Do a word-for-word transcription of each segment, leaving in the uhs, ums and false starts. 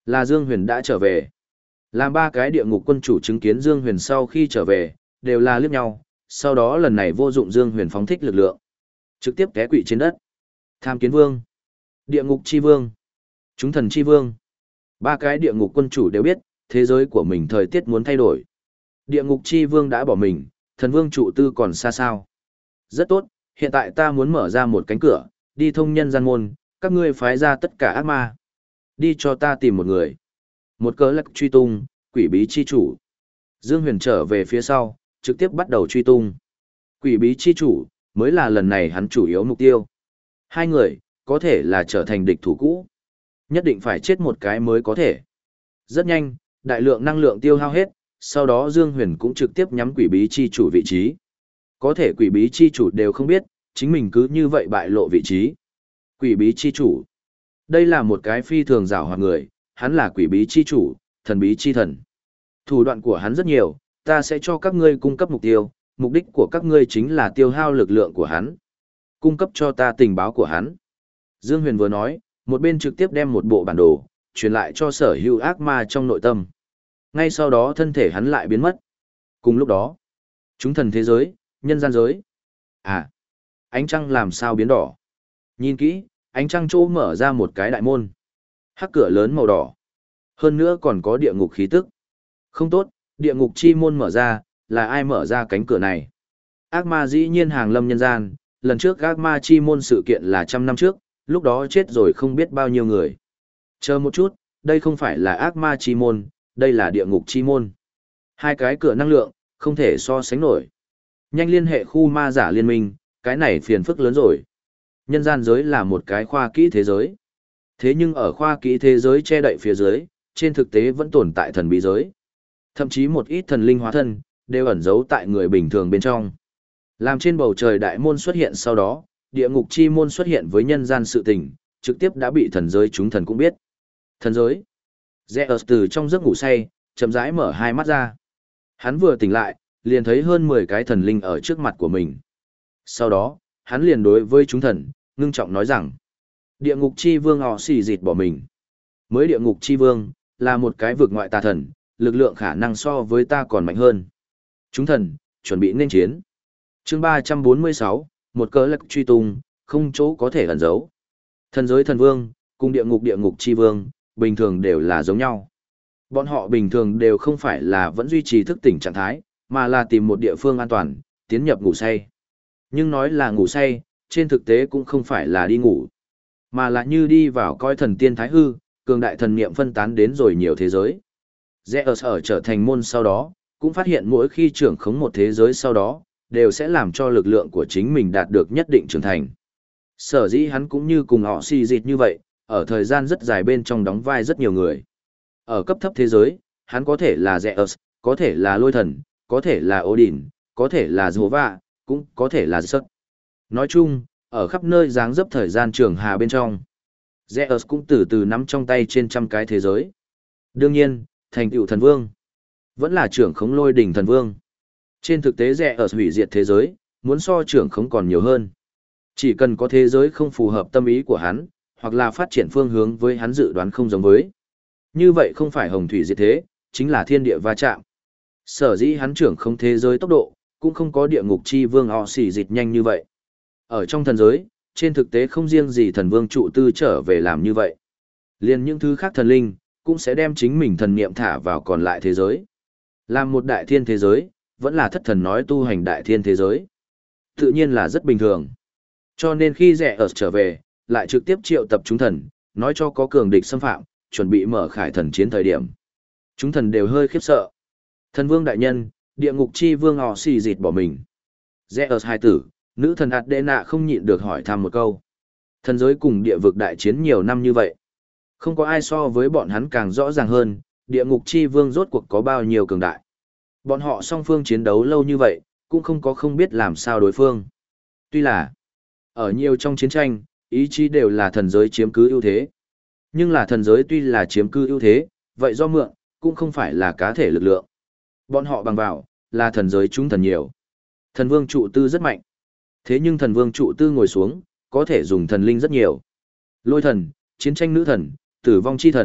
Là Dương Huyền đã trở về. Làm ba cái địa ngục quân chủ chứng kiến Dương Huyền sau khi trở về, đều là liếc nhau, sau đó lần này vô dụng Dương Huyền phóng thích lực lượng, trực tiếp té quỵ trên đất. Tham Kiến Vương, Địa Ngục Chi Vương, Chúng Thần Chi Vương. Ba cái địa ngục quân chủ đều biết, thế giới của mình thời tiết muốn thay đổi. Địa Ngục Chi Vương đã bỏ mình, Thần Vương trụ tư còn xa sao. Rất tốt, hiện tại ta muốn mở ra một cánh cửa, đi thông nhân gian môn, các ngươi phái ra tất cả ác ma. Đi cho ta tìm một người. Một cớ lắc truy tung, quỷ bí chi chủ. Dương Huyền trở về phía sau, trực tiếp bắt đầu truy tung. Quỷ bí chi chủ, mới là lần này hắn chủ yếu mục tiêu. Hai người, có thể là trở thành địch thủ cũ. Nhất định phải chết một cái mới có thể. Rất nhanh, đại lượng năng lượng tiêu hao hết, sau đó Dương Huyền cũng trực tiếp nhắm quỷ bí chi chủ vị trí. Có thể quỷ bí chi chủ đều không biết, chính mình cứ như vậy bại lộ vị trí. Quỷ bí chi chủ. Đây là một cái phi thường giàu hoạt người, hắn là quỷ bí chi chủ, thần bí chi thần. Thủ đoạn của hắn rất nhiều, ta sẽ cho các ngươi cung cấp mục tiêu, mục đích của các ngươi chính là tiêu hao lực lượng của hắn. Cung cấp cho ta tình báo của hắn. Dương Huyền vừa nói, một bên trực tiếp đem một bộ bản đồ, truyền lại cho sở hữu ác ma trong nội tâm. Ngay sau đó thân thể hắn lại biến mất. Cùng lúc đó, chúng thần thế giới, nhân gian giới. À, ánh trăng làm sao biến đỏ? Nhìn kỹ, ánh trăng chỗ mở ra một cái đại môn. Hắc cửa lớn màu đỏ. Hơn nữa còn có địa ngục khí tức. Không tốt, địa ngục chi môn mở ra, là ai mở ra cánh cửa này? Ác ma dĩ nhiên hàng lâm nhân gian, lần trước ác ma chi môn sự kiện là trăm năm trước, lúc đó chết rồi không biết bao nhiêu người. Chờ một chút, đây không phải là ác ma chi môn, đây là địa ngục chi môn. Hai cái cửa năng lượng, không thể so sánh nổi. Nhanh liên hệ khu ma giả liên minh, cái này phiền phức lớn rồi. Nhân gian giới là một cái khoa kỹ thế giới. Thế nhưng ở khoa kỹ thế giới che đậy phía dưới, trên thực tế vẫn tồn tại thần bí giới. Thậm chí một ít thần linh hóa thân, đều ẩn giấu tại người bình thường bên trong. Làm trên bầu trời đại môn xuất hiện sau đó, địa ngục chi môn xuất hiện với nhân gian sự tình, trực tiếp đã bị thần giới chúng thần cũng biết. Thần giới. Zeus từ trong giấc ngủ say, chậm rãi mở hai mắt ra. Hắn vừa tỉnh lại, liền thấy hơn mười cái thần linh ở trước mặt của mình. Sau đó, hắn liền đối với chúng thần, ngưng trọng nói rằng, địa ngục chi vương họ xì dịt bỏ mình. Mới địa ngục chi vương, là một cái vực ngoại tà thần, lực lượng khả năng so với ta còn mạnh hơn. Chúng thần, chuẩn bị nên chiến. chương ba trăm bốn mươi sáu, một cớ lắc truy tung, không chỗ có thể ẩn giấu. Thần giới thần vương, cùng địa ngục địa ngục chi vương, bình thường đều là giống nhau. Bọn họ bình thường đều không phải là vẫn duy trì thức tỉnh trạng thái, mà là tìm một địa phương an toàn, tiến nhập ngủ say. Nhưng nói là ngủ say, trên thực tế cũng không phải là đi ngủ, mà là như đi vào coi thần tiên thái hư, cường đại thần niệm phân tán đến rồi nhiều thế giới. Zeus ở trở thành môn sau đó, cũng phát hiện mỗi khi trưởng khống một thế giới sau đó, đều sẽ làm cho lực lượng của chính mình đạt được nhất định trưởng thành. Sở dĩ hắn cũng như cùng họ si dịt như vậy, ở thời gian rất dài bên trong đóng vai rất nhiều người. Ở cấp thấp thế giới, hắn có thể là Zeus, có thể là Lôi Thần, có thể là Odin, có thể là Jehovah, cũng có thể là Zeus. Nói chung, ở khắp nơi dáng dấp thời gian trường hà bên trong, Zeus cũng từ từ nắm trong tay trên trăm cái thế giới. Đương nhiên, thành tựu thần vương, vẫn là trưởng khống Lôi đỉnh thần vương. Trên thực tế Zeus hủy diệt thế giới, muốn so trưởng khống còn nhiều hơn. Chỉ cần có thế giới không phù hợp tâm ý của hắn, hoặc là phát triển phương hướng với hắn dự đoán không giống với. Như vậy không phải hồng thủy diệt thế, chính là thiên địa va chạm. Sở dĩ hắn trưởng không thế giới tốc độ, cũng không có địa ngục chi vương họ xỉ dịch nhanh như vậy. Ở trong thần giới, trên thực tế không riêng gì thần vương trụ tư trở về làm như vậy. Liên những thứ khác thần linh, cũng sẽ đem chính mình thần niệm thả vào còn lại thế giới. Làm một đại thiên thế giới, vẫn là thất thần nói tu hành đại thiên thế giới. Tự nhiên là rất bình thường. Cho nên khi rẻ ở trở về, lại trực tiếp triệu tập chúng thần, nói cho có cường địch xâm phạm, chuẩn bị mở khải thần chiến thời điểm. Chúng thần đều hơi khiếp sợ. Thần vương đại nhân, địa ngục chi vương họ xì dịt bỏ mình. Rẻ ở hai tử, nữ thần Adena không nhịn được hỏi thăm một câu. Thần giới cùng địa vực đại chiến nhiều năm như vậy. Không có ai so với bọn hắn càng rõ ràng hơn, địa ngục chi vương rốt cuộc có bao nhiêu cường đại. Bọn họ song phương chiến đấu lâu như vậy, cũng không có không biết làm sao đối phương. Tuy là, ở nhiều trong chiến tranh, ý chí đều là thần giới chiếm cứ ưu thế. Nhưng là thần giới tuy là chiếm cứ ưu thế, vậy do mượn, cũng không phải là cá thể lực lượng. Bọn họ bằng vào, là thần giới chúng thần nhiều. Thần vương trụ tư rất mạnh. Thế nhưng thần vương trụ tư ngồi xuống, có thể dùng thần linh rất nhiều. Lôi thần, chiến tranh nữ thần, tử vong chi thần,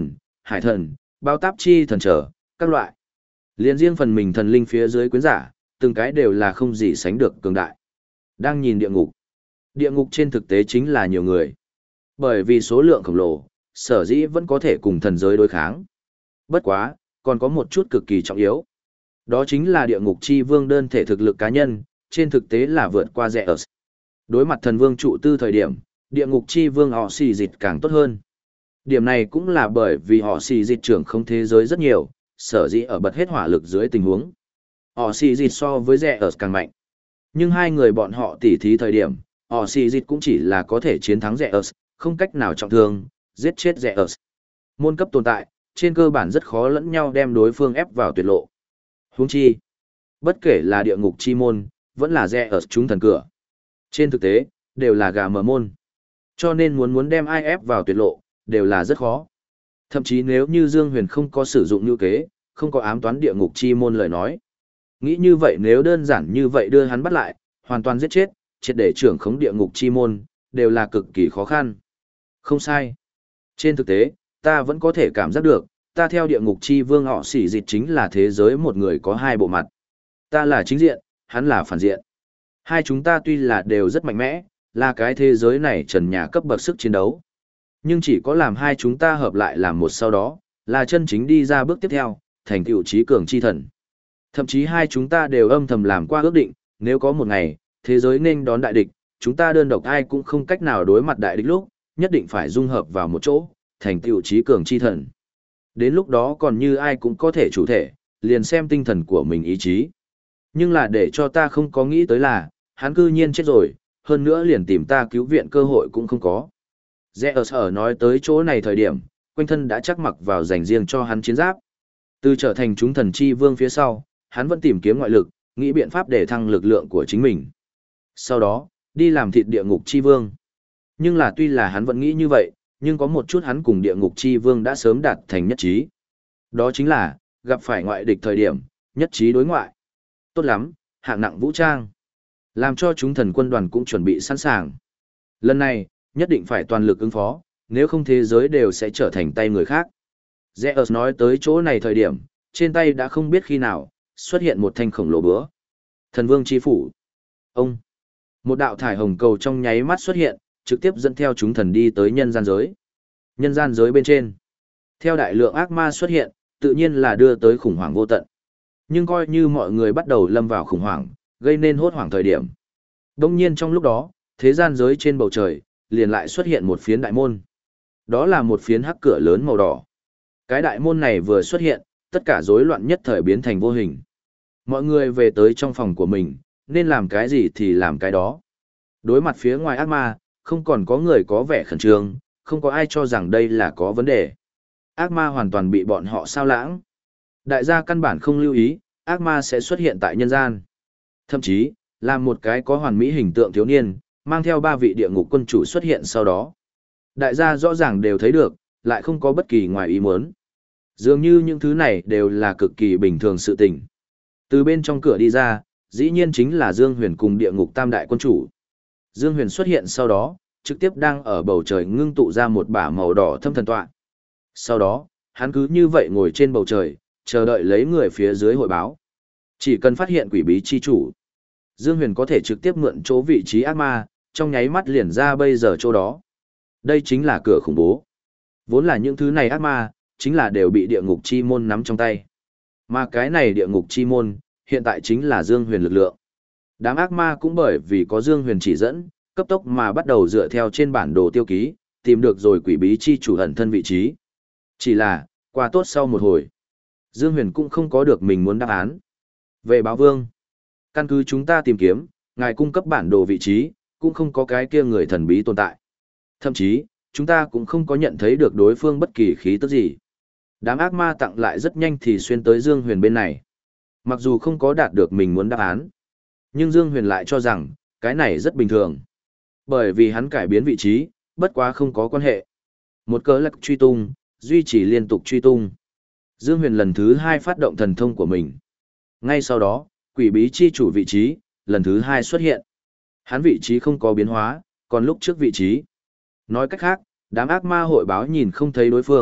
hải thần, bao táp chi thần trở, các loại. Liên riêng phần mình thần linh phía dưới quyến giả, từng cái đều là không gì sánh được cường đại. Đang nhìn địa ngục. Địa ngục trên thực tế chính là nhiều người. Bởi vì số lượng khổng lồ, sở dĩ vẫn có thể cùng thần giới đối kháng. Bất quá, còn có một chút cực kỳ trọng yếu. Đó chính là địa ngục chi vương đơn thể thực lực cá nhân, trên thực tế là vượt qua rẻ ở. Đối mặt thần vương trụ tư thời điểm, địa ngục chi vương họ xì dịch càng tốt hơn. Điểm này cũng là bởi vì họ xì dịch trưởng không thế giới rất nhiều, sở dĩ ở bật hết hỏa lực dưới tình huống. Họ xì dịch so với rẻ ở càng mạnh. Nhưng hai người bọn họ tỉ thí thời điểm, họ xì dịch cũng chỉ là có thể chiến thắng rẻ ở, không cách nào trọng thương, giết chết rẻ ở. Môn cấp tồn tại, trên cơ bản rất khó lẫn nhau đem đối phương ép vào tuyệt lộ. Huống chi, bất kể là địa ngục chi môn, vẫn là rẻ ở chúng thần cửa. Trên thực tế, đều là gà mở môn. Cho nên muốn muốn đem ai ép vào tuyệt lộ, đều là rất khó. Thậm chí nếu như Dương Huyền không có sử dụng như kế, không có ám toán địa ngục chi môn lời nói. Nghĩ như vậy nếu đơn giản như vậy đưa hắn bắt lại, hoàn toàn giết chết, triệt để trưởng khống địa ngục chi môn, đều là cực kỳ khó khăn. Không sai. Trên thực tế, ta vẫn có thể cảm giác được, ta theo địa ngục chi vương họ xỉ dịch chính là thế giới một người có hai bộ mặt. Ta là chính diện, hắn là phản diện. Hai chúng ta tuy là đều rất mạnh mẽ, là cái thế giới này trần nhà cấp bậc sức chiến đấu. Nhưng chỉ có làm hai chúng ta hợp lại làm một sau đó, là chân chính đi ra bước tiếp theo, thành tựu trí cường chi thần. Thậm chí hai chúng ta đều âm thầm làm qua ước định, nếu có một ngày, thế giới nên đón đại địch, chúng ta đơn độc ai cũng không cách nào đối mặt đại địch lúc, nhất định phải dung hợp vào một chỗ, thành tựu trí cường chi thần. Đến lúc đó còn như ai cũng có thể chủ thể, liền xem tinh thần của mình ý chí. Nhưng là để cho ta không có nghĩ tới là, hắn cư nhiên chết rồi, hơn nữa liền tìm ta cứu viện cơ hội cũng không có. Zeus ở nói tới chỗ này thời điểm, quanh thân đã chắc mặc vào dành riêng cho hắn chiến giáp. Từ trở thành chúng thần chi vương phía sau, hắn vẫn tìm kiếm ngoại lực, nghĩ biện pháp để thăng lực lượng của chính mình. Sau đó, đi làm thịt địa ngục chi vương. Nhưng là tuy là hắn vẫn nghĩ như vậy, nhưng có một chút hắn cùng địa ngục chi vương đã sớm đạt thành nhất trí. Đó chính là, gặp phải ngoại địch thời điểm, nhất trí đối ngoại. Tốt lắm, hạng nặng vũ trang. Làm cho chúng thần quân đoàn cũng chuẩn bị sẵn sàng. Lần này, nhất định phải toàn lực ứng phó, nếu không thế giới đều sẽ trở thành tay người khác. Zeus nói tới chỗ này thời điểm, trên tay đã không biết khi nào, xuất hiện một thanh khổng lồ búa. Thần vương chi phủ. Ông. Một đạo thải hồng cầu trong nháy mắt xuất hiện, trực tiếp dẫn theo chúng thần đi tới nhân gian giới. Nhân gian giới bên trên. Theo đại lượng ác ma xuất hiện, tự nhiên là đưa tới khủng hoảng vô tận. Nhưng coi như mọi người bắt đầu lâm vào khủng hoảng, gây nên hốt hoảng thời điểm. Đông nhiên trong lúc đó, thế gian giới trên bầu trời, liền lại xuất hiện một phiến đại môn. Đó là một phiến hắc cửa lớn màu đỏ. Cái đại môn này vừa xuất hiện, tất cả rối loạn nhất thời biến thành vô hình. Mọi người về tới trong phòng của mình, nên làm cái gì thì làm cái đó. Đối mặt phía ngoài ác ma, không còn có người có vẻ khẩn trương, không có ai cho rằng đây là có vấn đề. Ác ma hoàn toàn bị bọn họ sao lãng. Đại gia căn bản không lưu ý, ác ma sẽ xuất hiện tại nhân gian. Thậm chí, là một cái có hoàn mỹ hình tượng thiếu niên, mang theo ba vị địa ngục quân chủ xuất hiện sau đó. Đại gia rõ ràng đều thấy được, lại không có bất kỳ ngoài ý muốn. Dường như những thứ này đều là cực kỳ bình thường sự tình. Từ bên trong cửa đi ra, dĩ nhiên chính là Dương Huyền cùng địa ngục tam đại quân chủ. Dương Huyền xuất hiện sau đó, trực tiếp đang ở bầu trời ngưng tụ ra một bả màu đỏ thâm thần tọa. Sau đó, hắn cứ như vậy ngồi trên bầu trời, chờ đợi lấy người phía dưới hội báo. Chỉ cần phát hiện quỷ bí chi chủ, Dương Huyền có thể trực tiếp mượn chỗ vị trí ác ma, trong nháy mắt liền ra bây giờ chỗ đó. Đây chính là cửa khủng bố. Vốn là những thứ này ác ma, chính là đều bị địa ngục chi môn nắm trong tay. Mà cái này địa ngục chi môn, hiện tại chính là Dương Huyền lực lượng. Đám ác ma cũng bởi vì có Dương Huyền chỉ dẫn, cấp tốc mà bắt đầu dựa theo trên bản đồ tiêu ký, tìm được rồi quỷ bí chi chủ ẩn thân vị trí. Chỉ là, qua tốt sau một hồi, Dương Huyền cũng không có được mình muốn đáp án. Về báo vương, căn cứ chúng ta tìm kiếm, ngài cung cấp bản đồ vị trí, cũng không có cái kia người thần bí tồn tại. Thậm chí, chúng ta cũng không có nhận thấy được đối phương bất kỳ khí tức gì. Đám ác ma tặng lại rất nhanh thì xuyên tới Dương Huyền bên này. Mặc dù không có đạt được mình muốn đáp án, nhưng Dương Huyền lại cho rằng, cái này rất bình thường. Bởi vì hắn cải biến vị trí, bất quá không có quan hệ. Một cớ lạc truy tung, duy trì liên tục truy tung. Dương Huyền lần thứ hai phát động thần thông của mình. Ngay sau đó, quỷ bí chi chủ vị trí, lần thứ hai xuất hiện. Hắn vị trí không có biến hóa, còn lúc trước vị trí. Nói cách khác, đám ác ma hội báo nhìn không thấy đối phương,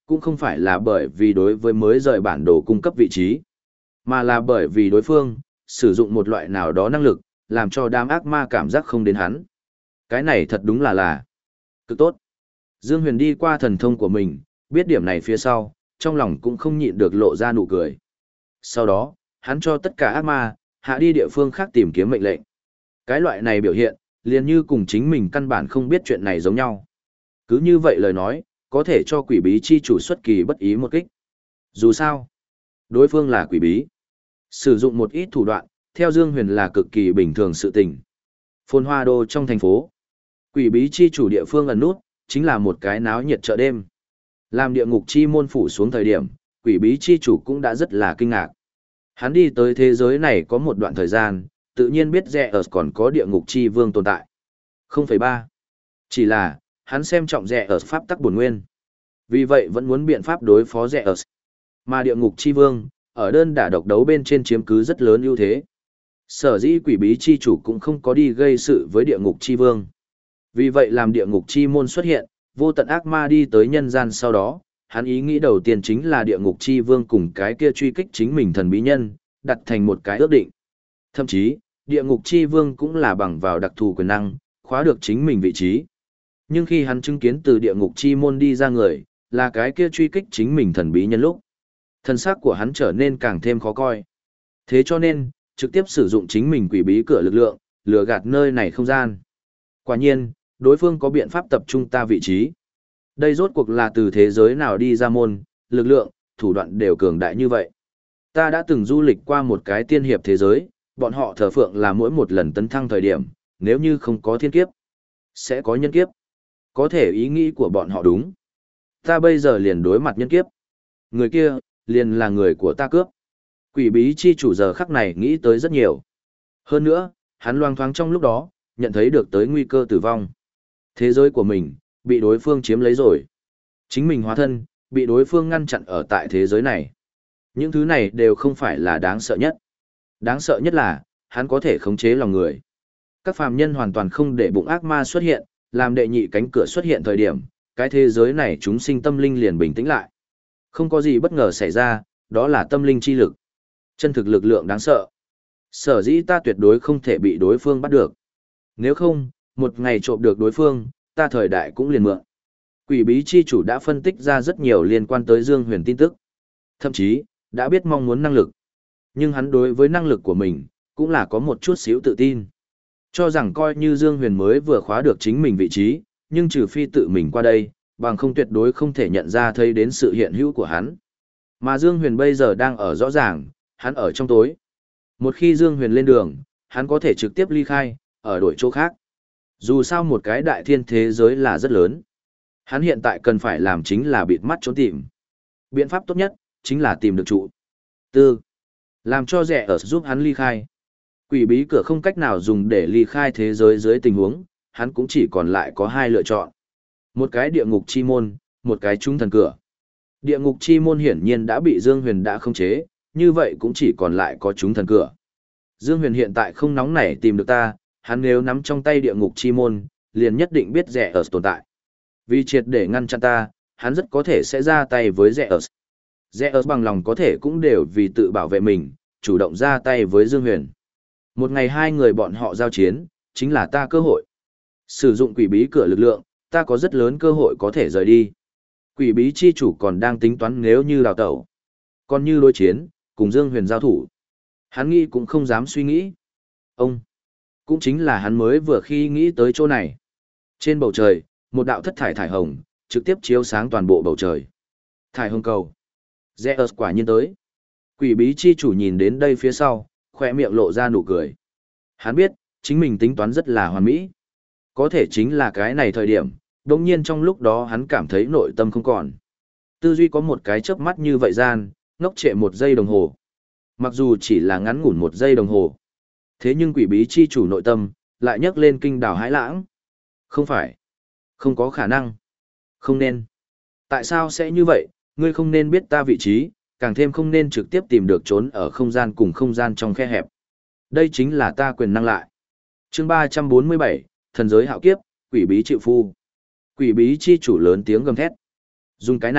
cũng không phải là bởi vì đối với mới rời bản đồ cung cấp vị trí, mà là bởi vì đối phương sử dụng một loại nào đó năng lực, làm cho đám ác ma cảm giác không đến hắn. Cái này thật đúng là là cực tốt. Dương Huyền đi qua thần thông của mình, biết điểm này phía sau, trong lòng cũng không nhịn được lộ ra nụ cười. Sau đó, hắn cho tất cả ác ma, hạ đi địa phương khác tìm kiếm mệnh lệnh. Cái loại này biểu hiện, liền như cùng chính mình căn bản không biết chuyện này giống nhau. Cứ như vậy lời nói, có thể cho quỷ bí chi chủ xuất kỳ bất ý một kích. Dù sao, đối phương là quỷ bí. Sử dụng một ít thủ đoạn, theo Dương Huyền là cực kỳ bình thường sự tình. Phồn Hoa Đô trong thành phố, quỷ bí chi chủ địa phương ẩn nút, chính là một cái náo nhiệt chợ đêm. Làm địa ngục chi môn phủ xuống thời điểm, quỷ bí chi chủ cũng đã rất là kinh ngạc. Hắn đi tới thế giới này có một đoạn thời gian, tự nhiên biết Zeus còn có địa ngục chi vương tồn tại. không phẩy ba. Chỉ là, hắn xem trọng Zeus pháp tắc bổn nguyên. Vì vậy vẫn muốn biện pháp đối phó Zeus. Mà địa ngục chi vương, ở đơn đả độc đấu bên trên chiếm cứ rất lớn ưu thế. Sở dĩ quỷ bí chi chủ cũng không có đi gây sự với địa ngục chi vương. Vì vậy làm địa ngục chi môn xuất hiện, vô tận ác ma đi tới nhân gian sau đó, hắn ý nghĩ đầu tiên chính là địa ngục chi vương cùng cái kia truy kích chính mình thần bí nhân, đặt thành một cái ước định. Thậm chí, địa ngục chi vương cũng là bằng vào đặc thù quyền năng, khóa được chính mình vị trí. Nhưng khi hắn chứng kiến từ địa ngục chi môn đi ra người, là cái kia truy kích chính mình thần bí nhân lúc, thân xác của hắn trở nên càng thêm khó coi. Thế cho nên, trực tiếp sử dụng chính mình quỷ bí cửa lực lượng, lừa gạt nơi này không gian. Quả nhiên, đối phương có biện pháp tập trung ta vị trí. Đây rốt cuộc là từ thế giới nào đi ra môn, lực lượng, thủ đoạn đều cường đại như vậy. Ta đã từng du lịch qua một cái tiên hiệp thế giới, bọn họ thờ phượng là mỗi một lần tấn thăng thời điểm, nếu như không có thiên kiếp, sẽ có nhân kiếp. Có thể ý nghĩ của bọn họ đúng. Ta bây giờ liền đối mặt nhân kiếp. Người kia, liền là người của ta cướp. Quỷ bí chi chủ giờ khắc này nghĩ tới rất nhiều. Hơn nữa, hắn loang thoáng trong lúc đó, nhận thấy được tới nguy cơ tử vong. Thế giới của mình, bị đối phương chiếm lấy rồi. Chính mình hóa thân, bị đối phương ngăn chặn ở tại thế giới này. Những thứ này đều không phải là đáng sợ nhất. Đáng sợ nhất là, hắn có thể khống chế lòng người. Các phàm nhân hoàn toàn không để bụng ác ma xuất hiện, làm đệ nhị cánh cửa xuất hiện thời điểm, cái thế giới này chúng sinh tâm linh liền bình tĩnh lại. Không có gì bất ngờ xảy ra, đó là tâm linh chi lực. Chân thực lực lượng đáng sợ. Sở dĩ ta tuyệt đối không thể bị đối phương bắt được. Nếu không, một ngày trộm được đối phương, ta thời đại cũng liền mượn. Quỷ bí chi chủ đã phân tích ra rất nhiều liên quan tới Dương Huyền tin tức. Thậm chí, đã biết mong muốn năng lực. Nhưng hắn đối với năng lực của mình, cũng là có một chút xíu tự tin. Cho rằng coi như Dương Huyền mới vừa khóa được chính mình vị trí, nhưng trừ phi tự mình qua đây, bằng không tuyệt đối không thể nhận ra thấy đến sự hiện hữu của hắn. Mà Dương Huyền bây giờ đang ở rõ ràng, hắn ở trong tối. Một khi Dương Huyền lên đường, hắn có thể trực tiếp ly khai, ở đổi chỗ khác. Dù sao một cái đại thiên thế giới là rất lớn. Hắn hiện tại cần phải làm chính là bịt mắt trốn tìm. Biện pháp tốt nhất, chính là tìm được trụ. Tư. Làm cho rẻ ở giúp hắn ly khai. Quỷ bí cửa không cách nào dùng để ly khai thế giới dưới tình huống, hắn cũng chỉ còn lại có hai lựa chọn. Một cái địa ngục chi môn, một cái trung thần cửa. Địa ngục chi môn hiển nhiên đã bị Dương Huyền đã khống chế, như vậy cũng chỉ còn lại có chúng thần cửa. Dương Huyền hiện tại không nóng nảy tìm được ta, hắn nếu nắm trong tay địa ngục chi môn, liền nhất định biết rẻ ở tồn tại. Vì triệt để ngăn chặn ta, hắn rất có thể sẽ ra tay với rẻ ở. Rẻ ở bằng lòng có thể cũng đều vì tự bảo vệ mình, chủ động ra tay với Dương Huyền. Một ngày hai người bọn họ giao chiến, chính là ta cơ hội. Sử dụng quỷ bí cửa lực lượng, ta có rất lớn cơ hội có thể rời đi. Quỷ bí chi chủ còn đang tính toán nếu như đào tẩu. Còn như đối chiến, cùng Dương Huyền giao thủ. Hắn nghĩ cũng không dám suy nghĩ. Ông, cũng chính là hắn mới vừa khi nghĩ tới chỗ này. Trên bầu trời, một đạo thất thải thải hồng, trực tiếp chiếu sáng toàn bộ bầu trời. Thải hồng cầu. Zeus quả nhiên tới. Quỷ bí chi chủ nhìn đến đây phía sau, khỏe miệng lộ ra nụ cười. Hắn biết, chính mình tính toán rất là hoàn mỹ. Có thể chính là cái này thời điểm, đồng nhiên trong lúc đó hắn cảm thấy nội tâm không còn. Tư duy có một cái chớp mắt như vậy gian, ngốc trệ một giây đồng hồ. Mặc dù chỉ là ngắn ngủn một giây đồng hồ. Thế nhưng quỷ bí chi chủ nội tâm, lại nhấc lên kinh đảo hãi lãng. Không phải. Không có khả năng. Không nên. Tại sao sẽ như vậy, ngươi không nên biết ta vị trí, càng thêm không nên trực tiếp tìm được trốn ở không gian cùng không gian trong khe hẹp. Đây chính là ta quyền năng lại. Chương ba trăm bốn mươi bảy, thần giới hạo kiếp, quỷ bí chịu phu. Quỷ bí chi chủ lớn tiếng gầm thét. Dùng cái này,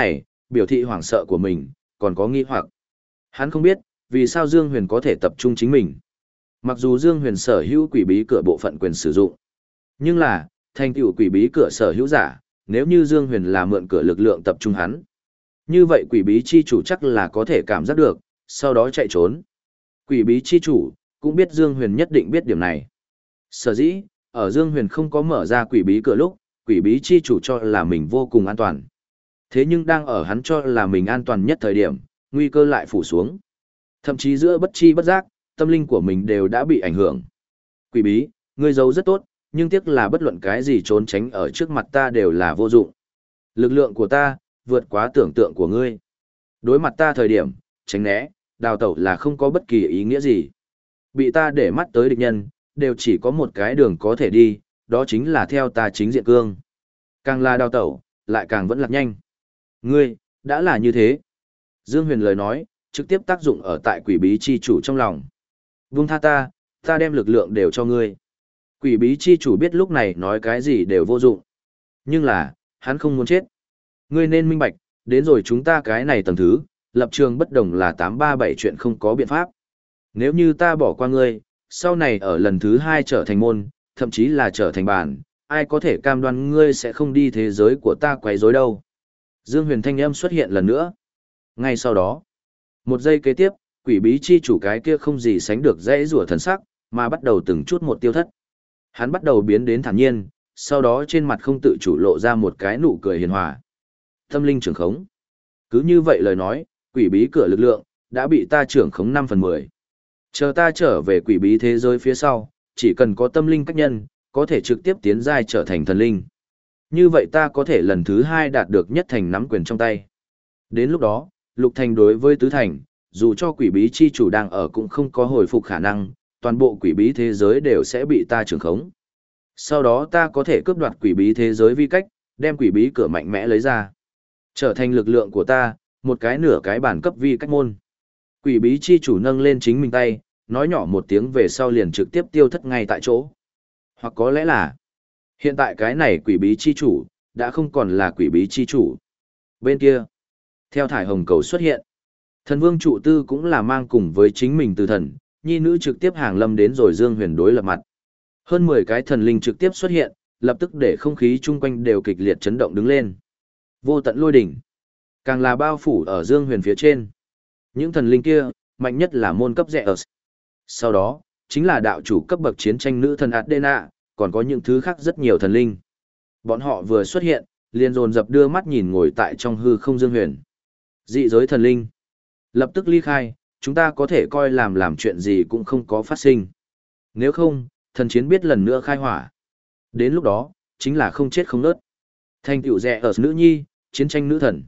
biểu thị hoảng sợ của mình, còn có nghi hoặc. Hắn không biết, vì sao Dương Huyền có thể tập trung chính mình. Mặc dù Dương Huyền sở hữu quỷ bí cửa bộ phận quyền sử dụng, nhưng là, thành tựu quỷ bí cửa sở hữu giả, nếu như Dương Huyền là mượn cửa lực lượng tập trung hắn. Như vậy quỷ bí chi chủ chắc là có thể cảm giác được, sau đó chạy trốn. Quỷ bí chi chủ, cũng biết Dương Huyền nhất định biết điểm này. Sở dĩ, ở Dương Huyền không có mở ra quỷ bí cửa lúc, quỷ bí chi chủ cho là mình vô cùng an toàn. Thế nhưng đang ở hắn cho là mình an toàn nhất thời điểm, nguy cơ lại phủ xuống. Thậm chí giữa bất chi bất giác, tâm linh của mình đều đã bị ảnh hưởng. Quỷ bí, ngươi giấu rất tốt, nhưng tiếc là bất luận cái gì trốn tránh ở trước mặt ta đều là vô dụng. Lực lượng của ta, vượt quá tưởng tượng của ngươi. Đối mặt ta thời điểm, tránh né, đào tẩu là không có bất kỳ ý nghĩa gì. Bị ta để mắt tới địch nhân, đều chỉ có một cái đường có thể đi, đó chính là theo ta chính diện cương. Càng là đào tẩu, lại càng vẫn lạc nhanh. Ngươi, đã là như thế. Dương Huyền lời nói, trực tiếp tác dụng ở tại quỷ bí chi chủ trong lòng. Vung tha ta, ta đem lực lượng đều cho ngươi. Quỷ bí chi chủ biết lúc này nói cái gì đều vô dụng. Nhưng là, hắn không muốn chết. Ngươi nên minh bạch, đến rồi chúng ta cái này tầng thứ, lập trường bất đồng là tám ba bảy chuyện không có biện pháp. Nếu như ta bỏ qua ngươi, sau này ở lần thứ hai trở thành môn, thậm chí là trở thành bản, ai có thể cam đoan ngươi sẽ không đi thế giới của ta quấy rối đâu. Dương Huyền thanh âm xuất hiện lần nữa. Ngay sau đó, một giây kế tiếp, quỷ bí chi chủ cái kia không gì sánh được dễ rủa thần sắc, mà bắt đầu từng chút một tiêu thất. Hắn bắt đầu biến đến thản nhiên, sau đó trên mặt không tự chủ lộ ra một cái nụ cười hiền hòa. Tâm linh trưởng khống. Cứ như vậy lời nói, quỷ bí cửa lực lượng, đã bị ta trưởng khống năm phần mười. Chờ ta trở về quỷ bí thế giới phía sau, chỉ cần có tâm linh cách nhân, có thể trực tiếp tiến giai trở thành thần linh. Như vậy ta có thể lần thứ hai đạt được nhất thành nắm quyền trong tay. Đến lúc đó, lục thành đối với tứ thành, dù cho quỷ bí chi chủ đang ở cũng không có hồi phục khả năng, toàn bộ quỷ bí thế giới đều sẽ bị ta trưởng khống. Sau đó ta có thể cướp đoạt quỷ bí thế giới vi cách, đem quỷ bí cửa mạnh mẽ lấy ra. Trở thành lực lượng của ta, một cái nửa cái bản cấp vi cách môn. Quỷ bí chi chủ nâng lên chính mình tay, nói nhỏ một tiếng về sau liền trực tiếp tiêu thất ngay tại chỗ. Hoặc có lẽ là, hiện tại cái này quỷ bí chi chủ, đã không còn là quỷ bí chi chủ. Bên kia, theo thải hồng cầu xuất hiện, thần vương trụ tư cũng là mang cùng với chính mình từ thần, nhi nữ trực tiếp hàng lâm đến rồi Dương Huyền đối lập mặt. Hơn mười cái thần linh trực tiếp xuất hiện, lập tức để không khí chung quanh đều kịch liệt chấn động đứng lên. Vô tận lôi đỉnh, càng là bao phủ ở Dương Huyền phía trên. Những thần linh kia, mạnh nhất là môn cấp rẻ ở. Sau đó, chính là đạo chủ cấp bậc chiến tranh nữ thần Adena, còn có những thứ khác rất nhiều thần linh. Bọn họ vừa xuất hiện, liền dồn dập đưa mắt nhìn ngồi tại trong hư không Dương Huyền. Dị giới thần linh. Lập tức ly khai, chúng ta có thể coi làm làm chuyện gì cũng không có phát sinh. Nếu không, thần chiến biết lần nữa khai hỏa. Đến lúc đó, chính là không chết không nớt. Thành tựu rẻ ở nữ nhi, chiến tranh nữ thần.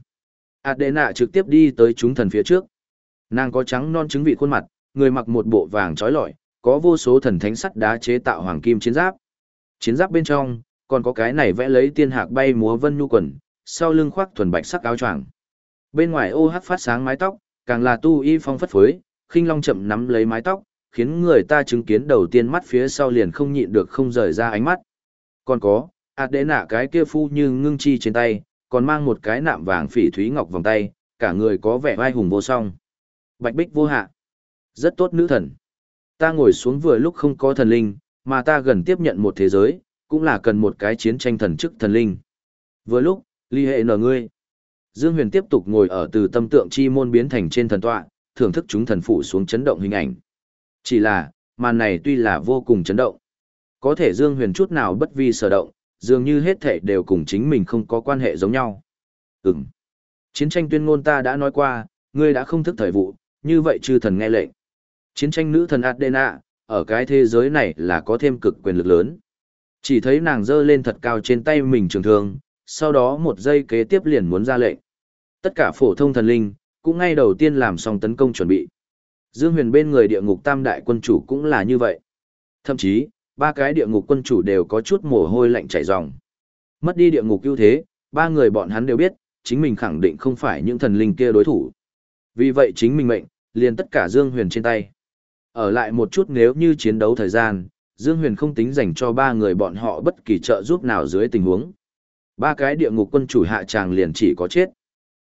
Adena trực tiếp đi tới chúng thần phía trước. Nàng có trắng non trứng vị khuôn mặt, người mặc một bộ vàng trói lọi, có vô số thần thánh sắt đá chế tạo hoàng kim chiến giáp. Chiến giáp bên trong, còn có cái này vẽ lấy tiên hạc bay múa vân nhu quần, sau lưng khoác thuần bạch sắc áo choàng. Bên ngoài ô hắc phát sáng mái tóc, càng là tu y phong phất phới, khinh long chậm nắm lấy mái tóc, khiến người ta chứng kiến đầu tiên mắt phía sau liền không nhịn được không rời ra ánh mắt. Còn có, Adena cái kia phu như ngưng chi trên tay, còn mang một cái nạm vàng phỉ thúy ngọc vòng tay, cả người có vẻ vai hùng vô song. Bạch bích vô hạ. Rất tốt nữ thần. Ta ngồi xuống vừa lúc không có thần linh, mà ta gần tiếp nhận một thế giới, cũng là cần một cái chiến tranh thần chức thần linh. Vừa lúc, ly hệ nở ngươi. Dương Huyền tiếp tục ngồi ở từ tâm tượng chi môn biến thành trên thần tọa, thưởng thức chúng thần phụ xuống chấn động hình ảnh. Chỉ là, màn này tuy là vô cùng chấn động. Có thể Dương Huyền chút nào bất vi sở động, dường như hết thảy đều cùng chính mình không có quan hệ giống nhau. Ừm. Chiến tranh tuyên ngôn ta đã nói qua, ngươi đã không thức thời vụ, như vậy chư thần nghe lệnh. Chiến tranh nữ thần Adena, ở cái thế giới này là có thêm cực quyền lực lớn. Chỉ thấy nàng giơ lên thật cao trên tay mình trường thương, sau đó một giây kế tiếp liền muốn ra lệnh. Tất cả phổ thông thần linh, cũng ngay đầu tiên làm xong tấn công chuẩn bị. Dương Huyền bên người địa ngục tam đại quân chủ cũng là như vậy. Thậm chí, ba cái địa ngục quân chủ đều có chút mồ hôi lạnh chảy ròng. Mất đi địa ngục ưu thế, ba người bọn hắn đều biết, chính mình khẳng định không phải những thần linh kia đối thủ. Vì vậy chính mình mệnh, liền tất cả Dương Huyền trên tay. Ở lại một chút nếu như chiến đấu thời gian, Dương Huyền không tính dành cho ba người bọn họ bất kỳ trợ giúp nào dưới tình huống. Ba cái địa ngục quân chủ hạ tràng liền chỉ có chết.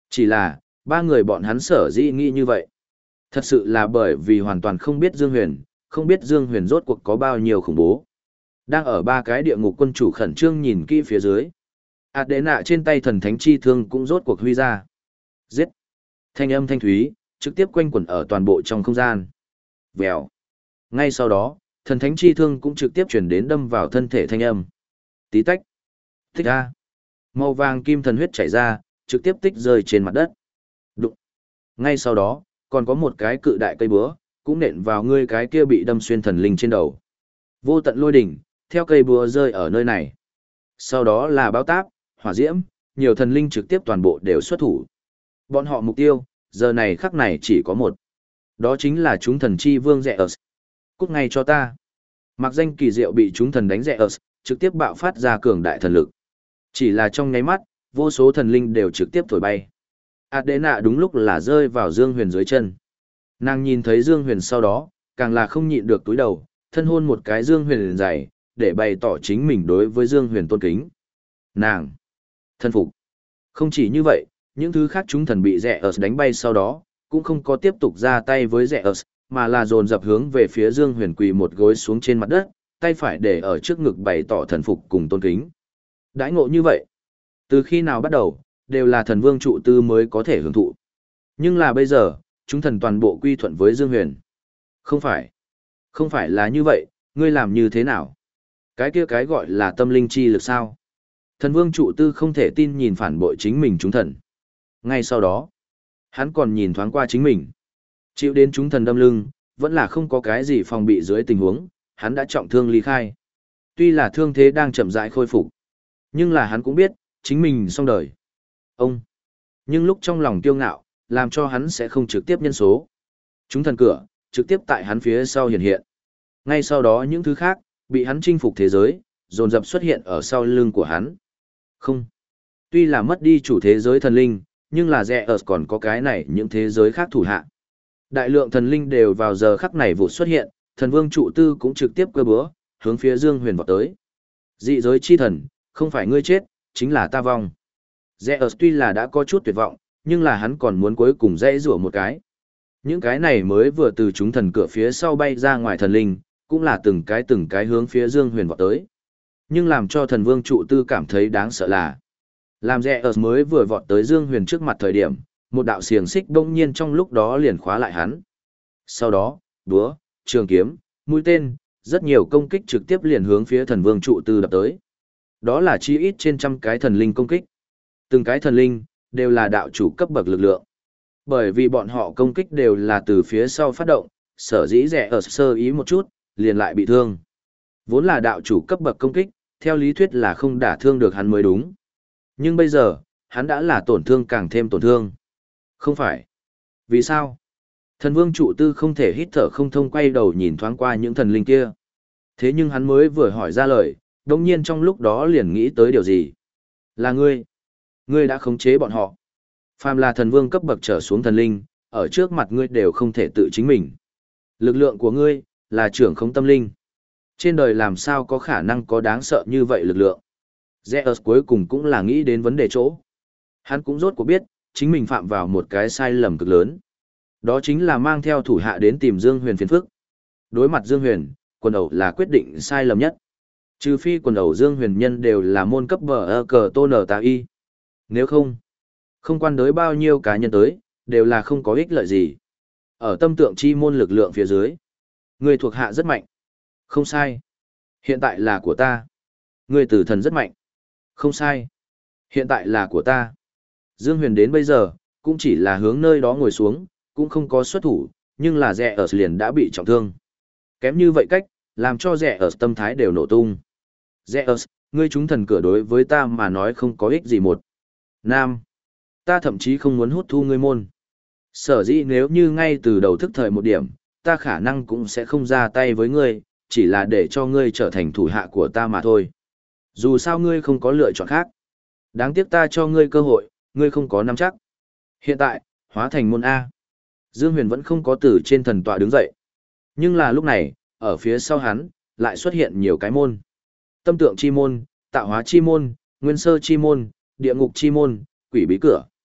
Chỉ là, ba người bọn hắn sở dĩ nghĩ như vậy. Thật sự là bởi vì hoàn toàn không biết Dương Huyền, không biết Dương Huyền rốt cuộc có bao nhiêu khủng bố. Đang ở ba cái địa ngục quân chủ khẩn trương nhìn kỹ phía dưới. Ảt đệ nạ trên tay thần thánh chi thương cũng rốt cuộc huy ra. Giết! Thanh âm thanh thúy, trực tiếp quanh quẩn ở toàn bộ trong không gian. Vèo! Ngay sau đó, thần thánh chi thương cũng trực tiếp chuyển đến đâm vào thân thể thanh âm. Tí tách! Tích ra! Màu vàng kim thần huyết chảy ra, trực tiếp tích rơi trên mặt đất. Đụng! Ngay sau đó, còn có một cái cự đại cây búa, cũng nện vào ngươi cái kia bị đâm xuyên thần linh trên đầu. Vô tận lôi đỉnh, theo cây búa rơi ở nơi này. Sau đó là báo táp, hỏa diễm, nhiều thần linh trực tiếp toàn bộ đều xuất thủ. Bọn họ mục tiêu, giờ này khắc này chỉ có một. Đó chính là chúng thần chi vương Zeus. Cút ngay cho ta. Mặc danh kỳ diệu bị chúng thần đánh Zeus, trực tiếp bạo phát ra cường đại thần lực. Chỉ là trong nháy mắt, vô số thần linh đều trực tiếp thổi bay. Adena đúng lúc là rơi vào Dương Huyền dưới chân. Nàng nhìn thấy Dương Huyền sau đó, càng là không nhịn được túi đầu, thân hôn một cái Dương Huyền dày, để bày tỏ chính mình đối với Dương Huyền tôn kính. Nàng thân phục. Không chỉ như vậy, những thứ khác chúng thần bị Zeus đánh bay sau đó, cũng không có tiếp tục ra tay với Zeus, mà là dồn dập hướng về phía Dương Huyền quỳ một gối xuống trên mặt đất, tay phải để ở trước ngực bày tỏ thần phục cùng tôn kính. Đãi ngộ như vậy, từ khi nào bắt đầu, đều là thần vương trụ tư mới có thể hưởng thụ. Nhưng là bây giờ, chúng thần toàn bộ quy thuận với Dương Huyền. Không phải. Không phải là như vậy, ngươi làm như thế nào? Cái kia cái gọi là tâm linh chi lực sao? Thần vương trụ tư không thể tin nhìn phản bội chính mình chúng thần. Ngay sau đó, hắn còn nhìn thoáng qua chính mình. Chịu đến chúng thần đâm lưng, vẫn là không có cái gì phòng bị dưới tình huống, hắn đã trọng thương ly khai. Tuy là thương thế đang chậm rãi khôi phục, nhưng là hắn cũng biết, chính mình xong đời. Ông. Nhưng lúc trong lòng kiêu ngạo, làm cho hắn sẽ không trực tiếp nhân số. Chúng thần cửa, trực tiếp tại hắn phía sau hiện hiện. Ngay sau đó những thứ khác, bị hắn chinh phục thế giới, dồn dập xuất hiện ở sau lưng của hắn. Không. Tuy là mất đi chủ thế giới thần linh, nhưng là Zeus còn có cái này những thế giới khác thủ hạ. Đại lượng thần linh đều vào giờ khắc này vụt xuất hiện, thần vương trụ tư cũng trực tiếp cơ búa, hướng phía Dương Huyền vọt tới. Dị giới chi thần, không phải ngươi chết, chính là ta vong. Zeus tuy là đã có chút tuyệt vọng, nhưng là hắn còn muốn cuối cùng dãy rủa một cái. Những cái này mới vừa từ chúng thần cửa phía sau bay ra ngoài thần linh, cũng là từng cái từng cái hướng phía Dương Huyền vọt tới. Nhưng làm cho thần vương trụ tư cảm thấy đáng sợ là, làm Zeus mới vừa vọt tới Dương Huyền trước mặt thời điểm, một đạo xiềng xích đông nhiên trong lúc đó liền khóa lại hắn. Sau đó, búa, trường kiếm, mũi tên, rất nhiều công kích trực tiếp liền hướng phía thần vương trụ tư đập tới. Đó là chi ít trên trăm cái thần linh công kích. Từng cái thần linh, đều là đạo chủ cấp bậc lực lượng. Bởi vì bọn họ công kích đều là từ phía sau phát động, sở dĩ rẻ ở sơ ý một chút, liền lại bị thương. Vốn là đạo chủ cấp bậc công kích, theo lý thuyết là không đả thương được hắn mới đúng. Nhưng bây giờ, hắn đã là tổn thương càng thêm tổn thương. Không phải. Vì sao? Thần vương trụ tư không thể hít thở không thông quay đầu nhìn thoáng qua những thần linh kia. Thế nhưng hắn mới vừa hỏi ra lời, đồng nhiên trong lúc đó liền nghĩ tới điều gì? Là ngươi. Ngươi đã khống chế bọn họ. Phàm là thần vương cấp bậc trở xuống thần linh, ở trước mặt ngươi đều không thể tự chính mình. Lực lượng của ngươi, là trưởng không tâm linh. Trên đời làm sao có khả năng có đáng sợ như vậy lực lượng. Zeus cuối cùng cũng là nghĩ đến vấn đề chỗ. Hắn cũng rốt cuộc biết, chính mình phạm vào một cái sai lầm cực lớn. Đó chính là mang theo thủ hạ đến tìm Dương Huyền phiền phức. Đối mặt Dương Huyền, quần ẩu là quyết định sai lầm nhất. Trừ phi quần ẩu Dương Huyền nhân đều là môn cấp bờ ơ cờ tô nở tà y. Nếu không, không quan đối bao nhiêu cá nhân tới, đều là không có ích lợi gì. Ở tâm tượng chi môn lực lượng phía dưới, người thuộc hạ rất mạnh. Không sai. Hiện tại là của ta. Người tử thần rất mạnh. Không sai. Hiện tại là của ta. Dương Huyền đến bây giờ, cũng chỉ là hướng nơi đó ngồi xuống, cũng không có xuất thủ, nhưng là rẻ ở liền đã bị trọng thương. Kém như vậy cách, làm cho rẻ ở tâm thái đều nổ tung. Rẻ ở, ngươi chúng thần cửa đối với ta mà nói không có ích gì một. Nam. Ta thậm chí không muốn hút thu ngươi môn. Sở dĩ nếu như ngay từ đầu thức thời một điểm, ta khả năng cũng sẽ không ra tay với ngươi, chỉ là để cho ngươi trở thành thủ hạ của ta mà thôi. Dù sao ngươi không có lựa chọn khác. Đáng tiếc ta cho ngươi cơ hội, ngươi không có nắm chắc. Hiện tại, hóa thành môn A. Dương Huyền vẫn không có từ trên thần tọa đứng dậy. Nhưng là lúc này, ở phía sau hắn, lại xuất hiện nhiều cái môn. Tâm tượng chi môn, tạo hóa chi môn, nguyên sơ chi môn, địa ngục chi môn, quỷ bí cửa.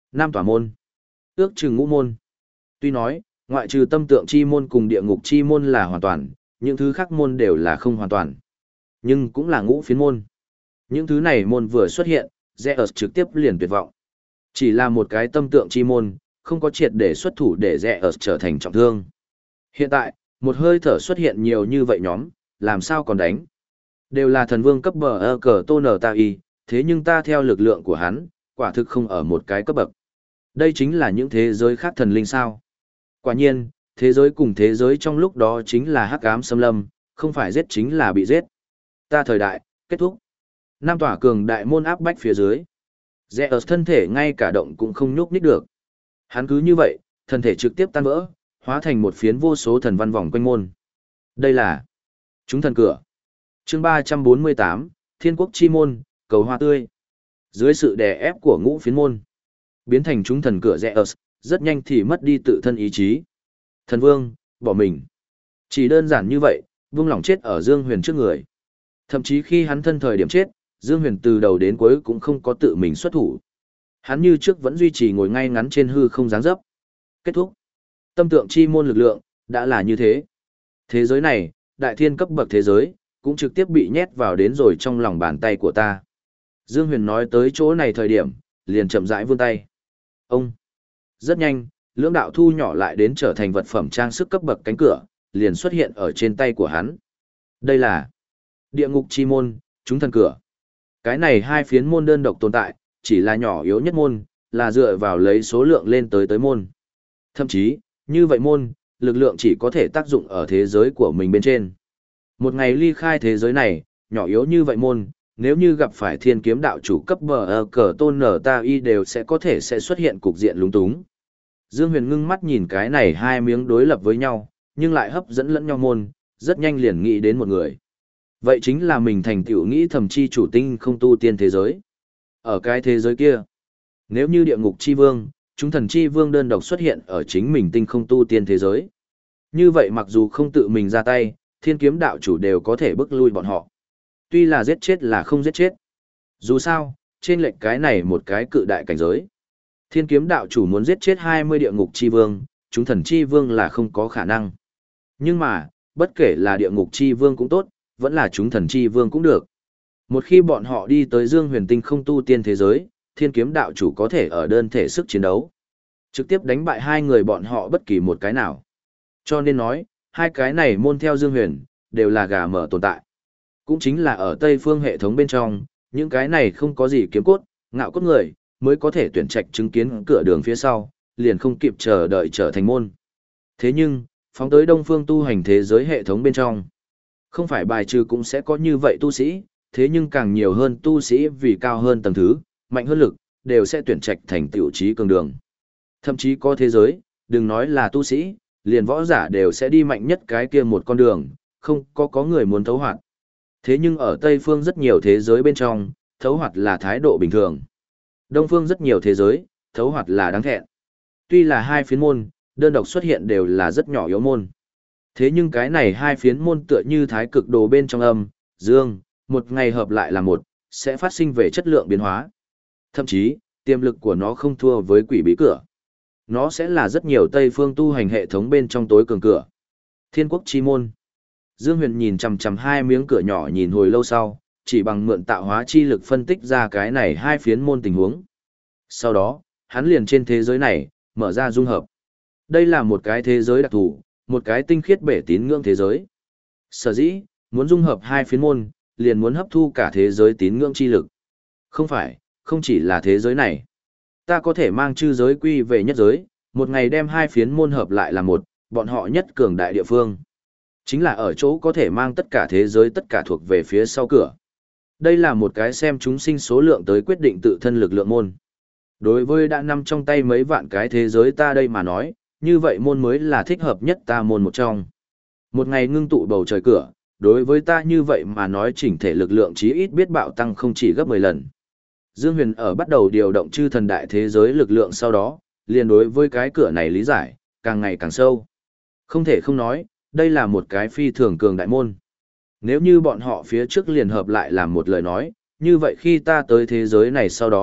Nam tòa môn. Ước chừng ngũ môn. Tuy nói, ngoại trừ tâm tượng chi môn cùng địa ngục chi môn là hoàn toàn, những thứ khác môn đều là không hoàn toàn. Nhưng cũng là ngũ phiến môn. Những thứ này môn vừa xuất hiện, Zeus trực tiếp liền tuyệt vọng. Chỉ là một cái tâm tượng chi môn, không có triệt để xuất thủ để Zeus trở thành trọng thương. Hiện tại, một hơi thở xuất hiện nhiều như vậy nhóm, làm sao còn đánh? Đều là thần vương cấp bờ ơ cờ tô nở ta y, thế nhưng ta theo lực lượng của hắn, quả thực không ở một cái cấp bậc. Đây chính là những thế giới khác thần linh sao. Quả nhiên, thế giới cùng thế giới trong lúc đó chính là hắc ám xâm lâm, không phải giết chính là bị giết. Ta thời đại, kết thúc. Nam tỏa cường đại môn áp bách phía dưới. Zeus thân thể ngay cả động cũng không nhúc nhích được. Hắn cứ như vậy, thân thể trực tiếp tan vỡ, hóa thành một phiến vô số thần văn vòng quanh môn. Đây là chúng thần cửa. Chương ba trăm bốn mươi tám, Thiên quốc chi môn, cầu hoa tươi. Dưới sự đè ép của ngũ phiến môn, biến thành chúng thần cửa Zeus, rất nhanh thì mất đi tự thân ý chí. Thần vương, bỏ mình. Chỉ đơn giản như vậy, buông lỏng chết ở Dương Huyền trước người. Thậm chí khi hắn thân thời điểm chết, Dương Huyền từ đầu đến cuối cũng không có tự mình xuất thủ. Hắn như trước vẫn duy trì ngồi ngay ngắn trên hư không dáng dấp. Kết thúc. Tâm tượng chi môn lực lượng, đã là như thế. Thế giới này, đại thiên cấp bậc thế giới, cũng trực tiếp bị nhét vào đến rồi trong lòng bàn tay của ta. Dương Huyền nói tới chỗ này thời điểm, liền chậm rãi vươn tay. Ông. Rất nhanh, lưỡng đạo thu nhỏ lại đến trở thành vật phẩm trang sức cấp bậc cánh cửa, liền xuất hiện ở trên tay của hắn. Đây là địa ngục chi môn, chúng thần cửa. Cái này hai phiến môn đơn độc tồn tại, chỉ là nhỏ yếu nhất môn, là dựa vào lấy số lượng lên tới tới môn. Thậm chí, như vậy môn, lực lượng chỉ có thể tác dụng ở thế giới của mình bên trên. Một ngày ly khai thế giới này, nhỏ yếu như vậy môn, nếu như gặp phải thiên kiếm đạo chủ cấp bờ ờ cờ tôn nở ta y đều sẽ có thể sẽ xuất hiện cục diện lúng túng. Dương Huyền ngưng mắt nhìn cái này hai miếng đối lập với nhau, nhưng lại hấp dẫn lẫn nhau môn, rất nhanh liền nghĩ đến một người. Vậy chính là mình thành tựu nghĩ thầm chi chủ tinh không tu tiên thế giới. Ở cái thế giới kia, nếu như địa ngục chi vương, chúng thần chi vương đơn độc xuất hiện ở chính mình tinh không tu tiên thế giới. Như vậy mặc dù không tự mình ra tay, thiên kiếm đạo chủ đều có thể bức lui bọn họ. Tuy là giết chết là không giết chết. Dù sao, trên lệch cái này một cái cự đại cảnh giới. Thiên kiếm đạo chủ muốn giết chết hai mươi địa ngục chi vương, chúng thần chi vương là không có khả năng. Nhưng mà, bất kể là địa ngục chi vương cũng tốt, vẫn là chúng thần chi vương cũng được. Một khi bọn họ đi tới Dương Huyền Tinh không tu tiên thế giới, thiên kiếm đạo chủ có thể ở đơn thể sức chiến đấu. Trực tiếp đánh bại hai người bọn họ bất kỳ một cái nào. Cho nên nói, hai cái này môn theo Dương Huyền, đều là gà mở tồn tại. Cũng chính là ở Tây phương hệ thống bên trong, những cái này không có gì kiếm cốt, ngạo cốt người, mới có thể tuyển trạch chứng kiến cửa đường phía sau, liền không kịp chờ đợi trở thành môn. Thế nhưng, phóng tới Đông phương tu hành thế giới hệ thống bên trong, không phải bài trừ cũng sẽ có như vậy tu sĩ, thế nhưng càng nhiều hơn tu sĩ vì cao hơn tầng thứ, mạnh hơn lực, đều sẽ tuyển trạch thành tiểu trí cường đường. Thậm chí có thế giới, đừng nói là tu sĩ, liền võ giả đều sẽ đi mạnh nhất cái kia một con đường, không có có người muốn thấu hoạt. Thế nhưng ở Tây phương rất nhiều thế giới bên trong, thấu hoạt là thái độ bình thường. Đông phương rất nhiều thế giới, thấu hoạt là đáng thẹn. Tuy là hai phiến môn, đơn độc xuất hiện đều là rất nhỏ yếu môn. Thế nhưng cái này hai phiến môn tựa như thái cực đồ bên trong âm, dương, một ngày hợp lại là một, sẽ phát sinh về chất lượng biến hóa. Thậm chí, tiềm lực của nó không thua với quỷ bí cửa. Nó sẽ là rất nhiều Tây phương tu hành hệ thống bên trong tối cường cửa. Thiên quốc chi môn. Dương Huyền nhìn chằm chằm hai miếng cửa nhỏ nhìn hồi lâu sau, chỉ bằng mượn tạo hóa chi lực phân tích ra cái này hai phiến môn tình huống. Sau đó, hắn liền trên thế giới này, mở ra dung hợp. Đây là một cái thế giới đặc thù, một cái tinh khiết bể tín ngưỡng thế giới. Sở dĩ, muốn dung hợp hai phiến môn, liền muốn hấp thu cả thế giới tín ngưỡng chi lực. Không phải, không chỉ là thế giới này. Ta có thể mang chư giới quy về nhất giới, một ngày đem hai phiến môn hợp lại là một, bọn họ nhất cường đại địa phương. Chính là ở chỗ có thể mang tất cả thế giới tất cả thuộc về phía sau cửa. Đây là một cái xem chúng sinh số lượng tới quyết định tự thân lực lượng môn. Đối với đã nằm trong tay mấy vạn cái thế giới ta đây mà nói, như vậy môn mới là thích hợp nhất ta môn một trong. Một ngày ngưng tụ bầu trời cửa, đối với ta như vậy mà nói chỉnh thể lực lượng chí ít biết bạo tăng không chỉ gấp mười lần. Dương Huyền ở bắt đầu điều động chư thần đại thế giới lực lượng sau đó, liền đối với cái cửa này lý giải, càng ngày càng sâu. Không thể không nói, đây là một cái phi thường cường đại môn. Nếu như bọn họ phía trước liền hợp lại làm một lời nói, như vậy khi ta tới thế giới này sau đó,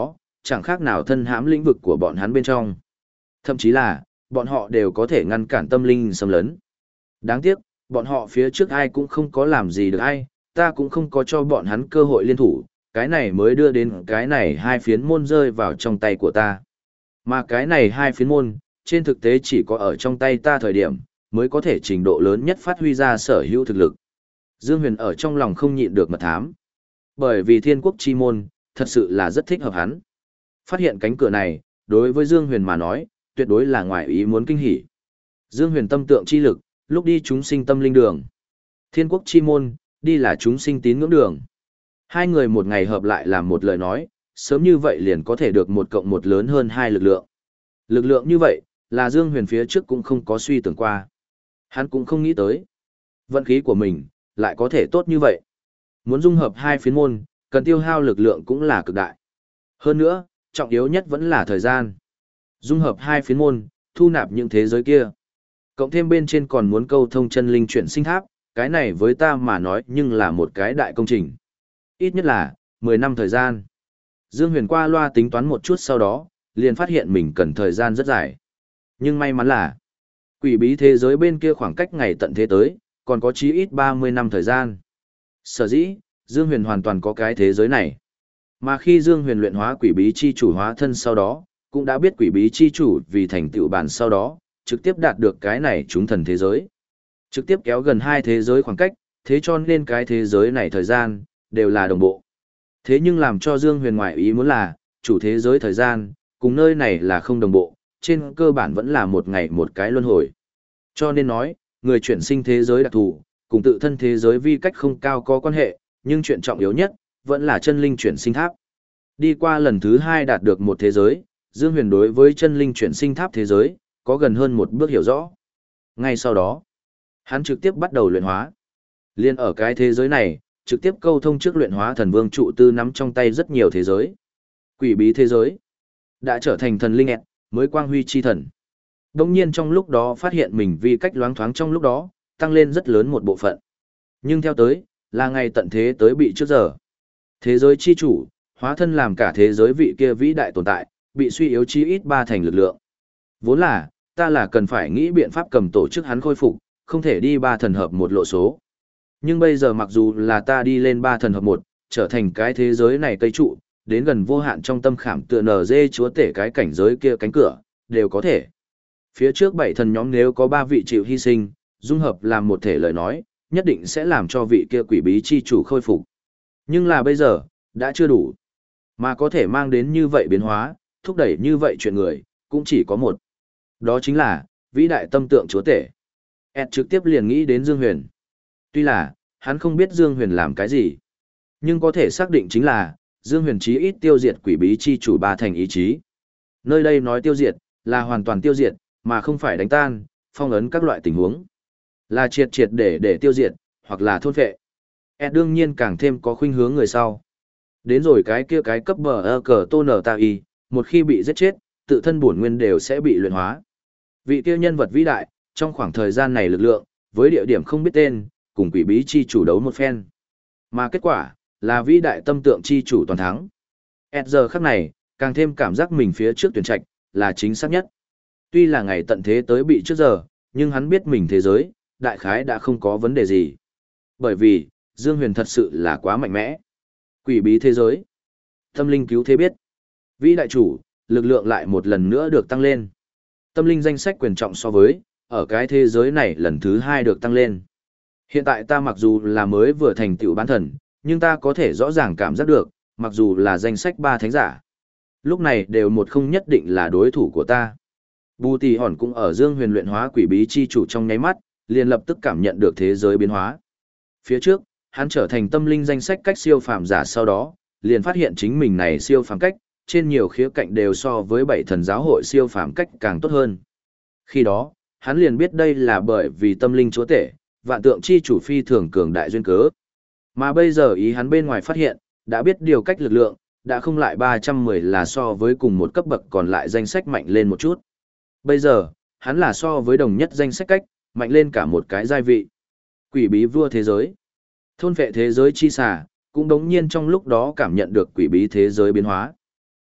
chẳng khác nào thân hãm lĩnh vực của bọn hắn bên trong. Thậm chí là, bọn họ đều có thể ngăn cản tâm linh xâm lấn. Đáng tiếc, bọn họ phía trước ai cũng không có làm gì được ai, ta cũng không có cho bọn hắn cơ hội liên thủ, cái này mới đưa đến cái này hai phiến môn rơi vào trong tay của ta. Mà cái này hai phiến môn, trên thực tế chỉ có ở trong tay ta thời điểm, mới có thể trình độ lớn nhất phát huy ra sở hữu thực lực. Dương Huyền ở trong lòng không nhịn được mật thám. Bởi vì thiên quốc chi môn, thật sự là rất thích hợp hắn. Phát hiện cánh cửa này, đối với Dương Huyền mà nói, tuyệt đối là ngoài ý muốn kinh hỉ. Dương Huyền tâm tượng chi lực, lúc đi chúng sinh tâm linh đường. Thiên quốc chi môn, đi là chúng sinh tín ngưỡng đường. Hai người một ngày hợp lại làm một lời nói, sớm như vậy liền có thể được một cộng một lớn hơn hai lực lượng. Lực lượng như vậy, là Dương Huyền phía trước cũng không có suy tưởng qua. Hắn cũng không nghĩ tới. Vận khí của mình, lại có thể tốt như vậy. Muốn dung hợp hai phiến môn, cần tiêu hao lực lượng cũng là cực đại. Hơn nữa, trọng yếu nhất vẫn là thời gian. Dung hợp hai phiến môn, thu nạp những thế giới kia. Cộng thêm bên trên còn muốn câu thông chân linh chuyển sinh tháp, cái này với ta mà nói nhưng là một cái đại công trình. Ít nhất là, mười năm thời gian. Dương Huyền qua loa tính toán một chút sau đó, liền phát hiện mình cần thời gian rất dài. Nhưng may mắn là, quỷ bí thế giới bên kia khoảng cách ngày tận thế tới, còn có chí ít ba mươi năm thời gian. Sở dĩ, Dương Huyền hoàn toàn có cái thế giới này. Mà khi Dương Huyền luyện hóa quỷ bí chi chủ hóa thân sau đó, cũng đã biết quỷ bí chi chủ vì thành tựu bản sau đó, trực tiếp đạt được cái này chúng thần thế giới. Trực tiếp kéo gần hai thế giới khoảng cách, thế cho nên cái thế giới này thời gian, đều là đồng bộ. Thế nhưng làm cho Dương Huyền ngoại ý muốn là, chủ thế giới thời gian, cùng nơi này là không đồng bộ, trên cơ bản vẫn là một ngày một cái luân hồi. Cho nên nói, người chuyển sinh thế giới đặc thù, cùng tự thân thế giới vi cách không cao có quan hệ, nhưng chuyện trọng yếu nhất, vẫn là chân linh chuyển sinh tháp. Đi qua lần thứ hai đạt được một thế giới, Dương Huyền đối với chân linh chuyển sinh tháp thế giới, có gần hơn một bước hiểu rõ. Ngay sau đó, hắn trực tiếp bắt đầu luyện hóa. Liên ở cái thế giới này, trực tiếp câu thông trước luyện hóa thần vương trụ tư nắm trong tay rất nhiều thế giới. Quỷ bí thế giới, đã trở thành thần linh ẹt, mới quang huy chi thần. Đồng nhiên trong lúc đó phát hiện mình vì cách loáng thoáng trong lúc đó, tăng lên rất lớn một bộ phận. Nhưng theo tới, là ngày tận thế tới bị trước giờ. Thế giới chi chủ, hóa thân làm cả thế giới vị kia vĩ đại tồn tại, bị suy yếu chí ít ba thành lực lượng. Vốn là, ta là cần phải nghĩ biện pháp cầm tổ chức hắn khôi phục, không thể đi ba thần hợp một lộ số. Nhưng bây giờ mặc dù là ta đi lên ba thần hợp một, trở thành cái thế giới này cây trụ, đến gần vô hạn trong tâm khảm tựa nở dê chúa tể cái cảnh giới kia cánh cửa, đều có thể. Phía trước bảy thần nhóm nếu có ba vị chịu hy sinh, dung hợp làm một thể lời nói, nhất định sẽ làm cho vị kia quỷ bí chi chủ khôi phục. Nhưng là bây giờ, đã chưa đủ. Mà có thể mang đến như vậy biến hóa, thúc đẩy như vậy chuyện người, cũng chỉ có một. Đó chính là, vĩ đại tâm tượng chúa tể. Ed trực tiếp liền nghĩ đến Dương Huyền. Tuy là, hắn không biết Dương Huyền làm cái gì. Nhưng có thể xác định chính là, Dương Huyền chí ít tiêu diệt quỷ bí chi chủ ba thành ý chí. Nơi đây nói tiêu diệt, là hoàn toàn tiêu diệt, mà không phải đánh tan, phong ấn các loại tình huống. Là triệt triệt để để tiêu diệt, hoặc là thôn phệ. Ed đương nhiên càng thêm có khuynh hướng người sau. Đến rồi cái kia cái cấp bờ ơ cờ tô nở tạo y, một khi bị giết chết, tự thân bổn nguyên đều sẽ bị luyện hóa. Vị kia nhân vật vĩ đại, trong khoảng thời gian này lực lượng, với địa điểm không biết tên, cùng quỷ bí chi chủ đấu một phen. Mà kết quả, là vĩ đại tâm tượng chi chủ toàn thắng. Ed giờ khắc này, càng thêm cảm giác mình phía trước tuyển trạch, là chính xác nhất. Tuy là ngày tận thế tới bị trước giờ, nhưng hắn biết mình thế giới, đại khái đã không có vấn đề gì. Bởi vì, Dương Huyền thật sự là quá mạnh mẽ. Quỷ bí thế giới. Tâm linh cứu thế biết. Vĩ đại chủ, lực lượng lại một lần nữa được tăng lên. Tâm linh danh sách quyền trọng so với, ở cái thế giới này lần thứ hai được tăng lên. Hiện tại ta mặc dù là mới vừa thành tựu bán thần, nhưng ta có thể rõ ràng cảm giác được, mặc dù là danh sách ba thánh giả. Lúc này đều một không nhất định là đối thủ của ta. Bù Tì Hòn cũng ở Dương Huyền luyện hóa quỷ bí chi chủ trong nháy mắt, liền lập tức cảm nhận được thế giới biến hóa. Phía trước, hắn trở thành tâm linh danh sách cách siêu phàm giả sau đó, liền phát hiện chính mình này siêu phàm cách, trên nhiều khía cạnh đều so với bảy thần giáo hội siêu phàm cách càng tốt hơn. Khi đó, hắn liền biết đây là bởi vì tâm linh chúa tể, vạn tượng chi chủ phi thường cường đại duyên cớ. Mà bây giờ ý hắn bên ngoài phát hiện, đã biết điều cách lực lượng, đã không lại ba trăm mười là so với cùng một cấp bậc còn lại danh sách mạnh lên một chút. Bây giờ, hắn là so với đồng nhất danh sách cách, mạnh lên cả một cái giai vị. Quỷ bí vua thế giới. Thôn vệ thế giới chi xà, cũng đống nhiên trong lúc đó cảm nhận được quỷ bí thế giới biến hóa.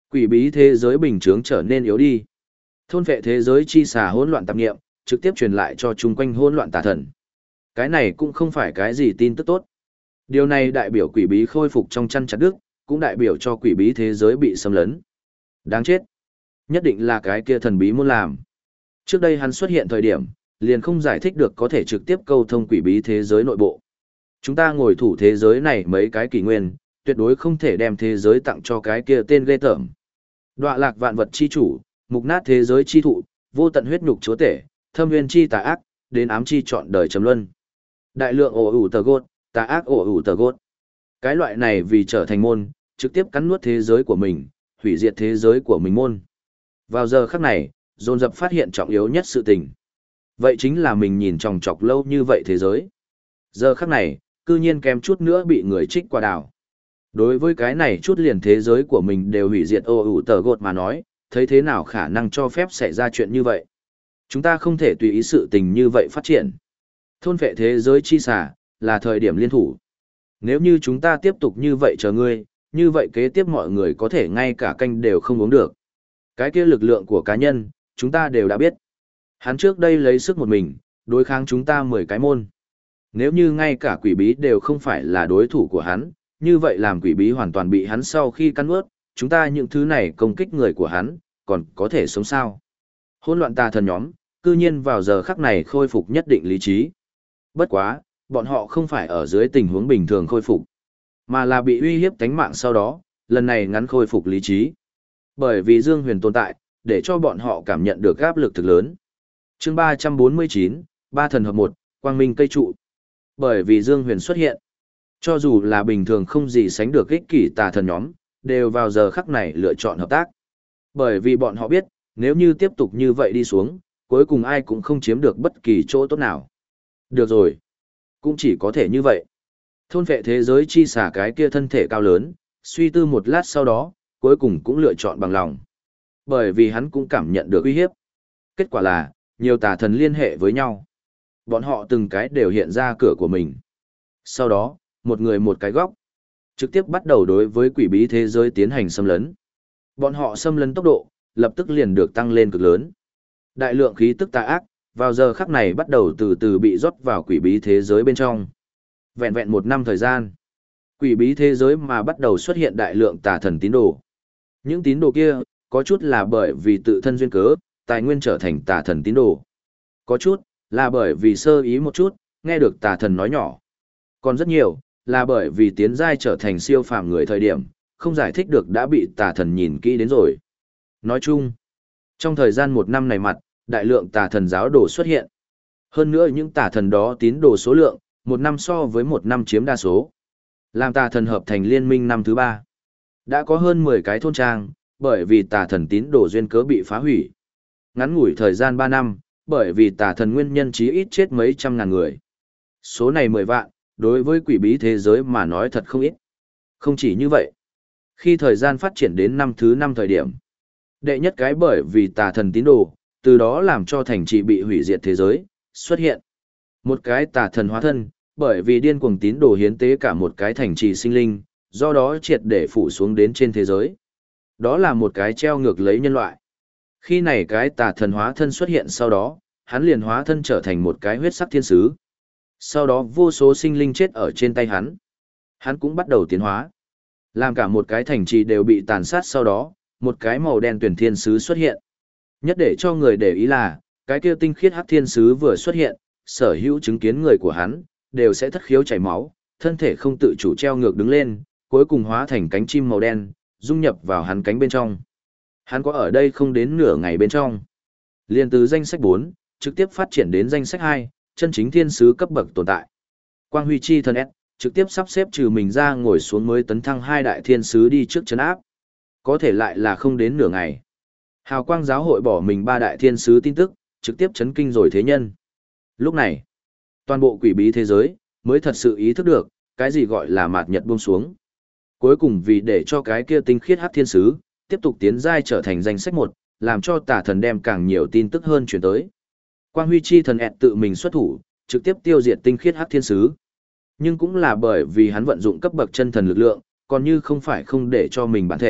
Quỷ bí thế giới bình chướng trở nên yếu đi. Thôn vệ thế giới chi xà hỗn loạn tạp niệm, trực tiếp truyền lại cho chung quanh hỗn loạn tà thần. Cái này cũng không phải cái gì tin tức tốt. Điều này đại biểu quỷ bí khôi phục trong chăn chặt đức, cũng đại biểu cho quỷ bí thế giới bị xâm lấn. Đáng chết. Nhất định là cái kia thần bí muốn làm. Trước đây hắn xuất hiện thời điểm, liền không giải thích được có thể trực tiếp câu thông quỷ bí thế giới nội bộ. Chúng ta ngồi thủ thế giới này mấy cái kỷ nguyên, tuyệt đối không thể đem thế giới tặng cho cái kia tên ghê tởm. Đọa lạc vạn vật chi chủ, mục nát thế giới chi thụ, vô tận huyết nhục chúa tể, thâm nguyên chi tà ác, đến ám chi chọn đời chấm luân. Đại lượng ổ ủ tờ gốt, tà ác ổ ủ tờ gốt. Cái loại này vì trở thành môn, trực tiếp cắn nuốt thế giới của mình, hủy diệt thế giới của mình môn. Vào giờ khắc này, dồn dập phát hiện trọng yếu nhất sự tình. Vậy chính là mình nhìn tròng trọc lâu như vậy thế giới. Giờ khắc này, cư nhiên kém chút nữa bị người trích quả đảo. Đối với cái này chút liền thế giới của mình đều hủy diệt ô ủ tờ gột mà nói, thấy thế nào khả năng cho phép xảy ra chuyện như vậy. Chúng ta không thể tùy ý sự tình như vậy phát triển. Thôn vệ thế giới chi xả, là thời điểm liên thủ. Nếu như chúng ta tiếp tục như vậy chờ ngươi, như vậy kế tiếp mọi người có thể ngay cả canh đều không uống được. Cái kia lực lượng của cá nhân, chúng ta đều đã biết. Hắn trước đây lấy sức một mình, đối kháng chúng ta mười cái môn. Nếu như ngay cả quỷ bí đều không phải là đối thủ của hắn, như vậy làm quỷ bí hoàn toàn bị hắn sau khi cắn ướt, chúng ta những thứ này công kích người của hắn, còn có thể sống sao. Hỗn loạn tà thần nhóm, cư nhiên vào giờ khắc này khôi phục nhất định lý trí. Bất quá, bọn họ không phải ở dưới tình huống bình thường khôi phục, mà là bị uy hiếp tánh mạng sau đó, lần này ngắn khôi phục lý trí. Bởi vì Dương Huyền tồn tại, để cho bọn họ cảm nhận được áp lực thực lớn. Chương ba trăm bốn mươi chín, ba thần hợp một, quang minh cây trụ. Bởi vì Dương Huyền xuất hiện, cho dù là bình thường không gì sánh được ích kỷ tà thần nhóm, đều vào giờ khắc này lựa chọn hợp tác. Bởi vì bọn họ biết, nếu như tiếp tục như vậy đi xuống, cuối cùng ai cũng không chiếm được bất kỳ chỗ tốt nào. Được rồi. Cũng chỉ có thể như vậy. Thôn vệ thế giới chi xả cái kia thân thể cao lớn, suy tư một lát sau đó, cuối cùng cũng lựa chọn bằng lòng. Bởi vì hắn cũng cảm nhận được uy hiếp. Kết quả là, nhiều tà thần liên hệ với nhau. Bọn họ từng cái đều hiện ra cửa của mình. Sau đó, một người một cái góc. Trực tiếp bắt đầu đối với quỷ bí thế giới tiến hành xâm lấn. Bọn họ xâm lấn tốc độ, lập tức liền được tăng lên cực lớn. Đại lượng khí tức tà ác, vào giờ khắc này bắt đầu từ từ bị rót vào quỷ bí thế giới bên trong. Vẹn vẹn một năm thời gian, quỷ bí thế giới mà bắt đầu xuất hiện đại lượng tà thần tín đồ. Những tín đồ kia, có chút là bởi vì tự thân duyên cớ, tài nguyên trở thành tà thần tín đồ. Có chút, là bởi vì sơ ý một chút, nghe được tà thần nói nhỏ. Còn rất nhiều, là bởi vì tiến giai trở thành siêu phàm người thời điểm, không giải thích được đã bị tà thần nhìn kỹ đến rồi. Nói chung, trong thời gian một năm này mặt, đại lượng tà thần giáo đồ xuất hiện. Hơn nữa những tà thần đó tín đồ số lượng, một năm so với một năm chiếm đa số. Làm tà thần hợp thành liên minh năm thứ ba. Đã có hơn mười cái thôn trang, bởi vì tà thần tín đồ duyên cớ bị phá hủy. Ngắn ngủi thời gian ba năm, bởi vì tà thần nguyên nhân chí ít chết mấy trăm ngàn người. Số này mười vạn, đối với quỷ bí thế giới mà nói thật không ít. Không chỉ như vậy. Khi thời gian phát triển đến năm thứ năm thời điểm, đệ nhất cái bởi vì tà thần tín đồ, từ đó làm cho thành trì bị hủy diệt thế giới, xuất hiện. Một cái tà thần hóa thân, bởi vì điên cuồng tín đồ hiến tế cả một cái thành trì sinh linh, do đó triệt để phủ xuống đến trên thế giới. Đó là một cái treo ngược lấy nhân loại. Khi này cái tà thần hóa thân xuất hiện sau đó, hắn liền hóa thân trở thành một cái huyết sắc thiên sứ. Sau đó vô số sinh linh chết ở trên tay hắn. Hắn cũng bắt đầu tiến hóa. Làm cả một cái thành trì đều bị tàn sát sau đó, một cái màu đen tuyển thiên sứ xuất hiện. Nhất để cho người để ý là, cái kia tinh khiết hắc thiên sứ vừa xuất hiện, sở hữu chứng kiến người của hắn, đều sẽ thất khiếu chảy máu, thân thể không tự chủ treo ngược đứng lên, cuối cùng hóa thành cánh chim màu đen, dung nhập vào hắn cánh bên trong. Hắn có ở đây không đến nửa ngày bên trong. Liên từ danh sách bốn, trực tiếp phát triển đến danh sách hai, chân chính thiên sứ cấp bậc tồn tại. Quang Huy Chi thần S, trực tiếp sắp xếp trừ mình ra ngồi xuống mới tấn thăng hai đại thiên sứ đi trước chấn áp. Có thể lại là không đến nửa ngày. Hào Quang giáo hội bỏ mình ba đại thiên sứ tin tức, trực tiếp chấn kinh rồi thế nhân. Lúc này, toàn bộ quỷ bí thế giới, mới thật sự ý thức được, cái gì gọi là mạt nhật buông xuống. Cuối cùng vì để cho cái kia tinh khiết hắc thiên sứ, tiếp tục tiến giai trở thành danh sách một, làm cho tà thần đem càng nhiều tin tức hơn chuyển tới. Quang Huy Chi thần ẹt tự mình xuất thủ, trực tiếp tiêu diệt tinh khiết hắc thiên sứ. Nhưng cũng là bởi vì hắn vận dụng cấp bậc chân thần lực lượng, còn như không phải không để cho mình bản thể,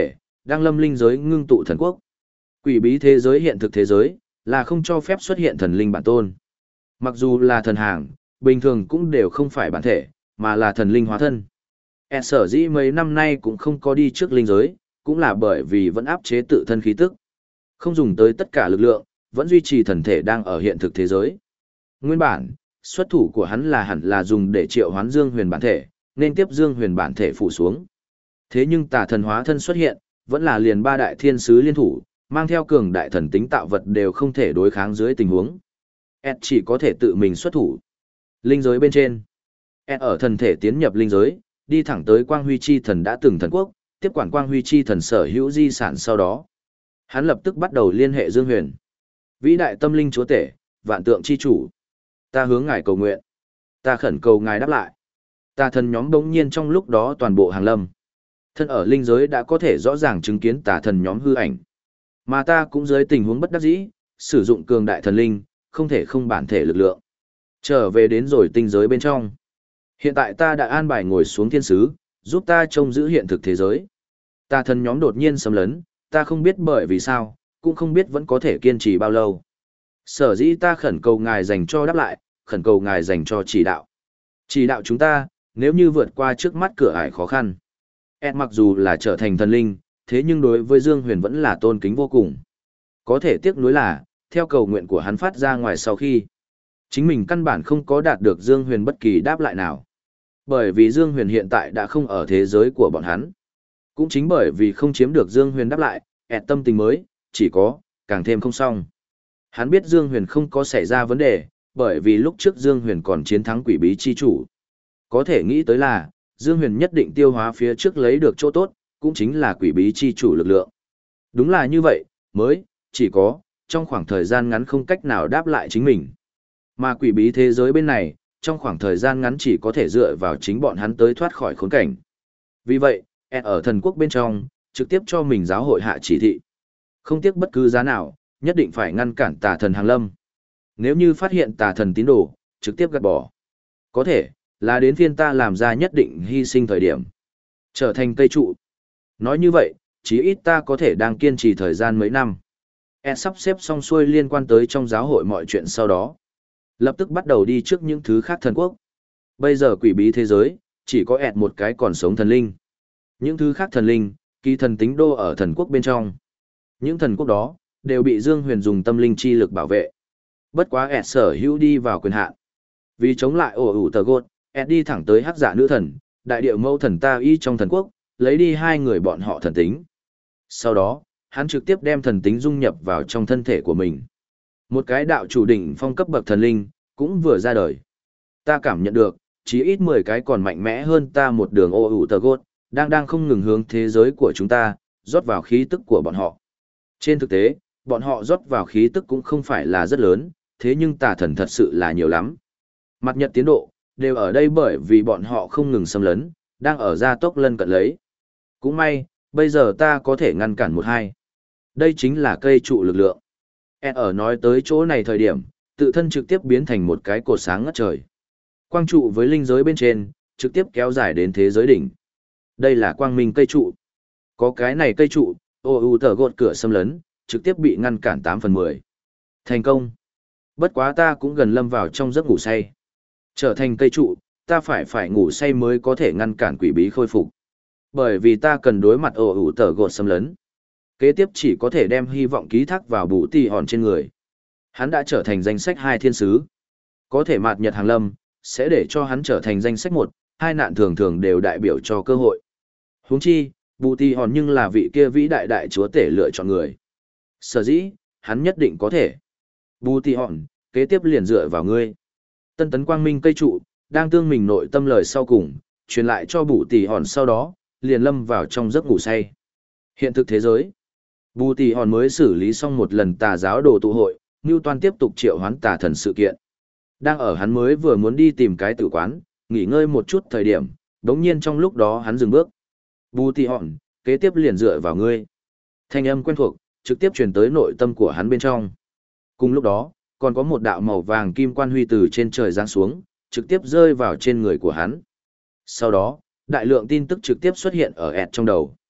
đang lâm linh giới ngưng tụ thần quốc. Quỷ bí thế giới hiện thực thế giới, là không cho phép xuất hiện thần linh bản tôn. Mặc dù là thần hàng, bình thường cũng đều không phải bản thể, mà là thần linh hóa thân. E sở dĩ mấy năm nay cũng không có đi trước linh giới, cũng là bởi vì vẫn áp chế tự thân khí tức. Không dùng tới tất cả lực lượng, vẫn duy trì thần thể đang ở hiện thực thế giới. Nguyên bản, xuất thủ của hắn là hẳn là dùng để triệu hoán Dương Huyền bản thể, nên tiếp Dương Huyền bản thể phủ xuống. Thế nhưng tà thần hóa thân xuất hiện, vẫn là liền ba đại thiên sứ liên thủ, mang theo cường đại thần tính tạo vật đều không thể đối kháng dưới tình huống. Ed chỉ có thể tự mình xuất thủ. Linh giới bên trên. Ed ở thần thể tiến nhập linh giới, đi thẳng tới Quang Huy Chi thần đã từng thần quốc, tiếp quản Quang Huy Chi thần sở hữu di sản sau đó. Hắn lập tức bắt đầu liên hệ Dương Huyền. Vĩ đại tâm linh chúa tể, vạn tượng chi chủ. Ta hướng ngài cầu nguyện. Ta khẩn cầu ngài đáp lại. Tà thần nhóm đống nhiên trong lúc đó toàn bộ hàng lâm. Thân ở linh giới đã có thể rõ ràng chứng kiến tà thần nhóm hư ảnh. Mà ta cũng dưới tình huống bất đắc dĩ, sử dụng cường đại thần linh, không thể không bản thể lực lượng. Trở về đến rồi tinh giới bên trong. Hiện tại ta đã an bài ngồi xuống thiên sứ, giúp ta trông giữ hiện thực thế giới. Tà thần nhóm đột nhiên xâm lấn, ta không biết bởi vì sao, cũng không biết vẫn có thể kiên trì bao lâu. Sở dĩ ta khẩn cầu ngài dành cho đáp lại, khẩn cầu ngài dành cho chỉ đạo. Chỉ đạo chúng ta, nếu như vượt qua trước mắt cửa ải khó khăn. Ed mặc dù là trở thành thần linh, thế nhưng đối với Dương Huyền vẫn là tôn kính vô cùng. Có thể tiếc nuối là, theo cầu nguyện của hắn phát ra ngoài sau khi, chính mình căn bản không có đạt được Dương Huyền bất kỳ đáp lại nào. Bởi vì Dương Huyền hiện tại đã không ở thế giới của bọn hắn. Cũng chính bởi vì không chiếm được Dương Huyền đáp lại, Ed tâm tình mới, chỉ có, càng thêm không xong. Hắn biết Dương Huyền không có xảy ra vấn đề, bởi vì lúc trước Dương Huyền còn chiến thắng quỷ bí chi chủ. Có thể nghĩ tới là, Dương Huyền nhất định tiêu hóa phía trước lấy được chỗ tốt, cũng chính là quỷ bí chi chủ lực lượng. Đúng là như vậy, mới, chỉ có, trong khoảng thời gian ngắn không cách nào đáp lại chính mình. Mà quỷ bí thế giới bên này, trong khoảng thời gian ngắn chỉ có thể dựa vào chính bọn hắn tới thoát khỏi khốn cảnh. Vì vậy, Ed ở thần quốc bên trong, trực tiếp cho mình giáo hội hạ chỉ thị. Không tiếc bất cứ giá nào, nhất định phải ngăn cản tà thần hàng lâm. Nếu như phát hiện tà thần tín đồ, trực tiếp gạt bỏ. Có thể, là đến phiên ta làm ra nhất định hy sinh thời điểm. Trở thành cây trụ. Nói như vậy, chí ít ta có thể đang kiên trì thời gian mấy năm. Ed sắp xếp xong xuôi liên quan tới trong giáo hội mọi chuyện sau đó. Lập tức bắt đầu đi trước những thứ khác thần quốc. Bây giờ quỷ bí thế giới, chỉ có Ed một cái còn sống thần linh. Những thứ khác thần linh, kỳ thần tính đô ở thần quốc bên trong. Những thần quốc đó, đều bị Dương Huyền dùng tâm linh chi lực bảo vệ. Bất quá Ed sở hữu đi vào quyền hạn. Vì chống lại ổ ủ tờ gột, Ed đi thẳng tới hắc giả nữ thần, đại điệu mẫu thần Ta Y trong thần quốc, lấy đi hai người bọn họ thần tính. Sau đó, hắn trực tiếp đem thần tính dung nhập vào trong thân thể của mình. Một cái đạo chủ đỉnh phong cấp bậc thần linh, cũng vừa ra đời. Ta cảm nhận được, chí ít mười cái còn mạnh mẽ hơn ta một đường ô ủ tờ gột, đang đang không ngừng hướng thế giới của chúng ta, rót vào khí tức của bọn họ. Trên thực tế, bọn họ rót vào khí tức cũng không phải là rất lớn, thế nhưng tà thần thật sự là nhiều lắm. Mặt nhật tiến độ, đều ở đây bởi vì bọn họ không ngừng xâm lấn, đang ở gia tốc lân cận lấy. Cũng may, bây giờ ta có thể ngăn cản một hai. Đây chính là cây trụ lực lượng. Ed ở nói tới chỗ này thời điểm, tự thân trực tiếp biến thành một cái cột sáng ngất trời. Quang trụ với linh giới bên trên, trực tiếp kéo dài đến thế giới đỉnh. Đây là quang minh cây trụ. Có cái này cây trụ, ô u tờ gột cửa xâm lấn, trực tiếp bị ngăn cản tám phần mười. Thành công. Bất quá ta cũng gần lâm vào trong giấc ngủ say. Trở thành cây trụ, ta phải phải ngủ say mới có thể ngăn cản quỷ bí khôi phục. Bởi vì ta cần đối mặt ổ ủ tờ gột xâm lấn. Kế tiếp chỉ có thể đem hy vọng ký thác vào bù tì hòn trên người. Hắn đã trở thành danh sách hai thiên sứ. Có thể mạt nhật hàng lâm, sẽ để cho hắn trở thành danh sách một, hai nạn thường thường đều đại biểu cho cơ hội. Huống chi, bù tì hòn nhưng là vị kia vĩ đại đại chúa tể lựa chọn người. Sở dĩ, hắn nhất định có thể. Bù tì hòn, kế tiếp liền dựa vào ngươi. Tân tấn quang minh cây trụ, đang tương mình nội tâm lời sau cùng, truyền lại cho bù tì hòn sau đó, liền lâm vào trong giấc ngủ say. Hiện thực thế giới. Bù tì hòn mới xử lý xong một lần tà giáo đồ tụ hội, Newton tiếp tục triệu hoán tà thần sự kiện. Đang ở hắn mới vừa muốn đi tìm cái tử quán, nghỉ ngơi một chút thời điểm, đống nhiên trong lúc đó hắn dừng bước. Bù tì hòn, kế tiếp liền dựa vào ngươi. Thanh âm quen thuộc, trực tiếp truyền tới nội tâm của hắn bên trong. Cùng lúc đó, còn có một đạo màu vàng kim quan huy từ trên trời giáng xuống, trực tiếp rơi vào trên người của hắn. Sau đó, đại lượng tin tức trực tiếp xuất hiện ở ẹt trong đầu.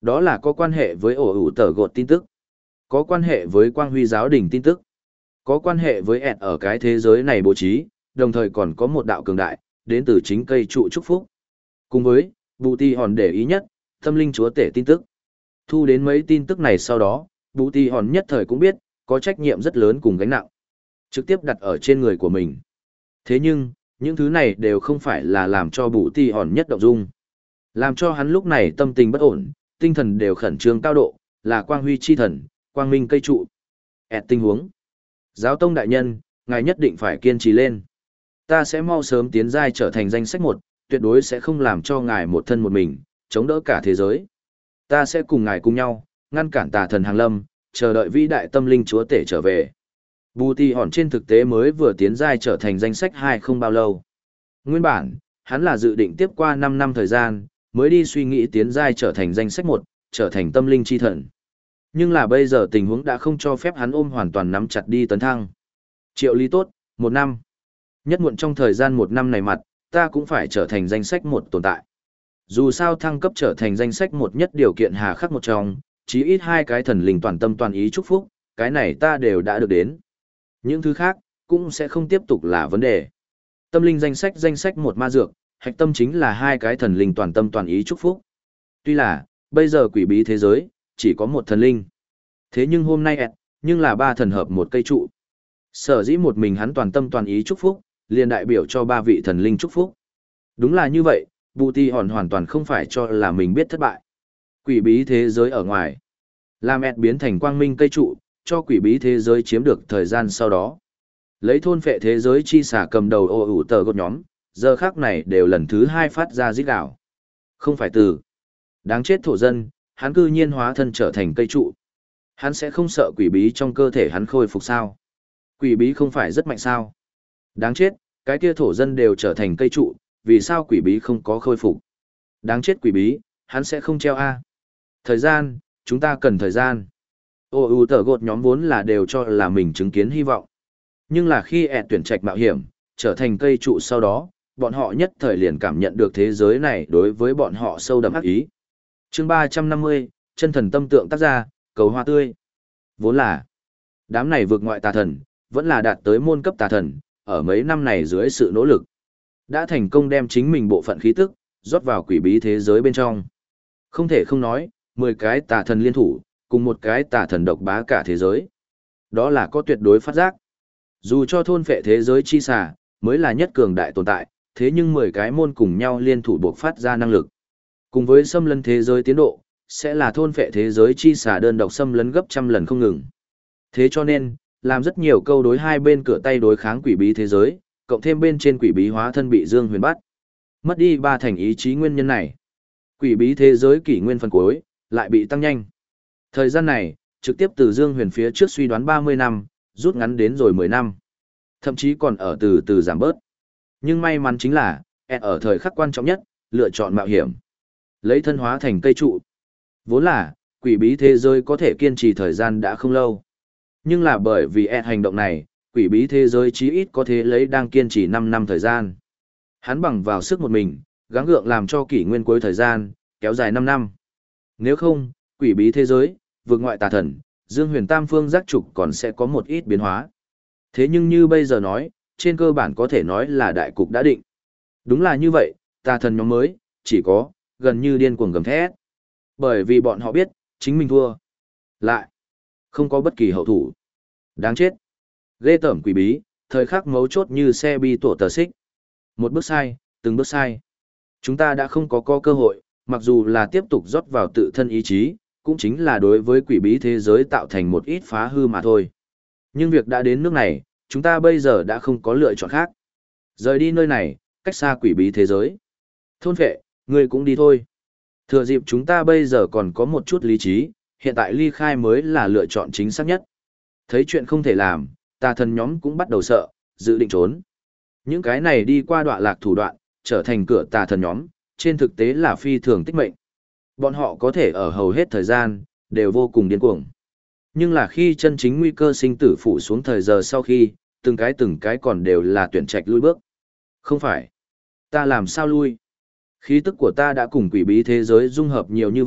Đó là có quan hệ với ổ ủ tờ gột tin tức, có quan hệ với quang huy giáo đình tin tức, có quan hệ với ẹt ở cái thế giới này bố trí, đồng thời còn có một đạo cường đại, đến từ chính cây trụ chúc phúc. Cùng với, Bù Tì Hòn để ý nhất, tâm linh chúa tể tin tức. Thu đến mấy tin tức này sau đó, Bù Tì Hòn nhất thời cũng biết, có trách nhiệm rất lớn cùng gánh nặng, trực tiếp đặt ở trên người của mình. Thế nhưng, những thứ này đều không phải là làm cho Bù Tì Hòn nhất động dung. Làm cho hắn lúc này tâm tình bất ổn, tinh thần đều khẩn trương cao độ, là quang huy chi thần, quang minh cây trụ. ẹt tình huống. Giáo tông đại nhân, ngài nhất định phải kiên trì lên. Ta sẽ mau sớm tiến giai trở thành danh sách một, tuyệt đối sẽ không làm cho ngài một thân một mình, chống đỡ cả thế giới. Ta sẽ cùng ngài cùng nhau, ngăn cản tà thần hàng lâm, chờ đợi vĩ đại tâm linh chúa tể trở về. Bù Tì Hòn trên thực tế mới vừa tiến giai trở thành danh sách hai không bao lâu. Nguyên bản, hắn là dự định tiếp qua năm năm thời gian, mới đi suy nghĩ tiến giai trở thành danh sách một, trở thành tâm linh chi thần. Nhưng là bây giờ tình huống đã không cho phép hắn ôm hoàn toàn nắm chặt đi tấn thăng. Triệu lý tốt, một năm. Nhất muộn trong thời gian một năm này mặt, ta cũng phải trở thành danh sách một tồn tại. Dù sao thăng cấp trở thành danh sách một nhất điều kiện hà khắc một trong, chí ít hai cái thần linh toàn tâm toàn ý chúc phúc, cái này ta đều đã được đến. Những thứ khác, cũng sẽ không tiếp tục là vấn đề. Tâm linh danh sách danh sách một ma dược, hạch tâm chính là hai cái thần linh toàn tâm toàn ý chúc phúc. Tuy là, bây giờ quỷ bí thế giới, chỉ có một thần linh. Thế nhưng hôm nay ẹt, nhưng là ba thần hợp một cây trụ. Sở dĩ một mình hắn toàn tâm toàn ý chúc phúc, liền đại biểu cho ba vị thần linh chúc phúc. Đúng là như vậy, Bù Tì Hòn hoàn toàn không phải cho là mình biết thất bại. Quỷ bí thế giới ở ngoài, làm ẹt biến thành quang minh cây trụ, cho quỷ bí thế giới chiếm được thời gian sau đó. Lấy thôn phệ thế giới chi xả cầm đầu ô ủ tờ gột nhóm, giờ khác này đều lần thứ hai phát ra rít gào. Không phải từ đáng chết thổ dân, hắn cư nhiên hóa thân trở thành cây trụ. Hắn sẽ không sợ quỷ bí trong cơ thể hắn khôi phục sao? Quỷ bí không phải rất mạnh sao? Đáng chết, cái kia thổ dân đều trở thành cây trụ, vì sao quỷ bí không có khôi phục? Đáng chết quỷ bí, hắn sẽ không treo a. Thời gian, chúng ta cần thời gian. Ô ủ tờ gột nhóm vốn là đều cho là mình chứng kiến hy vọng. Nhưng là khi ẹt tuyển trạch mạo hiểm, trở thành cây trụ sau đó, bọn họ nhất thời liền cảm nhận được thế giới này đối với bọn họ sâu đậm ác ý. Chương ba trăm năm mươi, chân thần tâm tượng tác gia, cầu hoa tươi. Vốn là, đám này vượt ngoại tà thần, vẫn là đạt tới môn cấp tà thần, ở mấy năm này dưới sự nỗ lực, đã thành công đem chính mình bộ phận khí tức, rót vào quỷ bí thế giới bên trong. Không thể không nói, mười cái tà thần liên thủ, cùng một cái tà thần độc bá cả thế giới. Đó là có tuyệt đối phát giác. Dù cho thôn phệ thế giới chi xà, mới là nhất cường đại tồn tại, thế nhưng mười cái môn cùng nhau liên thủ buộc phát ra năng lực. Cùng với xâm lấn thế giới tiến độ, sẽ là thôn phệ thế giới chi xà đơn độc xâm lấn gấp trăm lần không ngừng. Thế cho nên, làm rất nhiều câu đối hai bên cửa tay đối kháng quỷ bí thế giới, cộng thêm bên trên quỷ bí hóa thân bị Dương Huyền bắt. Mất đi ba thành ý chí nguyên nhân này. Quỷ bí thế giới kỷ nguyên phần cuối, lại bị tăng nhanh. Thời gian này, trực tiếp từ Dương Huyền phía trước suy đoán ba mươi năm, rút ngắn đến rồi mười năm. Thậm chí còn ở từ từ giảm bớt. Nhưng may mắn chính là, ẹt ở thời khắc quan trọng nhất, lựa chọn mạo hiểm. Lấy thân hóa thành cây trụ. Vốn là, quỷ bí thế giới có thể kiên trì thời gian đã không lâu. Nhưng là bởi vì ẹt hành động này, quỷ bí thế giới chí ít có thể lấy đang kiên trì năm năm thời gian. Hắn bằng vào sức một mình, gắng gượng làm cho kỷ nguyên cuối thời gian, kéo dài năm năm. Nếu không, quỷ bí thế giới, vượt ngoại tà thần, Dương Huyền Tam Phương giác trục còn sẽ có một ít biến hóa. Thế nhưng như bây giờ nói, trên cơ bản có thể nói là đại cục đã định. Đúng là như vậy, tà thần nhóm mới, chỉ có, gần như điên cuồng gầm thét. Bởi vì bọn họ biết, chính mình thua. Lại, không có bất kỳ hậu thủ. Đáng chết. Ghê tởm quỷ bí, thời khắc mấu chốt như xe bi tổ tờ xích. Một bước sai, từng bước sai. Chúng ta đã không có, có cơ hội, mặc dù là tiếp tục rót vào tự thân ý chí, cũng chính là đối với quỷ bí thế giới tạo thành một ít phá hư mà thôi. Nhưng việc đã đến nước này, chúng ta bây giờ đã không có lựa chọn khác. Rời đi nơi này, cách xa quỷ bí thế giới. Thôn phệ, ngươi cũng đi thôi. Thừa dịp chúng ta bây giờ còn có một chút lý trí, hiện tại ly khai mới là lựa chọn chính xác nhất. Thấy chuyện không thể làm, tà thần nhóm cũng bắt đầu sợ, dự định trốn. Những cái này đi qua đoạn lạc thủ đoạn, trở thành cửa tà thần nhóm, trên thực tế là phi thường tích mệnh. Bọn họ có thể ở hầu hết thời gian, đều vô cùng điên cuồng. Nhưng là khi chân chính nguy cơ sinh tử phủ xuống thời giờ sau khi, từng cái từng cái còn đều là tuyển trạch lui bước. Không phải. Ta làm sao lui? Khí tức của ta đã cùng quỷ bí thế giới dung hợp nhiều như vậy,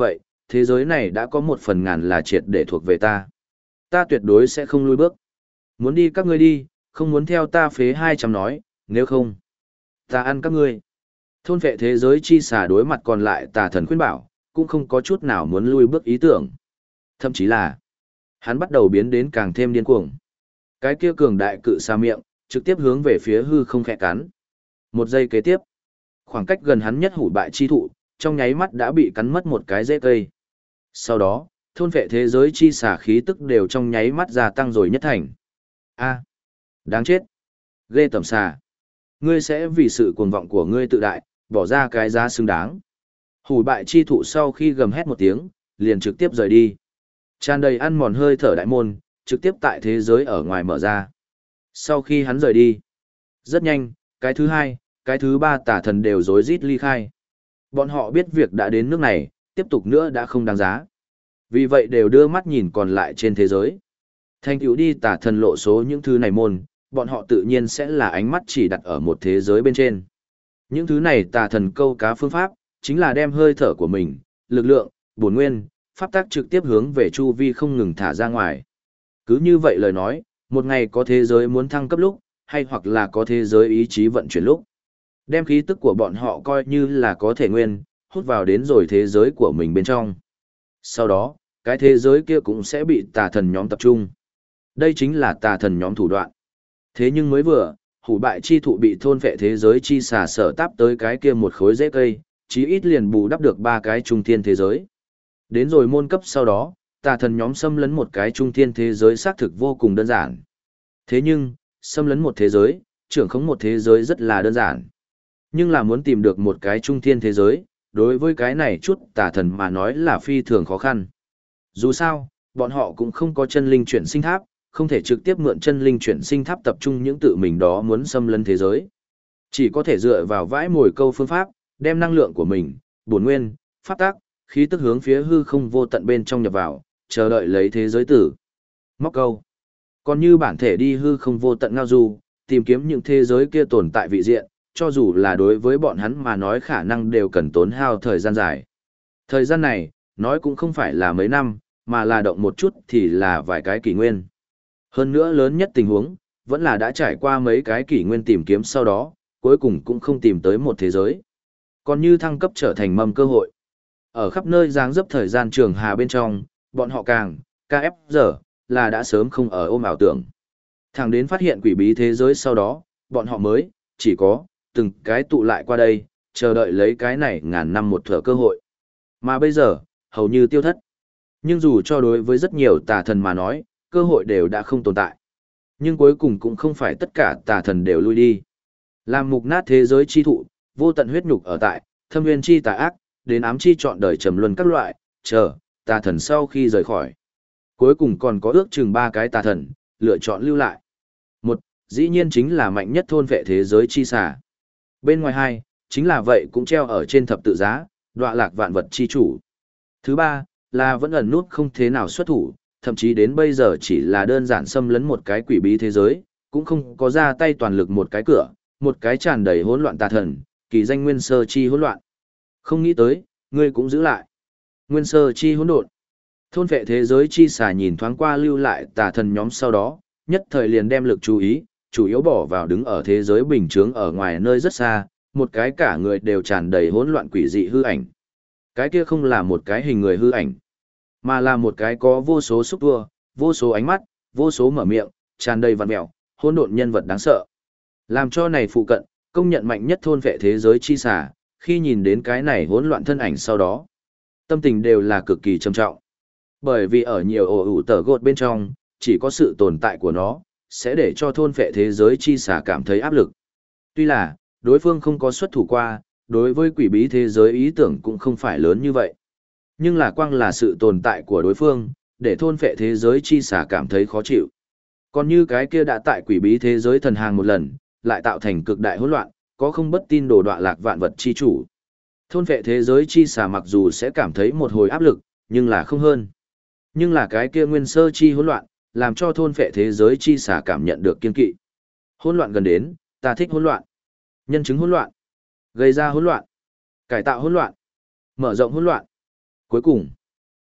thế giới này đã có một phần ngàn là triệt để thuộc về ta. Ta tuyệt đối sẽ không lùi bước. Muốn đi các ngươi đi, không muốn theo ta phế hai trăm nói, nếu không, ta ăn các ngươi. Thôn vệ thế giới chi xà đối mặt còn lại tà thần khuyên bảo, cũng không có chút nào muốn lui bước ý tưởng. Thậm chí là, hắn bắt đầu biến đến càng thêm điên cuồng. Cái kia cường đại cự xà miệng, trực tiếp hướng về phía hư không khẽ cắn. Một giây kế tiếp, khoảng cách gần hắn nhất hủ bại chi thụ, trong nháy mắt đã bị cắn mất một cái rễ cây. Sau đó, thôn vệ thế giới chi xà khí tức đều trong nháy mắt gia tăng rồi nhất thành. A, đáng chết. Ghê tởm xà. Ngươi sẽ vì sự cuồng vọng của ngươi tự đại, bỏ ra cái giá xứng đáng. Hủ bại chi thụ sau khi gầm hét một tiếng, liền trực tiếp rời đi. Tràn đầy ăn mòn hơi thở đại môn, trực tiếp tại thế giới ở ngoài mở ra. Sau khi hắn rời đi, rất nhanh, cái thứ hai, cái thứ ba tà thần đều rối rít ly khai. Bọn họ biết việc đã đến nước này, tiếp tục nữa đã không đáng giá. Vì vậy đều đưa mắt nhìn còn lại trên thế giới. Thành tựu đi tà thần lộ số những thứ này môn, bọn họ tự nhiên sẽ là ánh mắt chỉ đặt ở một thế giới bên trên. Những thứ này tà thần câu cá phương pháp, chính là đem hơi thở của mình, lực lượng, bổn nguyên, pháp tác trực tiếp hướng về chu vi không ngừng thả ra ngoài. Cứ như vậy lời nói, một ngày có thế giới muốn thăng cấp lúc, hay hoặc là có thế giới ý chí vận chuyển lúc. Đem khí tức của bọn họ coi như là có thể nguyên, hút vào đến rồi thế giới của mình bên trong. Sau đó, cái thế giới kia cũng sẽ bị tà thần nhóm tập trung. Đây chính là tà thần nhóm thủ đoạn. Thế nhưng mới vừa, hủ bại chi thụ bị thôn vệ thế giới chi xà sở táp tới cái kia một khối rễ cây, chí ít liền bù đắp được ba cái trung thiên thế giới. Đến rồi môn cấp sau đó, tà thần nhóm xâm lấn một cái trung thiên thế giới xác thực vô cùng đơn giản. Thế nhưng, xâm lấn một thế giới, trưởng khống một thế giới rất là đơn giản. Nhưng là muốn tìm được một cái trung thiên thế giới, đối với cái này chút tà thần mà nói là phi thường khó khăn. Dù sao, bọn họ cũng không có chân linh chuyển sinh tháp, không thể trực tiếp mượn chân linh chuyển sinh tháp tập trung những tự mình đó muốn xâm lấn thế giới. Chỉ có thể dựa vào vãi mồi câu phương pháp, đem năng lượng của mình, bổn nguyên, pháp tác, khí tức hướng phía hư không vô tận bên trong nhập vào, chờ đợi lấy thế giới tử. Móc câu. Còn như bản thể đi hư không vô tận ngao du, tìm kiếm những thế giới kia tồn tại vị diện, cho dù là đối với bọn hắn mà nói khả năng đều cần tốn hao thời gian dài. Thời gian này, nói cũng không phải là mấy năm, mà là động một chút thì là vài cái kỷ nguyên. Hơn nữa lớn nhất tình huống, vẫn là đã trải qua mấy cái kỷ nguyên tìm kiếm sau đó, cuối cùng cũng không tìm tới một thế giới. Còn như thăng cấp trở thành mầm cơ hội. Ở khắp nơi dáng dấp thời gian trường hà bên trong, bọn họ càng, ca ép giờ, là đã sớm không ở ôm ảo tưởng. Thẳng đến phát hiện quỷ bí thế giới sau đó, bọn họ mới, chỉ có, từng cái tụ lại qua đây, chờ đợi lấy cái này ngàn năm một thở cơ hội. Mà bây giờ, hầu như tiêu thất. Nhưng dù cho đối với rất nhiều tà thần mà nói, cơ hội đều đã không tồn tại. Nhưng cuối cùng cũng không phải tất cả tà thần đều lui đi. Làm mục nát thế giới chi thụ, vô tận huyết nhục ở tại, thâm nguyên chi tà ác, đến ám chi chọn đời trầm luân các loại, chờ, tà thần sau khi rời khỏi. Cuối cùng còn có ước chừng ba cái tà thần, lựa chọn lưu lại. Một, dĩ nhiên chính là mạnh nhất thôn vệ thế giới chi xà. Bên ngoài hai, chính là vậy cũng treo ở trên thập tự giá, đọa lạc vạn vật chi chủ. Thứ ba, là vẫn ẩn nút không thế nào xuất thủ, thậm chí đến bây giờ chỉ là đơn giản xâm lấn một cái quỷ bí thế giới, cũng không có ra tay toàn lực một cái cửa, một cái tràn đầy hỗn loạn tà thần, kỳ danh nguyên sơ chi hỗn loạn. Không nghĩ tới, ngươi cũng giữ lại. Nguyên sơ chi hỗn độn. Thôn vệ thế giới chi xà nhìn thoáng qua lưu lại tà thần nhóm sau đó, nhất thời liền đem lực chú ý, chủ yếu bỏ vào đứng ở thế giới bình chướng ở ngoài nơi rất xa, một cái cả người đều tràn đầy hỗn loạn quỷ dị hư ảnh. Cái kia không là một cái hình người hư ảnh, mà là một cái có vô số xúc tua, vô số ánh mắt, vô số mở miệng, tràn đầy vằn mèo, hỗn độn nhân vật đáng sợ. Làm cho này phụ cận, công nhận mạnh nhất thôn vệ thế giới chi xà, khi nhìn đến cái này hỗn loạn thân ảnh sau đó, tâm tình đều là cực kỳ trầm trọng. Bởi vì ở nhiều ổ ủ tờ gột bên trong, chỉ có sự tồn tại của nó, sẽ để cho thôn vệ thế giới chi xà cảm thấy áp lực. Tuy là, đối phương không có xuất thủ qua, đối với quỷ bí thế giới ý tưởng cũng không phải lớn như vậy. Nhưng là quang là sự tồn tại của đối phương, để thôn vệ thế giới chi xà cảm thấy khó chịu. Còn như cái kia đã tại quỷ bí thế giới thần hàng một lần, lại tạo thành cực đại hỗn loạn, có không bất tin đồ đọa lạc vạn vật chi chủ. Thôn vệ thế giới chi xà mặc dù sẽ cảm thấy một hồi áp lực, nhưng là không hơn. Nhưng là cái kia nguyên sơ chi hỗn loạn, làm cho thôn vệ thế giới chi xà cảm nhận được kiên kỵ. Hỗn loạn gần đến, ta thích hỗn loạn. Nhân chứng hỗn loạn, gây ra hỗn loạn, cải tạo hỗn loạn, mở rộng hỗn loạn. Cuối cùng,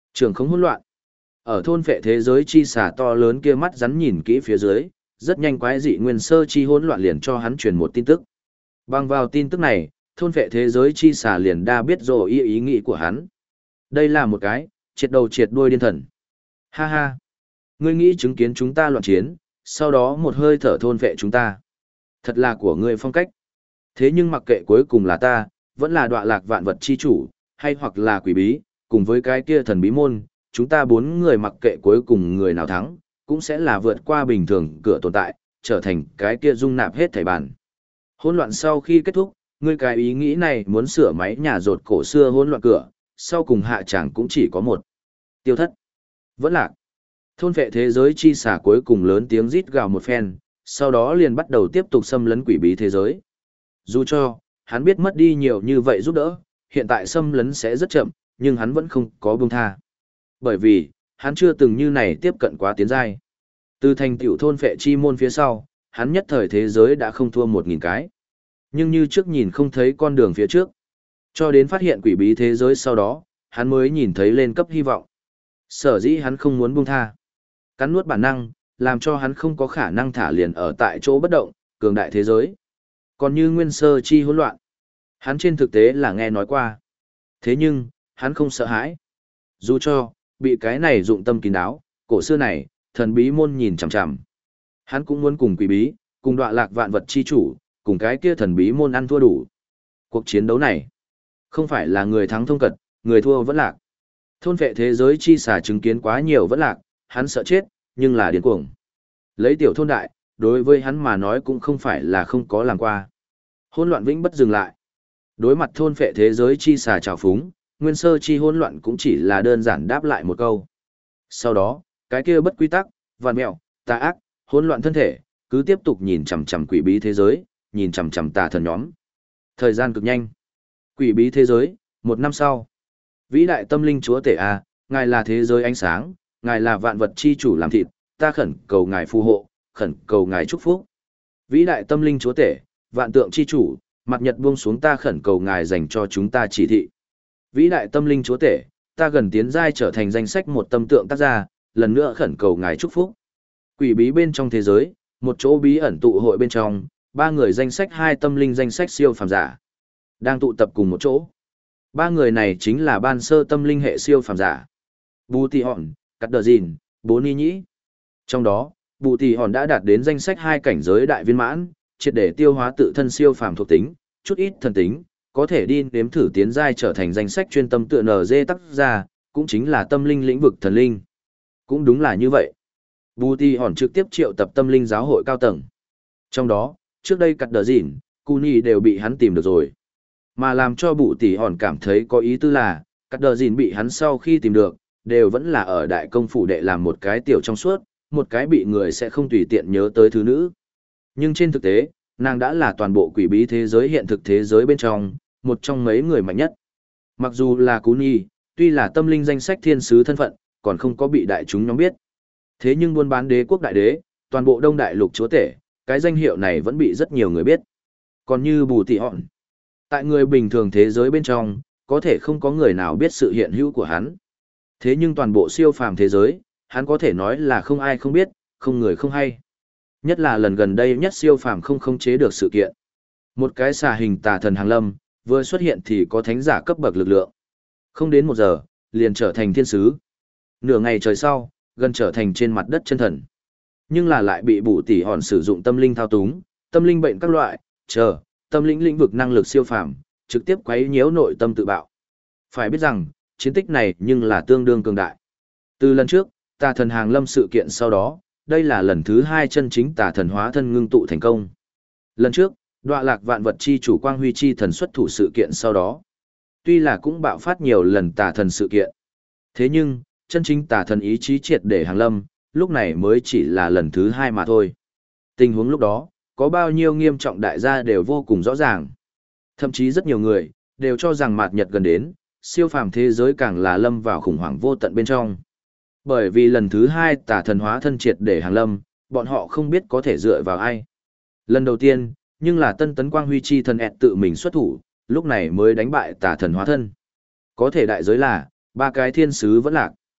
Trường không hỗn loạn. Ở thôn phệ thế giới chi xà to lớn kia mắt rắn nhìn kỹ phía dưới, rất nhanh quái dị nguyên sơ chi hỗn loạn liền cho hắn truyền một tin tức. Bằng vào tin tức này, thôn phệ thế giới chi xà liền đa biết rồi ý ý nghĩ của hắn. Đây là một cái, triệt đầu triệt đuôi điên thần. Ha ha. Ngươi nghĩ chứng kiến chúng ta loạn chiến, sau đó một hơi thở thôn phệ chúng ta. Thật là của ngươi phong cách. Thế nhưng mặc kệ cuối cùng là ta, vẫn là đọa lạc vạn vật chi chủ, hay hoặc là quỷ bí, cùng với cái kia thần bí môn, chúng ta bốn người mặc kệ cuối cùng người nào thắng, cũng sẽ là vượt qua bình thường cửa tồn tại, trở thành cái kia dung nạp hết thảy bản. Hỗn loạn sau khi kết thúc, ngươi cái ý nghĩ này muốn sửa máy nhà rột cổ xưa hỗn loạn cửa, sau cùng hạ chẳng cũng chỉ có một. Tiêu thất. Vẫn lạc. Thôn vệ thế giới chi xả cuối cùng lớn tiếng rít gào một phen, sau đó liền bắt đầu tiếp tục xâm lấn quỷ bí thế giới. Dù cho, hắn biết mất đi nhiều như vậy giúp đỡ, hiện tại xâm lấn sẽ rất chậm, nhưng hắn vẫn không có buông tha. Bởi vì, hắn chưa từng như này tiếp cận quá tiến giai. Từ thành tiểu thôn phệ chi môn phía sau, hắn nhất thời thế giới đã không thua một nghìn cái. Nhưng như trước nhìn không thấy con đường phía trước. Cho đến phát hiện quỷ bí thế giới sau đó, hắn mới nhìn thấy lên cấp hy vọng. Sở dĩ hắn không muốn buông tha. Cắn nuốt bản năng, làm cho hắn không có khả năng thả liền ở tại chỗ bất động, cường đại thế giới. Còn như nguyên sơ chi hỗn loạn, hắn trên thực tế là nghe nói qua. Thế nhưng, hắn không sợ hãi. Dù cho, bị cái này dụng tâm kín đáo, cổ xưa này, thần bí môn nhìn chằm chằm. Hắn cũng muốn cùng quỷ bí, cùng đọa lạc vạn vật chi chủ, cùng cái kia thần bí môn ăn thua đủ. Cuộc chiến đấu này, không phải là người thắng thông cật, người thua vẫn lạc. Thôn vệ thế giới chi xả chứng kiến quá nhiều vẫn lạc, hắn sợ chết, nhưng là điên cuồng. Lấy tiểu thôn đại, đối với hắn mà nói cũng không phải là không có làm qua. Hỗn loạn vĩnh bất dừng lại. Đối mặt thôn phệ thế giới chi xà trào phúng, nguyên sơ chi hỗn loạn cũng chỉ là đơn giản đáp lại một câu. Sau đó, cái kia bất quy tắc, vạn mẹo, tà ác, hỗn loạn thân thể, cứ tiếp tục nhìn chằm chằm quỷ bí thế giới, nhìn chằm chằm tà thần nhóm. Thời gian cực nhanh. Quỷ bí thế giới, một năm sau. Vĩ đại tâm linh chúa tể a, ngài là thế giới ánh sáng, ngài là vạn vật chi chủ làm thịt, ta khẩn cầu ngài phù hộ, khẩn cầu ngài chúc phúc. Vĩ đại tâm linh chúa tể, vạn tượng chi chủ, mặt nhật buông xuống ta khẩn cầu ngài dành cho chúng ta chỉ thị. Vĩ đại tâm linh chúa tể, ta gần tiến giai trở thành danh sách một tâm tượng tác gia, lần nữa khẩn cầu ngài chúc phúc. Quỷ bí bên trong thế giới, một chỗ bí ẩn tụ hội bên trong, ba người danh sách hai tâm linh danh sách siêu phàm giả đang tụ tập cùng một chỗ. Ba người này chính là ban sơ tâm linh hệ siêu phàm giả. Bù Tì Hòn, Cắt Đờ Dìn, Bố Ni Nhĩ. Trong đó, Bù Tì Hòn đã đạt đến danh sách hai cảnh giới đại viên mãn, triệt để tiêu hóa tự thân siêu phàm thuộc tính, chút ít thần tính, có thể đi nếm thử tiến giai trở thành danh sách chuyên tâm tựa en giê tác gia, cũng chính là tâm linh lĩnh vực thần linh. Cũng đúng là như vậy. Bù Tì Hòn trực tiếp triệu tập tâm linh giáo hội cao tầng. Trong đó, trước đây Cắt Đờ Dìn, Cuni đều bị hắn tìm được rồi. Mà làm cho Bù Tì Hòn cảm thấy có ý tư là, Cắt Đờ Dìn bị hắn sau khi tìm được, đều vẫn là ở đại công phủ đệ làm một cái tiểu trong suốt, một cái bị người sẽ không tùy tiện nhớ tới thứ nữ. Nhưng trên thực tế, nàng đã là toàn bộ quỷ bí thế giới hiện thực thế giới bên trong, một trong mấy người mạnh nhất. Mặc dù là Cú Nhi, tuy là tâm linh danh sách thiên sứ thân phận, còn không có bị đại chúng nhóm biết. Thế nhưng buôn bán đế quốc đại đế, toàn bộ đông đại lục chúa tể, cái danh hiệu này vẫn bị rất nhiều người biết. Còn như Bù Tì Hòn, tại người bình thường thế giới bên trong, có thể không có người nào biết sự hiện hữu của hắn. Thế nhưng toàn bộ siêu phàm thế giới, hắn có thể nói là không ai không biết, không người không hay. Nhất là lần gần đây nhất siêu phàm không khống chế được sự kiện. Một cái xà hình tà thần hàng lâm, vừa xuất hiện thì có thánh giả cấp bậc lực lượng. Không đến một giờ, liền trở thành thiên sứ. Nửa ngày trời sau, gần trở thành trên mặt đất chân thần. Nhưng là lại bị Bù Tì Hòn sử dụng tâm linh thao túng, tâm linh bệnh các loại, chờ, tâm linh lĩnh vực năng lực siêu phàm, trực tiếp quấy nhiễu nội tâm tự bạo. Phải biết rằng, chiến tích này nhưng là tương đương cường đại. Từ lần trước, tà thần hàng lâm sự kiện sau đó, đây là lần thứ hai chân chính tà thần hóa thân ngưng tụ thành công. Lần trước, đọa lạc vạn vật chi chủ quang huy chi thần xuất thủ sự kiện sau đó. Tuy là cũng bạo phát nhiều lần tà thần sự kiện. Thế nhưng, chân chính tà thần ý chí triệt để hàng lâm, lúc này mới chỉ là lần thứ hai mà thôi. Tình huống lúc đó, có bao nhiêu nghiêm trọng đại gia đều vô cùng rõ ràng. Thậm chí rất nhiều người, đều cho rằng mạt nhật gần đến, siêu phàm thế giới càng là lâm vào khủng hoảng vô tận bên trong. Bởi vì lần thứ hai tà thần hóa thân triệt để hàng lâm, bọn họ không biết có thể dựa vào ai. Lần đầu tiên, nhưng là tân tấn quang huy chi thần ẹt tự mình xuất thủ, lúc này mới đánh bại tà thần hóa thân. Có thể đại giới là, ba cái thiên sứ vẫn lạc.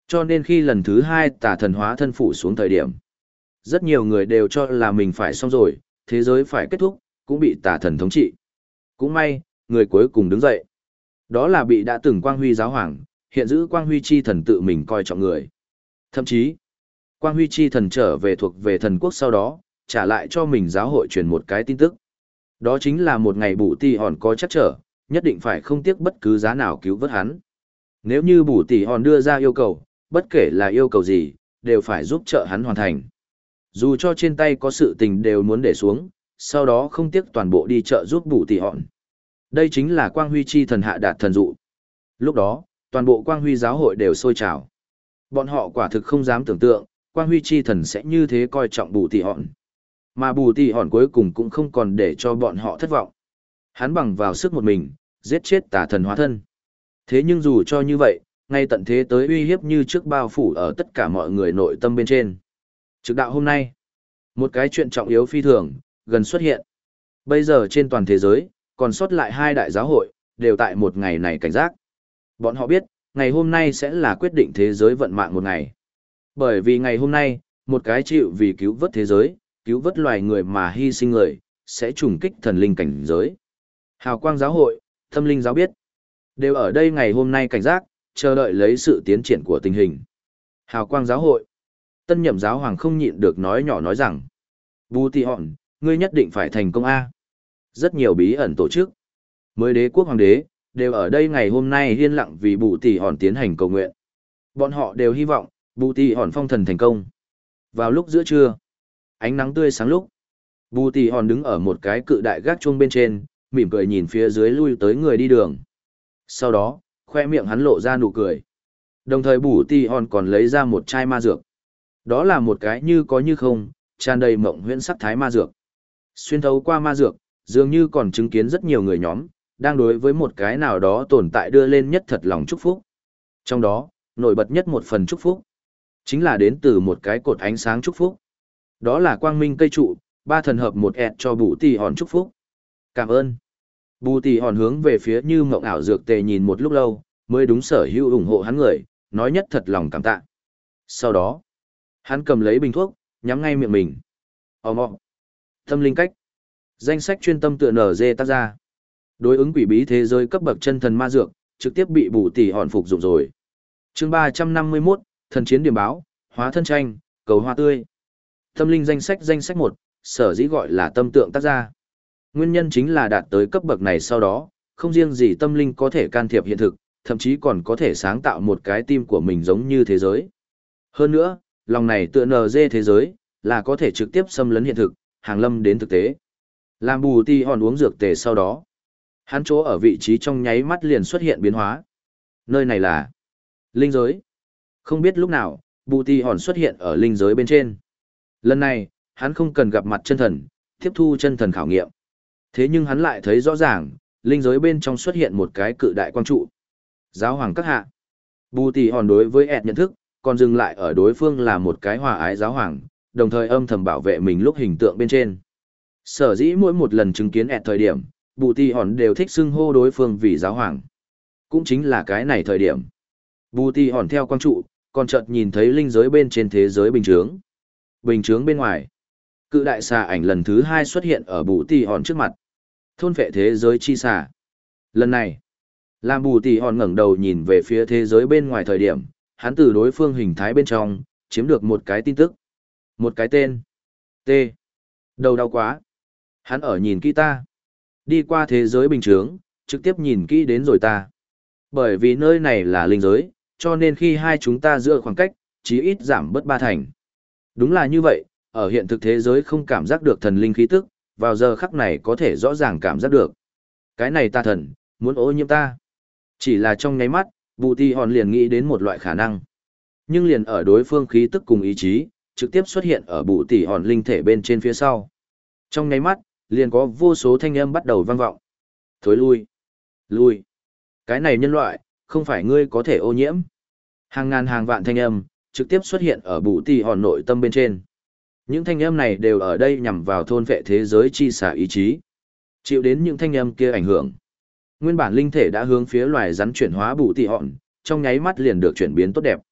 Cho nên khi lần thứ hai tà thần hóa thân phủ xuống thời điểm, rất nhiều người đều cho là mình phải xong rồi, thế giới phải kết thúc, cũng bị tà thần thống trị. Cũng may, người cuối cùng đứng dậy. Đó là bị đã từng quang huy giáo hoàng, hiện giữ quang huy chi thần tự mình coi trọng người. Thậm chí, quang huy chi thần trở về thuộc về thần quốc sau đó, trả lại cho mình giáo hội truyền một cái tin tức. Đó chính là một ngày bù tì hòn có chắc trở, nhất định phải không tiếc bất cứ giá nào cứu vớt hắn. Nếu như bù tì hòn đưa ra yêu cầu, bất kể là yêu cầu gì, đều phải giúp trợ hắn hoàn thành. Dù cho trên tay có sự tình đều muốn để xuống, sau đó không tiếc toàn bộ đi trợ giúp bù tì hòn. Đây chính là quang huy chi thần hạ đạt thần dụ. Lúc đó, toàn bộ quang huy giáo hội đều sôi trào. Bọn họ quả thực không dám tưởng tượng, quang huy chi thần sẽ như thế coi trọng bù tì hòn. Mà bù tì hòn cuối cùng cũng không còn để cho bọn họ thất vọng. Hắn bằng vào sức một mình, giết chết tà thần hóa thân. Thế nhưng dù cho như vậy, ngay tận thế tới uy hiếp như trước bao phủ ở tất cả mọi người nội tâm bên trên. Trực đạo hôm nay, một cái chuyện trọng yếu phi thường, gần xuất hiện. Bây giờ trên toàn thế giới, còn sót lại hai đại giáo hội, đều tại một ngày này cảnh giác. Bọn họ biết, ngày hôm nay sẽ là quyết định thế giới vận mạng một ngày. Bởi vì ngày hôm nay, một cái chịu vì cứu vớt thế giới, cứu vớt loài người mà hy sinh người, sẽ trùng kích thần linh cảnh giới. Hào quang giáo hội, tâm linh giáo biết, đều ở đây ngày hôm nay cảnh giác, chờ đợi lấy sự tiến triển của tình hình. Hào quang giáo hội, tân nhậm giáo hoàng không nhịn được nói nhỏ nói rằng, Bù Tì Hòn, ngươi nhất định phải thành công A. Rất nhiều bí ẩn tổ chức, mới đế quốc hoàng đế, đều ở đây ngày hôm nay yên lặng vì Bù Tì Hòn tiến hành cầu nguyện. Bọn họ đều hy vọng, Bù Tì Hòn phong thần thành công. Vào lúc giữa trưa, ánh nắng tươi sáng lúc, Bù Tì Hòn đứng ở một cái cự đại gác chuông bên trên, mỉm cười nhìn phía dưới lui tới người đi đường. Sau đó, khoe miệng hắn lộ ra nụ cười. Đồng thời Bù Tì Hòn còn lấy ra một chai ma dược. Đó là một cái như có như không, tràn đầy mộng huyễn sắc thái ma dược. Xuyên thấu qua ma dược, dường như còn chứng kiến rất nhiều người nhóm, đang đối với một cái nào đó tồn tại đưa lên nhất thật lòng chúc phúc. Trong đó, nổi bật nhất một phần chúc phúc, chính là đến từ một cái cột ánh sáng chúc phúc. Đó là quang minh cây trụ, ba thần hợp một ẹt cho Bù Tì Hòn chúc phúc. Cảm ơn. Bù Tì Hòn hướng về phía như mộng ảo dược tề nhìn một lúc lâu, mới đúng sở hữu ủng hộ hắn người, nói nhất thật lòng cảm tạ. Sau đó, hắn cầm lấy bình thuốc, nhắm ngay miệng mình. Ồ mọ. Tâm linh cách. Danh sách chuyên tâm tựa nở dê tác ra. Đối ứng quỷ bí thế giới cấp bậc chân thần ma dược, trực tiếp bị Bù Tì Hòn phục dụng rồi. Chương ba trăm năm mươi mốt, thần chiến điểm báo, hóa thân tranh, cầu hoa tươi. Tâm linh danh sách danh sách một, sở dĩ gọi là tâm tượng tác ra. Nguyên nhân chính là đạt tới cấp bậc này sau đó, không riêng gì tâm linh có thể can thiệp hiện thực, thậm chí còn có thể sáng tạo một cái tim của mình giống như thế giới. Hơn nữa, lòng này tựa nờ dê thế giới, là có thể trực tiếp xâm lấn hiện thực, hàng lâm đến thực tế. Làm Bù Tì Hòn uống dược tề sau đó, hắn chỗ ở vị trí trong nháy mắt liền xuất hiện biến hóa. Nơi này là linh giới. Không biết lúc nào, Bù Tì Hòn xuất hiện ở linh giới bên trên. Lần này, hắn không cần gặp mặt chân thần, tiếp thu chân thần khảo nghiệm. Thế nhưng hắn lại thấy rõ ràng, linh giới bên trong xuất hiện một cái cự đại quang trụ. Giáo hoàng các hạ. Bù Tì Hòn đối với ẹt nhận thức, còn dừng lại ở đối phương là một cái hòa ái giáo hoàng, đồng thời âm thầm bảo vệ mình lúc hình tượng bên trên. Sở dĩ mỗi một lần chứng kiến ẹt thời điểm, Bù Tì Hòn đều thích xưng hô đối phương vì giáo hoàng. Cũng chính là cái này thời điểm. Bù Tì Hòn theo quang trụ, còn chợt nhìn thấy linh giới bên trên thế giới bình chướng. Bình chướng bên ngoài, cự đại xà ảnh lần thứ hai xuất hiện ở Bù Tì Hòn trước mặt. Thôn phệ thế giới chi xà. Lần này, làm Bù Tì Hòn ngẩng đầu nhìn về phía thế giới bên ngoài thời điểm, hắn từ đối phương hình thái bên trong, chiếm được một cái tin tức. Một cái tên. T. Đầu đau quá. Hắn ở nhìn kỹ ta. Đi qua thế giới bình chướng, trực tiếp nhìn kỹ đến rồi ta. Bởi vì nơi này là linh giới, cho nên khi hai chúng ta giữa khoảng cách, chí ít giảm bớt ba thành. Đúng là như vậy, ở hiện thực thế giới không cảm giác được thần linh khí tức, vào giờ khắc này có thể rõ ràng cảm giác được. Cái này ta thần, muốn ô nhiễm ta. Chỉ là trong nháy mắt, Bù Tì Hòn liền nghĩ đến một loại khả năng. Nhưng liền ở đối phương khí tức cùng ý chí, trực tiếp xuất hiện ở Bù Tì Hòn linh thể bên trên phía sau. Trong nháy mắt, liền có vô số thanh âm bắt đầu vang vọng. Thối lui. Lui. Cái này nhân loại, không phải ngươi có thể ô nhiễm. Hàng ngàn hàng vạn thanh âm, trực tiếp xuất hiện ở Bù Tì Hòn nội tâm bên trên. Những thanh âm này đều ở đây nhằm vào thôn vệ thế giới chi xả ý chí. Chịu đến những thanh âm kia ảnh hưởng. Nguyên bản linh thể đã hướng phía loài rắn chuyển hóa Bù Tì Hòn, trong nháy mắt liền được chuyển biến tốt đẹp.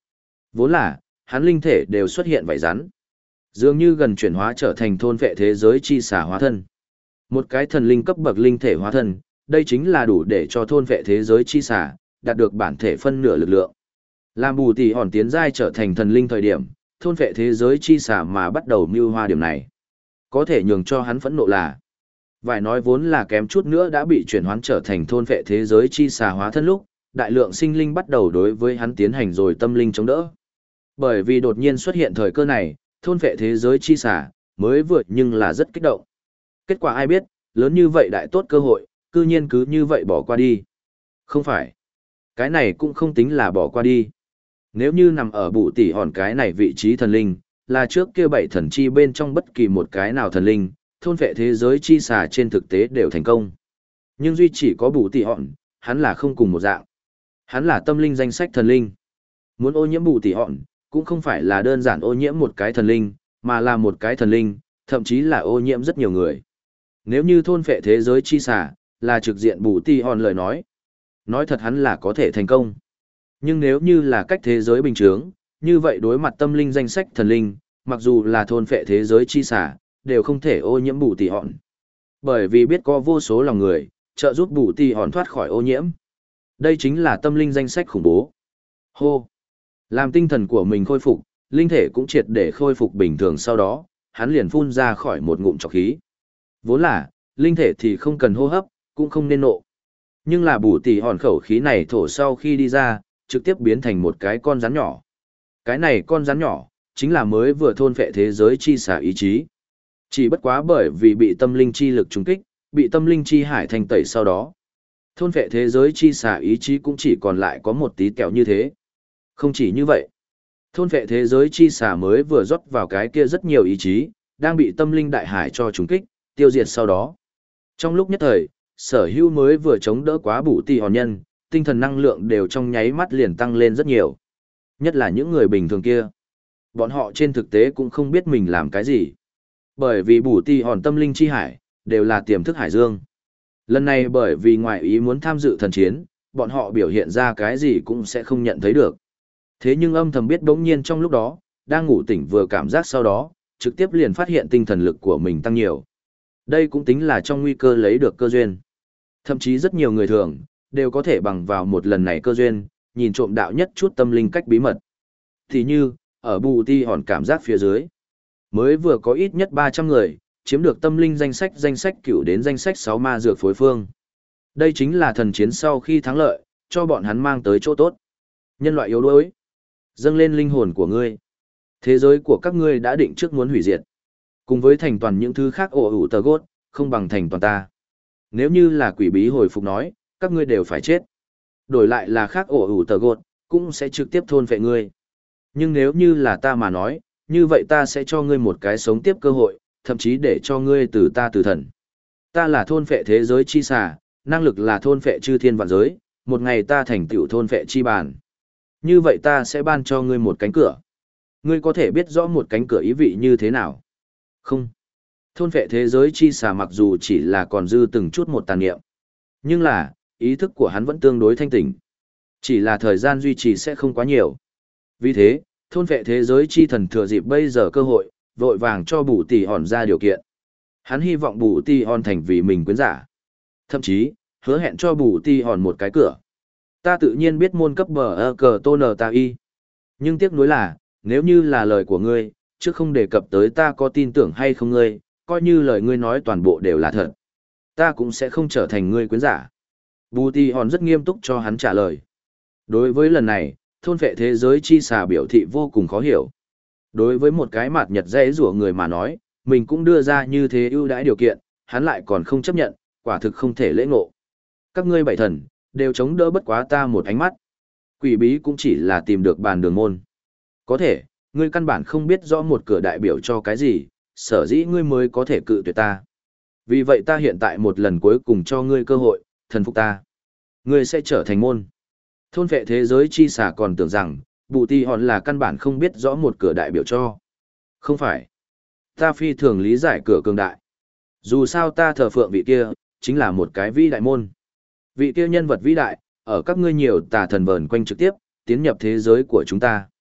Vốn là, hắn linh thể đều xuất hiện vảy rắn. Dường như gần chuyển hóa trở thành thôn vệ thế giới chi xả hóa thân. Một cái thần linh cấp bậc linh thể hóa thân, đây chính là đủ để cho thôn vệ thế giới chi xả, đạt được bản thể phân nửa lực lượng. Làm bù tỷ hòn tiến giai trở thành thần linh thời điểm, thôn vệ thế giới chi xả mà bắt đầu mưu hoa điểm này. Có thể nhường cho hắn phẫn nộ là, vài nói vốn là kém chút nữa đã bị chuyển hoán trở thành thôn vệ thế giới chi xà hóa thân lúc, đại lượng sinh linh bắt đầu đối với hắn tiến hành rồi tâm linh chống đỡ. Bởi vì đột nhiên xuất hiện thời cơ này, thôn vệ thế giới chi xà mới vượt nhưng là rất kích động. Kết quả ai biết, lớn như vậy đại tốt cơ hội, cư nhiên cứ như vậy bỏ qua đi. Không phải, cái này cũng không tính là bỏ qua đi. Nếu như nằm ở bụ tỷ hòn cái này vị trí thần linh, là trước kia bảy thần chi bên trong bất kỳ một cái nào thần linh, thôn vệ thế giới chi xà trên thực tế đều thành công. Nhưng duy chỉ có bù tỷ hòn, hắn là không cùng một dạng. Hắn là tâm linh danh sách thần linh. Muốn ô nhiễm bù tỷ hòn, cũng không phải là đơn giản ô nhiễm một cái thần linh, mà là một cái thần linh, thậm chí là ô nhiễm rất nhiều người. Nếu như thôn vệ thế giới chi xà, là trực diện bù tỷ hòn lời nói. Nói thật hắn là có thể thành công. Nhưng nếu như là cách thế giới bình thường, như vậy đối mặt tâm linh danh sách thần linh, mặc dù là thôn vệ thế giới chi xả, đều không thể ô nhiễm bù tỷ hòn. Bởi vì biết có vô số lòng người, trợ giúp bù tỷ hòn thoát khỏi ô nhiễm. Đây chính là tâm linh danh sách khủng bố. Hô! Làm tinh thần của mình khôi phục, linh thể cũng triệt để khôi phục bình thường sau đó, hắn liền phun ra khỏi một ngụm trọc khí. Vốn là, linh thể thì không cần hô hấp, cũng không nên nộ. Nhưng là bù tỷ hòn khẩu khí này thổ sau khi đi ra, trực tiếp biến thành một cái con rắn nhỏ. Cái này con rắn nhỏ, chính là mới vừa thôn phệ thế giới chi xả ý chí. Chỉ bất quá bởi vì bị tâm linh chi lực trúng kích, bị tâm linh chi hải thanh tẩy sau đó. Thôn phệ thế giới chi xả ý chí cũng chỉ còn lại có một tí kẹo như thế. Không chỉ như vậy. Thôn phệ thế giới chi xả mới vừa rót vào cái kia rất nhiều ý chí, đang bị tâm linh đại hải cho trúng kích, tiêu diệt sau đó. Trong lúc nhất thời, sở hữu mới vừa chống đỡ quá bù tỷ hòn nhân, tinh thần năng lượng đều trong nháy mắt liền tăng lên rất nhiều. Nhất là những người bình thường kia. Bọn họ trên thực tế cũng không biết mình làm cái gì. Bởi vì bù tỷ hòn tâm linh chi hải, đều là tiềm thức hải dương. Lần này bởi vì ngoại ý muốn tham dự thần chiến, bọn họ biểu hiện ra cái gì cũng sẽ không nhận thấy được. Thế nhưng âm thầm biết bỗng nhiên trong lúc đó, đang ngủ tỉnh vừa cảm giác sau đó, trực tiếp liền phát hiện tinh thần lực của mình tăng nhiều. Đây cũng tính là trong nguy cơ lấy được cơ duyên. Thậm chí rất nhiều người thường, đều có thể bằng vào một lần này cơ duyên, nhìn trộm đạo nhất chút tâm linh cách bí mật. Thì như, ở bù ti hòn cảm giác phía dưới, mới vừa có ít nhất ba trăm người, chiếm được tâm linh danh sách danh sách cửu đến danh sách sáu ma dược phối phương. Đây chính là thần chiến sau khi thắng lợi, cho bọn hắn mang tới chỗ tốt. Nhân loại yếu đuối, dâng lên linh hồn của ngươi. Thế giới của các ngươi đã định trước muốn hủy diệt. Cùng với thành toàn những thứ khác ổ ủ tờ gốt, không bằng thành toàn ta. Nếu như là quỷ bí hồi phục nói, các ngươi đều phải chết. Đổi lại là khác ổ ủ tờ gốt, cũng sẽ trực tiếp thôn phệ ngươi. Nhưng nếu như là ta mà nói, như vậy ta sẽ cho ngươi một cái sống tiếp cơ hội, thậm chí để cho ngươi từ ta từ thần. Ta là thôn phệ thế giới chi xà, năng lực là thôn phệ chư thiên vạn giới, một ngày ta thành tựu thôn phệ chi bàn. Như vậy ta sẽ ban cho ngươi một cánh cửa. Ngươi có thể biết rõ một cánh cửa ý vị như thế nào? Không. Thôn phệ thế giới chi xà mặc dù chỉ là còn dư từng chút một tàn niệm. Nhưng là, ý thức của hắn vẫn tương đối thanh tỉnh. Chỉ là thời gian duy trì sẽ không quá nhiều. Vì thế, thôn phệ thế giới chi thần thừa dịp bây giờ cơ hội, vội vàng cho bù tỷ hòn ra điều kiện. Hắn hy vọng bù tỷ hòn thành vì mình quyến giả. Thậm chí, hứa hẹn cho bù tỷ hòn một cái cửa. Ta tự nhiên biết môn cấp bờ ơ cờ tôn ta y. Nhưng tiếc nuối là, nếu như là lời của ngươi, chứ không đề cập tới ta có tin tưởng hay không ngươi, coi như lời ngươi nói toàn bộ đều là thật. Ta cũng sẽ không trở thành ngươi quyến giả. Bù tỷ hòn rất nghiêm túc cho hắn trả lời. Đối với lần này, thôn vệ thế giới chi xà biểu thị vô cùng khó hiểu. Đối với một cái mạt nhật dễ rủa người mà nói, mình cũng đưa ra như thế ưu đãi điều kiện, hắn lại còn không chấp nhận, quả thực không thể lễ ngộ. Các ngươi bảy thần, đều chống đỡ bất quá ta một ánh mắt. Quỷ bí cũng chỉ là tìm được bàn đường môn. Có thể, ngươi căn bản không biết rõ một cửa đại biểu cho cái gì, sở dĩ ngươi mới có thể cự tuyệt ta. Vì vậy ta hiện tại một lần cuối cùng cho ngươi cơ hội, thần phục ta. Ngươi sẽ trở thành môn. Thôn vệ thế giới chi xà còn tưởng rằng, bù ti hòn là căn bản không biết rõ một cửa đại biểu cho. Không phải. Ta phi thường lý giải cửa cường đại. Dù sao ta thờ phượng vị kia, chính là một cái vĩ đại môn. Vị kia nhân vật vĩ đại, ở các ngươi nhiều tà thần vờn quanh trực tiếp, tiến nhập thế giới của chúng ta.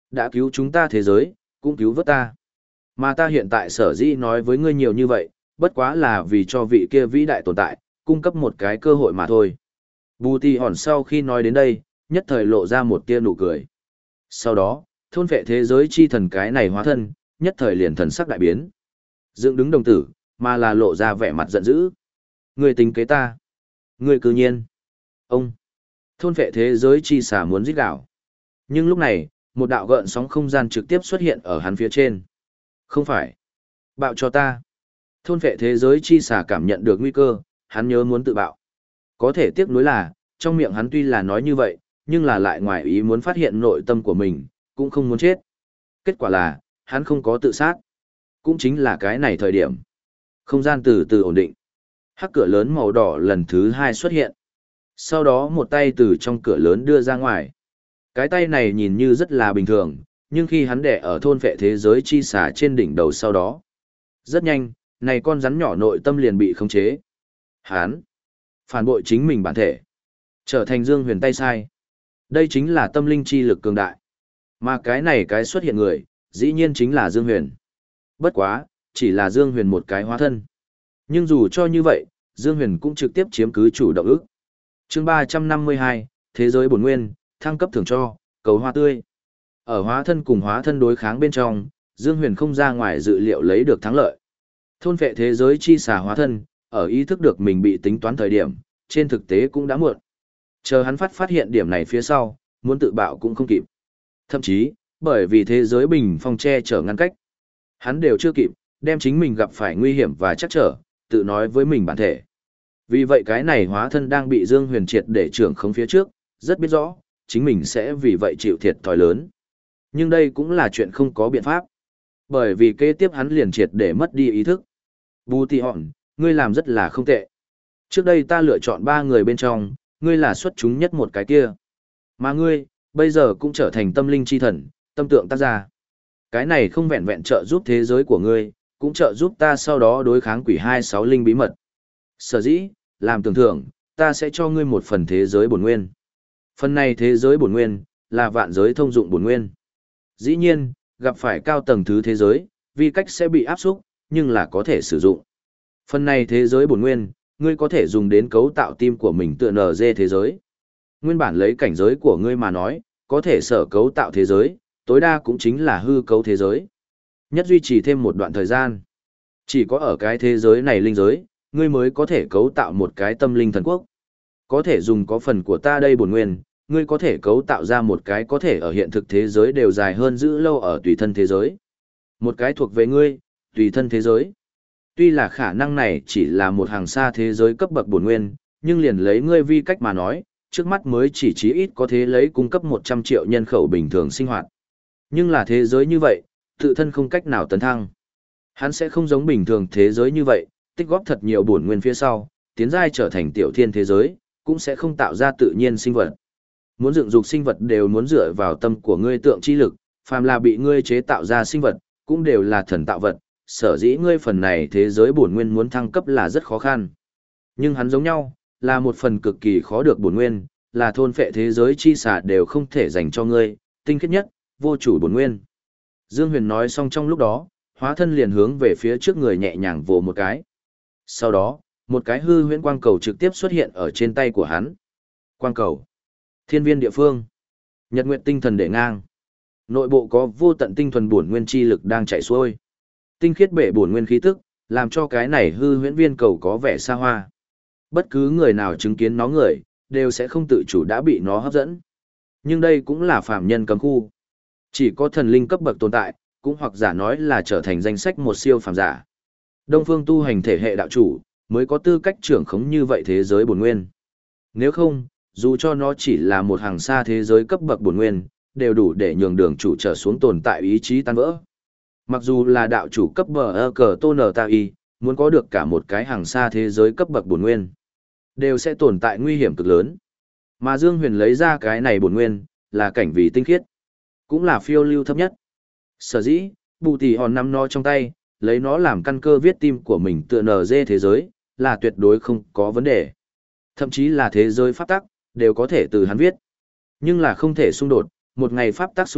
Đã cứu chúng ta thế giới, cũng cứu vớt ta. Mà ta hiện tại sở dĩ nói với ngươi nhiều như vậy, bất quá là vì cho vị kia vĩ đại tồn tại, cung cấp một cái cơ hội mà thôi. Bù tì hòn sau khi nói đến đây, nhất thời lộ ra một tia nụ cười. Sau đó, thôn vệ thế giới chi thần cái này hóa thân, nhất thời liền thần sắc đại biến. Dựng đứng đồng tử, mà là lộ ra vẻ mặt giận dữ. Ngươi tính kế ta. Ngươi cư nhiên. Ông. Thôn vệ thế giới chi xả muốn giết đảo. Nhưng lúc này, một đạo gợn sóng không gian trực tiếp xuất hiện ở hắn phía trên. Không phải. Bạo cho ta. Thôn vệ thế giới chi xả cảm nhận được nguy cơ, hắn nhớ muốn tự bạo. Có thể tiếc nuối là, trong miệng hắn tuy là nói như vậy, nhưng là lại ngoài ý muốn phát hiện nội tâm của mình, cũng không muốn chết. Kết quả là, hắn không có tự sát. Cũng chính là cái này thời điểm. Không gian từ từ ổn định. Hắc cửa lớn màu đỏ lần thứ hai xuất hiện. Sau đó một tay từ trong cửa lớn đưa ra ngoài. Cái tay này nhìn như rất là bình thường, nhưng khi hắn đẻ ở thôn vệ thế giới chi xả trên đỉnh đầu sau đó. Rất nhanh, này con rắn nhỏ nội tâm liền bị khống chế. Hắn phản bội chính mình bản thể. Trở thành Dương Huyền tay sai. Đây chính là tâm linh chi lực cường đại. Mà cái này cái xuất hiện người, dĩ nhiên chính là Dương Huyền. Bất quá, chỉ là Dương Huyền một cái hóa thân. Nhưng dù cho như vậy, Dương Huyền cũng trực tiếp chiếm cứ chủ động ức. Chương ba trăm năm mươi hai, Thế giới bổn nguyên, thăng cấp thưởng cho, cầu hoa tươi. Ở hóa thân cùng hóa thân đối kháng bên trong, Dương Huyền không ra ngoài dự liệu lấy được thắng lợi. Thôn vệ thế giới chi xà hóa thân, ở ý thức được mình bị tính toán thời điểm, trên thực tế cũng đã muộn. Chờ hắn phát phát hiện điểm này phía sau, muốn tự bạo cũng không kịp. Thậm chí, bởi vì thế giới bình phong che chở ngăn cách, hắn đều chưa kịp, đem chính mình gặp phải nguy hiểm và chắc trở, tự nói với mình bản thể. Vì vậy cái này hóa thân đang bị Dương Huyền triệt để trưởng không phía trước, rất biết rõ, chính mình sẽ vì vậy chịu thiệt thòi lớn. Nhưng đây cũng là chuyện không có biện pháp. Bởi vì kế tiếp hắn liền triệt để mất đi ý thức. Bù tì hòn, ngươi làm rất là không tệ. Trước đây ta lựa chọn ba người bên trong, ngươi là xuất chúng nhất một cái kia. Mà ngươi, bây giờ cũng trở thành tâm linh chi thần, tâm tượng tác gia. Cái này không vẹn vẹn trợ giúp thế giới của ngươi, cũng trợ giúp ta sau đó đối kháng quỷ hai sáu linh bí mật. Sở dĩ, làm tưởng thưởng, ta sẽ cho ngươi một phần thế giới bổn nguyên. Phần này thế giới bổn nguyên, là vạn giới thông dụng bổn nguyên. Dĩ nhiên, gặp phải cao tầng thứ thế giới, vi cách sẽ bị áp xúc, nhưng là có thể sử dụng. Phần này thế giới bổn nguyên, ngươi có thể dùng đến cấu tạo tim của mình tựa nở dê thế giới. Nguyên bản lấy cảnh giới của ngươi mà nói, có thể sở cấu tạo thế giới, tối đa cũng chính là hư cấu thế giới. Nhất duy trì thêm một đoạn thời gian. Chỉ có ở cái thế giới này linh giới, ngươi mới có thể cấu tạo một cái tâm linh thần quốc. Có thể dùng có phần của ta đây bổn nguyên, ngươi có thể cấu tạo ra một cái có thể ở hiện thực thế giới đều dài hơn giữ lâu ở tùy thân thế giới. Một cái thuộc về ngươi, tùy thân thế giới. Tuy là khả năng này chỉ là một hàng xa thế giới cấp bậc bổn nguyên, nhưng liền lấy ngươi vi cách mà nói, trước mắt mới chỉ chí ít có thể lấy cung cấp một trăm triệu nhân khẩu bình thường sinh hoạt. Nhưng là thế giới như vậy, tự thân không cách nào tấn thăng. Hắn sẽ không giống bình thường thế giới như vậy, tích góp thật nhiều bổn nguyên phía sau, tiến giai trở thành tiểu thiên thế giới, cũng sẽ không tạo ra tự nhiên sinh vật. Muốn dựng dục sinh vật đều muốn dựa vào tâm của ngươi tượng chi lực, phàm là bị ngươi chế tạo ra sinh vật, cũng đều là thần tạo vật, sở dĩ ngươi phần này thế giới bổn nguyên muốn thăng cấp là rất khó khăn. Nhưng hắn giống nhau, là một phần cực kỳ khó được bổn nguyên, là thôn phệ thế giới chi xả đều không thể dành cho ngươi, tinh khiết nhất, vô chủ bổn nguyên. Dương Huyền nói xong trong lúc đó, hóa thân liền hướng về phía trước người nhẹ nhàng vồ một cái. Sau đó, một cái hư huyễn quang cầu trực tiếp xuất hiện ở trên tay của hắn. Quang cầu. Thiên viên địa phương. Nhật nguyệt tinh thần để ngang. Nội bộ có vô tận tinh thuần bổn nguyên chi lực đang chạy xuôi. Tinh khiết bể bổn nguyên khí tức, làm cho cái này hư huyễn viên cầu có vẻ xa hoa. Bất cứ người nào chứng kiến nó người, đều sẽ không tự chủ đã bị nó hấp dẫn. Nhưng đây cũng là phàm nhân cấm khu. Chỉ có thần linh cấp bậc tồn tại, cũng hoặc giả nói là trở thành danh sách một siêu phàm giả. Đông phương tu hành thể hệ đạo chủ, mới có tư cách trưởng khống như vậy thế giới bổn nguyên. Nếu không, dù cho nó chỉ là một hàng xa thế giới cấp bậc bổn nguyên, đều đủ để nhường đường chủ trở xuống tồn tại ý chí tan vỡ. Mặc dù là đạo chủ cấp bờ ơ cờ tôn ở ta y, muốn có được cả một cái hàng xa thế giới cấp bậc bổn nguyên, đều sẽ tồn tại nguy hiểm cực lớn. Mà Dương Huyền lấy ra cái này bổn nguyên, là cảnh vì tinh khiết, cũng là phiêu lưu thấp nhất. Sở dĩ, bù tỷ hòn nắm nó trong tay, lấy nó làm căn cơ viết tim của mình tựa nở dê thế giới, là tuyệt đối không có vấn đề. Thậm chí là thế giới pháp tắc, đều có thể từ hắn viết. Nhưng là không thể xung đột, một ngày pháp tắc xung đột,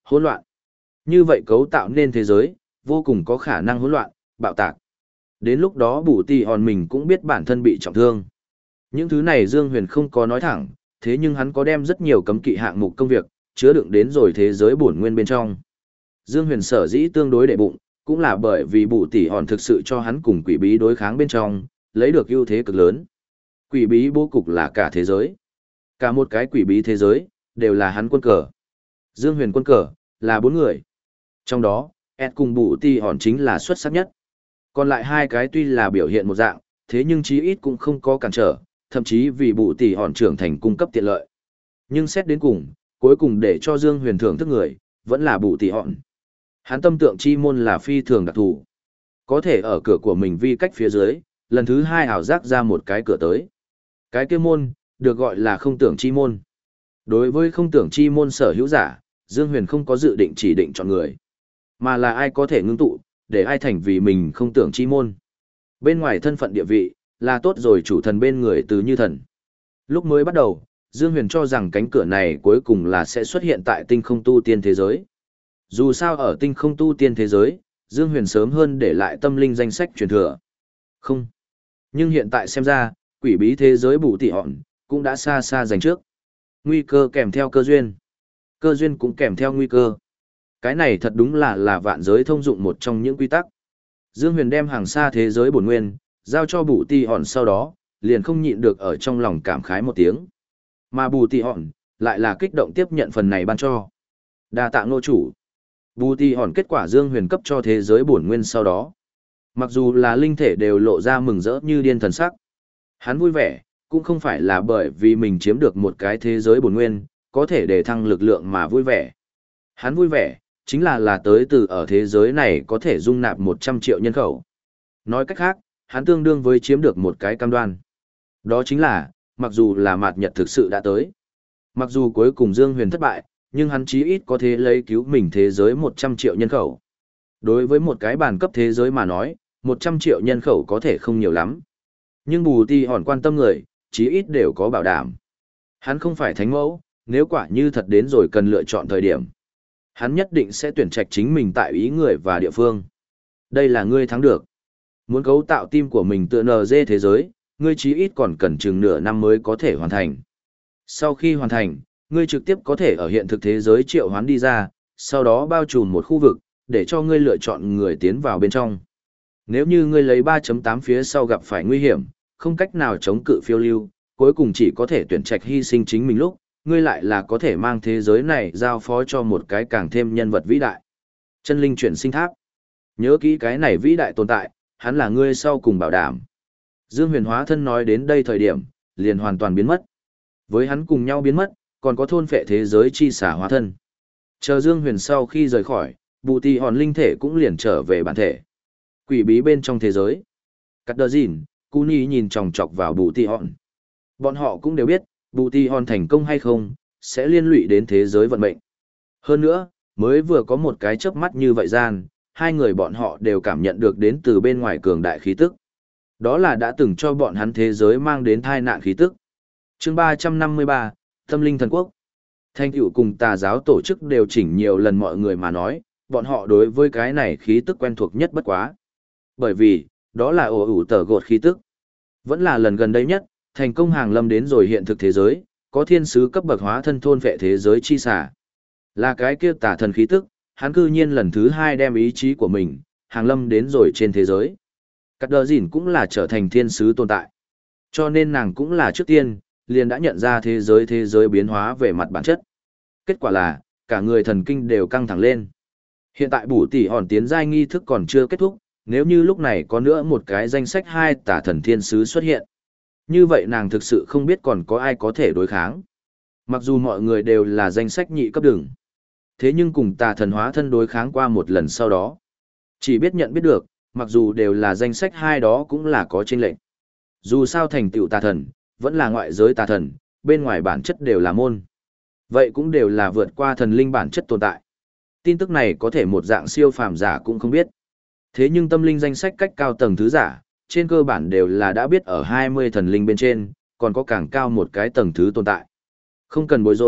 hỗn loạn. Như vậy cấu tạo nên thế giới, vô cùng có khả năng hỗn loạn, bạo tạc. Đến lúc đó bù tì hòn mình cũng biết bản thân bị trọng thương. Những thứ này Dương Huyền không có nói thẳng, thế nhưng hắn có đem rất nhiều cấm kỵ hạng mục công việc, chứa đựng đến rồi thế giới bổn nguyên bên trong. Dương Huyền sở dĩ tương đối đệ bụng, cũng là bởi vì bù tì hòn thực sự cho hắn cùng quỷ bí đối kháng bên trong, lấy được ưu thế cực lớn. Quỷ bí bố cục là cả thế giới. Cả một cái quỷ bí thế giới, đều là hắn quân cờ. Dương Huyền quân cờ, là bốn người. Trong đó, Ed cùng bù tì hòn chính là xuất sắc nhất. Còn lại hai cái tuy là biểu hiện một dạng, thế nhưng chí ít cũng không có cản trở, thậm chí vì bù tì hòn trưởng thành cung cấp tiện lợi. Nhưng xét đến cùng, cuối cùng để cho Dương Huyền thưởng thức người, vẫn là bù tì hòn. Hắn tâm tượng chi môn là phi thường đặc thù. Có thể ở cửa của mình vi cách phía dưới, lần thứ hai ảo giác ra một cái cửa tới. Cái kia môn, được gọi là không tưởng chi môn. Đối với không tưởng chi môn sở hữu giả, Dương Huyền không có dự định chỉ định chọn người, mà là ai có thể ngưng tụ, để ai thành vì mình không tưởng chi môn. Bên ngoài thân phận địa vị, là tốt rồi chủ thần bên người từ như thần. Lúc mới bắt đầu, Dương Huyền cho rằng cánh cửa này cuối cùng là sẽ xuất hiện tại tinh không tu tiên thế giới. Dù sao ở tinh không tu tiên thế giới, Dương Huyền sớm hơn để lại tâm linh danh sách truyền thừa. Không. Nhưng hiện tại xem ra, quỷ bí thế giới bù tỉ hòn, cũng đã xa xa giành trước. Nguy cơ kèm theo cơ duyên. Cơ duyên cũng kèm theo nguy cơ. Cái này thật đúng là là vạn giới thông dụng một trong những quy tắc. Dương Huyền đem hàng xa thế giới bổn nguyên, giao cho bù tỉ hòn sau đó, liền không nhịn được ở trong lòng cảm khái một tiếng. Mà bù tỉ hòn, lại là kích động tiếp nhận phần này ban cho. Đa tạ ngô chủ. Bù tỉ hòn kết quả Dương Huyền cấp cho thế giới bổn nguyên sau đó. Mặc dù là linh thể đều lộ ra mừng rỡ như điên thần sắc. Hắn vui vẻ, cũng không phải là bởi vì mình chiếm được một cái thế giới bổn nguyên, có thể để thăng lực lượng mà vui vẻ. Hắn vui vẻ, chính là là tới từ ở thế giới này có thể dung nạp một trăm triệu nhân khẩu. Nói cách khác, hắn tương đương với chiếm được một cái cam đoan. Đó chính là, mặc dù là mạt nhật thực sự đã tới. Mặc dù cuối cùng Dương Huyền thất bại, nhưng hắn chí ít có thể lấy cứu mình thế giới một trăm triệu nhân khẩu. Đối với một cái bàn cấp thế giới mà nói, một trăm triệu nhân khẩu có thể không nhiều lắm. Nhưng bù tì hòn quan tâm người, chí ít đều có bảo đảm. Hắn không phải thánh mẫu, nếu quả như thật đến rồi cần lựa chọn thời điểm. Hắn nhất định sẽ tuyển trạch chính mình tại ý người và địa phương. Đây là ngươi thắng được. Muốn cấu tạo team của mình tựa en giê thế giới, ngươi chí ít còn cần chừng nửa năm mới có thể hoàn thành. Sau khi hoàn thành, ngươi trực tiếp có thể ở hiện thực thế giới triệu hoán đi ra, sau đó bao trùm một khu vực, để cho ngươi lựa chọn người tiến vào bên trong. Nếu như ngươi lấy ba chấm tám phía sau gặp phải nguy hiểm, không cách nào chống cự phiêu lưu, cuối cùng chỉ có thể tuyển trạch hy sinh chính mình lúc, ngươi lại là có thể mang thế giới này giao phó cho một cái càng thêm nhân vật vĩ đại. Chân linh chuyển sinh tháp. Nhớ kỹ cái này vĩ đại tồn tại, hắn là ngươi sau cùng bảo đảm. Dương Huyền hóa thân nói đến đây thời điểm, liền hoàn toàn biến mất. Với hắn cùng nhau biến mất, còn có thôn phệ thế giới chi xả hóa thân. Chờ Dương Huyền sau khi rời khỏi, bù tì hòn linh thể cũng liền trở về bản thể. Quỷ bí bên trong thế giới. Cắt đờ dìn, Cú Nhi nhìn chòng chọc vào bù tì hòn. Bọn họ cũng đều biết, bù tì hòn thành công hay không, sẽ liên lụy đến thế giới vận mệnh. Hơn nữa, mới vừa có một cái chớp mắt như vậy gian, hai người bọn họ đều cảm nhận được đến từ bên ngoài cường đại khí tức. Đó là đã từng cho bọn hắn thế giới mang đến tai nạn khí tức. Chương ba trăm năm mươi ba, Tâm linh thần quốc. Thanh tựu cùng tà giáo tổ chức đều chỉnh nhiều lần mọi người mà nói, bọn họ đối với cái này khí tức quen thuộc nhất bất quá. Bởi vì, đó là ổ ủ tờ gột khí tức. Vẫn là lần gần đây nhất, thành công hàng lâm đến rồi hiện thực thế giới, có thiên sứ cấp bậc hóa thân thôn vệ thế giới chi xả. Là cái kia tà thần khí tức, hắn cư nhiên lần thứ hai đem ý chí của mình, hàng lâm đến rồi trên thế giới. Cắt đờ dìn cũng là trở thành thiên sứ tồn tại. Cho nên nàng cũng là trước tiên, liền đã nhận ra thế giới thế giới biến hóa về mặt bản chất. Kết quả là, cả người thần kinh đều căng thẳng lên. Hiện tại bù tỉ hòn tiến giai nghi thức còn chưa kết thúc, nếu như lúc này có nữa một cái danh sách hai tả thần thiên sứ xuất hiện. Như vậy nàng thực sự không biết còn có ai có thể đối kháng. Mặc dù mọi người đều là danh sách nhị cấp đường. Thế nhưng cùng tà thần hóa thân đối kháng qua một lần sau đó. Chỉ biết nhận biết được, mặc dù đều là danh sách hai đó cũng là có chênh lệch. Dù sao thành tựu tà thần, vẫn là ngoại giới tà thần, bên ngoài bản chất đều là môn. Vậy cũng đều là vượt qua thần linh bản chất tồn tại. Tin tức này có thể một dạng siêu phàm giả cũng không biết. Thế nhưng tâm linh danh sách cách cao tầng thứ giả, trên cơ bản đều là đã biết ở hai mươi thần linh bên trên, còn có càng cao một cái tầng thứ tồn tại. Không cần bối rối,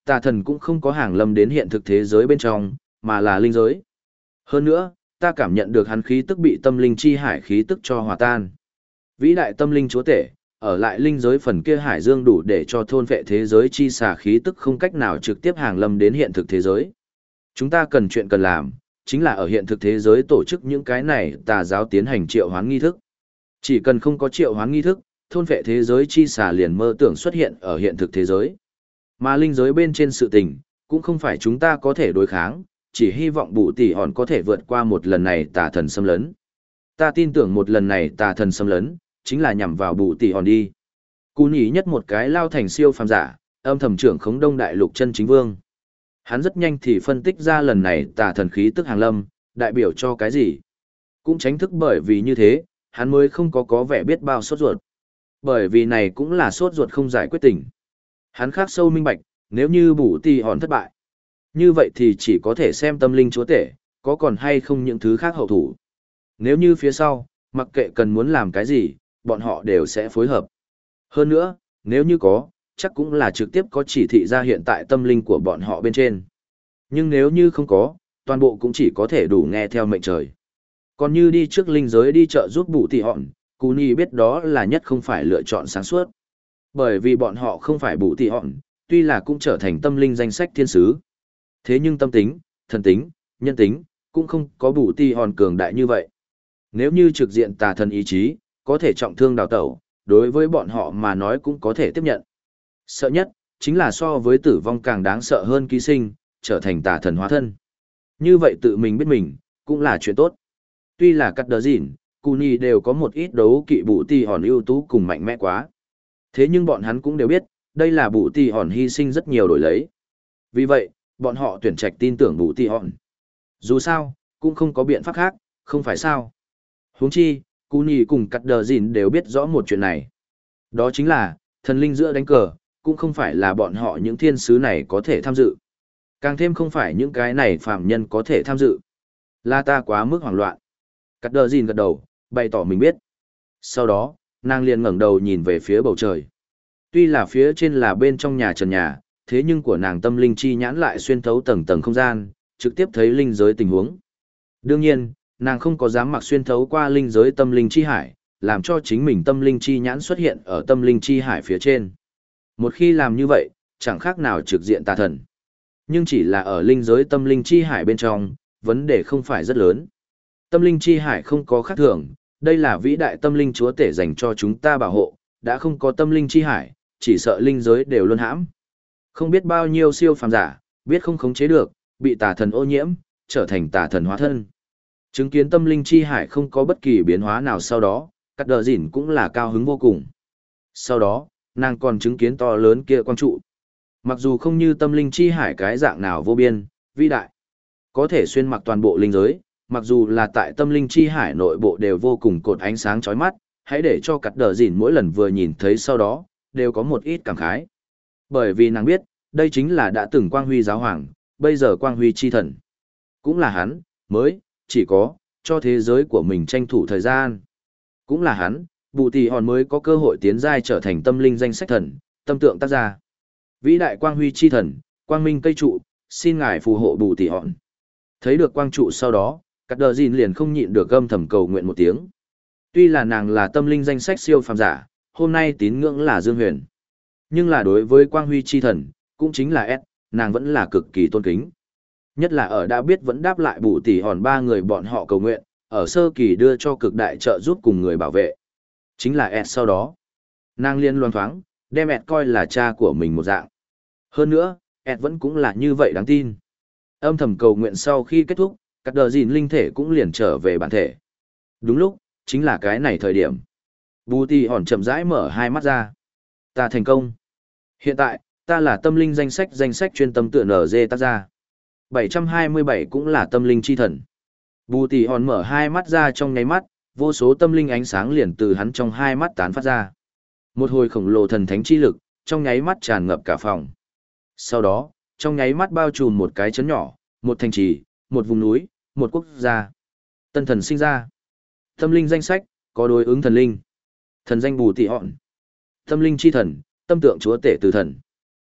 tà thần cũng không có hàng lâm đến hiện thực thế giới bên trong, mà là linh giới. Hơn nữa, ta cảm nhận được hắn khí tức bị tâm linh chi hải khí tức cho hòa tan. Vĩ đại tâm linh chúa tể, ở lại linh giới phần kia hải dương đủ để cho thôn vệ thế giới chi xà khí tức không cách nào trực tiếp hàng lâm đến hiện thực thế giới. Chúng ta cần chuyện cần làm, chính là ở hiện thực thế giới tổ chức những cái này tà giáo tiến hành triệu hoán nghi thức. Chỉ cần không có triệu hoán nghi thức, thôn vệ thế giới chi xà liền mơ tưởng xuất hiện ở hiện thực thế giới. Mà linh giới bên trên sự tình, cũng không phải chúng ta có thể đối kháng, chỉ hy vọng bụ tỷ hòn có thể vượt qua một lần này tà thần xâm lấn. Ta tin tưởng một lần này tà thần xâm lấn, chính là nhằm vào bụ tỷ hòn đi. Cú nhỉ nhất một cái lao thành siêu phàm giả, âm thầm trưởng khống đông đại lục chân chính vương. Hắn rất nhanh thì phân tích ra lần này tà thần khí tức hàng lâm, đại biểu cho cái gì. Cũng tránh thức bởi vì như thế, hắn mới không có có vẻ biết bao sốt ruột. Bởi vì này cũng là sốt ruột không giải quyết tình. Hắn khác sâu minh bạch, nếu như bù tì hòn thất bại, như vậy thì chỉ có thể xem tâm linh chúa tể, có còn hay không những thứ khác hậu thủ. Nếu như phía sau, mặc kệ cần muốn làm cái gì, bọn họ đều sẽ phối hợp. Hơn nữa, nếu như có, chắc cũng là trực tiếp có chỉ thị ra hiện tại tâm linh của bọn họ bên trên. Nhưng nếu như không có, toàn bộ cũng chỉ có thể đủ nghe theo mệnh trời. Còn như đi trước linh giới đi chợ giúp bù tì hòn, Cú Nhi biết đó là nhất không phải lựa chọn sáng suốt. Bởi vì bọn họ không phải bù tì hòn, tuy là cũng trở thành tâm linh danh sách thiên sứ. Thế nhưng tâm tính, thần tính, nhân tính, cũng không có bù tì hòn cường đại như vậy. Nếu như trực diện tà thần ý chí, có thể trọng thương đào tẩu, đối với bọn họ mà nói cũng có thể tiếp nhận. Sợ nhất, chính là so với tử vong càng đáng sợ hơn ký sinh, trở thành tà thần hóa thân. Như vậy tự mình biết mình, cũng là chuyện tốt. Tuy là cắt đờ dịn, Cú Nhi đều có một ít đấu kỵ bù tì hòn ưu tú cùng mạnh mẽ quá. Thế nhưng bọn hắn cũng đều biết, đây là bù tì hòn hy sinh rất nhiều đổi lấy. Vì vậy, bọn họ tuyển trạch tin tưởng bù tì hòn. Dù sao, cũng không có biện pháp khác, không phải sao. Huống chi, Cú Nhi cùng cắt đờ dịn đều biết rõ một chuyện này. Đó chính là, thần linh giữa đánh cờ, cũng không phải là bọn họ những thiên sứ này có thể tham dự. Càng thêm không phải những cái này phạm nhân có thể tham dự. Là ta quá mức hoảng loạn. Cắt đờ dịn gật đầu, bày tỏ mình biết. Sau đó, nàng liền ngẩng đầu nhìn về phía bầu trời. Tuy là phía trên là bên trong nhà trần nhà, thế nhưng của nàng tâm linh chi nhãn lại xuyên thấu tầng tầng không gian, trực tiếp thấy linh giới tình huống. Đương nhiên, nàng không có dám mặc xuyên thấu qua linh giới tâm linh chi hải, làm cho chính mình tâm linh chi nhãn xuất hiện ở tâm linh chi hải phía trên. Một khi làm như vậy, chẳng khác nào trực diện tà thần. Nhưng chỉ là ở linh giới tâm linh chi hải bên trong, vấn đề không phải rất lớn. Tâm linh chi hải không có khác thường, đây là vĩ đại tâm linh chúa tể dành cho chúng ta bảo hộ, đã không có tâm linh chi hải, chỉ sợ linh giới đều luân hãm. Không biết bao nhiêu siêu phàm giả, biết không khống chế được, bị tà thần ô nhiễm, trở thành tà thần hóa thân. Chứng kiến tâm linh chi hải không có bất kỳ biến hóa nào sau đó, cắt đờ dỉn cũng là cao hứng vô cùng. Sau đó, nàng còn chứng kiến to lớn kia quang trụ. Mặc dù không như tâm linh chi hải cái dạng nào vô biên, vĩ đại, có thể xuyên mặc toàn bộ linh giới, mặc dù là tại tâm linh chi hải nội bộ đều vô cùng cột ánh sáng chói mắt, hãy để cho cắt đờ dỉn mỗi lần vừa nhìn thấy sau đó, đều có một ít cảm khái. Bởi vì nàng biết, đây chính là đã từng quang huy giáo hoàng, bây giờ quang huy chi thần. Cũng là hắn, mới, chỉ có, cho thế giới của mình tranh thủ thời gian. Cũng là hắn, bù tì hòn mới có cơ hội tiến giai trở thành tâm linh danh sách thần, tâm tượng tác gia. Vĩ đại quang huy chi thần, quang minh cây trụ, xin ngài phù hộ bù tì hòn. Thấy được quang trụ sau đó, cắt đờ dìn liền không nhịn được gâm thầm cầu nguyện một tiếng. Tuy là nàng là tâm linh danh sách siêu phàm giả, hôm nay tín ngưỡng là Dương Huyền. Nhưng là đối với quang huy chi thần, cũng chính là S, nàng vẫn là cực kỳ tôn kính. Nhất là ở đã biết vẫn đáp lại bù tỉ hòn ba người bọn họ cầu nguyện, ở sơ kỳ đưa cho cực đại trợ giúp cùng người bảo vệ. Chính là S sau đó. Nàng liên loan thoáng, đem S coi là cha của mình một dạng. Hơn nữa, S vẫn cũng là như vậy đáng tin. Âm thầm cầu nguyện sau khi kết thúc, các đờ dìn linh thể cũng liền trở về bản thể. Đúng lúc, chính là cái này thời điểm. Bù tỉ hòn chậm rãi mở hai mắt ra. Ta thành công. Hiện tại, ta là tâm linh danh sách danh sách chuyên tâm tựa nở dê tác ra. bảy trăm hai mươi bảy cũng là tâm linh chi thần. Bù tỉ hòn mở hai mắt ra trong nháy mắt, vô số tâm linh ánh sáng liền từ hắn trong hai mắt tán phát ra. Một hồi khổng lồ thần thánh chi lực, trong nháy mắt tràn ngập cả phòng. Sau đó, trong nháy mắt bao trùm một cái chấn nhỏ, một thành trì, một vùng núi, một quốc gia. Tân thần sinh ra. Tâm linh danh sách, có đối ứng thần linh. Thần danh bù tỉ hòn. Tâm linh chi thần, tâm tượng chúa tể từ thần.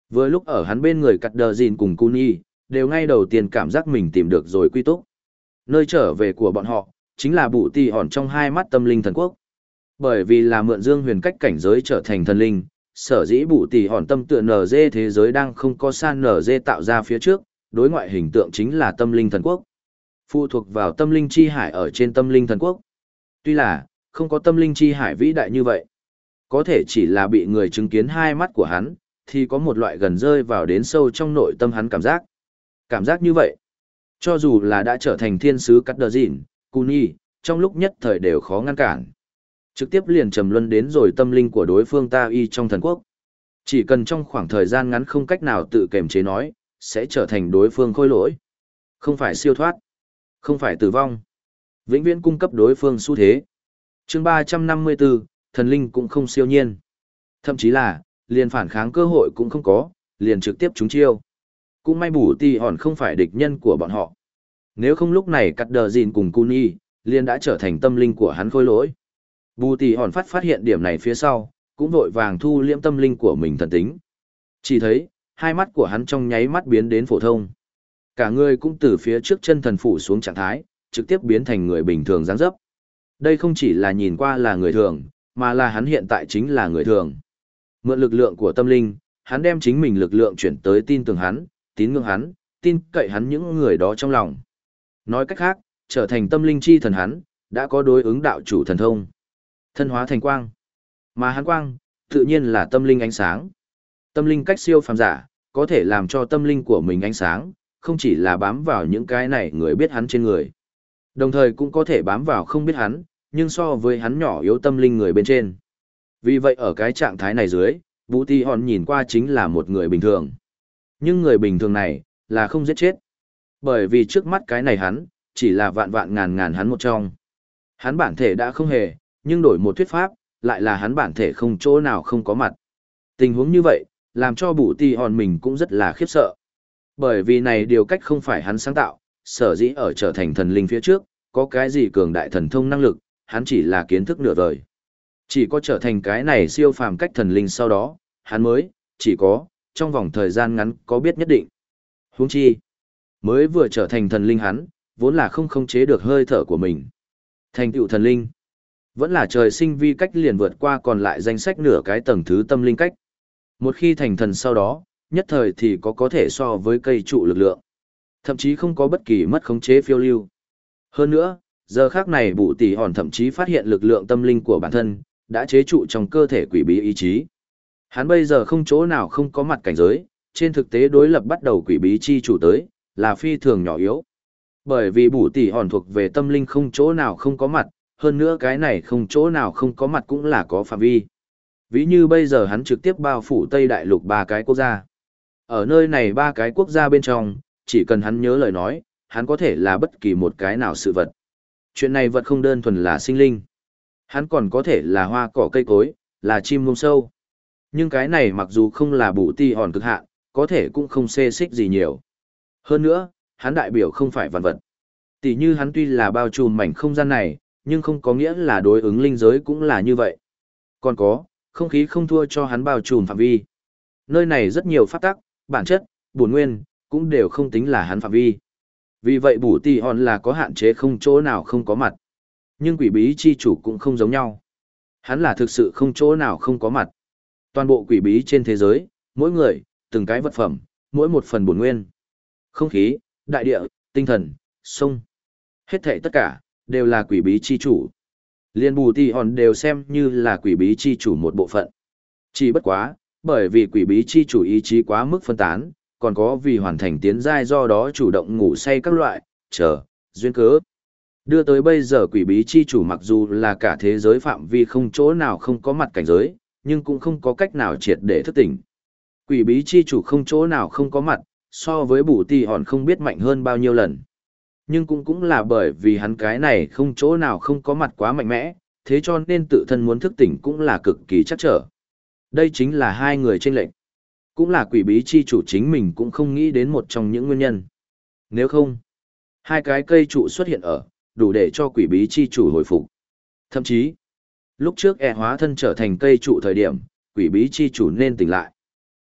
Vừa lúc ở hắn bên người cắt đờ gìn cùng Cuni, đều ngay đầu tiên cảm giác mình tìm được rồi quy túc. Nơi trở về của bọn họ, chính là bụ tì hòn trong hai mắt tâm linh thần quốc. Bởi vì là mượn dương huyền cách cảnh giới trở thành thần linh, sở dĩ bụ tì hòn tâm tựa nở dê thế giới đang không có san nở dê tạo ra phía trước, đối ngoại hình tượng chính là tâm linh thần quốc. Phụ thuộc vào tâm linh chi hải ở trên tâm linh thần quốc. Tuy là, không có tâm linh chi hải vĩ đại như vậy. Có thể chỉ là bị người chứng kiến hai mắt của hắn, thì có một loại gần rơi vào đến sâu trong nội tâm hắn cảm giác. Cảm giác như vậy, cho dù là đã trở thành thiên sứ cắt đờ dịn, Cuni, trong lúc nhất thời đều khó ngăn cản. Trực tiếp liền trầm luân đến rồi tâm linh của đối phương ta y trong thần quốc. Chỉ cần trong khoảng thời gian ngắn không cách nào tự kềm chế nói, sẽ trở thành đối phương khôi lỗi. Không phải siêu thoát, không phải tử vong. Vĩnh viễn cung cấp đối phương xu thế. chương ba trăm năm mươi bốn, thần linh cũng không siêu nhiên. Thậm chí là, liền phản kháng cơ hội cũng không có, liền trực tiếp trúng chiêu. Cũng may bù tì hòn không phải địch nhân của bọn họ. Nếu không lúc này cắt đờ gìn cùng Cuni, liền đã trở thành tâm linh của hắn khôi lỗi. Bù tì hòn phát phát hiện điểm này phía sau, cũng vội vàng thu liễm tâm linh của mình thần tính. Chỉ thấy, hai mắt của hắn trong nháy mắt biến đến phổ thông. Cả người cũng từ phía trước chân thần phủ xuống trạng thái, trực tiếp biến thành người bình thường dáng dấp. Đây không chỉ là nhìn qua là người thường, mà là hắn hiện tại chính là người thường. Mượn lực lượng của tâm linh, hắn đem chính mình lực lượng chuyển tới tin tưởng hắn, tín ngưỡng hắn, tin cậy hắn những người đó trong lòng. Nói cách khác, trở thành tâm linh chi thần hắn, đã có đối ứng đạo chủ thần thông. Thân hóa thành quang. Mà hắn quang, tự nhiên là tâm linh ánh sáng. Tâm linh cách siêu phàm giả, có thể làm cho tâm linh của mình ánh sáng, không chỉ là bám vào những cái này người biết hắn trên người. Đồng thời cũng có thể bám vào không biết hắn, nhưng so với hắn nhỏ yếu tâm linh người bên trên. Vì vậy ở cái trạng thái này dưới, Vũ Tì Hòn nhìn qua chính là một người bình thường. Nhưng người bình thường này, là không giết chết. Bởi vì trước mắt cái này hắn, chỉ là vạn vạn ngàn ngàn hắn một trong. Hắn bản thể đã không hề, nhưng đổi một thuyết pháp, lại là hắn bản thể không chỗ nào không có mặt. Tình huống như vậy, làm cho Vũ Tì Hòn mình cũng rất là khiếp sợ. Bởi vì này điều cách không phải hắn sáng tạo, sở dĩ ở trở thành thần linh phía trước, có cái gì cường đại thần thông năng lực, hắn chỉ là kiến thức nửa vời. Chỉ có trở thành cái này siêu phàm cách thần linh sau đó, hắn mới, chỉ có, trong vòng thời gian ngắn có biết nhất định. Huống chi, mới vừa trở thành thần linh hắn, vốn là không khống chế được hơi thở của mình. Thành tựu thần linh, vẫn là trời sinh vi cách liền vượt qua còn lại danh sách nửa cái tầng thứ tâm linh cách. Một khi thành thần sau đó, nhất thời thì có có thể so với cây trụ lực lượng. Thậm chí không có bất kỳ mất khống chế phiêu lưu. Hơn nữa, giờ khác này Bụ Tỷ Hòn thậm chí phát hiện lực lượng tâm linh của bản thân, đã chế trụ trong cơ thể quỷ bí ý chí. Hắn bây giờ không chỗ nào không có mặt cảnh giới, trên thực tế đối lập bắt đầu quỷ bí chi chủ tới, là phi thường nhỏ yếu. Bởi vì Bụ Tỷ Hòn thuộc về tâm linh không chỗ nào không có mặt, hơn nữa cái này không chỗ nào không có mặt cũng là có phạm vi. Ví như bây giờ hắn trực tiếp bao phủ Tây Đại Lục ba cái quốc gia. Ở nơi này ba cái quốc gia bên trong, chỉ cần hắn nhớ lời nói, hắn có thể là bất kỳ một cái nào sự vật. Chuyện này vật không đơn thuần là sinh linh. Hắn còn có thể là hoa cỏ cây cối, là chim muông sâu. Nhưng cái này mặc dù không là Bụ Tỷ Hòn cực hạn, có thể cũng không xê xích gì nhiều. Hơn nữa, hắn đại biểu không phải vạn vật. Tỷ như hắn tuy là bao trùm mảnh không gian này, nhưng không có nghĩa là đối ứng linh giới cũng là như vậy. Còn có, không khí không thua cho hắn bao trùm phạm vi. Nơi này rất nhiều pháp tắc, bản chất, bổn nguyên, cũng đều không tính là hắn phạm vi. Vì vậy Bụ Tỷ Hòn là có hạn chế không chỗ nào không có mặt. Nhưng quỷ bí chi chủ cũng không giống nhau. Hắn là thực sự không chỗ nào không có mặt. Toàn bộ quỷ bí trên thế giới, mỗi người, từng cái vật phẩm, mỗi một phần bổn nguyên. Không khí, đại địa, tinh thần, sông. Hết thảy tất cả, đều là quỷ bí chi chủ. Liên Bù Tỷ Hòn đều xem như là quỷ bí chi chủ một bộ phận. Chỉ bất quá, bởi vì quỷ bí chi chủ ý chí quá mức phân tán, còn có vì hoàn thành tiến giai do đó chủ động ngủ say các loại, chờ, duyên cớ. Đưa tới bây giờ quỷ bí chi chủ mặc dù là cả thế giới phạm vi không chỗ nào không có mặt cảnh giới, nhưng cũng không có cách nào triệt để thức tỉnh. Quỷ bí chi chủ không chỗ nào không có mặt, so với Bù Tỷ Hòn không biết mạnh hơn bao nhiêu lần. Nhưng cũng cũng là bởi vì hắn cái này không chỗ nào không có mặt quá mạnh mẽ, thế cho nên tự thân muốn thức tỉnh cũng là cực kỳ chắc trở. Đây chính là hai người chênh lệch. Cũng là quỷ bí chi chủ chính mình cũng không nghĩ đến một trong những nguyên nhân. Nếu không, hai cái cây trụ xuất hiện ở, đủ để cho quỷ bí chi chủ hồi phục. Thậm chí, lúc trước e hóa thân trở thành cây trụ thời điểm, quỷ bí chi chủ nên tỉnh lại.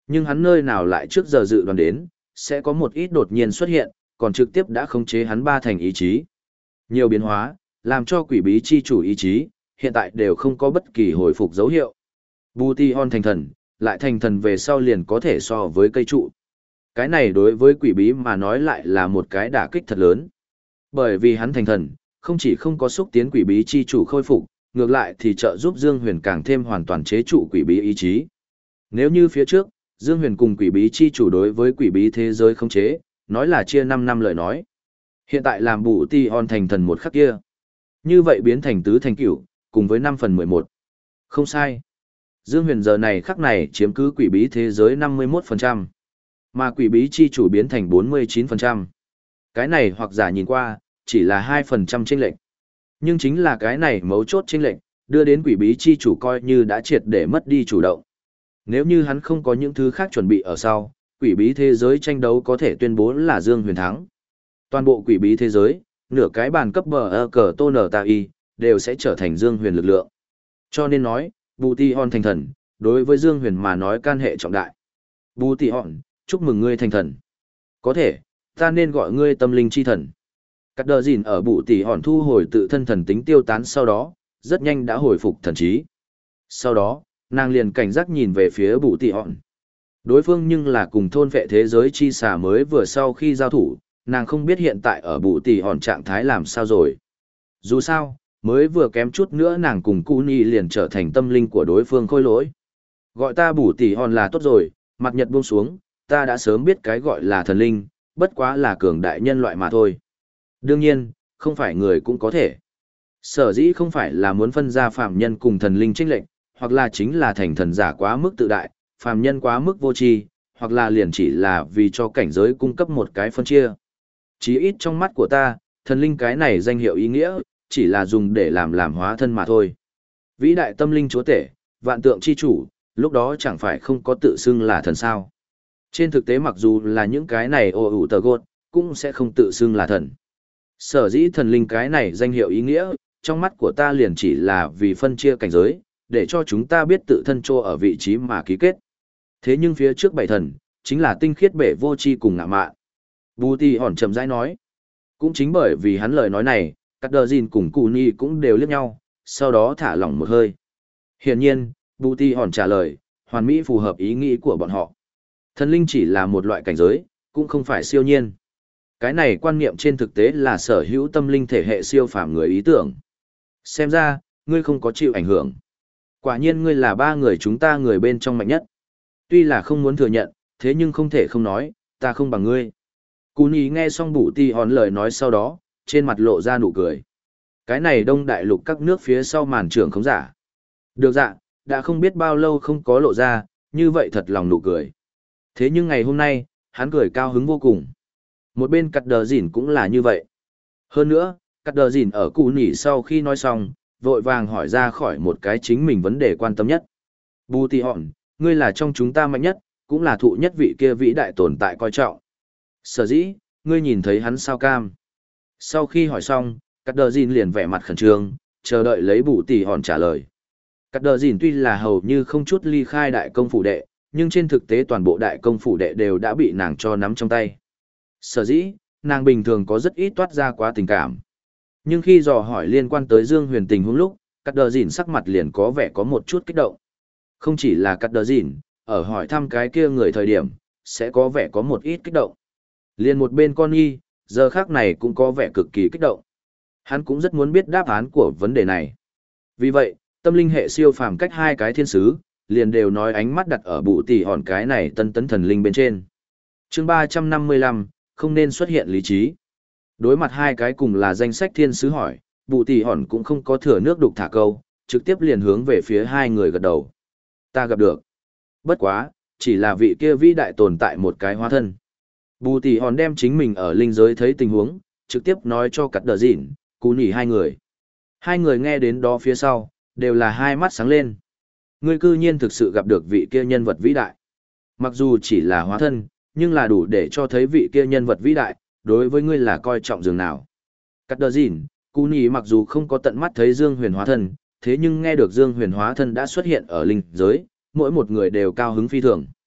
Nhưng hắn nơi nào lại trước giờ dự đoán đến, sẽ có một ít đột nhiên xuất hiện, còn trực tiếp đã khống chế hắn ba thành ý chí. Nhiều biến hóa, làm cho quỷ bí chi chủ ý chí, hiện tại đều không có bất kỳ hồi phục dấu hiệu. Bution thành thần, lại thành thần về sau liền có thể so với cây trụ. Cái này đối với quỷ bí mà nói lại là một cái đả kích thật lớn. Bởi vì hắn thành thần, không chỉ không có xúc tiến quỷ bí chi chủ khôi phục, ngược lại thì trợ giúp Dương Huyền càng thêm hoàn toàn chế trụ quỷ bí ý chí. Nếu như phía trước, Dương Huyền cùng quỷ bí chi chủ đối với quỷ bí thế giới không chế, nói là chia năm năm lời nói. Hiện tại làm bù ti on thành thần một khắc kia. Như vậy biến thành tứ thành cửu, cùng với năm phần mười một. Không sai. Dương Huyền giờ này khắc này chiếm cứ quỷ bí thế giới năm mươi mốt phần trăm. Mà quỷ bí chi chủ biến thành bốn mươi chín phần trăm. Cái này hoặc giả nhìn qua, chỉ là hai phần trăm chênh lệch. Nhưng chính là cái này mấu chốt chênh lệch, đưa đến quỷ bí chi chủ coi như đã triệt để mất đi chủ động. Nếu như hắn không có những thứ khác chuẩn bị ở sau, quỷ bí thế giới tranh đấu có thể tuyên bố là Dương Huyền thắng. Toàn bộ quỷ bí thế giới, nửa cái bàn cấp bờ ơ cờ tô nở tạ y, đều sẽ trở thành Dương Huyền lực lượng. Cho nên nói, Bù Ti Hòn thành thần, đối với Dương Huyền mà nói can hệ trọng đại. Bù Ti Hòn, chúc mừng ngươi thành thần. Có thể, ta nên gọi ngươi tâm linh chi thần. Cắt đờ dìn ở Bù Ti Hòn thu hồi tự thân thần tính tiêu tán sau đó, rất nhanh đã hồi phục thần trí. Sau đó, nàng liền cảnh giác nhìn về phía Bù Ti Hòn. Đối phương nhưng là cùng thôn vệ thế giới chi xà mới vừa sau khi giao thủ, nàng không biết hiện tại ở Bù Ti Hòn trạng thái làm sao rồi. Dù sao, mới vừa kém chút nữa nàng cùng Cú Nhi liền trở thành tâm linh của đối phương khôi lỗi. Gọi ta Bù Ti Hòn là tốt rồi, mặt nhật buông xuống, ta đã sớm biết cái gọi là thần linh, bất quá là cường đại nhân loại mà thôi. Đương nhiên, không phải người cũng có thể. Sở dĩ không phải là muốn phân ra phàm nhân cùng thần linh chênh lệnh, hoặc là chính là thành thần giả quá mức tự đại, phàm nhân quá mức vô tri, hoặc là liền chỉ là vì cho cảnh giới cung cấp một cái phân chia. Chí ít trong mắt của ta, thần linh cái này danh hiệu ý nghĩa, chỉ là dùng để làm làm hóa thân mà thôi. Vĩ đại tâm linh chúa tể, vạn tượng chi chủ, lúc đó chẳng phải không có tự xưng là thần sao. Trên thực tế mặc dù là những cái này ô ủ tờ gột, cũng sẽ không tự xưng là thần. Sở dĩ thần linh cái này danh hiệu ý nghĩa, trong mắt của ta liền chỉ là vì phân chia cảnh giới, để cho chúng ta biết tự thân trô ở vị trí mà ký kết. Thế nhưng phía trước bảy thần, chính là tinh khiết bể vô tri cùng ngạ mạn. Bù Ti Hòn chậm rãi nói. Cũng chính bởi vì hắn lời nói này, Cắt Đờ Dìn cùng Cù Nhi cũng đều liếc nhau, sau đó thả lỏng một hơi. Hiển nhiên, Bù Ti Hòn trả lời, hoàn mỹ phù hợp ý nghĩ của bọn họ. Thần linh chỉ là một loại cảnh giới, cũng không phải siêu nhiên. Cái này quan niệm trên thực tế là sở hữu tâm linh thể hệ siêu phàm người ý tưởng. Xem ra, ngươi không có chịu ảnh hưởng. Quả nhiên ngươi là ba người chúng ta người bên trong mạnh nhất. Tuy là không muốn thừa nhận, thế nhưng không thể không nói, ta không bằng ngươi. Cú Nhi nghe xong Bù Ti Hòn lời nói sau đó, trên mặt lộ ra nụ cười. Cái này đông đại lục các nước phía sau màn trưởng không giả. Được dạ, đã không biết bao lâu không có lộ ra, như vậy thật lòng nụ cười. Thế nhưng ngày hôm nay, hắn cười cao hứng vô cùng. Một bên Cắt Đờ Dìn cũng là như vậy. Hơn nữa, Cắt Đờ Dìn ở Cú Nhi sau khi nói xong, vội vàng hỏi ra khỏi một cái chính mình vấn đề quan tâm nhất. Bù Ti Hòn, ngươi là trong chúng ta mạnh nhất, cũng là thụ nhất vị kia vĩ đại tồn tại coi trọng. Sở dĩ, ngươi nhìn thấy hắn sao cam. Sau khi hỏi xong, Cắt Đờ Dìn liền vẻ mặt khẩn trương, chờ đợi lấy Bù Ti Hòn trả lời. Cắt Đờ Dìn tuy là hầu như không chút ly khai đại công phủ đệ, nhưng trên thực tế toàn bộ đại công phủ đệ đều đã bị nàng cho nắm trong tay. Sở dĩ, nàng bình thường có rất ít toát ra quá tình cảm. Nhưng khi dò hỏi liên quan tới Dương Huyền tình huống lúc, Cắt Đờ Dìn sắc mặt liền có vẻ có một chút kích động. Không chỉ là Cắt Đờ Dìn, ở hỏi thăm cái kia người thời điểm, sẽ có vẻ có một ít kích động. Liền một bên con y, giờ khác này cũng có vẻ cực kỳ kích động. Hắn cũng rất muốn biết đáp án của vấn đề này. Vì vậy, tâm linh hệ siêu phàm cách hai cái thiên sứ, liền đều nói ánh mắt đặt ở Bù Ti Hòn cái này tân tấn thần linh bên trên. Chương ba trăm năm mươi lăm, không nên xuất hiện lý trí. Đối mặt hai cái cùng là danh sách thiên sứ hỏi, Bù Ti Hòn cũng không có thừa nước đục thả câu, trực tiếp liền hướng về phía hai người gật đầu. Ta gặp được. Bất quá, chỉ là vị kia vĩ đại tồn tại một cái hóa thân. Bù Ti Hòn đem chính mình ở linh giới thấy tình huống, trực tiếp nói cho Cắt Đờ Dìn, Cú Nhi hai người. Hai người nghe đến đó phía sau, đều là hai mắt sáng lên. Ngươi cư nhiên thực sự gặp được vị kia nhân vật vĩ đại. Mặc dù chỉ là hóa thân, nhưng là đủ để cho thấy vị kia nhân vật vĩ đại, đối với ngươi là coi trọng dường nào. Cắt Đờ Dìn, Cú Nhi mặc dù không có tận mắt thấy Dương Huyền hóa thân, thế nhưng nghe được Dương Huyền hóa thân đã xuất hiện ở linh giới, mỗi một người đều cao hứng phi thường.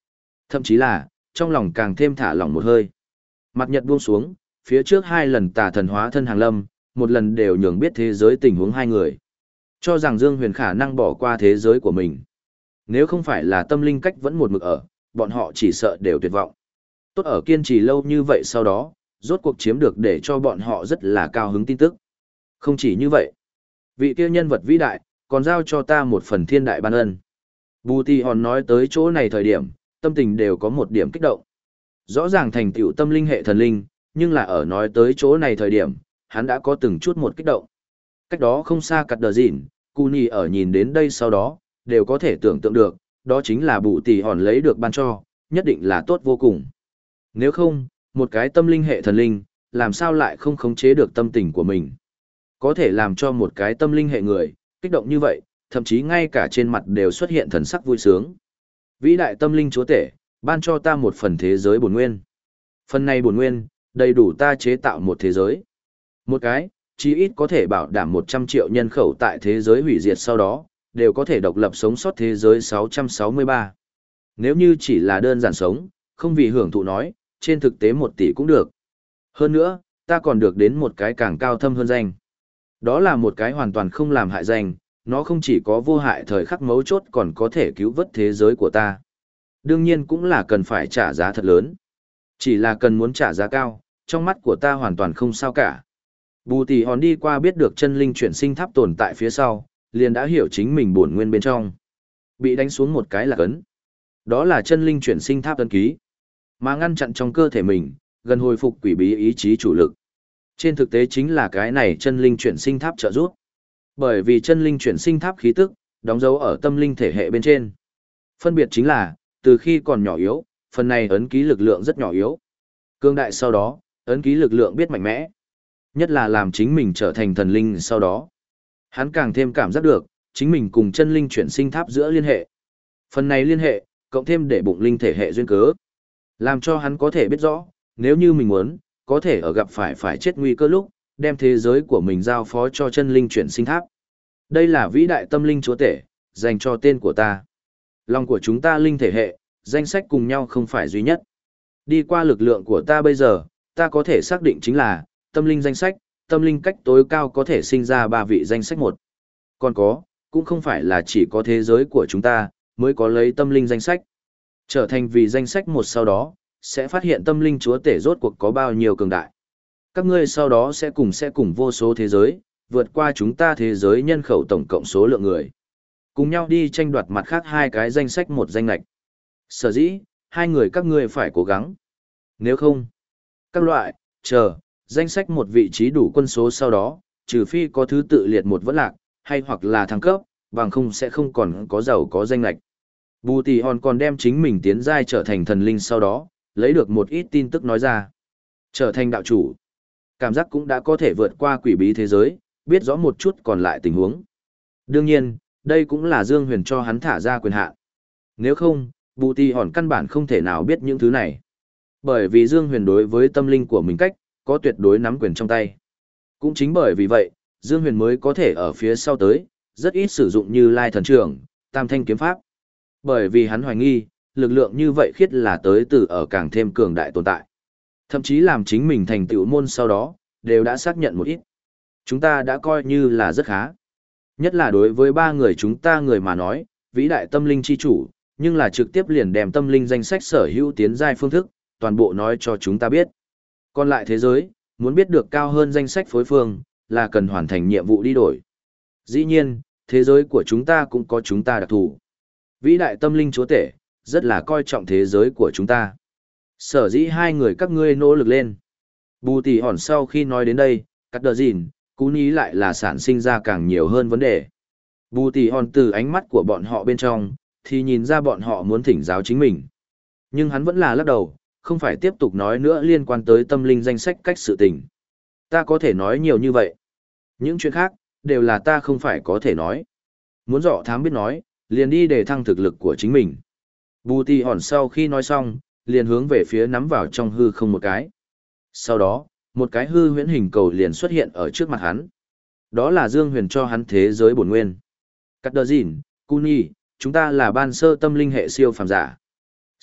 Thậm chí là, trong lòng càng thêm thả lỏng một hơi. Mặt nhật buông xuống, phía trước hai lần tà thần hóa thân hàng lâm, một lần đều nhường biết thế giới tình huống hai người. Cho rằng Dương Huyền khả năng bỏ qua thế giới của mình. Nếu không phải là tâm linh cách vẫn một mực ở, bọn họ chỉ sợ đều tuyệt vọng. Tốt ở kiên trì lâu như vậy sau đó, rốt cuộc chiếm được để cho bọn họ rất là cao hứng tin tức. Không chỉ như vậy, vị kia nhân vật vĩ đại, còn giao cho ta một phần thiên đại ban ân. Bù Tì Hòn nói tới chỗ này thời điểm, tâm tình đều có một điểm kích động. Rõ ràng thành tựu tâm linh hệ thần linh, nhưng là ở nói tới chỗ này thời điểm, hắn đã có từng chút một kích động. Cách đó không xa cặt đờ dịn, Cù Nhi ở nhìn đến đây sau đó, đều có thể tưởng tượng được, đó chính là Bù Tì Hòn lấy được ban cho, nhất định là tốt vô cùng. Nếu không, một cái tâm linh hệ thần linh, làm sao lại không khống chế được tâm tình của mình? Có thể làm cho một cái tâm linh hệ người, kích động như vậy, thậm chí ngay cả trên mặt đều xuất hiện thần sắc vui sướng. Vĩ đại tâm linh chúa tể, ban cho ta một phần thế giới bổn nguyên. Phần này bổn nguyên, đầy đủ ta chế tạo một thế giới. Một cái, chí ít có thể bảo đảm một trăm triệu nhân khẩu tại thế giới hủy diệt sau đó, đều có thể độc lập sống sót thế giới sáu trăm sáu mươi ba. Nếu như chỉ là đơn giản sống, không vì hưởng thụ nói, trên thực tế một tỷ cũng được. Hơn nữa, ta còn được đến một cái càng cao thâm hơn danh. Đó là một cái hoàn toàn không làm hại danh, nó không chỉ có vô hại thời khắc mấu chốt còn có thể cứu vớt thế giới của ta. Đương nhiên cũng là cần phải trả giá thật lớn. Chỉ là cần muốn trả giá cao, trong mắt của ta hoàn toàn không sao cả. Bù Tì Hòn đi qua biết được chân linh chuyển sinh tháp tồn tại phía sau, liền đã hiểu chính mình bổn nguyên bên trong. Bị đánh xuống một cái là cấn. Đó là chân linh chuyển sinh tháp ấn ký. Mà ngăn chặn trong cơ thể mình, gần hồi phục quỷ bí ý chí chủ lực. Trên thực tế chính là cái này chân linh chuyển sinh tháp trợ giúp. Bởi vì chân linh chuyển sinh tháp khí tức, đóng dấu ở tâm linh thể hệ bên trên. Phân biệt chính là, từ khi còn nhỏ yếu, phần này ấn ký lực lượng rất nhỏ yếu. Cương đại sau đó, ấn ký lực lượng biết mạnh mẽ. Nhất là làm chính mình trở thành thần linh sau đó. Hắn càng thêm cảm giác được, chính mình cùng chân linh chuyển sinh tháp giữa liên hệ. Phần này liên hệ, cộng thêm để bụng linh thể hệ duyên cớ. Làm cho hắn có thể biết rõ, nếu như mình muốn, có thể ở gặp phải phải chết nguy cơ lúc, đem thế giới của mình giao phó cho chân linh chuyển sinh tháp. Đây là vĩ đại tâm linh chúa tể, dành cho tên của ta. Lòng của chúng ta linh thể hệ, danh sách cùng nhau không phải duy nhất. Đi qua lực lượng của ta bây giờ, ta có thể xác định chính là, tâm linh danh sách, tâm linh cách tối cao có thể sinh ra ba vị danh sách một. Còn có, cũng không phải là chỉ có thế giới của chúng ta, mới có lấy tâm linh danh sách. Trở thành vị danh sách một sau đó, sẽ phát hiện tâm linh chúa tể rốt cuộc có bao nhiêu cường đại. Các ngươi sau đó sẽ cùng sẽ cùng vô số thế giới, vượt qua chúng ta thế giới nhân khẩu tổng cộng số lượng người. Cùng nhau đi tranh đoạt mặt khác hai cái danh sách một danh lạch. Sở dĩ, hai người các ngươi phải cố gắng. Nếu không, các loại, chờ, danh sách một vị trí đủ quân số sau đó, trừ phi có thứ tự liệt một vẫn lạc, hay hoặc là thăng cấp, bằng không sẽ không còn có giàu có danh lạch. Bù Tì Hòn còn đem chính mình tiến giai trở thành thần linh sau đó, lấy được một ít tin tức nói ra. Trở thành đạo chủ. Cảm giác cũng đã có thể vượt qua quỷ bí thế giới, biết rõ một chút còn lại tình huống. Đương nhiên, đây cũng là Dương Huyền cho hắn thả ra quyền hạn. Nếu không, Bù Tì Hòn căn bản không thể nào biết những thứ này. Bởi vì Dương Huyền đối với tâm linh của mình cách, có tuyệt đối nắm quyền trong tay. Cũng chính bởi vì vậy, Dương Huyền mới có thể ở phía sau tới, rất ít sử dụng như Lai Thần Trưởng, Tam Thanh Kiếm Pháp. Bởi vì hắn hoài nghi, lực lượng như vậy khiết là tới từ ở càng thêm cường đại tồn tại. Thậm chí làm chính mình thành tựu môn sau đó, đều đã xác nhận một ít. Chúng ta đã coi như là rất khá. Nhất là đối với ba người chúng ta người mà nói, vĩ đại tâm linh chi chủ, nhưng là trực tiếp liền đem tâm linh danh sách sở hữu tiến giai phương thức, toàn bộ nói cho chúng ta biết. Còn lại thế giới, muốn biết được cao hơn danh sách phối phương, là cần hoàn thành nhiệm vụ đi đổi. Dĩ nhiên, thế giới của chúng ta cũng có chúng ta đặc thù. Vĩ đại tâm linh chúa tể, rất là coi trọng thế giới của chúng ta. Sở dĩ hai người các ngươi nỗ lực lên. Bù Tì Hòn sau khi nói đến đây, cắt đờ dìn, cú ní lại là sản sinh ra càng nhiều hơn vấn đề. Bù Tì Hòn từ ánh mắt của bọn họ bên trong, thì nhìn ra bọn họ muốn thỉnh giáo chính mình. Nhưng hắn vẫn là lắc đầu, không phải tiếp tục nói nữa liên quan tới tâm linh danh sách cách sự tình. Ta có thể nói nhiều như vậy. Những chuyện khác, đều là ta không phải có thể nói. Muốn dọ thám biết nói, liền đi để thăng thực lực của chính mình. Bù Tì Hòn sau khi nói xong, liền hướng về phía nắm vào trong hư không một cái. Sau đó, một cái hư huyễn hình cầu liền xuất hiện ở trước mặt hắn. Đó là Dương Huyền cho hắn thế giới bổn nguyên. Cắt đờ dìn, Cuni, chúng ta là ban sơ tâm linh hệ siêu phàm giả.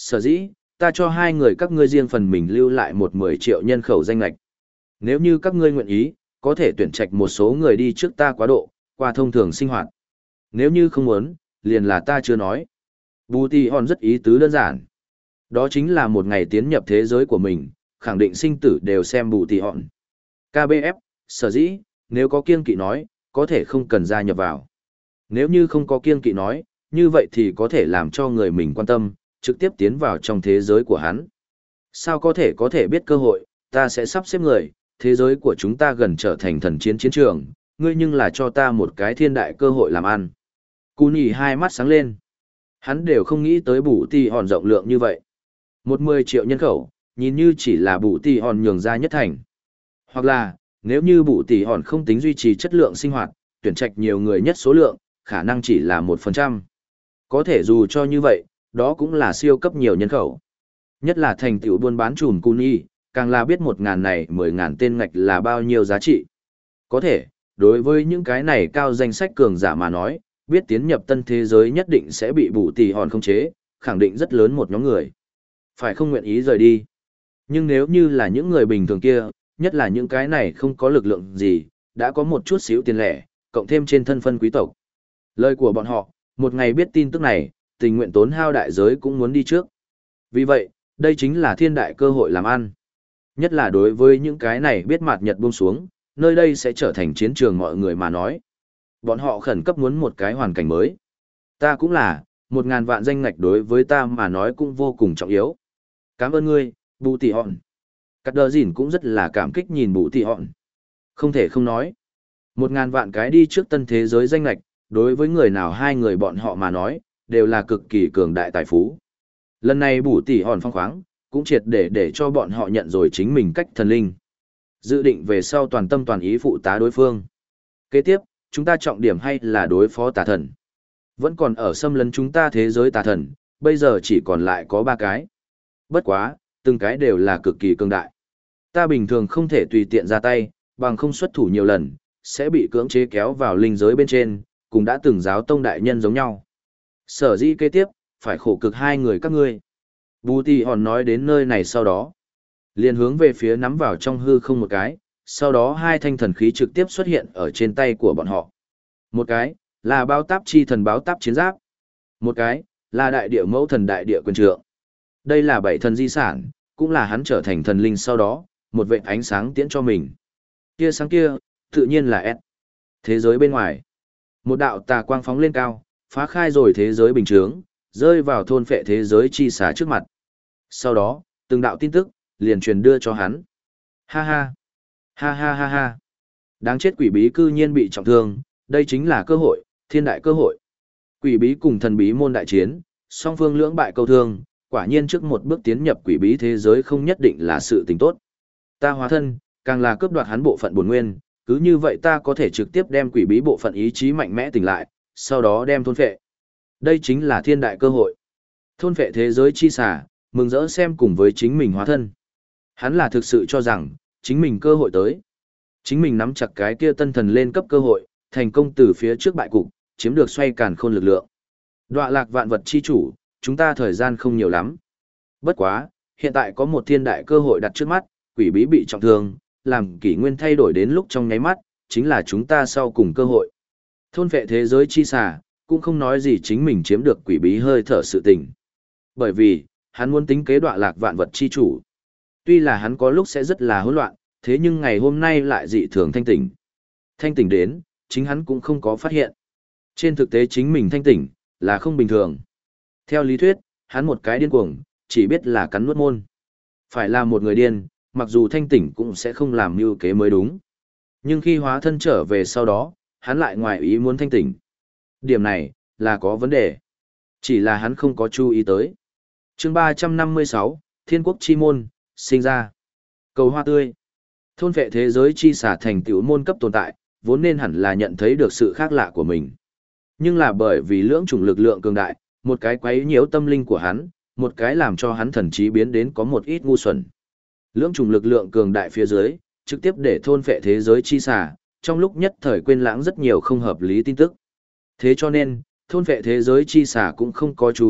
Sở dĩ, ta cho hai người các ngươi riêng phần mình lưu lại một mười triệu nhân khẩu danh lệch. Nếu như các ngươi nguyện ý, có thể tuyển trạch một số người đi trước ta quá độ, qua thông thường sinh hoạt. Nếu như không muốn, liền là ta chưa nói. Bù Tì Hòn rất ý tứ đơn giản. Đó chính là một ngày tiến nhập thế giới của mình, khẳng định sinh tử đều xem Bù Tì Hòn. ca bê ép, sở dĩ, nếu có kiêng kỵ nói, có thể không cần gia nhập vào. Nếu như không có kiêng kỵ nói, như vậy thì có thể làm cho người mình quan tâm, trực tiếp tiến vào trong thế giới của hắn. Sao có thể có thể biết cơ hội, ta sẽ sắp xếp người, thế giới của chúng ta gần trở thành thần chiến chiến trường, ngươi nhưng là cho ta một cái thiên đại cơ hội làm ăn. Cú nhỉ hai mắt sáng lên. Hắn đều không nghĩ tới Bù Tì Hòn rộng lượng như vậy. Một mười triệu nhân khẩu, nhìn như chỉ là Bù Tì Hòn nhường ra nhất thành. Hoặc là, nếu như Bù Tì Hòn không tính duy trì chất lượng sinh hoạt, tuyển trạch nhiều người nhất số lượng, khả năng chỉ là một phần trăm. Có thể dù cho như vậy, đó cũng là siêu cấp nhiều nhân khẩu. Nhất là thành tựu buôn bán chùm Cú nhỉ, càng là biết một ngàn này mười ngàn tên ngạch là bao nhiêu giá trị. Có thể, đối với những cái này cao danh sách cường giả mà nói, biết tiến nhập tân thế giới nhất định sẽ bị Bù Tì Hòn khống chế, khẳng định rất lớn một nhóm người. Phải không nguyện ý rời đi. Nhưng nếu như là những người bình thường kia, nhất là những cái này không có lực lượng gì, đã có một chút xíu tiền lẻ, cộng thêm trên thân phân quý tộc. Lời của bọn họ, một ngày biết tin tức này, tình nguyện tốn hao đại giới cũng muốn đi trước. Vì vậy, đây chính là thiên đại cơ hội làm ăn. Nhất là đối với những cái này biết mạt nhật buông xuống, nơi đây sẽ trở thành chiến trường mọi người mà nói. Bọn họ khẩn cấp muốn một cái hoàn cảnh mới. Ta cũng là, một ngàn vạn danh ngạch đối với ta mà nói cũng vô cùng trọng yếu. Cảm ơn ngươi, Bù Tì Hòn. Cắt đờ dỉn cũng rất là cảm kích nhìn Bù Tì Hòn. Không thể không nói. Một ngàn vạn cái đi trước tân thế giới danh ngạch, đối với người nào hai người bọn họ mà nói, đều là cực kỳ cường đại tài phú. Lần này Bù Tì Hòn phong khoáng, cũng triệt để để cho bọn họ nhận rồi chính mình cách thần linh. Dự định về sau toàn tâm toàn ý phụ tá đối phương. Kế tiếp, chúng ta trọng điểm hay là đối phó tà thần. Vẫn còn ở xâm lấn chúng ta thế giới tà thần, bây giờ chỉ còn lại có ba cái. Bất quá, từng cái đều là cực kỳ cường đại. Ta bình thường không thể tùy tiện ra tay, bằng không xuất thủ nhiều lần, sẽ bị cưỡng chế kéo vào linh giới bên trên, cùng đã từng giáo tông đại nhân giống nhau. Sở dĩ kế tiếp, phải khổ cực hai người các ngươi. Bù Tì Hòn nói đến nơi này sau đó, liền hướng về phía nắm vào trong hư không một cái, sau đó hai thanh thần khí trực tiếp xuất hiện ở trên tay của bọn họ. Một cái, là báo táp chi thần báo táp chiến giáp. Một cái, là đại địa mẫu thần đại địa quyền trượng. Đây là bảy thần di sản, cũng là hắn trở thành thần linh sau đó, một vệt ánh sáng tiễn cho mình. Tia sáng kia, tự nhiên là S. Thế giới bên ngoài. Một đạo tà quang phóng lên cao, phá khai rồi thế giới bình chướng, rơi vào thôn phệ thế giới chi xả trước mặt. Sau đó, từng đạo tin tức, liền truyền đưa cho hắn. Ha ha. Ha ha ha ha. Đáng chết quỷ bí cư nhiên bị trọng thương, đây chính là cơ hội, thiên đại cơ hội. Quỷ bí cùng thần bí môn đại chiến, song phương lưỡng bại câu thương, quả nhiên trước một bước tiến nhập quỷ bí thế giới không nhất định là sự tình tốt. Ta hóa thân, càng là cướp đoạt hắn bộ phận bổn nguyên, cứ như vậy ta có thể trực tiếp đem quỷ bí bộ phận ý chí mạnh mẽ tỉnh lại, sau đó đem thôn phệ. Đây chính là thiên đại cơ hội. Thôn phệ thế giới chi xả, mừng rỡ xem cùng với chính mình hóa thân. Hắn là thực sự cho rằng, chính mình cơ hội tới. Chính mình nắm chặt cái kia tân thần lên cấp cơ hội, thành công từ phía trước bại cục, chiếm được xoay càn khôn lực lượng. Đọa lạc vạn vật chi chủ, chúng ta thời gian không nhiều lắm. Bất quá, hiện tại có một thiên đại cơ hội đặt trước mắt, quỷ bí bị trọng thương, làm kỷ nguyên thay đổi đến lúc trong nháy mắt, chính là chúng ta sau cùng cơ hội. Thôn vệ thế giới chi xà, cũng không nói gì chính mình chiếm được quỷ bí hơi thở sự tình. Bởi vì, hắn muốn tính kế đọa lạc vạn vật chi chủ. Tuy là hắn có lúc sẽ rất là hỗn loạn, thế nhưng ngày hôm nay lại dị thường thanh tỉnh. Thanh tỉnh đến, chính hắn cũng không có phát hiện. Trên thực tế chính mình thanh tỉnh, là không bình thường. Theo lý thuyết, hắn một cái điên cuồng, chỉ biết là cắn nuốt môn. Phải là một người điên, mặc dù thanh tỉnh cũng sẽ không làm mưu kế mới đúng. Nhưng khi hóa thân trở về sau đó, hắn lại ngoài ý muốn thanh tỉnh. Điểm này, là có vấn đề. Chỉ là hắn không có chú ý tới. chương ba trăm năm mươi sáu, Thiên quốc chi môn, sinh ra. Cầu hoa tươi. Thôn vệ thế giới chi xả thành tiểu môn cấp tồn tại, vốn nên hẳn là nhận thấy được sự khác lạ của mình. Nhưng là bởi vì lưỡng chủng lực lượng cường đại, một cái quấy nhiễu tâm linh của hắn, một cái làm cho hắn thần trí biến đến có một ít ngu xuẩn. Lưỡng chủng lực lượng cường đại phía dưới, trực tiếp để thôn phệ thế giới chi xả, trong lúc nhất thời quên lãng rất nhiều không hợp lý tin tức. Thế cho nên, thôn phệ thế giới chi xả cũng không có chú ý,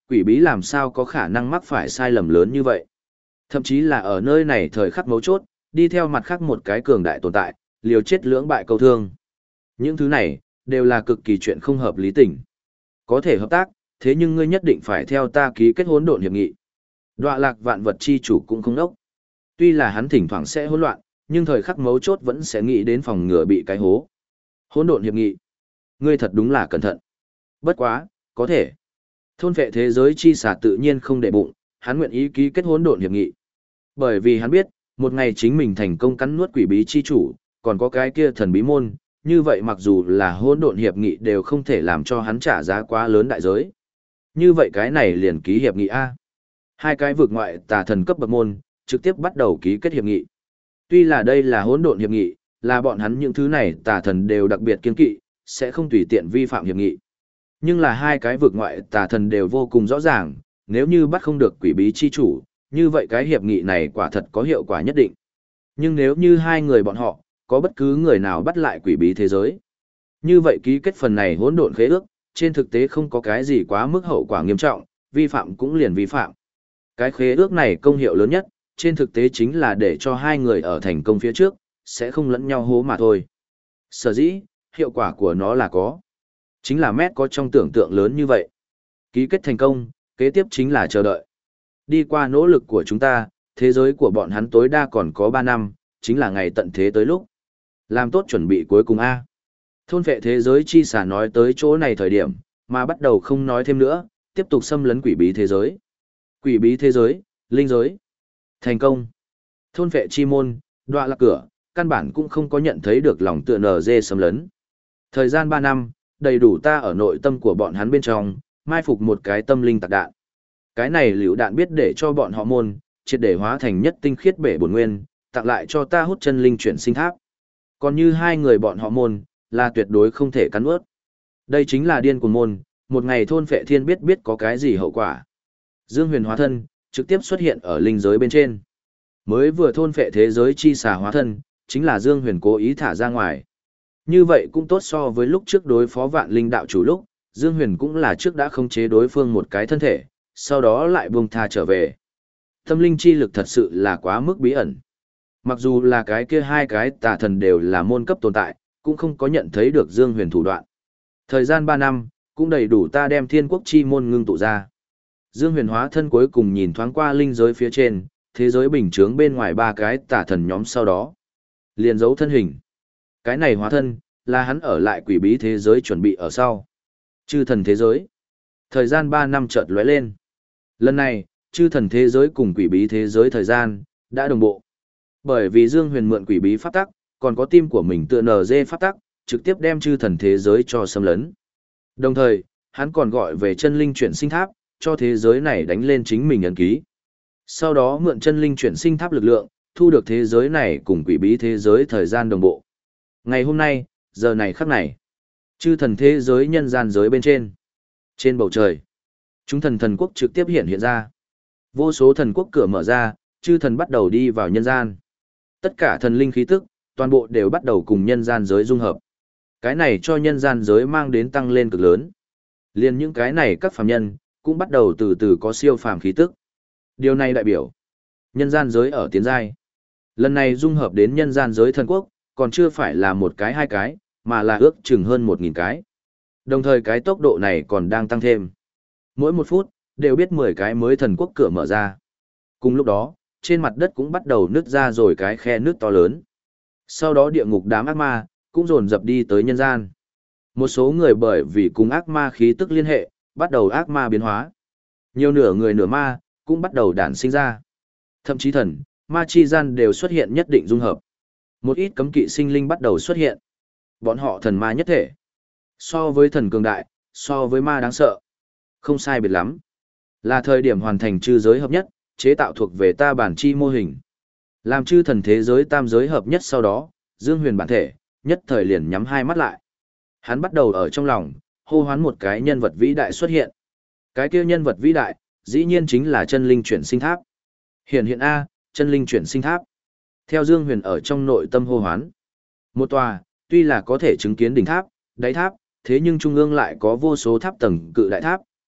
quỷ bí làm sao có khả năng mắc phải sai lầm lớn như vậy. Thậm chí là ở nơi này thời khắc mấu chốt, đi theo mặt khác một cái cường đại tồn tại, liều chết lưỡng bại câu thương. Những thứ này, đều là cực kỳ chuyện không hợp lý tình. Có thể hợp tác, thế nhưng ngươi nhất định phải theo ta ký kết hỗn độn hiệp nghị. Đọa lạc vạn vật chi chủ cũng không đốc. Tuy là hắn thỉnh thoảng sẽ hỗn loạn, nhưng thời khắc mấu chốt vẫn sẽ nghĩ đến phòng ngừa bị cái hố. Hỗn độn hiệp nghị. Ngươi thật đúng là cẩn thận. Bất quá, có thể. Thôn vệ thế giới chi xà tự nhiên không để bụng, hắn nguyện ý ký kết hỗn độn hiệp nghị. Bởi vì hắn biết, một ngày chính mình thành công cắn nuốt quỷ bí chi chủ, còn có cái kia thần bí môn, như vậy mặc dù là hỗn độn hiệp nghị đều không thể làm cho hắn trả giá quá lớn đại giới. Như vậy cái này liền ký hiệp nghị A. Hai cái vực ngoại tà thần cấp bậc môn, trực tiếp bắt đầu ký kết hiệp nghị. Tuy là đây là hỗn độn hiệp nghị, là bọn hắn những thứ này tà thần đều đặc biệt kiên kỵ, sẽ không tùy tiện vi phạm hiệp nghị. Nhưng là hai cái vực ngoại tà thần đều vô cùng rõ ràng, nếu như bắt không được quỷ bí chi chủ, như vậy cái hiệp nghị này quả thật có hiệu quả nhất định. Nhưng nếu như hai người bọn họ, có bất cứ người nào bắt lại quỷ bí thế giới, như vậy ký kết phần này hỗn độn khế ước, trên thực tế không có cái gì quá mức hậu quả nghiêm trọng, vi phạm cũng liền vi phạm. Cái khế ước này công hiệu lớn nhất, trên thực tế chính là để cho hai người ở thành công phía trước, sẽ không lẫn nhau hố mà thôi. Sở dĩ, hiệu quả của nó là có. Chính là mét có trong tưởng tượng lớn như vậy. Ký kết thành công, kế tiếp chính là chờ đợi. Đi qua nỗ lực của chúng ta, thế giới của bọn hắn tối đa còn có ba năm, chính là ngày tận thế tới lúc. Làm tốt chuẩn bị cuối cùng A. Thôn vệ thế giới chi xả nói tới chỗ này thời điểm, mà bắt đầu không nói thêm nữa, tiếp tục xâm lấn quỷ bí thế giới. Quỷ bí thế giới, linh giới. Thành công. Thôn vệ chi môn, đoạ lạc cửa, căn bản cũng không có nhận thấy được lòng tựa nở dê xâm lấn. Thời gian ba năm, đầy đủ ta ở nội tâm của bọn hắn bên trong, mai phục một cái tâm linh tạc đạn. Cái này liều đạn biết để cho bọn họ môn, triệt để hóa thành nhất tinh khiết bể bổn nguyên, tặng lại cho ta hút chân linh chuyển sinh tháp. Còn như hai người bọn họ môn, là tuyệt đối không thể cắn ướt. Đây chính là điên của môn, một ngày thôn phệ thiên biết biết có cái gì hậu quả. Dương huyền hóa thân, trực tiếp xuất hiện ở linh giới bên trên. Mới vừa thôn phệ thế giới chi xà hóa thân, chính là Dương huyền cố ý thả ra ngoài. Như vậy cũng tốt so với lúc trước đối phó vạn linh đạo chủ lúc, Dương huyền cũng là trước đã khống chế đối phương một cái thân thể, sau đó lại buông tha trở về. Tâm linh chi lực thật sự là quá mức bí ẩn. Mặc dù là cái kia hai cái tà thần đều là môn cấp tồn tại, cũng không có nhận thấy được Dương huyền thủ đoạn. Thời gian ba năm, cũng đầy đủ ta đem thiên quốc chi môn ngưng tụ ra. Dương huyền hóa thân cuối cùng nhìn thoáng qua linh giới phía trên, thế giới bình chướng bên ngoài ba cái tà thần nhóm sau đó. Liền giấu thân hình. Cái này hóa thân, là hắn ở lại quỷ bí thế giới chuẩn bị ở sau. Chư thần thế giới. Thời gian ba năm chợt lóe lên. Lần này, chư thần thế giới cùng quỷ bí thế giới thời gian, đã đồng bộ. Bởi vì Dương huyền mượn quỷ bí pháp tắc, còn có tim của mình tựa nờ dê pháp tắc, trực tiếp đem chư thần thế giới cho xâm lấn. Đồng thời, hắn còn gọi về chân linh chuyển sinh tháp, cho thế giới này đánh lên chính mình ấn ký. Sau đó mượn chân linh chuyển sinh tháp lực lượng, thu được thế giới này cùng quỷ bí thế giới thời gian đồng bộ. Ngày hôm nay, giờ này khắc này, chư thần thế giới nhân gian giới bên trên. Trên bầu trời, chúng thần thần quốc trực tiếp hiện hiện ra. Vô số thần quốc cửa mở ra, chư thần bắt đầu đi vào nhân gian. Tất cả thần linh khí tức, toàn bộ đều bắt đầu cùng nhân gian giới dung hợp. Cái này cho nhân gian giới mang đến tăng lên cực lớn. Liên những cái này các phàm nhân, cũng bắt đầu từ từ có siêu phàm khí tức. Điều này đại biểu, nhân gian giới ở tiến giai. Lần này dung hợp đến nhân gian giới thần quốc, còn chưa phải là một cái hai cái, mà là ước chừng hơn một nghìn cái. Đồng thời cái tốc độ này còn đang tăng thêm. Mỗi một phút, đều biết mười cái mới thần quốc cửa mở ra. Cùng lúc đó, trên mặt đất cũng bắt đầu nứt ra rồi cái khe nước to lớn. Sau đó địa ngục đám ác ma, cũng dồn dập đi tới nhân gian. Một số người bởi vì cùng ác ma khí tức liên hệ, bắt đầu ác ma biến hóa. Nhiều nửa người nửa ma, cũng bắt đầu đản sinh ra. Thậm chí thần, ma chi gian đều xuất hiện nhất định dung hợp. Một ít cấm kỵ sinh linh bắt đầu xuất hiện. Bọn họ thần ma nhất thể. So với thần cường đại, so với ma đáng sợ. Không sai biệt lắm. Là thời điểm hoàn thành chư giới hợp nhất, chế tạo thuộc về ta bản chi mô hình. Làm chư thần thế giới tam giới hợp nhất sau đó, Dương huyền bản thể, nhất thời liền nhắm hai mắt lại. Hắn bắt đầu ở trong lòng, hô hoán một cái nhân vật vĩ đại xuất hiện. Cái kia nhân vật vĩ đại, dĩ nhiên chính là chân linh chuyển sinh tháp. Hiện hiện A, chân linh chuyển sinh tháp. Theo Dương huyền ở trong nội tâm hô hoán. Một tòa, tuy là có thể chứng kiến đỉnh tháp, đáy tháp, thế nhưng trung ương lại có vô số tháp tầng cự đại tháp,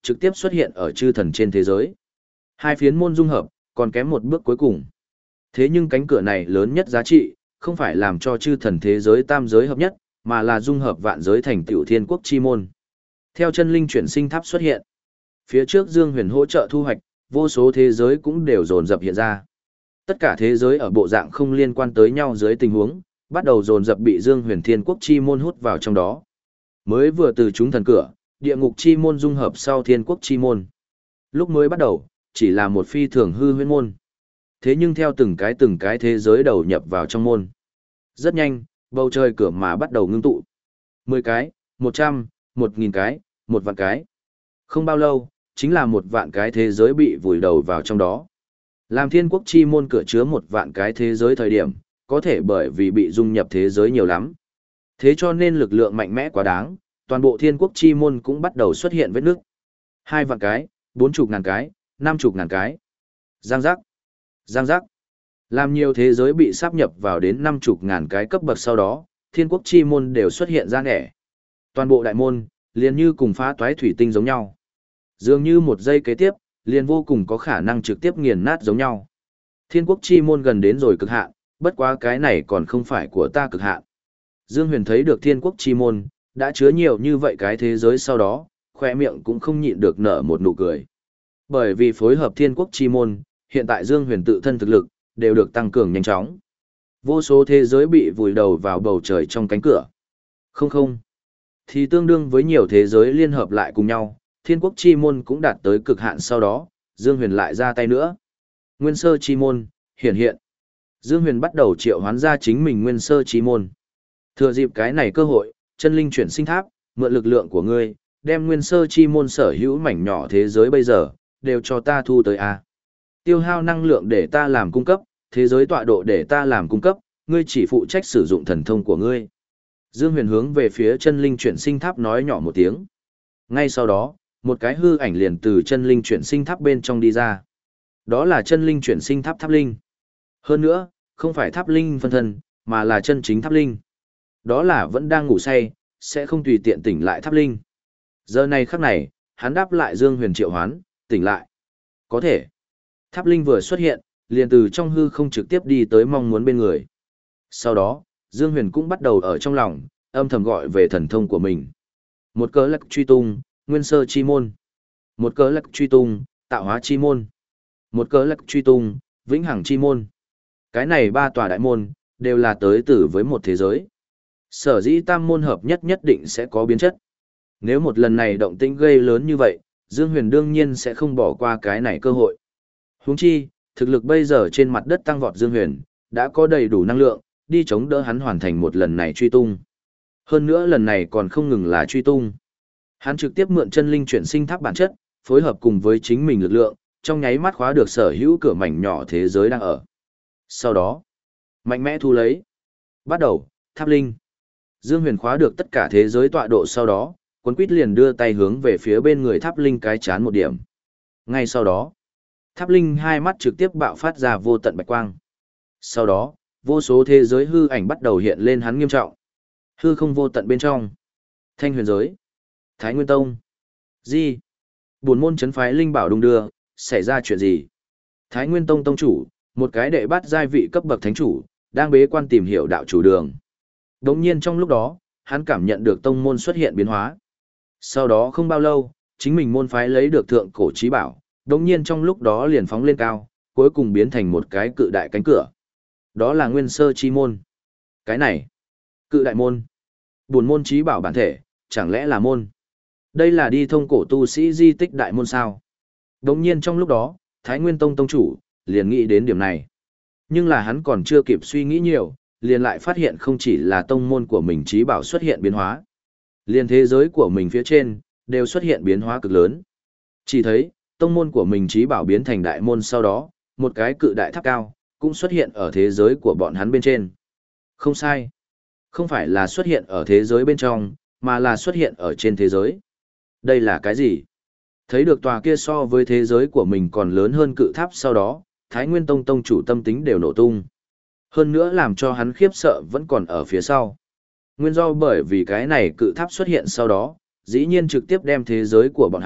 trực tiếp xuất hiện ở chư thần trên thế giới. Hai phiến môn dung hợp, còn kém một bước cuối cùng. Thế nhưng cánh cửa này lớn nhất giá trị, không phải làm cho chư thần thế giới tam giới hợp nhất, mà là dung hợp vạn giới thành tiểu thiên quốc chi môn. Theo chân linh chuyển sinh tháp xuất hiện, phía trước Dương Huyền hỗ trợ thu hoạch, vô số thế giới cũng đều dồn dập hiện ra. Tất cả thế giới ở bộ dạng không liên quan tới nhau dưới tình huống, bắt đầu dồn dập bị Dương Huyền Thiên Quốc chi môn hút vào trong đó. Mới vừa từ chúng thần cửa, địa ngục chi môn dung hợp sau Thiên Quốc chi môn. Lúc mới bắt đầu, chỉ là một phi thường hư huyễn môn. Thế nhưng theo từng cái từng cái thế giới đầu nhập vào trong môn. Rất nhanh, bầu trời cửa mà bắt đầu ngưng tụ. Mười cái, một trăm, một nghìn cái, một vạn cái. Không bao lâu, chính là một vạn cái thế giới bị vùi đầu vào trong đó. Làm thiên quốc chi môn cửa chứa một vạn cái thế giới thời điểm, có thể bởi vì bị dung nhập thế giới nhiều lắm. Thế cho nên lực lượng mạnh mẽ quá đáng, toàn bộ thiên quốc chi môn cũng bắt đầu xuất hiện vết nước. Hai vạn cái, bốn chục ngàn cái, năm chục ngàn cái. Giang giác, giang giác. Làm nhiều thế giới bị sáp nhập vào đến năm chục ngàn cái cấp bậc sau đó, thiên quốc chi môn đều xuất hiện ra nẻ. Toàn bộ đại môn, liền như cùng phá toái thủy tinh giống nhau. Dường như một giây kế tiếp, liền vô cùng có khả năng trực tiếp nghiền nát giống nhau. Thiên quốc chi môn gần đến rồi cực hạn, bất quá cái này còn không phải của ta cực hạn. Dương Huyền thấy được thiên quốc chi môn, đã chứa nhiều như vậy cái thế giới sau đó, khoe miệng cũng không nhịn được nở một nụ cười. Bởi vì phối hợp thiên quốc chi môn, hiện tại Dương Huyền tự thân thực lực, đều được tăng cường nhanh chóng. Vô số thế giới bị vùi đầu vào bầu trời trong cánh cửa. Không không. Thì tương đương với nhiều thế giới liên hợp lại cùng nhau, thiên quốc chi môn cũng đạt tới cực hạn sau đó, Dương Huyền lại ra tay nữa. Nguyên sơ chi môn, hiện hiện. Dương Huyền bắt đầu triệu hoán ra chính mình nguyên sơ chi môn. Thừa dịp cái này cơ hội, chân linh chuyển sinh tháp, mượn lực lượng của ngươi, đem nguyên sơ chi môn sở hữu mảnh nhỏ thế giới bây giờ, đều cho ta thu tới A. Tiêu hao năng lượng để ta làm cung cấp, thế giới tọa độ để ta làm cung cấp, ngươi chỉ phụ trách sử dụng thần thông của ngươi. Dương Huyền hướng về phía chân linh chuyển sinh tháp nói nhỏ một tiếng. Ngay sau đó, một cái hư ảnh liền từ chân linh chuyển sinh tháp bên trong đi ra. Đó là chân linh chuyển sinh tháp tháp linh. Hơn nữa, không phải tháp linh phân thân, mà là chân chính tháp linh. Đó là vẫn đang ngủ say, sẽ không tùy tiện tỉnh lại tháp linh. Giờ này khắc này, hắn đáp lại Dương Huyền triệu hoán, tỉnh lại. Có thể. Tháp linh vừa xuất hiện, liền từ trong hư không trực tiếp đi tới mong muốn bên người. Sau đó, Dương Huyền cũng bắt đầu ở trong lòng, âm thầm gọi về thần thông của mình. Một cớ lạc truy tung, nguyên sơ chi môn. Một cớ lạc truy tung, tạo hóa chi môn. Một cớ lạc truy tung, vĩnh hằng chi môn. Cái này ba tòa đại môn, đều là tới từ với một thế giới. Sở dĩ tam môn hợp nhất nhất định sẽ có biến chất. Nếu một lần này động tĩnh gây lớn như vậy, Dương Huyền đương nhiên sẽ không bỏ qua cái này cơ hội. Huống chi, thực lực bây giờ trên mặt đất tăng vọt Dương Huyền, đã có đầy đủ năng lượng, đi chống đỡ hắn hoàn thành một lần này truy tung. Hơn nữa lần này còn không ngừng là truy tung. Hắn trực tiếp mượn chân linh chuyển sinh tháp bản chất, phối hợp cùng với chính mình lực lượng, trong nháy mắt khóa được sở hữu cửa mảnh nhỏ thế giới đang ở. Sau đó, mạnh mẽ thu lấy. Bắt đầu, tháp linh. Dương Huyền khóa được tất cả thế giới tọa độ sau đó, Quấn Quýt liền đưa tay hướng về phía bên người tháp linh cái chán một điểm. Ngay sau đó, tháp linh hai mắt trực tiếp bạo phát ra vô tận bạch quang. Sau đó, vô số thế giới hư ảnh bắt đầu hiện lên hắn nghiêm trọng. Hư không vô tận bên trong. Thanh huyền giới. Thái Nguyên Tông. Di. Buồn môn chấn phái linh bảo đung đưa, xảy ra chuyện gì? Thái Nguyên Tông tông chủ, một cái đệ bát giai vị cấp bậc thánh chủ, đang bế quan tìm hiểu đạo chủ đường. Đống nhiên trong lúc đó, hắn cảm nhận được tông môn xuất hiện biến hóa. Sau đó không bao lâu, chính mình môn phái lấy được thượng cổ chí bảo, đống nhiên trong lúc đó liền phóng lên cao, cuối cùng biến thành một cái cự đại cánh cửa. Đó là nguyên sơ chi môn. Cái này, cự đại môn. Buồn môn chí bảo bản thể, chẳng lẽ là môn? Đây là đi thông cổ tu sĩ di tích đại môn sao? Đống nhiên trong lúc đó, Thái Nguyên Tông tông chủ, liền nghĩ đến điểm này. Nhưng là hắn còn chưa kịp suy nghĩ nhiều, liền lại phát hiện không chỉ là tông môn của mình chí bảo xuất hiện biến hóa. Liền thế giới của mình phía trên, đều xuất hiện biến hóa cực lớn. Chỉ thấy, tông môn của mình chí bảo biến thành đại môn sau đó, một cái cự đại tháp cao, cũng xuất hiện ở thế giới của bọn hắn bên trên. Không sai. Không phải là xuất hiện ở thế giới bên trong, mà là xuất hiện ở trên thế giới. Đây là cái gì? Thấy được tòa kia so với thế giới của mình còn lớn hơn cự tháp sau đó, Thái Nguyên Tông tông chủ tâm tính đều nổ tung. Hơn nữa làm cho hắn khiếp sợ vẫn còn ở phía sau. Nguyên do bởi vì cái này cự tháp xuất hiện sau đó, dĩ nhiên trực tiếp đem thế giới của bọn hắn,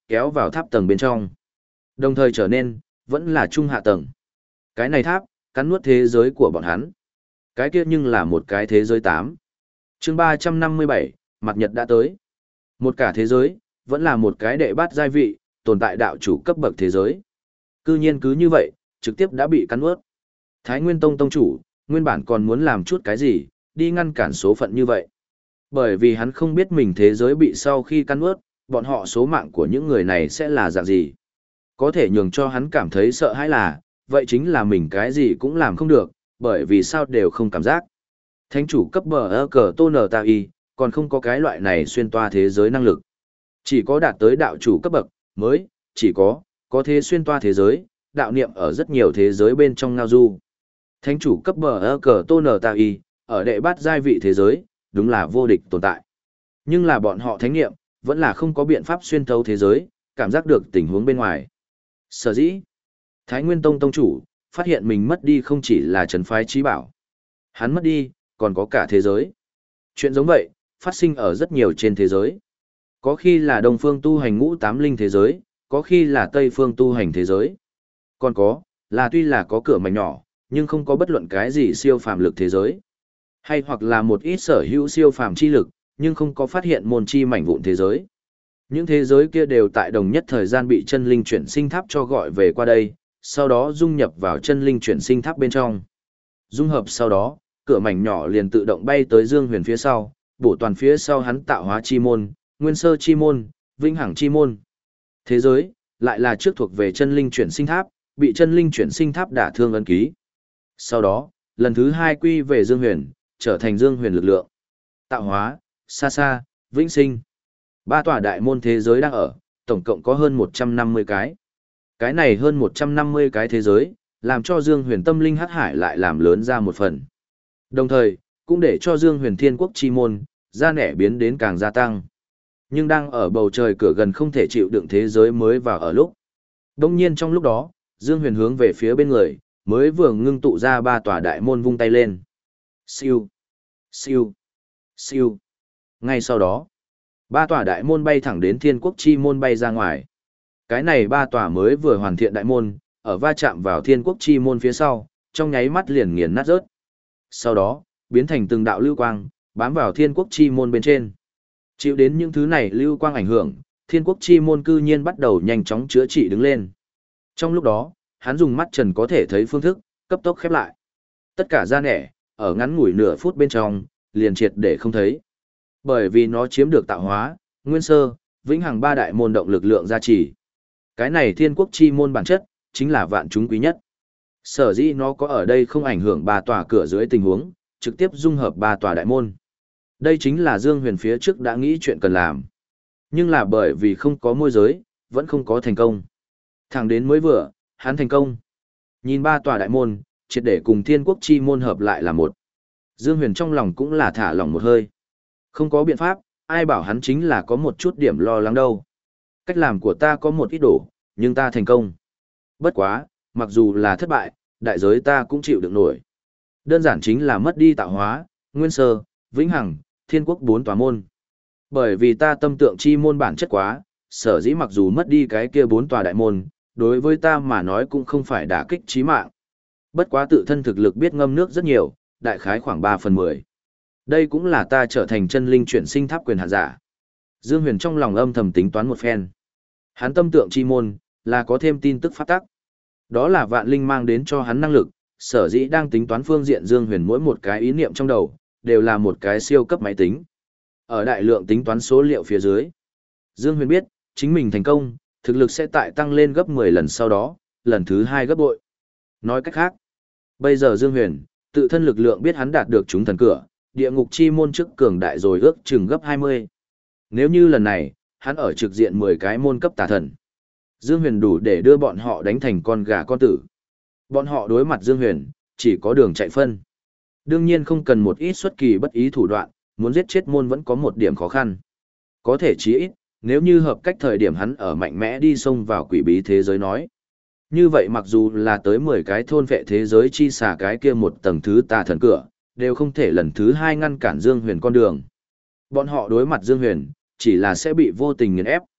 kéo vào tháp tầng bên trong. Đồng thời trở nên, vẫn là trung hạ tầng. Cái này tháp, cắn nuốt thế giới của bọn hắn. Cái kia nhưng là một cái thế giới tám. Chương ba trăm năm mươi bảy, mặt nhật đã tới. Một cả thế giới, vẫn là một cái đệ bát giai vị, tồn tại đạo chủ cấp bậc thế giới. Cư nhiên cứ như vậy, trực tiếp đã bị cắn nuốt. Thái Nguyên Tông tông chủ, nguyên bản còn muốn làm chút cái gì, đi ngăn cản số phận như vậy. Bởi vì hắn không biết mình thế giới bị sau khi cắn nuốt, bọn họ số mạng của những người này sẽ là dạng gì. Có thể nhường cho hắn cảm thấy sợ hãi là, vậy chính là mình cái gì cũng làm không được, bởi vì sao đều không cảm giác. Thánh chủ cấp bờ ơ cờ tô nờ ta y, còn không có cái loại này xuyên toa thế giới năng lực. Chỉ có đạt tới đạo chủ cấp bậc, mới, chỉ có, có thế xuyên toa thế giới, đạo niệm ở rất nhiều thế giới bên trong ngao du. Thánh chủ cấp bờ ơ cờ tô nờ ta y, ở đệ bát giai vị thế giới, đúng là vô địch tồn tại. Nhưng là bọn họ thánh niệm, vẫn là không có biện pháp xuyên thấu thế giới, cảm giác được tình huống bên ngoài. Sở dĩ, Thái Nguyên Tông tông chủ, phát hiện mình mất đi không chỉ là trấn phái trí bảo. Hắn mất đi, còn có cả thế giới. Chuyện giống vậy, phát sinh ở rất nhiều trên thế giới. Có khi là Đông phương tu hành ngũ tám linh thế giới, có khi là Tây phương tu hành thế giới. Còn có, là tuy là có cửa mảnh nhỏ, nhưng không có bất luận cái gì siêu phàm lực thế giới. Hay hoặc là một ít sở hữu siêu phàm chi lực, nhưng không có phát hiện môn chi mảnh vụn thế giới. Những thế giới kia đều tại đồng nhất thời gian bị chân linh chuyển sinh tháp cho gọi về qua đây, sau đó dung nhập vào chân linh chuyển sinh tháp bên trong. Dung hợp sau đó, cửa mảnh nhỏ liền tự động bay tới Dương Huyền phía sau, bổ toàn phía sau hắn tạo hóa chi môn, nguyên sơ chi môn, vĩnh hằng chi môn. Thế giới, lại là trước thuộc về chân linh chuyển sinh tháp, bị chân linh chuyển sinh tháp đả thương ấn ký. Sau đó, lần thứ hai quy về Dương Huyền, trở thành Dương Huyền lực lượng. Tạo hóa, xa xa, vĩnh sinh. Ba tòa đại môn thế giới đang ở, tổng cộng có hơn một trăm năm mươi cái. Cái này hơn một trăm năm mươi cái thế giới, làm cho Dương Huyền tâm linh hắc hải lại làm lớn ra một phần. Đồng thời, cũng để cho Dương Huyền Thiên Quốc chi môn, ra nẻ biến đến càng gia tăng. Nhưng đang ở bầu trời cửa gần không thể chịu đựng thế giới mới vào ở lúc. Đông nhiên trong lúc đó, Dương Huyền hướng về phía bên người, mới vừa ngưng tụ ra ba tòa đại môn vung tay lên. Siêu, siêu, siêu. Ngay sau đó, ba tòa đại môn bay thẳng đến Thiên Quốc chi môn bay ra ngoài. Cái này ba tòa mới vừa hoàn thiện đại môn, ở va chạm vào Thiên Quốc chi môn phía sau, trong nháy mắt liền nghiền nát rớt. Sau đó, biến thành từng đạo lưu quang, bám vào Thiên Quốc chi môn bên trên. Chịu đến những thứ này lưu quang ảnh hưởng, Thiên Quốc chi môn cư nhiên bắt đầu nhanh chóng chữa trị đứng lên. Trong lúc đó, hắn dùng mắt trần có thể thấy phương thức, cấp tốc khép lại. Tất cả da nẻ, ở ngắn ngủi nửa phút bên trong, liền triệt để không thấy. Bởi vì nó chiếm được tạo hóa, nguyên sơ, vĩnh hằng ba đại môn động lực lượng gia trì. Cái này Thiên Quốc chi môn bản chất, chính là vạn chúng quý nhất. Sở dĩ nó có ở đây không ảnh hưởng ba tòa cửa dưới tình huống, trực tiếp dung hợp ba tòa đại môn. Đây chính là Dương Huyền phía trước đã nghĩ chuyện cần làm. Nhưng là bởi vì không có môi giới, vẫn không có thành công. Thẳng đến mới vừa, hắn thành công. Nhìn ba tòa đại môn, triệt để cùng Thiên Quốc chi môn hợp lại là một. Dương Huyền trong lòng cũng là thả lỏng một hơi. Không có biện pháp, ai bảo hắn chính là có một chút điểm lo lắng đâu. Cách làm của ta có một ít đổ, nhưng ta thành công. Bất quá, mặc dù là thất bại, đại giới ta cũng chịu được nổi. Đơn giản chính là mất đi tạo hóa, nguyên sơ, vĩnh hằng, Thiên Quốc bốn tòa môn. Bởi vì ta tâm tượng chi môn bản chất quá, sở dĩ mặc dù mất đi cái kia bốn tòa đại môn, đối với ta mà nói cũng không phải đả kích chí mạng. Bất quá tự thân thực lực biết ngâm nước rất nhiều, đại khái khoảng ba phần mười. Đây cũng là ta trở thành chân linh chuyển sinh tháp quyền hạn giả. Dương Huyền trong lòng âm thầm tính toán một phen. Hắn tâm tượng chi môn, là có thêm tin tức phát tắc. Đó là vạn linh mang đến cho hắn năng lực, sở dĩ đang tính toán phương diện Dương Huyền mỗi một cái ý niệm trong đầu, đều là một cái siêu cấp máy tính. Ở đại lượng tính toán số liệu phía dưới, Dương Huyền biết, chính mình thành công, thực lực sẽ tại tăng lên gấp mười lần sau đó, lần thứ hai gấp bội. Nói cách khác, bây giờ Dương Huyền, tự thân lực lượng biết hắn đạt được chúng thần cửa, địa ngục chi môn trước cường đại rồi ước chừng gấp hai mươi. Nếu như lần này, hắn ở trực diện mười cái môn cấp tà thần, Dương Huyền đủ để đưa bọn họ đánh thành con gà con tử. Bọn họ đối mặt Dương Huyền, chỉ có đường chạy phân. Đương nhiên không cần một ít xuất kỳ bất ý thủ đoạn, muốn giết chết môn vẫn có một điểm khó khăn. Có thể chí ít, nếu như hợp cách thời điểm hắn ở mạnh mẽ đi xông vào quỷ bí thế giới nói. Như vậy mặc dù là tới mười cái thôn vệ thế giới chi xả cái kia một tầng thứ tà thần cửa, đều không thể lần thứ hai ngăn cản Dương Huyền con đường. Bọn họ đối mặt Dương Huyền, chỉ là sẽ bị vô tình nghiền ép.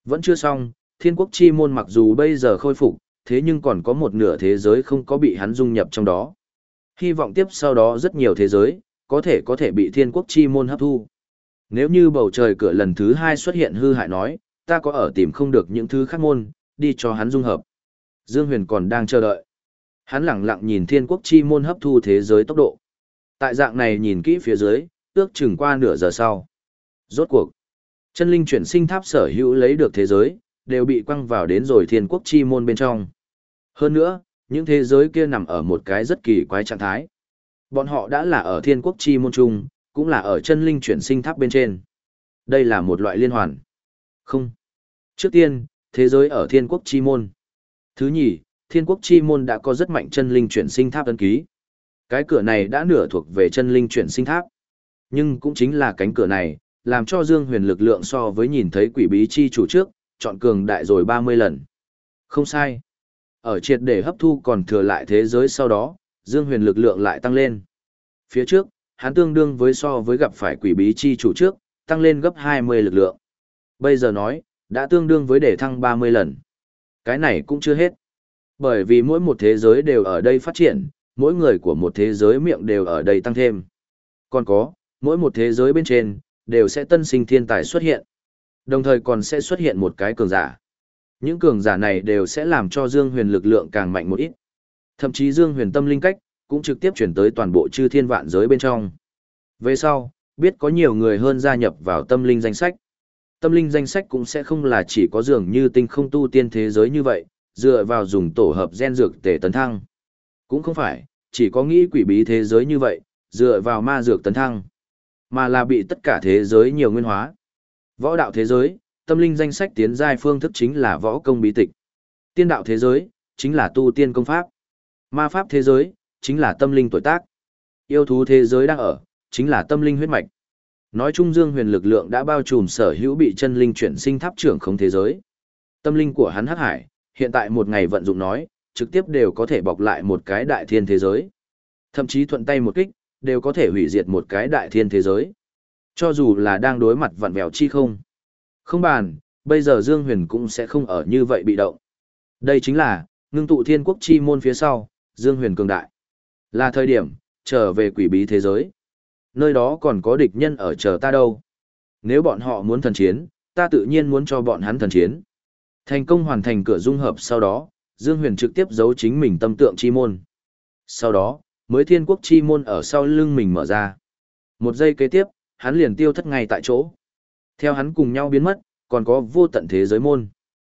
Vẫn chưa xong, thiên quốc chi môn mặc dù bây giờ khôi phục, thế nhưng còn có một nửa thế giới không có bị hắn dung nhập trong đó. Hy vọng tiếp sau đó rất nhiều thế giới, có thể có thể bị thiên quốc chi môn hấp thu. Nếu như bầu trời cửa lần thứ hai xuất hiện hư hại nói, ta có ở tìm không được những thứ khác môn, đi cho hắn dung hợp. Dương Huyền còn đang chờ đợi. Hắn lặng lặng nhìn thiên quốc chi môn hấp thu thế giới tốc độ. Tại dạng này nhìn kỹ phía dưới, ước chừng qua nửa giờ sau. Rốt cuộc, chân linh chuyển sinh tháp sở hữu lấy được thế giới, đều bị quăng vào đến rồi thiên quốc chi môn bên trong. Hơn nữa, những thế giới kia nằm ở một cái rất kỳ quái trạng thái. Bọn họ đã là ở thiên quốc chi môn chung, cũng là ở chân linh chuyển sinh tháp bên trên. Đây là một loại liên hoàn. Không. Trước tiên, thế giới ở thiên quốc chi môn. Thứ nhì, thiên quốc chi môn đã có rất mạnh chân linh chuyển sinh tháp ấn ký. Cái cửa này đã nửa thuộc về chân linh chuyển sinh tháp. Nhưng cũng chính là cánh cửa này, làm cho Dương Huyền lực lượng so với nhìn thấy quỷ bí chi chủ trước, chọn cường đại rồi ba mươi lần. Không sai. Ở triệt để hấp thu còn thừa lại thế giới sau đó, Dương Huyền lực lượng lại tăng lên. Phía trước, hắn tương đương với so với gặp phải quỷ bí chi chủ trước, tăng lên gấp hai mươi lực lượng. Bây giờ nói, đã tương đương với để thăng ba mươi lần. Cái này cũng chưa hết. Bởi vì mỗi một thế giới đều ở đây phát triển, mỗi người của một thế giới miệng đều ở đây tăng thêm. Còn có, mỗi một thế giới bên trên, đều sẽ tân sinh thiên tài xuất hiện. Đồng thời còn sẽ xuất hiện một cái cường giả. Những cường giả này đều sẽ làm cho Dương Huyền lực lượng càng mạnh một ít. Thậm chí Dương Huyền tâm linh cách, cũng trực tiếp chuyển tới toàn bộ chư thiên vạn giới bên trong. Về sau, biết có nhiều người hơn gia nhập vào tâm linh danh sách. Tâm linh danh sách cũng sẽ không là chỉ có dường như tinh không tu tiên thế giới như vậy, dựa vào dùng tổ hợp gen dược để tấn thăng. Cũng không phải, chỉ có nghĩ quỷ bí thế giới như vậy, dựa vào ma dược tấn thăng. Mà là bị tất cả thế giới nhiều nguyên hóa. Võ đạo thế giới, tâm linh danh sách tiến giai phương thức chính là võ công bí tịch. Tiên đạo thế giới, chính là tu tiên công pháp. Ma pháp thế giới, chính là tâm linh tuổi tác. Yêu thú thế giới đang ở, chính là tâm linh huyết mạch. Nói chung Dương Huyền lực lượng đã bao trùm sở hữu bị chân linh chuyển sinh tháp trưởng không thế giới. Tâm linh của hắn hắc hải, hiện tại một ngày vận dụng nói, trực tiếp đều có thể bọc lại một cái đại thiên thế giới. Thậm chí thuận tay một kích, đều có thể hủy diệt một cái đại thiên thế giới. Cho dù là đang đối mặt vặn vẹo chi không. Không bàn, bây giờ Dương Huyền cũng sẽ không ở như vậy bị động. Đây chính là, ngưng tụ thiên quốc chi môn phía sau, Dương Huyền cường đại. Là thời điểm, trở về quỷ bí thế giới. Nơi đó còn có địch nhân ở chờ ta đâu. Nếu bọn họ muốn thần chiến, ta tự nhiên muốn cho bọn hắn thần chiến. Thành công hoàn thành cửa dung hợp sau đó, Dương Huyền trực tiếp giấu chính mình tâm tượng chi môn. Sau đó, mới thiên quốc chi môn ở sau lưng mình mở ra. Một giây kế tiếp, hắn liền tiêu thất ngay tại chỗ. Theo hắn cùng nhau biến mất, còn có vô tận thế giới môn.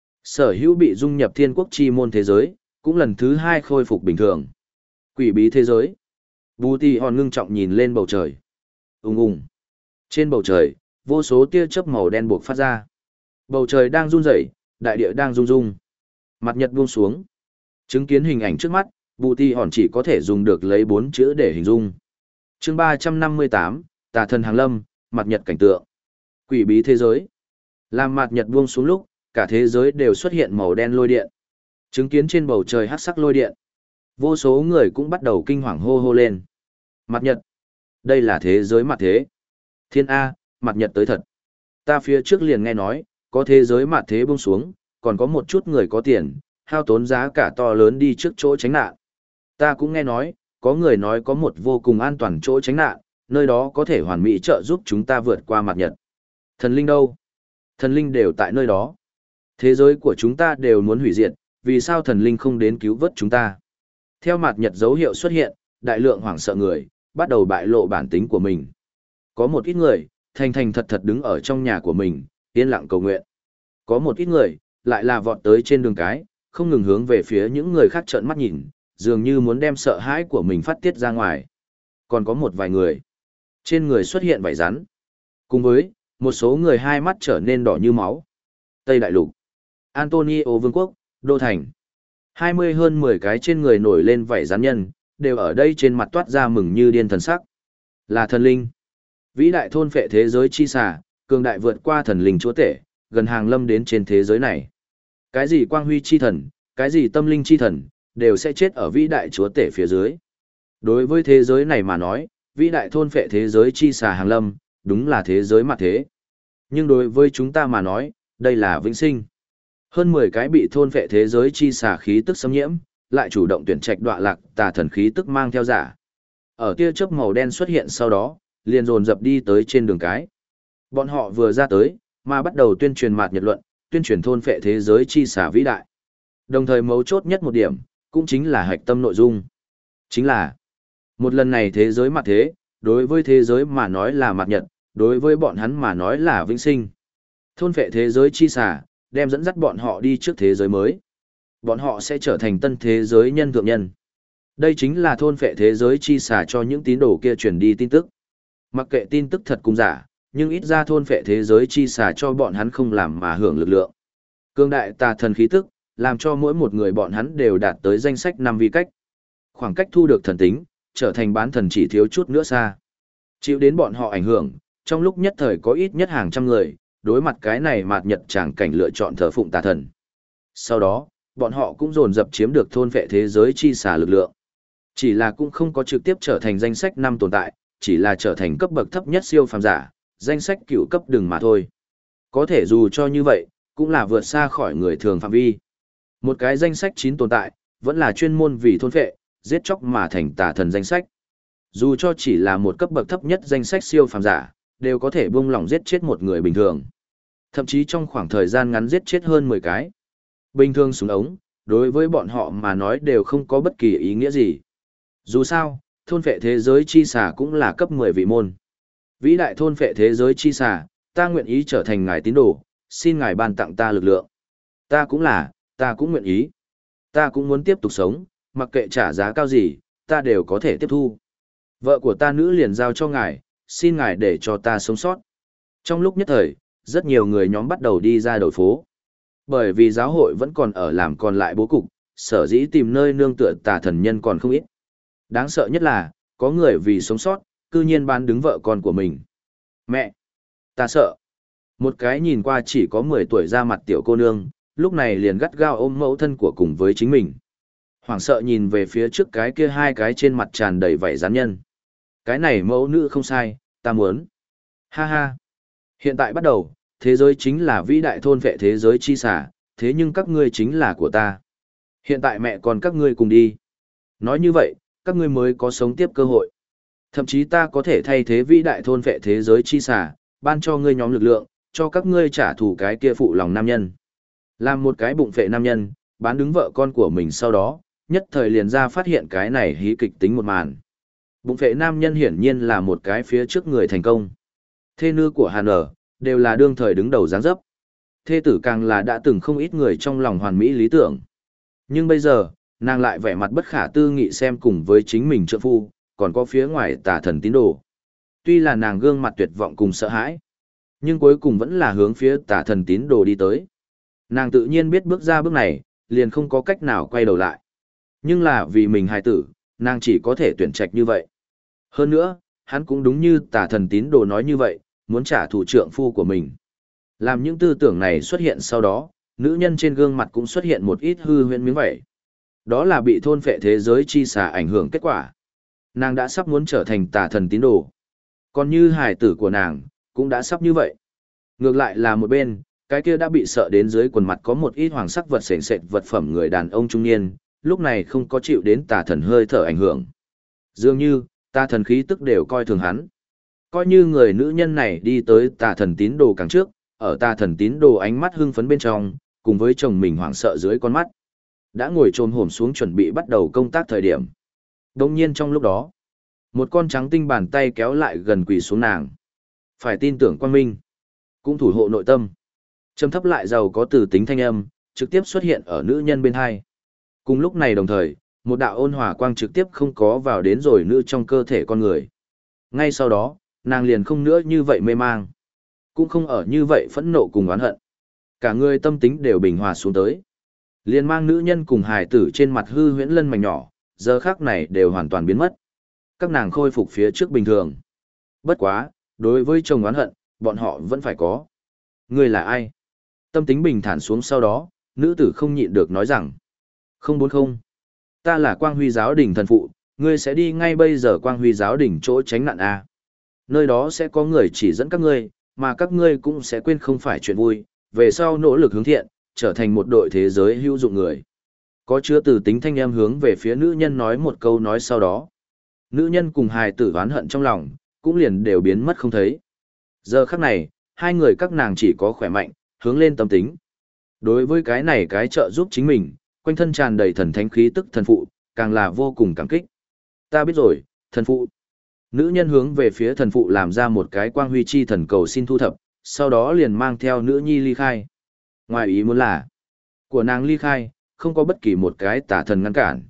Sở hữu bị dung nhập thiên quốc chi môn thế giới, cũng lần thứ hai khôi phục bình thường. Quỷ bí thế giới. Bù Tì Hòn ngưng trọng nhìn lên bầu trời. Ùng ùng. Trên bầu trời, vô số tia chớp màu đen buộc phát ra. Bầu trời đang run rẩy, đại địa đang rung rung. Mặt nhật buông xuống. Chứng kiến hình ảnh trước mắt, Bù Tì Hòn chỉ có thể dùng được lấy bốn chữ để hình dung. Chương ba trăm năm mươi tám, Tà thần hàng lâm, mặt nhật cảnh tượng. Quỷ bí thế giới. Làm mặt nhật buông xuống lúc, cả thế giới đều xuất hiện màu đen lôi điện. Chứng kiến trên bầu trời hắc sắc lôi điện. Vô số người cũng bắt đầu kinh hoàng hô hô lên. Mặt nhật. Đây là thế giới mặt thế. Thiên A, mặt nhật tới thật. Ta phía trước liền nghe nói, có thế giới mặt thế buông xuống, còn có một chút người có tiền, hao tốn giá cả to lớn đi trước chỗ tránh nạn. Ta cũng nghe nói, có người nói có một vô cùng an toàn chỗ tránh nạn, nơi đó có thể hoàn mỹ trợ giúp chúng ta vượt qua mặt nhật. Thần linh đâu? Thần linh đều tại nơi đó. Thế giới của chúng ta đều muốn hủy diệt, vì sao thần linh không đến cứu vớt chúng ta? Theo mặt nhật dấu hiệu xuất hiện, đại lượng hoảng sợ người, bắt đầu bại lộ bản tính của mình. Có một ít người, thành thành thật thật đứng ở trong nhà của mình, yên lặng cầu nguyện. Có một ít người, lại là vọt tới trên đường cái, không ngừng hướng về phía những người khác trợn mắt nhìn, dường như muốn đem sợ hãi của mình phát tiết ra ngoài. Còn có một vài người, trên người xuất hiện vảy rắn. Cùng với, một số người hai mắt trở nên đỏ như máu. Tây Đại Lục, Antonio Vương quốc, Đô Thành. hai mươi hơn mười cái trên người nổi lên vảy rắn nhân, đều ở đây trên mặt toát ra mừng như điên thần sắc. Là thần linh. Vĩ đại thôn phệ thế giới chi xà, cường đại vượt qua thần linh chúa tể, gần hàng lâm đến trên thế giới này. Cái gì quang huy chi thần, cái gì tâm linh chi thần, đều sẽ chết ở vĩ đại chúa tể phía dưới. Đối với thế giới này mà nói, vĩ đại thôn phệ thế giới chi xà hàng lâm, đúng là thế giới mặt thế. Nhưng đối với chúng ta mà nói, Đây là vĩnh sinh. Hơn mười cái bị thôn phệ thế giới chi xà khí tức xâm nhiễm, lại chủ động tuyển trạch đọa lạc tà thần khí tức mang theo giả. Ở tia chớp màu đen xuất hiện sau đó, liền dồn dập đi tới trên đường cái. Bọn họ vừa ra tới, mà bắt đầu tuyên truyền mạt nhật luận, tuyên truyền thôn phệ thế giới chi xà vĩ đại. Đồng thời mấu chốt nhất một điểm, cũng chính là hạch tâm nội dung. Chính là, một lần này thế giới mặt thế, đối với thế giới mà nói là mạt nhật, đối với bọn hắn mà nói là vĩnh sinh. Thôn phệ thế giới chi xà, đem dẫn dắt bọn họ đi trước thế giới mới. Bọn họ sẽ trở thành tân thế giới nhân thượng nhân. Đây chính là thôn phệ thế giới chi xà cho những tín đồ kia truyền đi tin tức. Mặc kệ tin tức thật cũng giả, nhưng ít ra thôn phệ thế giới chi xà cho bọn hắn không làm mà hưởng lực lượng. Cương đại tà thần khí tức, làm cho mỗi một người bọn hắn đều đạt tới danh sách năm vi cách. Khoảng cách thu được thần tính, trở thành bán thần chỉ thiếu chút nữa xa. Chịu đến bọn họ ảnh hưởng, trong lúc nhất thời có ít nhất hàng trăm người, đối mặt cái này mạt nhật tràng cảnh lựa chọn thờ phụng tà thần. Sau đó, bọn họ cũng dồn dập chiếm được thôn phệ thế giới chi xà lực lượng. Chỉ là cũng không có trực tiếp trở thành danh sách năm tồn tại, chỉ là trở thành cấp bậc thấp nhất siêu phàm giả, danh sách cựu cấp đừng mà thôi. Có thể dù cho như vậy, cũng là vượt xa khỏi người thường phạm vi. Một cái danh sách chín tồn tại, vẫn là chuyên môn vì thôn phệ, giết chóc mà thành tà thần danh sách. Dù cho chỉ là một cấp bậc thấp nhất danh sách siêu phàm giả, đều có thể buông lỏng giết chết một người bình thường. Thậm chí trong khoảng thời gian ngắn giết chết hơn mười cái. Bình thường súng ống, đối với bọn họ mà nói đều không có bất kỳ ý nghĩa gì. Dù sao, thôn phệ thế giới chi xà cũng là cấp mười vị môn. Vĩ đại thôn phệ thế giới chi xà, ta nguyện ý trở thành ngài tín đồ, xin ngài ban tặng ta lực lượng. Ta cũng là, ta cũng nguyện ý. Ta cũng muốn tiếp tục sống, mặc kệ trả giá cao gì, ta đều có thể tiếp thu. Vợ của ta nữ liền giao cho ngài, xin ngài để cho ta sống sót. Trong lúc nhất thời, rất nhiều người nhóm bắt đầu đi ra đầu phố. Bởi vì giáo hội vẫn còn ở làm còn lại bố cục, sở dĩ tìm nơi nương tựa tà thần nhân còn không ít. Đáng sợ nhất là, có người vì sống sót, cư nhiên bán đứng vợ con của mình. Mẹ! Ta sợ! Một cái nhìn qua chỉ có mười tuổi ra mặt tiểu cô nương, lúc này liền gắt gao ôm mẫu thân của cùng với chính mình. Hoảng sợ nhìn về phía trước cái kia hai cái trên mặt tràn đầy vảy rắn nhân. Cái này mẫu nữ không sai, ta muốn. Ha ha! Hiện tại bắt đầu, thế giới chính là vĩ đại thôn vệ thế giới chi xả, thế nhưng các ngươi chính là của ta. Hiện tại mẹ còn các ngươi cùng đi. Nói như vậy, các ngươi mới có sống tiếp cơ hội. Thậm chí ta có thể thay thế vĩ đại thôn vệ thế giới chi xả, ban cho ngươi nhóm lực lượng, cho các ngươi trả thù cái kia phụ lòng nam nhân. Làm một cái bụng phệ nam nhân, bán đứng vợ con của mình sau đó, nhất thời liền ra phát hiện cái này hí kịch tính một màn. Bụng phệ nam nhân hiển nhiên là một cái phía trước người thành công. Thê nữ của Hàn ở, đều là đương thời đứng đầu dáng dấp. Thê tử càng là đã từng không ít người trong lòng hoàn mỹ lý tưởng. Nhưng bây giờ, nàng lại vẻ mặt bất khả tư nghị xem cùng với chính mình trượng phu, còn có phía ngoài tà thần tín đồ. Tuy là nàng gương mặt tuyệt vọng cùng sợ hãi, nhưng cuối cùng vẫn là hướng phía tà thần tín đồ đi tới. Nàng tự nhiên biết bước ra bước này, liền không có cách nào quay đầu lại. Nhưng là vì mình hài tử, nàng chỉ có thể tuyển trạch như vậy. Hơn nữa, hắn cũng đúng như tà thần tín đồ nói như vậy, muốn trả thù trượng phu của mình. Làm những tư tưởng này xuất hiện sau đó, nữ nhân trên gương mặt cũng xuất hiện một ít hư huyễn miếng vẩy. Đó là bị thôn phệ thế giới chi xà ảnh hưởng kết quả. Nàng đã sắp muốn trở thành tà thần tín đồ. Còn như hài tử của nàng, cũng đã sắp như vậy. Ngược lại là một bên, cái kia đã bị sợ đến dưới quần mặt có một ít hoàng sắc vật sền sệt vật phẩm người đàn ông trung niên, lúc này không có chịu đến tà thần hơi thở ảnh hưởng. Dường như, tà thần khí tức đều coi thường hắn. Coi như người nữ nhân này đi tới tà thần tín đồ càng trước, ở tà thần tín đồ ánh mắt hưng phấn bên trong, cùng với chồng mình hoảng sợ dưới con mắt. Đã ngồi trồm hổm xuống chuẩn bị bắt đầu công tác thời điểm. Đồng nhiên trong lúc đó, một con trắng tinh bàn tay kéo lại gần quỳ xuống nàng. Phải tin tưởng quan minh, cũng thủ hộ nội tâm. Trầm thấp lại giàu có từ tính thanh âm, trực tiếp xuất hiện ở nữ nhân bên hai. Cùng lúc này đồng thời, một đạo ôn hòa quang trực tiếp không có vào đến rồi nữ trong cơ thể con người. Ngay sau đó, nàng liền không nữa như vậy mê mang. Cũng không ở như vậy phẫn nộ cùng oán hận. Cả người tâm tính đều bình hòa xuống tới. Liền mang nữ nhân cùng hài tử trên mặt hư huyễn lân mảnh nhỏ, giờ khác này đều hoàn toàn biến mất. Các nàng khôi phục phía trước bình thường. Bất quá, đối với chồng oán hận, bọn họ vẫn phải có. Ngươi là ai? Tâm tính bình thản xuống sau đó, nữ tử không nhịn được nói rằng. Không bốn không. Ta là Quang Huy giáo đình thần phụ, ngươi sẽ đi ngay bây giờ Quang Huy giáo đình chỗ tránh nạn A. Nơi đó sẽ có người chỉ dẫn các ngươi, mà các ngươi cũng sẽ quên không phải chuyện vui, về sau nỗ lực hướng thiện, trở thành một đội thế giới hữu dụng người. Có chứa từ tính thanh em hướng về phía nữ nhân nói một câu nói sau đó. Nữ nhân cùng hài tử oán hận trong lòng, cũng liền đều biến mất không thấy. Giờ khắc này, hai người các nàng chỉ có khỏe mạnh, hướng lên tâm tính. Đối với cái này cái trợ giúp chính mình, quanh thân tràn đầy thần thánh khí tức thần phụ, càng là vô cùng cảm kích. Ta biết rồi, thần phụ. Nữ nhân hướng về phía thần phụ làm ra một cái quang huy chi thần cầu xin thu thập, sau đó liền mang theo nữ nhi ly khai. Ngoài ý muốn là, của nàng ly khai, không có bất kỳ một cái tà thần ngăn cản.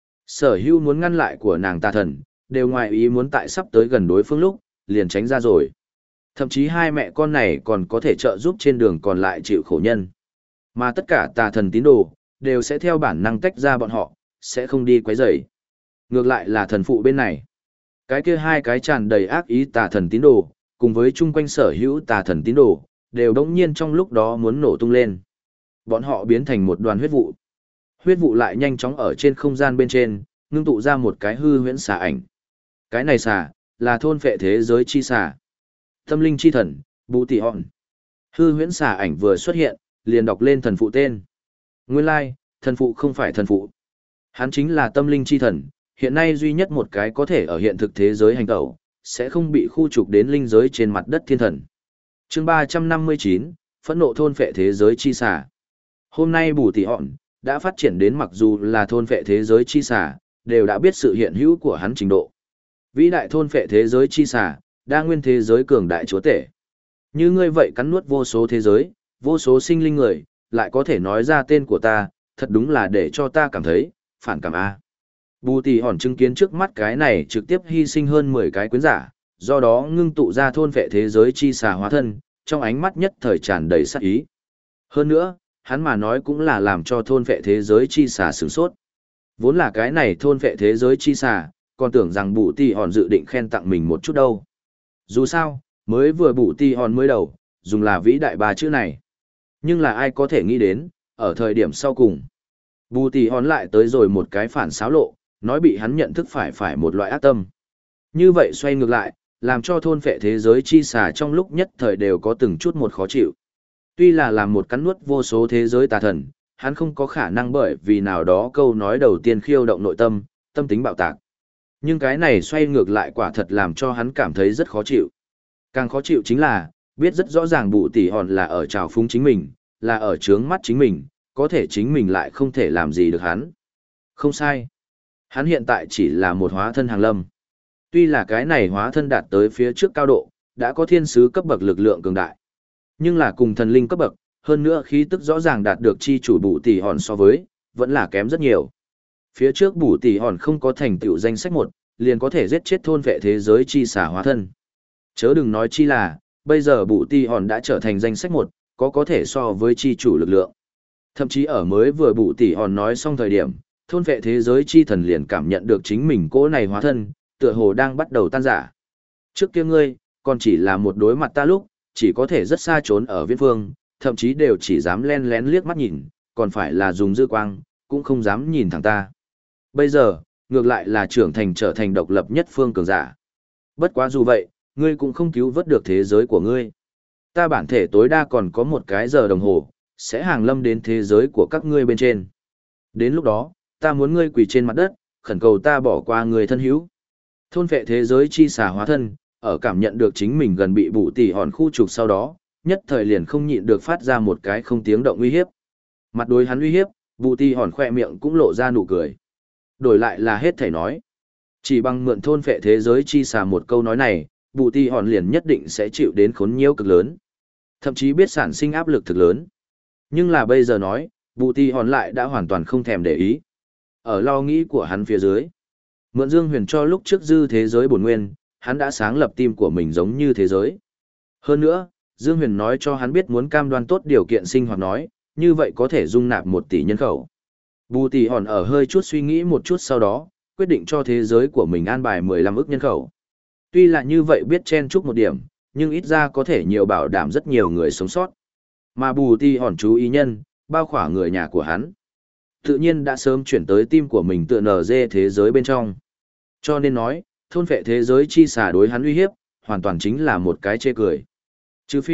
Sở hữu muốn ngăn lại của nàng tà thần, đều ngoài ý muốn tại sắp tới gần đối phương lúc, liền tránh ra rồi. Thậm chí hai mẹ con này còn có thể trợ giúp trên đường còn lại chịu khổ nhân. Mà tất cả tà thần tín đồ, đều sẽ theo bản năng tách ra bọn họ, sẽ không đi quấy rầy. Ngược lại là thần phụ bên này. Cái kia hai cái tràn đầy ác ý tà thần tín đồ, cùng với chung quanh sở hữu tà thần tín đồ, đều đống nhiên trong lúc đó muốn nổ tung lên. Bọn họ biến thành một đoàn huyết vụ. Huyết vụ lại nhanh chóng ở trên không gian bên trên, ngưng tụ ra một cái hư huyễn xà ảnh. Cái này xà, là thôn phệ thế giới chi xà. Tâm linh chi thần, Bù Tỷ Hòn. Hư huyễn xà ảnh vừa xuất hiện, liền đọc lên thần phụ tên. Nguyên lai, like, thần phụ không phải thần phụ. Hắn chính là tâm linh chi thần, hiện nay duy nhất một cái có thể ở hiện thực thế giới hành tẩu, sẽ không bị khu trục đến linh giới trên mặt đất thiên thần. Chương ba trăm năm mươi chín, phẫn nộ thôn phệ thế giới chi xà. Hôm nay Bù Tỷ Hòn đã phát triển đến mặc dù là thôn phệ thế giới chi xà, đều đã biết sự hiện hữu của hắn trình độ. Vĩ đại thôn phệ thế giới chi xà, đa nguyên thế giới cường đại chúa tể. Như ngươi vậy cắn nuốt vô số thế giới, vô số sinh linh người, lại có thể nói ra tên của ta, thật đúng là để cho ta cảm thấy, phản cảm a. Bù Tỷ Hòn chứng kiến trước mắt cái này trực tiếp hy sinh hơn mười cái quyến giả, do đó ngưng tụ ra thôn phệ thế giới chi xà hóa thân, trong ánh mắt nhất thời tràn đầy sát ý. Hơn nữa, hắn mà nói cũng là làm cho thôn phệ thế giới chi xà sửng sốt. Vốn là cái này thôn phệ thế giới chi xà, còn tưởng rằng Bù Tỷ Hòn dự định khen tặng mình một chút đâu. Dù sao, mới vừa Bù Tỷ Hòn mới đầu, dùng là vĩ đại ba chữ này. Nhưng là ai có thể nghĩ đến, ở thời điểm sau cùng, Bù Tỷ Hòn lại tới rồi một cái phản xáo lộ, nói bị hắn nhận thức phải phải một loại ác tâm. Như vậy xoay ngược lại, làm cho thôn phệ thế giới chi xà trong lúc nhất thời đều có từng chút một khó chịu. Tuy là làm một cắn nuốt vô số thế giới tà thần, hắn không có khả năng bởi vì nào đó câu nói đầu tiên khiêu động nội tâm, tâm tính bạo tạc. Nhưng cái này xoay ngược lại quả thật làm cho hắn cảm thấy rất khó chịu. Càng khó chịu chính là, biết rất rõ ràng Bù Tỷ Hòn là ở trào phúng chính mình, là ở trướng mắt chính mình, có thể chính mình lại không thể làm gì được hắn. Không sai. Hắn hiện tại chỉ là một hóa thân hàng lâm. Tuy là cái này hóa thân đạt tới phía trước cao độ, đã có thiên sứ cấp bậc lực lượng cường đại. Nhưng là cùng thần linh cấp bậc, hơn nữa khí tức rõ ràng đạt được chi chủ Bù Tỷ Hòn so với, vẫn là kém rất nhiều. Phía trước Bù Tỷ Hòn không có thành tựu danh sách một, liền có thể giết chết thôn vệ thế giới chi xả hóa thân. Chớ đừng nói chi là, bây giờ Bù Tỷ Hòn đã trở thành danh sách một, có có thể so với chi chủ lực lượng. Thậm chí ở mới vừa Bù Tỷ Hòn nói xong thời điểm, thôn vệ thế giới chi thần liền cảm nhận được chính mình cỗ này hóa thân, tựa hồ đang bắt đầu tan rã. Trước kia ngươi, còn chỉ là một đối mặt ta lúc, chỉ có thể rất xa trốn ở viễn phương, thậm chí đều chỉ dám len lén liếc mắt nhìn, còn phải là dùng dư quang, cũng không dám nhìn thẳng ta. Bây giờ, ngược lại là trưởng thành trở thành độc lập nhất phương cường giả. Bất quá dù vậy, ngươi cũng không cứu vớt được thế giới của ngươi. Ta bản thể tối đa còn có một cái giờ đồng hồ, sẽ hàng lâm đến thế giới của các ngươi bên trên. Đến lúc đó, ta muốn ngươi quỳ trên mặt đất, khẩn cầu ta bỏ qua người thân hữu. Thôn vệ thế giới chi xà hóa thân, ở cảm nhận được chính mình gần bị Bù Tỷ Hòn khu trục sau đó, nhất thời liền không nhịn được phát ra một cái không tiếng động uy hiếp. Mặt đối hắn uy hiếp, Bù Tỷ Hòn khoe miệng cũng lộ ra nụ cười. Đổi lại là hết thảy nói. Chỉ bằng mượn thôn vệ thế giới chi xà một câu nói này, Bù Tỷ Hòn liền nhất định sẽ chịu đến khốn nhiễu cực lớn. Thậm chí biết sản sinh áp lực thực lớn. Nhưng là bây giờ nói, Bù Tỷ Hòn lại đã hoàn toàn không thèm để ý. Ở lo nghĩ của hắn phía dưới, mượn Dương Huyền cho lúc trước dư thế giới bổn nguyên, hắn đã sáng lập tim của mình giống như thế giới. Hơn nữa, Dương Huyền nói cho hắn biết muốn cam đoan tốt điều kiện sinh hoạt nói, như vậy có thể dung nạp một tỷ nhân khẩu. Bù Tỷ Hòn ở hơi chút suy nghĩ một chút sau đó, quyết định cho thế giới của mình an bài mười lăm ức nhân khẩu. Tuy là như vậy biết chen chúc một điểm, nhưng ít ra có thể nhiều bảo đảm rất nhiều người sống sót. Mà Bù Tỷ Hòn chú ý nhân, bao khỏa người nhà của hắn. Tự nhiên đã sớm chuyển tới tim của mình tựa nở dê thế giới bên trong. Cho nên nói, thôn vệ thế giới chi xả đối hắn uy hiếp, hoàn toàn chính là một cái chê cười. Trừ phi,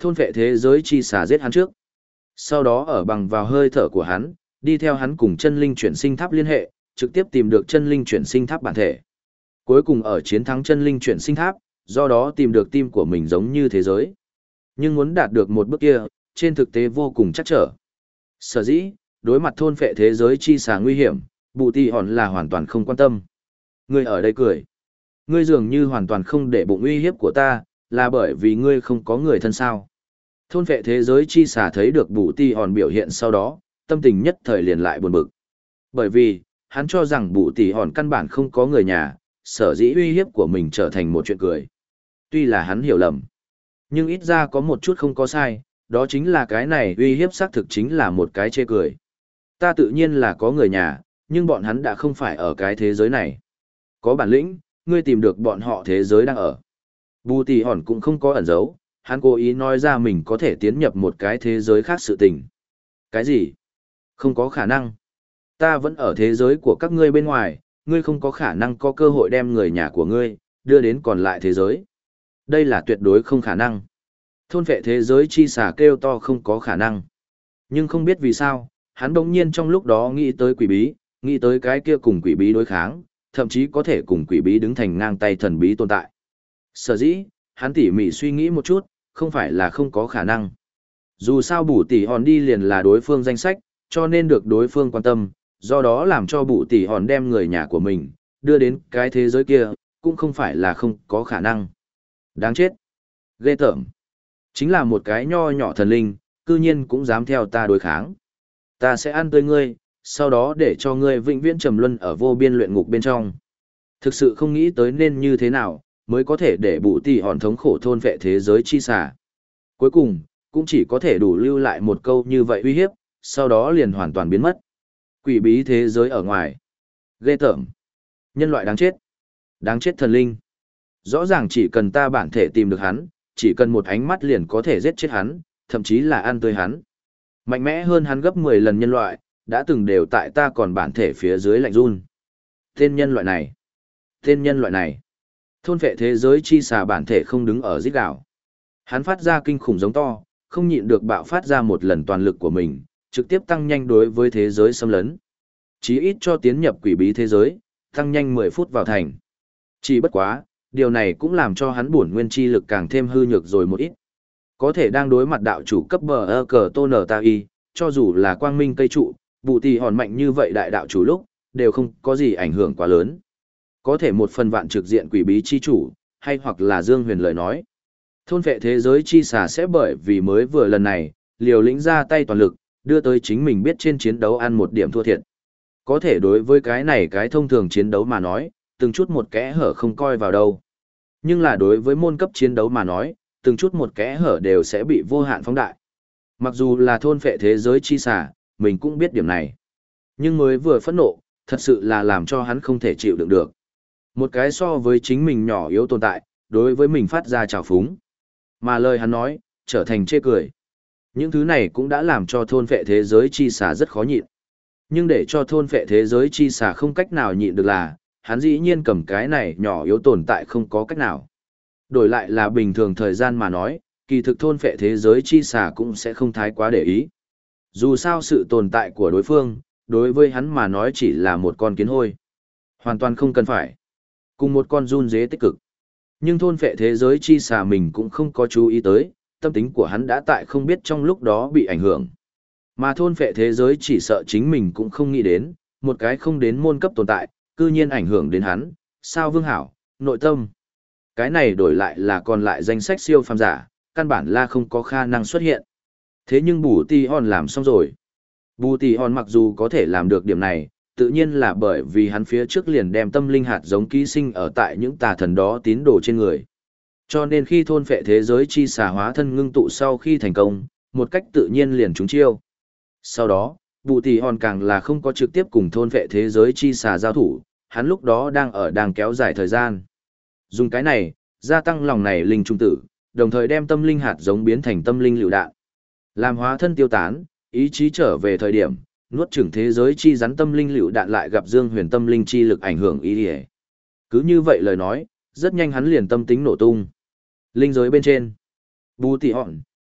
thôn phệ thế giới chi xà giết hắn trước. Sau đó ở bằng vào hơi thở của hắn, đi theo hắn cùng chân linh chuyển sinh tháp liên hệ, trực tiếp tìm được chân linh chuyển sinh tháp bản thể. Cuối cùng ở chiến thắng chân linh chuyển sinh tháp, do đó tìm được tim của mình giống như thế giới. Nhưng muốn đạt được một bước kia, trên thực tế vô cùng chắc trở. Sở dĩ, đối mặt thôn phệ thế giới chi xà nguy hiểm, Bù Tỷ Hòn là hoàn toàn không quan tâm. Ngươi ở đây cười. Ngươi dường như hoàn toàn không để bụng uy hiếp của ta, là bởi vì ngươi không có người thân sao. Thôn phệ thế giới chi xà thấy được Bù Tỷ Hòn biểu hiện sau đó, tâm tình nhất thời liền lại buồn bực. Bởi vì, hắn cho rằng Bù Tỷ Hòn căn bản không có người nhà, sở dĩ uy hiếp của mình trở thành một chuyện cười. Tuy là hắn hiểu lầm, nhưng ít ra có một chút không có sai, đó chính là cái này uy hiếp xác thực chính là một cái chê cười. Ta tự nhiên là có người nhà, nhưng bọn hắn đã không phải ở cái thế giới này. Có bản lĩnh, ngươi tìm được bọn họ thế giới đang ở. Bù Tỷ Hòn cũng không có ẩn giấu, hắn cố ý nói ra mình có thể tiến nhập một cái thế giới khác sự tình. Cái gì? Không có khả năng. Ta vẫn ở thế giới của các ngươi bên ngoài, ngươi không có khả năng có cơ hội đem người nhà của ngươi, đưa đến còn lại thế giới. Đây là tuyệt đối không khả năng. Thôn phệ thế giới chi xà kêu to không có khả năng. Nhưng không biết vì sao, hắn bỗng nhiên trong lúc đó nghĩ tới quỷ bí, nghĩ tới cái kia cùng quỷ bí đối kháng, thậm chí có thể cùng quỷ bí đứng thành ngang tay thần bí tồn tại. Sở dĩ, hắn tỉ mỉ suy nghĩ một chút, không phải là không có khả năng. Dù sao Bù Tỷ Hòn đi liền là đối phương danh sách, cho nên được đối phương quan tâm, do đó làm cho Bù Tỷ Hòn đem người nhà của mình, đưa đến cái thế giới kia, cũng không phải là không có khả năng. Đáng chết. Ghê tởm. Chính là một cái nho nhỏ thần linh, cư nhiên cũng dám theo ta đối kháng. Ta sẽ ăn tươi ngươi, sau đó để cho ngươi vĩnh viễn trầm luân ở vô biên luyện ngục bên trong. Thực sự không nghĩ tới nên như thế nào, mới có thể để Bù Tỷ Hòn thống khổ thôn vệ thế giới chi xà. Cuối cùng, cũng chỉ có thể đủ lưu lại một câu như vậy uy hiếp, sau đó liền hoàn toàn biến mất. Quỷ bí thế giới ở ngoài. Ghê tởm. Nhân loại đáng chết. Đáng chết thần linh. Rõ ràng chỉ cần ta bản thể tìm được hắn, chỉ cần một ánh mắt liền có thể giết chết hắn, thậm chí là ăn tươi hắn. Mạnh mẽ hơn hắn gấp mười lần nhân loại, đã từng đều tại ta còn bản thể phía dưới lạnh run. Tên nhân loại này. Tên nhân loại này. Thôn phệ thế giới chi xà bản thể không đứng ở giết đảo. Hắn phát ra kinh khủng giống to, không nhịn được bạo phát ra một lần toàn lực của mình, trực tiếp tăng nhanh đối với thế giới xâm lấn. Chí ít cho tiến nhập quỷ bí thế giới, tăng nhanh mười phút vào thành. Chỉ bất quá, điều này cũng làm cho hắn bổn nguyên chi lực càng thêm hư nhược rồi một ít. Có thể đang đối mặt đạo chủ cấp bờ ơ cờ tôn ở ta y, cho dù là quang minh cây trụ, Bù Tỷ Hòn mạnh như vậy đại đạo chủ lúc, đều không có gì ảnh hưởng quá lớn. Có thể một phần vạn trực diện quỷ bí chi chủ, hay hoặc là Dương Huyền lời nói. Thôn vệ thế giới chi xà sẽ bởi vì mới vừa lần này, liều lĩnh ra tay toàn lực, đưa tới chính mình biết trên chiến đấu ăn một điểm thua thiệt. Có thể đối với cái này cái thông thường chiến đấu mà nói, từng chút một kẽ hở không coi vào đâu. Nhưng là đối với môn cấp chiến đấu mà nói, từng chút một kẽ hở đều sẽ bị vô hạn phóng đại. Mặc dù là thôn phệ thế giới chi xả, mình cũng biết điểm này. Nhưng mới vừa phẫn nộ, thật sự là làm cho hắn không thể chịu đựng được. Một cái so với chính mình nhỏ yếu tồn tại, đối với mình phát ra trào phúng. Mà lời hắn nói, trở thành chê cười. Những thứ này cũng đã làm cho thôn phệ thế giới chi xả rất khó nhịn. Nhưng để cho thôn phệ thế giới chi xả không cách nào nhịn được là, hắn dĩ nhiên cầm cái này nhỏ yếu tồn tại không có cách nào. Đổi lại là bình thường thời gian mà nói, kỳ thực thôn phệ thế giới chi xả cũng sẽ không thái quá để ý. Dù sao sự tồn tại của đối phương, đối với hắn mà nói chỉ là một con kiến hôi. Hoàn toàn không cần phải. Cùng một con run dế tích cực. Nhưng thôn phệ thế giới chi xả mình cũng không có chú ý tới, tâm tính của hắn đã tại không biết trong lúc đó bị ảnh hưởng. Mà thôn phệ thế giới chỉ sợ chính mình cũng không nghĩ đến, một cái không đến môn cấp tồn tại, cư nhiên ảnh hưởng đến hắn, sao vương hảo, nội tâm. Cái này đổi lại là còn lại danh sách siêu phàm giả, căn bản là không có khả năng xuất hiện. Thế nhưng Bù Tỷ Hòn làm xong rồi. Bù Tỷ Hòn mặc dù có thể làm được điểm này, tự nhiên là bởi vì hắn phía trước liền đem tâm linh hạt giống ký sinh ở tại những tà thần đó tín đồ trên người. Cho nên khi thôn phệ thế giới chi xà hóa thân ngưng tụ sau khi thành công, một cách tự nhiên liền trúng chiêu. Sau đó, Bù Tỷ Hòn càng là không có trực tiếp cùng thôn phệ thế giới chi xà giao thủ, hắn lúc đó đang ở đang kéo dài thời gian. Dùng cái này, gia tăng lòng này linh trung tử, đồng thời đem tâm linh hạt giống biến thành tâm linh lựu đạn. Làm hóa thân tiêu tán, ý chí trở về thời điểm, nuốt chửng thế giới chi rắn tâm linh lựu đạn lại gặp Dương Huyền tâm linh chi lực ảnh hưởng ý đi. Cứ như vậy lời nói, rất nhanh hắn liền tâm tính nổ tung. Linh giới bên trên, Bù Tỷ Hòn,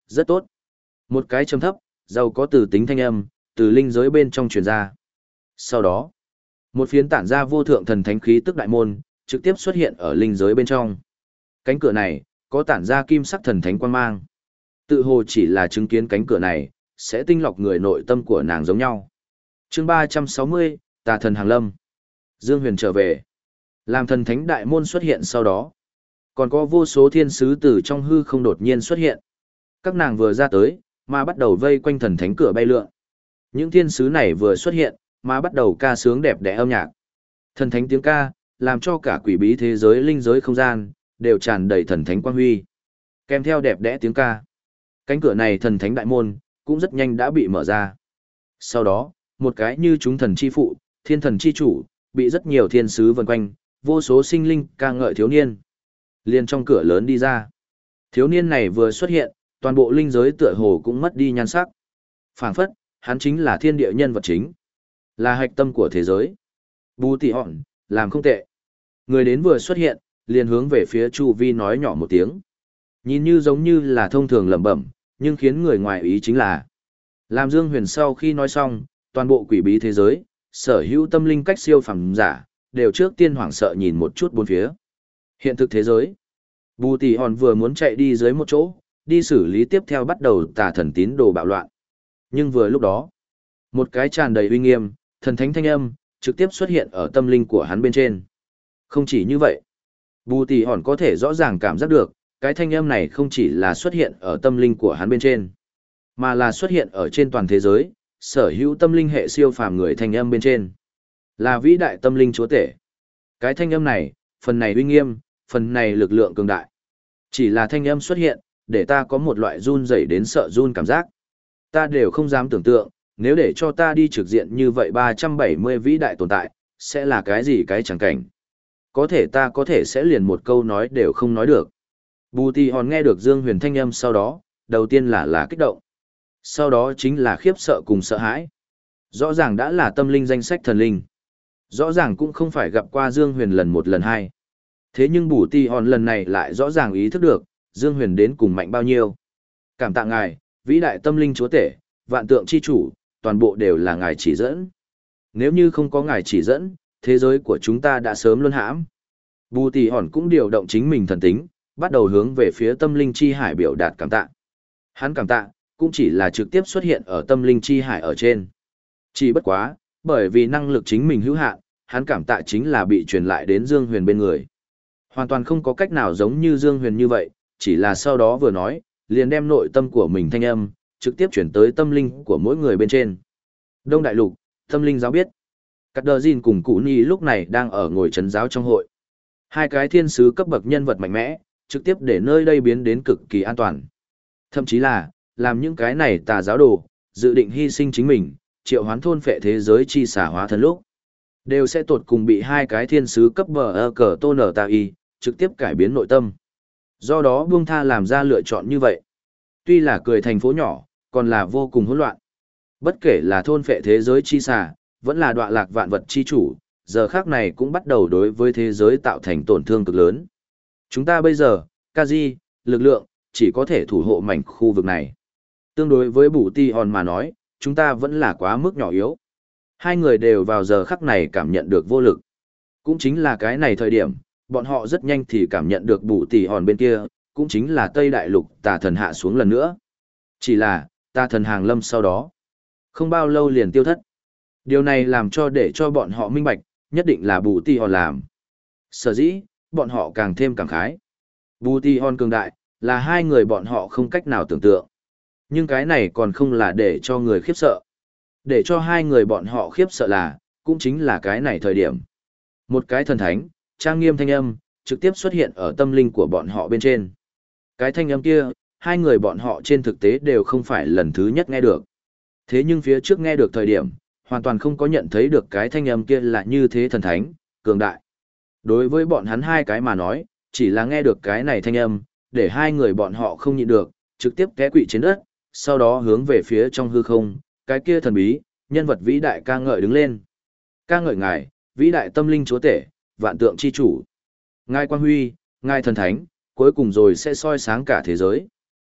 Rất tốt. Một cái trầm thấp, giàu có từ tính thanh âm, từ linh giới bên trong truyền ra. Sau đó, một phiến tản ra vô thượng thần thánh khí tức đại môn, trực tiếp xuất hiện ở linh giới bên trong. Cánh cửa này, có tản ra kim sắc thần thánh quang mang. Tự hồ chỉ là chứng kiến cánh cửa này, sẽ tinh lọc người nội tâm của nàng giống nhau. Chương ba trăm sáu mươi, Tà thần hàng lâm. Dương Huyền trở về. Làm thần thánh đại môn xuất hiện sau đó. Còn có vô số thiên sứ từ trong hư không đột nhiên xuất hiện. Các nàng vừa ra tới, mà bắt đầu vây quanh thần thánh cửa bay lượn. Những thiên sứ này vừa xuất hiện, mà bắt đầu ca sướng đẹp đẽ âm nhạc. Thần thánh tiếng ca, làm cho cả quỷ bí thế giới linh giới không gian, đều tràn đầy thần thánh quang huy. Kèm theo đẹp đẽ tiếng ca. Cánh cửa này thần thánh đại môn, cũng rất nhanh đã bị mở ra. Sau đó, một cái như chúng thần chi phụ, thiên thần chi chủ, bị rất nhiều thiên sứ vần quanh, vô số sinh linh ca ngợi thiếu niên. Liền trong cửa lớn đi ra. Thiếu niên này vừa xuất hiện, toàn bộ linh giới tựa hồ cũng mất đi nhan sắc. Phảng phất, hắn chính là thiên địa nhân vật chính. Là hạch tâm của thế giới. Bù tỉ hòn, làm không tệ. Người đến vừa xuất hiện, liền hướng về phía Chu Vi nói nhỏ một tiếng. Nhìn như giống như là thông thường lẩm bẩm, nhưng khiến người ngoài ý chính là. Làm Dương Huyền sau khi nói xong, toàn bộ quỷ bí thế giới, sở hữu tâm linh cách siêu phàm giả, đều trước tiên hoảng sợ nhìn một chút bốn phía. Hiện thực thế giới. Bù tỉ hòn vừa muốn chạy đi dưới một chỗ, đi xử lý tiếp theo bắt đầu tà thần tín đồ bạo loạn. Nhưng vừa lúc đó, một cái tràn đầy uy nghiêm, thần thánh thanh âm, trực tiếp xuất hiện ở tâm linh của hắn bên trên. Không chỉ như vậy, Bù tỉ hòn có thể rõ ràng cảm giác được, cái thanh âm này không chỉ là xuất hiện ở tâm linh của hắn bên trên, mà là xuất hiện ở trên toàn thế giới, sở hữu tâm linh hệ siêu phàm người thanh âm bên trên. Là vĩ đại tâm linh chúa tể. Cái thanh âm này, phần này uy nghiêm, phần này lực lượng cường đại. Chỉ là thanh âm xuất hiện, để ta có một loại run rẩy đến sợ run cảm giác. Ta đều không dám tưởng tượng, nếu để cho ta đi trực diện như vậy ba trăm bảy mươi vĩ đại tồn tại, sẽ là cái gì cái chẳng cảnh. Có thể ta có thể sẽ liền một câu nói đều không nói được. Bù tì hòn nghe được Dương Huyền thanh âm sau đó, đầu tiên là là kích động. Sau đó chính là khiếp sợ cùng sợ hãi. Rõ ràng đã là tâm linh danh sách thần linh. Rõ ràng cũng không phải gặp qua Dương Huyền lần một lần hai. Thế nhưng Bù tì hòn lần này lại rõ ràng ý thức được, Dương Huyền đến cùng mạnh bao nhiêu. Cảm tạ ngài, vĩ đại tâm linh chúa tể, vạn tượng chi chủ, toàn bộ đều là ngài chỉ dẫn. Nếu như không có ngài chỉ dẫn, thế giới của chúng ta đã sớm luân hãm. Bù tì hòn cũng điều động chính mình thần tính, bắt đầu hướng về phía tâm linh chi hải biểu đạt cảm tạ. Hắn cảm tạ, cũng chỉ là trực tiếp xuất hiện ở tâm linh chi hải ở trên. Chỉ bất quá, bởi vì năng lực chính mình hữu hạn, hắn cảm tạ chính là bị truyền lại đến Dương Huyền bên người. Hoàn toàn không có cách nào giống như Dương Huyền như vậy, chỉ là sau đó vừa nói, liền đem nội tâm của mình thanh âm, trực tiếp chuyển tới tâm linh của mỗi người bên trên. Đông Đại Lục, tâm linh giáo biết. Cát Đờ Dìn cùng Cụ Nhi lúc này đang ở ngồi trấn giáo trong hội. Hai cái thiên sứ cấp bậc nhân vật mạnh mẽ, trực tiếp để nơi đây biến đến cực kỳ an toàn. Thậm chí là, làm những cái này tà giáo đồ, dự định hy sinh chính mình, triệu hoán thôn phệ thế giới chi xả hóa thần lúc. Đều sẽ tột cùng bị hai cái thiên sứ cấp bờ ơ cờ tôn ở tà y, trực tiếp cải biến nội tâm. Do đó buông tha làm ra lựa chọn như vậy. Tuy là cười thành phố nhỏ, còn là vô cùng hỗn loạn. Bất kể là thôn phệ thế giới chi xả, vẫn là đọa lạc vạn vật chi chủ, giờ khác này cũng bắt đầu đối với thế giới tạo thành tổn thương cực lớn. Chúng ta bây giờ, Kaji, lực lượng, chỉ có thể thủ hộ mảnh khu vực này. Tương đối với Bù Ti Hòn mà nói, chúng ta vẫn là quá mức nhỏ yếu. Hai người đều vào giờ khắc này cảm nhận được vô lực. Cũng chính là cái này thời điểm, bọn họ rất nhanh thì cảm nhận được Bù Ti Hòn bên kia, cũng chính là Tây Đại Lục tà thần hạ xuống lần nữa. Chỉ là, tà thần hàng lâm sau đó. Không bao lâu liền tiêu thất. Điều này làm cho để cho bọn họ minh bạch, nhất định là Bù Ti Hòn làm. Sở dĩ, bọn họ càng thêm cảm khái. Bù Ti Hòn cường đại, là hai người bọn họ không cách nào tưởng tượng. Nhưng cái này còn không là để cho người khiếp sợ. Để cho hai người bọn họ khiếp sợ là, cũng chính là cái này thời điểm. Một cái thần thánh, trang nghiêm thanh âm, trực tiếp xuất hiện ở tâm linh của bọn họ bên trên. Cái thanh âm kia, hai người bọn họ trên thực tế đều không phải lần thứ nhất nghe được. Thế nhưng phía trước nghe được thời điểm, hoàn toàn không có nhận thấy được cái thanh âm kia là như thế thần thánh, cường đại. Đối với bọn hắn hai cái mà nói, chỉ là nghe được cái này thanh âm, để hai người bọn họ không nhịn được, trực tiếp té quỵ trên đất, sau đó hướng về phía trong hư không, cái kia thần bí, nhân vật vĩ đại ca ngợi đứng lên. Ca ngợi ngài, vĩ đại tâm linh chúa tể, vạn tượng chi chủ. Ngài quang huy, ngài thần thánh, cuối cùng rồi sẽ soi sáng cả thế giới.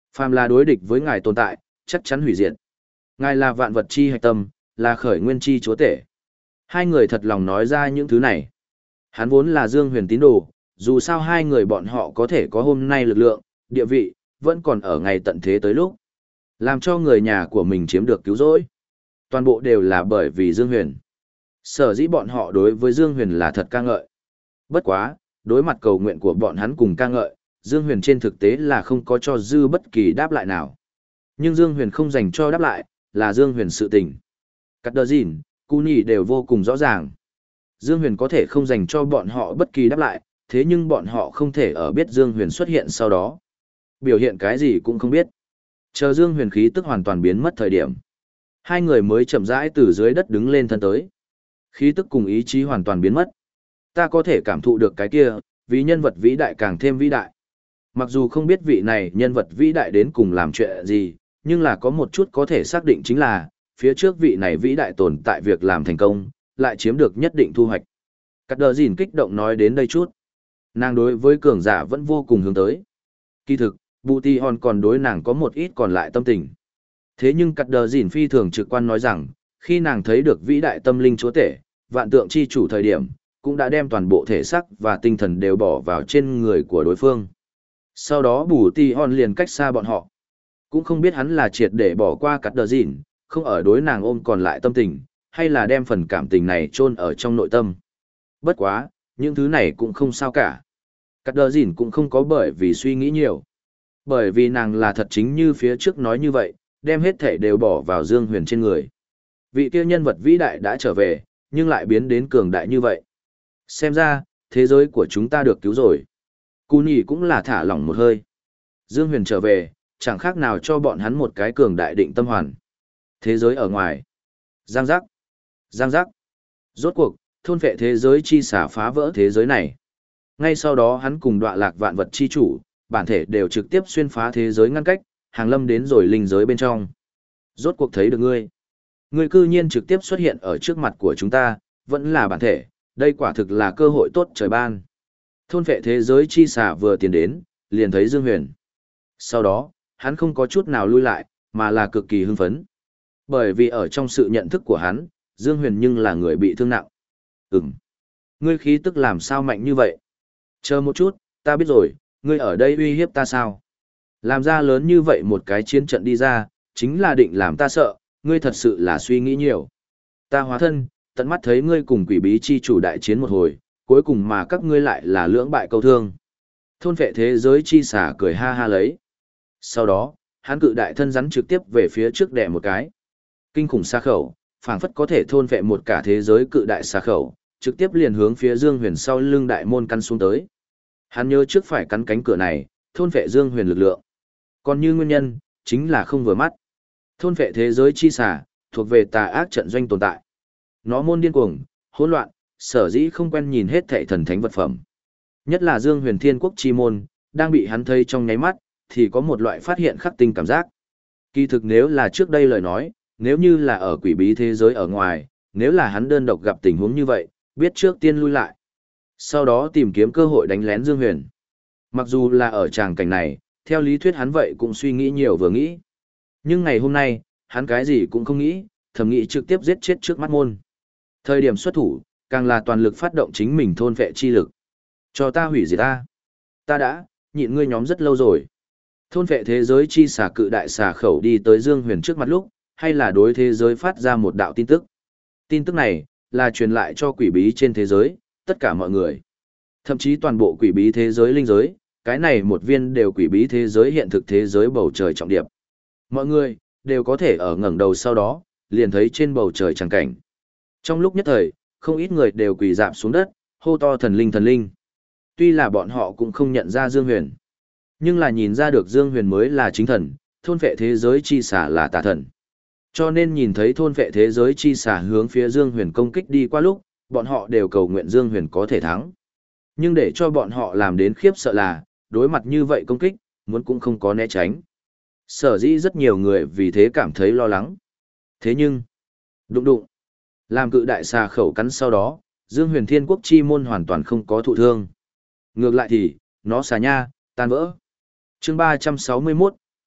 Phàm là đối địch với ngài tồn tại, chắc chắn hủy diệt. Ngài là vạn vật chi hạch tâm, là khởi nguyên chi chúa tể. Hai người thật lòng nói ra những thứ này. Hắn vốn là Dương Huyền tín đồ, dù sao hai người bọn họ có thể có hôm nay lực lượng, địa vị, vẫn còn ở ngày tận thế tới lúc. Làm cho người nhà của mình chiếm được cứu rỗi. Toàn bộ đều là bởi vì Dương Huyền. Sở dĩ bọn họ đối với Dương Huyền là thật ca ngợi. Bất quá, đối mặt cầu nguyện của bọn hắn cùng ca ngợi, Dương Huyền trên thực tế là không có cho dư bất kỳ đáp lại nào. Nhưng Dương Huyền không dành cho đáp lại, là Dương Huyền sự tình. Cắt đờ dìn, Cú Nhì đều vô cùng rõ ràng. Dương Huyền có thể không dành cho bọn họ bất kỳ đáp lại, thế nhưng bọn họ không thể ở biết Dương Huyền xuất hiện sau đó. Biểu hiện cái gì cũng không biết. Chờ Dương Huyền khí tức hoàn toàn biến mất thời điểm. Hai người mới chậm rãi từ dưới đất đứng lên thân tới. Khí tức cùng ý chí hoàn toàn biến mất. Ta có thể cảm thụ được cái kia, vì nhân vật vĩ đại càng thêm vĩ đại. Mặc dù không biết vị này nhân vật vĩ đại đến cùng làm chuyện gì, nhưng là có một chút có thể xác định chính là, phía trước vị này vĩ đại tồn tại việc làm thành công, lại chiếm được nhất định thu hoạch. Cắt đờ dìn kích động nói đến đây chút. Nàng đối với cường giả vẫn vô cùng hướng tới. Kỳ thực, Bù Tì Hòn còn đối nàng có một ít còn lại tâm tình. Thế nhưng cắt đờ dìn phi thường trực quan nói rằng, khi nàng thấy được vĩ đại tâm linh chúa tể, vạn tượng chi chủ thời điểm, cũng đã đem toàn bộ thể xác và tinh thần đều bỏ vào trên người của đối phương. Sau đó Bù Tì Hòn liền cách xa bọn họ. Cũng không biết hắn là triệt để bỏ qua cắt đờ dìn, không ở đối nàng ôm còn lại tâm tình, hay là đem phần cảm tình này chôn ở trong nội tâm. Bất quá, những thứ này cũng không sao cả. Cắt đờ dìn cũng không có bởi vì suy nghĩ nhiều. Bởi vì nàng là thật chính như phía trước nói như vậy, đem hết thể đều bỏ vào Dương Huyền trên người. Vị kia nhân vật vĩ đại đã trở về, nhưng lại biến đến cường đại như vậy. Xem ra, thế giới của chúng ta được cứu rồi. Cú Nhì cũng là thả lỏng một hơi. Dương Huyền trở về, chẳng khác nào cho bọn hắn một cái cường đại định tâm hoàn. Thế giới ở ngoài. Giang giác. Giang giác. Rốt cuộc, thôn phệ thế giới chi xả phá vỡ thế giới này. Ngay sau đó hắn cùng đọa lạc vạn vật chi chủ, bản thể đều trực tiếp xuyên phá thế giới ngăn cách, hàng lâm đến rồi linh giới bên trong. Rốt cuộc thấy được ngươi. Ngươi cư nhiên trực tiếp xuất hiện ở trước mặt của chúng ta, vẫn là bản thể, đây quả thực là cơ hội tốt trời ban. Thôn phệ thế giới chi xả vừa tiến đến, liền thấy Dương Huyền. Sau đó, hắn không có chút nào lui lại, mà là cực kỳ hưng phấn. Bởi vì ở trong sự nhận thức của hắn, Dương Huyền nhưng là người bị thương nặng. Ừm. Ngươi khí tức làm sao mạnh như vậy? Chờ một chút, ta biết rồi, ngươi ở đây uy hiếp ta sao? Làm ra lớn như vậy một cái chiến trận đi ra, chính là định làm ta sợ, ngươi thật sự là suy nghĩ nhiều. Ta hóa thân, tận mắt thấy ngươi cùng quỷ bí chi chủ đại chiến một hồi, cuối cùng mà các ngươi lại là lưỡng bại câu thương. Thôn phệ thế giới chi xả cười ha ha lấy. Sau đó, hắn cự đại thân rắn trực tiếp về phía trước đè một cái. Kinh khủng xa khẩu, phảng phất có thể thôn phệ một cả thế giới cự đại xa khẩu, trực tiếp liền hướng phía Dương Huyền sau lưng đại môn căn xuống tới. Hắn nhớ trước phải cắn cánh cửa này, thôn phệ Dương Huyền lực lượng. Còn như nguyên nhân, chính là không vừa mắt. Thôn phệ thế giới chi xả, thuộc về tà ác trận doanh tồn tại. Nó môn điên cuồng, hỗn loạn, sở dĩ không quen nhìn hết thảy thần thánh vật phẩm. Nhất là Dương Huyền Thiên Quốc chi môn, đang bị hắn thấy trong nháy mắt, thì có một loại phát hiện khắc tinh cảm giác. Kỳ thực nếu là trước đây lời nói, nếu như là ở quỷ bí thế giới ở ngoài, nếu là hắn đơn độc gặp tình huống như vậy, biết trước tiên lui lại. Sau đó tìm kiếm cơ hội đánh lén Dương Huyền. Mặc dù là ở tràng cảnh này, theo lý thuyết hắn vậy cũng suy nghĩ nhiều vừa nghĩ. Nhưng ngày hôm nay, hắn cái gì cũng không nghĩ, thầm nghĩ trực tiếp giết chết trước mắt môn. Thời điểm xuất thủ, càng là toàn lực phát động chính mình thôn vệ chi lực. Cho ta hủy diệt ta. Ta đã, nhịn ngươi nhóm rất lâu rồi. Thôn vệ thế giới chi xà cự đại xà khẩu đi tới Dương Huyền trước mặt lúc, hay là đối thế giới phát ra một đạo tin tức. Tin tức này, là truyền lại cho quỷ bí trên thế giới, tất cả mọi người. Thậm chí toàn bộ quỷ bí thế giới linh giới, cái này một viên đều quỷ bí thế giới hiện thực thế giới bầu trời trọng điệp. Mọi người, đều có thể ở ngẩng đầu sau đó, liền thấy trên bầu trời trắng cảnh. Trong lúc nhất thời, không ít người đều quỳ dạp xuống đất, hô to thần linh thần linh. Tuy là bọn họ cũng không nhận ra Dương Huyền, nhưng là nhìn ra được Dương Huyền mới là chính thần, thôn vệ thế giới chi xả là tà thần. Cho nên nhìn thấy thôn vệ thế giới chi xả hướng phía Dương Huyền công kích đi qua lúc, bọn họ đều cầu nguyện Dương Huyền có thể thắng. Nhưng để cho bọn họ làm đến khiếp sợ là, đối mặt như vậy công kích, muốn cũng không có né tránh. Sở dĩ rất nhiều người vì thế cảm thấy lo lắng. Thế nhưng, đụng đụng, làm cự đại xà khẩu cắn sau đó, Dương Huyền Thiên Quốc chi môn hoàn toàn không có thụ thương. Ngược lại thì, nó xà nha, tan vỡ. Chương ba trăm sáu mươi mốt,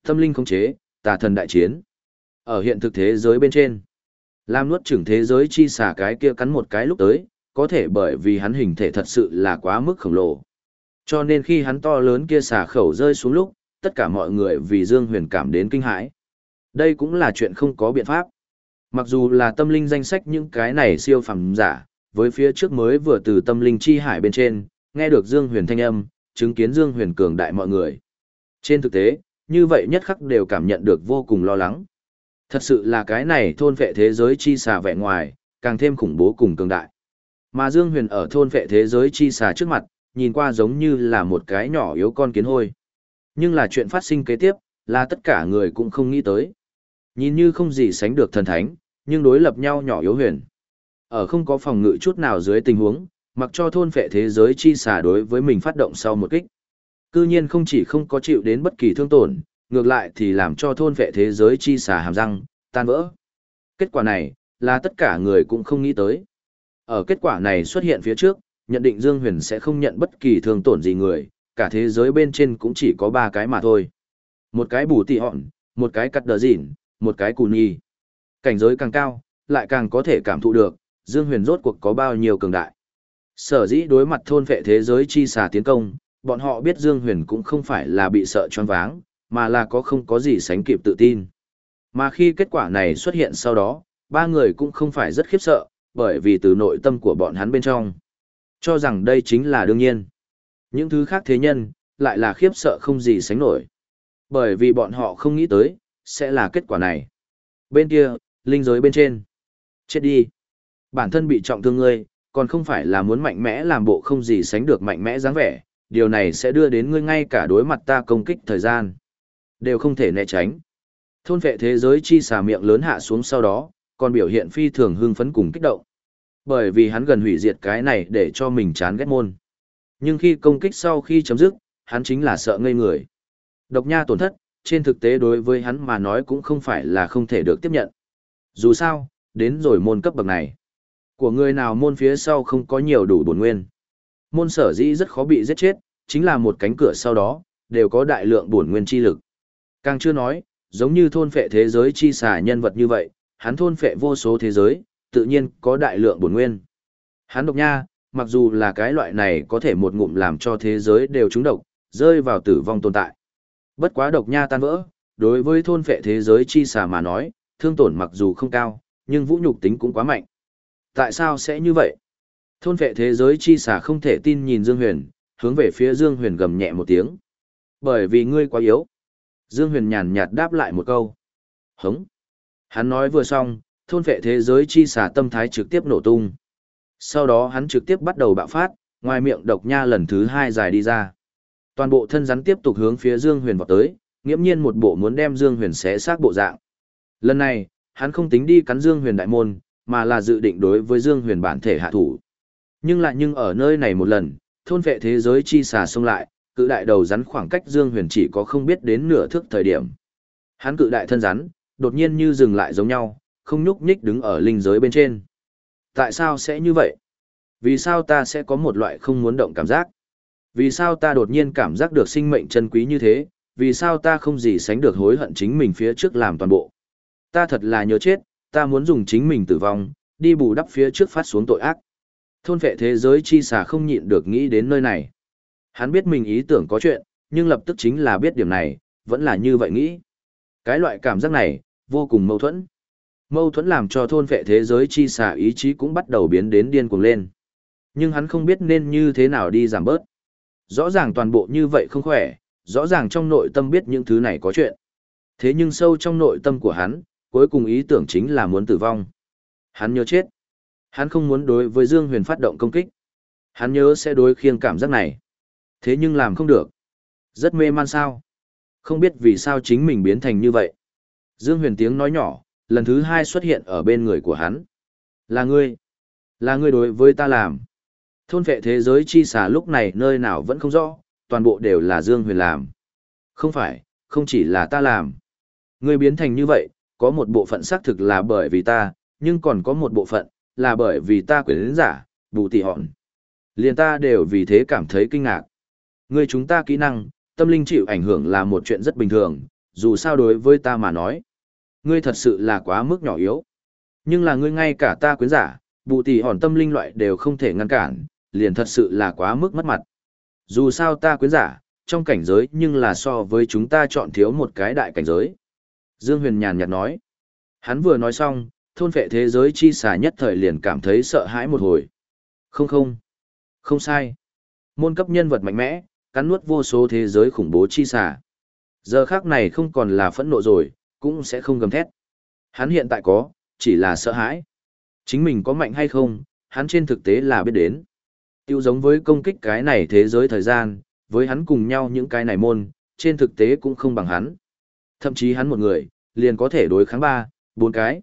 Tâm linh khống chế, tà thần đại chiến. Ở hiện thực thế giới bên trên, Lam nuốt chửng thế giới chi xà cái kia cắn một cái lúc tới, có thể bởi vì hắn hình thể thật sự là quá mức khổng lồ. Cho nên khi hắn to lớn kia xà khẩu rơi xuống lúc, tất cả mọi người vì Dương Huyền cảm đến kinh hãi. Đây cũng là chuyện không có biện pháp. Mặc dù là tâm linh danh sách những cái này siêu phàm giả, với phía trước mới vừa từ tâm linh chi hải bên trên, nghe được Dương Huyền thanh âm, chứng kiến Dương Huyền cường đại mọi người. Trên thực tế, như vậy nhất khắc đều cảm nhận được vô cùng lo lắng. Thật sự là cái này thôn vệ thế giới chi xà vẻ ngoài, càng thêm khủng bố cùng cường đại. Mà Dương Huyền ở thôn vệ thế giới chi xà trước mặt, nhìn qua giống như là một cái nhỏ yếu con kiến hôi. Nhưng là chuyện phát sinh kế tiếp, là tất cả người cũng không nghĩ tới. Nhìn như không gì sánh được thần thánh, nhưng đối lập nhau nhỏ yếu huyền. Ở không có phòng ngự chút nào dưới tình huống, mặc cho thôn vệ thế giới chi xà đối với mình phát động sau một kích. Cư nhiên không chỉ không có chịu đến bất kỳ thương tổn, ngược lại thì làm cho thôn vệ thế giới chi xà hàm răng, tan vỡ. Kết quả này, là tất cả người cũng không nghĩ tới. Ở kết quả này xuất hiện phía trước, nhận định Dương Huyền sẽ không nhận bất kỳ thương tổn gì người, cả thế giới bên trên cũng chỉ có ba cái mà thôi. Một cái bù tị họn, một cái cắt đờ dịn, một cái cù nhi. Cảnh giới càng cao, lại càng có thể cảm thụ được, Dương Huyền rốt cuộc có bao nhiêu cường đại. Sở dĩ đối mặt thôn vệ thế giới chi xà tiến công, bọn họ biết Dương Huyền cũng không phải là bị sợ choáng váng, mà là có không có gì sánh kịp tự tin. Mà khi kết quả này xuất hiện sau đó, ba người cũng không phải rất khiếp sợ, bởi vì từ nội tâm của bọn hắn bên trong, cho rằng đây chính là đương nhiên. Những thứ khác thế nhân, lại là khiếp sợ không gì sánh nổi. Bởi vì bọn họ không nghĩ tới, sẽ là kết quả này. Bên kia, linh giới bên trên. Chết đi. Bản thân bị trọng thương ngươi, còn không phải là muốn mạnh mẽ làm bộ không gì sánh được mạnh mẽ dáng vẻ. Điều này sẽ đưa đến ngươi ngay cả đối mặt ta công kích thời gian. Đều không thể né tránh. Thôn vệ thế giới chi xà miệng lớn hạ xuống sau đó, còn biểu hiện phi thường hưng phấn cùng kích động. Bởi vì hắn gần hủy diệt cái này để cho mình chán ghét môn. Nhưng khi công kích sau khi chấm dứt, hắn chính là sợ ngây người. Độc nha tổn thất, trên thực tế đối với hắn mà nói cũng không phải là không thể được tiếp nhận. Dù sao, đến rồi môn cấp bậc này. Của người nào môn phía sau không có nhiều đủ bổn nguyên. Môn sở dĩ rất khó bị giết chết, chính là một cánh cửa sau đó, đều có đại lượng bổn nguyên chi lực. Càng chưa nói, giống như thôn phệ thế giới chi xà nhân vật như vậy, hắn thôn phệ vô số thế giới, tự nhiên có đại lượng bổn nguyên. Hắn độc nha, mặc dù là cái loại này có thể một ngụm làm cho thế giới đều trúng độc, rơi vào tử vong tồn tại. Bất quá độc nha tan vỡ, đối với thôn phệ thế giới chi xà mà nói, thương tổn mặc dù không cao, nhưng vũ nhục tính cũng quá mạnh. Tại sao sẽ như vậy? Thôn phệ thế giới chi xà không thể tin nhìn Dương Huyền, hướng về phía Dương Huyền gầm nhẹ một tiếng. Bởi vì ngươi quá yếu. Dương Huyền nhàn nhạt đáp lại một câu. Hống. Hắn nói vừa xong, thôn phệ thế giới chi xà tâm thái trực tiếp nổ tung. Sau đó hắn trực tiếp bắt đầu bạo phát, ngoài miệng độc nha lần thứ hai dài đi ra. Toàn bộ thân rắn tiếp tục hướng phía Dương Huyền vọt tới, nghiễm nhiên một bộ muốn đem Dương Huyền xé xác bộ dạng. Lần này, hắn không tính đi cắn Dương Huyền đại môn, mà là dự định đối với Dương Huyền bản thể hạ thủ. Nhưng lại nhưng ở nơi này một lần, thôn vệ thế giới chi xà xông lại, cự đại đầu rắn khoảng cách Dương Huyền chỉ có không biết đến nửa thước thời điểm. Hắn cự đại thân rắn, đột nhiên như dừng lại giống nhau, không nhúc nhích đứng ở linh giới bên trên. Tại sao sẽ như vậy? Vì sao ta sẽ có một loại không muốn động cảm giác? Vì sao ta đột nhiên cảm giác được sinh mệnh chân quý như thế? Vì sao ta không gì sánh được hối hận chính mình phía trước làm toàn bộ? Ta thật là nhớ chết, ta muốn dùng chính mình tử vong, đi bù đắp phía trước phát xuống tội ác. Thôn vệ thế giới chi xà không nhịn được nghĩ đến nơi này. Hắn biết mình ý tưởng có chuyện, nhưng lập tức chính là biết điểm này, vẫn là như vậy nghĩ. Cái loại cảm giác này, vô cùng mâu thuẫn. Mâu thuẫn làm cho thôn vệ thế giới chi xà ý chí cũng bắt đầu biến đến điên cuồng lên. Nhưng hắn không biết nên như thế nào đi giảm bớt. Rõ ràng toàn bộ như vậy không khỏe, rõ ràng trong nội tâm biết những thứ này có chuyện. Thế nhưng sâu trong nội tâm của hắn, cuối cùng ý tưởng chính là muốn tử vong. Hắn nhớ chết. Hắn không muốn đối với Dương Huyền phát động công kích. Hắn nhớ sẽ đối khiêng cảm giác này. Thế nhưng làm không được. Rất mê man sao. Không biết vì sao chính mình biến thành như vậy. Dương Huyền tiếng nói nhỏ, lần thứ hai xuất hiện ở bên người của hắn. Là ngươi. Là ngươi đối với ta làm. Thôn vệ thế giới chi xà lúc này nơi nào vẫn không rõ, toàn bộ đều là Dương Huyền làm. Không phải, không chỉ là ta làm. Ngươi biến thành như vậy, có một bộ phận xác thực là bởi vì ta, nhưng còn có một bộ phận, là bởi vì ta quyến giả, bù tỉ họn. Liền ta đều vì thế cảm thấy kinh ngạc. Ngươi chúng ta kỹ năng, tâm linh chịu ảnh hưởng là một chuyện rất bình thường, dù sao đối với ta mà nói. Ngươi thật sự là quá mức nhỏ yếu. Nhưng là ngươi ngay cả ta quyến giả, bù tỷ hòn tâm linh loại đều không thể ngăn cản, liền thật sự là quá mức mất mặt. Dù sao ta quyến giả, trong cảnh giới nhưng là so với chúng ta chọn thiếu một cái đại cảnh giới. Dương Huyền nhàn nhạt nói. Hắn vừa nói xong, thôn phệ thế giới chi xà nhất thời liền cảm thấy sợ hãi một hồi. Không không. Không sai. Môn cấp nhân vật mạnh mẽ, cắn nuốt vô số thế giới khủng bố chi xà. Giờ khác này không còn là phẫn nộ rồi, cũng sẽ không gầm thét. Hắn hiện tại có, chỉ là sợ hãi. Chính mình có mạnh hay không, hắn trên thực tế là biết đến. Tiêu giống với công kích cái này thế giới thời gian, với hắn cùng nhau những cái này môn, trên thực tế cũng không bằng hắn. Thậm chí hắn một người, liền có thể đối kháng ba, bốn cái.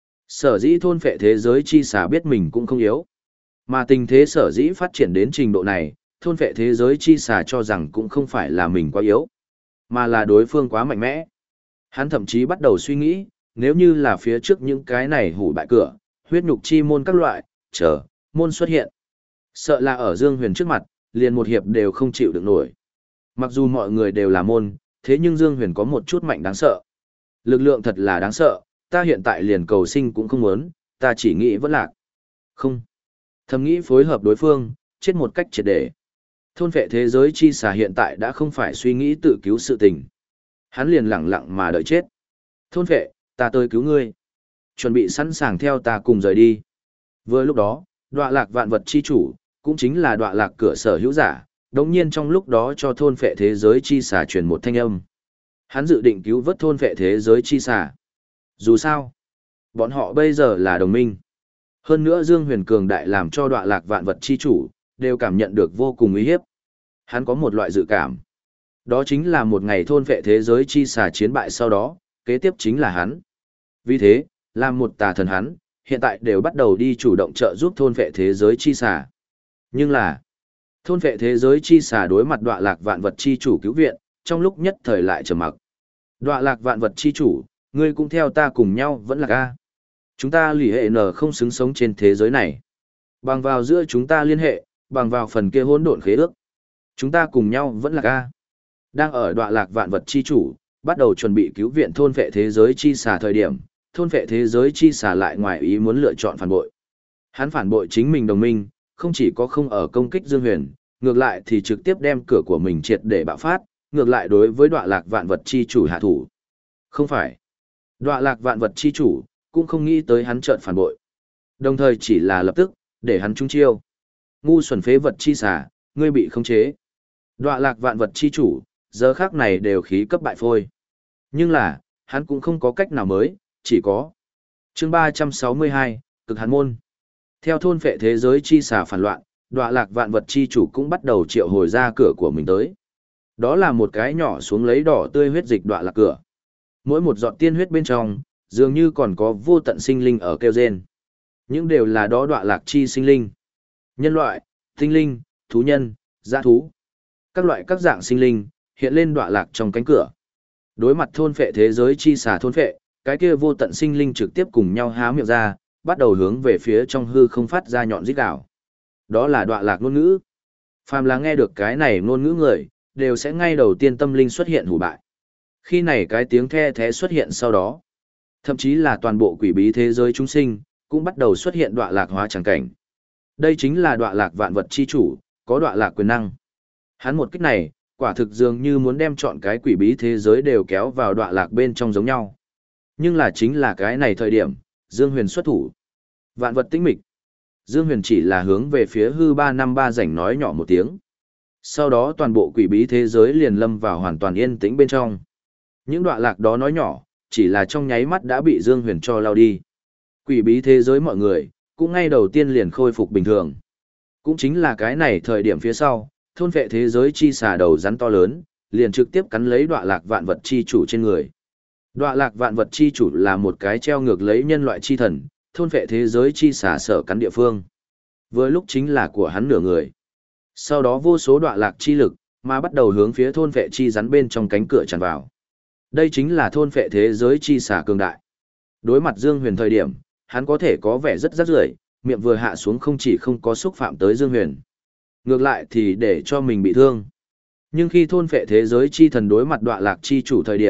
Sở dĩ thôn phệ thế giới chi xà biết mình cũng không yếu. Mà tình thế sở dĩ phát triển đến trình độ này, thôn phệ thế giới chi xà cho rằng cũng không phải là mình quá yếu, mà là đối phương quá mạnh mẽ. Hắn thậm chí bắt đầu suy nghĩ, nếu như là phía trước những cái này hủ bại cửa, huyết nhục chi môn các loại, chờ, môn xuất hiện. Sợ là ở Dương Huyền trước mặt, liền một hiệp đều không chịu được nổi. Mặc dù mọi người đều là môn, thế nhưng Dương Huyền có một chút mạnh đáng sợ. Lực lượng thật là đáng sợ, ta hiện tại liền cầu sinh cũng không muốn, ta chỉ nghĩ vẫn lạc. Không. Thầm nghĩ phối hợp đối phương, chết một cách triệt để. Thôn phệ thế giới chi xà hiện tại đã không phải suy nghĩ tự cứu sự tình. Hắn liền lặng lặng mà đợi chết. Thôn phệ, ta tới cứu ngươi. Chuẩn bị sẵn sàng theo ta cùng rời đi. Vừa lúc đó, đọa lạc vạn vật chi chủ, cũng chính là đọa lạc cửa sở hữu giả, đồng nhiên trong lúc đó cho thôn phệ thế giới chi xà truyền một thanh âm. Hắn dự định cứu vớt thôn phệ thế giới chi xà. Dù sao, bọn họ bây giờ là đồng minh. Hơn nữa Dương Huyền cường đại làm cho đọa lạc vạn vật chi chủ, đều cảm nhận được vô cùng uy hiếp. Hắn có một loại dự cảm. Đó chính là một ngày thôn phệ thế giới chi xà chiến bại sau đó, kế tiếp chính là hắn. Vì thế, làm một tà thần hắn, hiện tại đều bắt đầu đi chủ động trợ giúp thôn phệ thế giới chi xà. Nhưng là, thôn phệ thế giới chi xà đối mặt đọa lạc vạn vật chi chủ cứu viện, trong lúc nhất thời lại trầm mặc. Đọa lạc vạn vật chi chủ, ngươi cũng theo ta cùng nhau vẫn là ca. Chúng ta lì hệ nở không xứng sống trên thế giới này. Bằng vào giữa chúng ta liên hệ, bằng vào phần kia hỗn độn khế ước. Chúng ta cùng nhau vẫn là ca. Đang ở đọa lạc vạn vật chi chủ, bắt đầu chuẩn bị cứu viện thôn phệ thế giới chi xà thời điểm, thôn phệ thế giới chi xà lại ngoài ý muốn lựa chọn phản bội. Hắn phản bội chính mình đồng minh, không chỉ có không ở công kích Dương Huyền, ngược lại thì trực tiếp đem cửa của mình triệt để bạo phát, ngược lại đối với đọa lạc vạn vật chi chủ hạ thủ. Không phải. Đọa lạc vạn vật chi chủ, cũng không nghĩ tới hắn trợn phản bội. Đồng thời chỉ là lập tức, để hắn trúng chiêu. Ngu xuẩn phế vật chi xà, ngươi bị khống chế. Đọa lạc vạn vật chi chủ, giờ khác này đều khí cấp bại phôi. Nhưng là, hắn cũng không có cách nào mới, chỉ có. chương ba trăm sáu mươi hai, cực hàn môn. Theo thôn phệ thế giới chi xà phản loạn, đọa lạc vạn vật chi chủ cũng bắt đầu triệu hồi ra cửa của mình tới. Đó là một cái nhỏ xuống lấy đỏ tươi huyết dịch đọa lạc cửa. Mỗi một giọt tiên huyết bên trong, dường như còn có vô tận sinh linh ở kêu rên. Những đều là đó đọa lạc chi sinh linh. Nhân loại, tinh linh, thú nhân, dã thú. Các loại các dạng sinh linh, hiện lên đọa lạc trong cánh cửa. Đối mặt thôn phệ thế giới chi xà thôn phệ, cái kia vô tận sinh linh trực tiếp cùng nhau há miệng ra, bắt đầu hướng về phía trong hư không phát ra nhọn rít gào. Đó là đọa lạc ngôn ngữ. Phàm là nghe được cái này ngôn ngữ người, đều sẽ ngay đầu tiên tâm linh xuất hiện hủ bại. Khi này cái tiếng the thé xuất hiện sau đó, thậm chí là toàn bộ quỷ bí thế giới chúng sinh, cũng bắt đầu xuất hiện đọa lạc hóa tràng cảnh. Đây chính là đọa lạc vạn vật chi chủ, có đọa lạc quyền năng. Hắn một kích này, quả thực dường như muốn đem chọn cái quỷ bí thế giới đều kéo vào đọa lạc bên trong giống nhau. Nhưng là chính là cái này thời điểm, Dương Huyền xuất thủ. Vạn vật tĩnh mịch. Dương Huyền chỉ là hướng về phía hư ba năm ba rảnh nói nhỏ một tiếng. Sau đó toàn bộ quỷ bí thế giới liền lâm vào hoàn toàn yên tĩnh bên trong. Những đọa lạc đó nói nhỏ, chỉ là trong nháy mắt đã bị Dương Huyền cho lao đi. Quỷ bí thế giới mọi người, cũng ngay đầu tiên liền khôi phục bình thường. Cũng chính là cái này thời điểm phía sau, thôn phệ thế giới chi xà đầu rắn to lớn, liền trực tiếp cắn lấy đọa lạc vạn vật chi chủ trên người. Đọa lạc vạn vật chi chủ là một cái treo ngược lấy nhân loại chi thần, thôn phệ thế giới chi xà sở cắn địa phương. Vừa lúc chính là của hắn nửa người. Sau đó vô số đọa lạc chi lực, mà bắt đầu hướng phía thôn phệ chi rắn bên trong cánh cửa tràn vào. Đây chính là thôn phệ thế giới chi xà cường đại. Đối mặt Dương Huyền thời điểm, hắn có thể có vẻ rất rắc rưởi, miệng vừa hạ xuống không chỉ không có xúc phạm tới Dương Huyền. Ngược lại thì để cho mình bị thương. Nhưng khi thôn phệ thế giới chi thần đối mặt đọa lạc chi chủ thời điểm,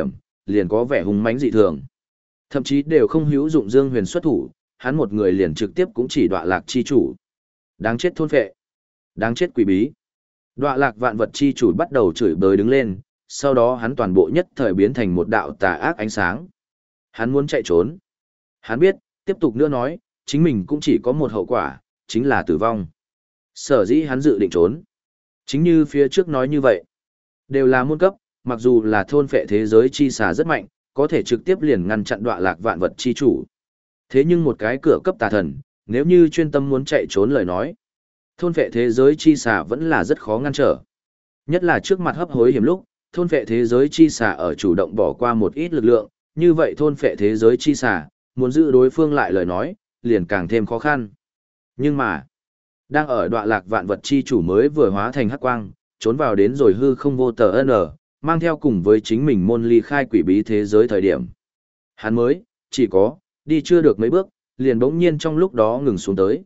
liền có vẻ hung mãnh dị thường. Thậm chí đều không hữu dụng Dương Huyền xuất thủ, hắn một người liền trực tiếp cũng chỉ đọa lạc chi chủ. Đáng chết thôn phệ, đáng chết quỷ bí. Đọa lạc vạn vật chi chủ bắt đầu chửi bới đứng lên, sau đó hắn toàn bộ nhất thời biến thành một đạo tà ác ánh sáng. Hắn muốn chạy trốn. Hắn biết, tiếp tục nữa nói, chính mình cũng chỉ có một hậu quả, chính là tử vong. Sở dĩ hắn dự định trốn. Chính như phía trước nói như vậy. Đều là môn cấp, mặc dù là thôn phệ thế giới chi xà rất mạnh, có thể trực tiếp liền ngăn chặn đọa lạc vạn vật chi chủ. Thế nhưng một cái cửa cấp tà thần, nếu như chuyên tâm muốn chạy trốn lời nói, thôn phệ thế giới chi xà vẫn là rất khó ngăn trở. Nhất là trước mặt hấp hối hiểm lúc, thôn phệ thế giới chi xà ở chủ động bỏ qua một ít lực lượng, như vậy thôn phệ thế giới chi xà, muốn giữ đối phương lại lời nói, liền càng thêm khó khăn. Nhưng mà, đang ở đọa lạc vạn vật chi chủ mới vừa hóa thành hắc quang, trốn vào đến rồi hư không vô tờ n, mang theo cùng với chính mình môn ly khai quỷ bí thế giới thời điểm. Hắn mới, chỉ có, đi chưa được mấy bước, liền bỗng nhiên trong lúc đó ngừng xuống tới.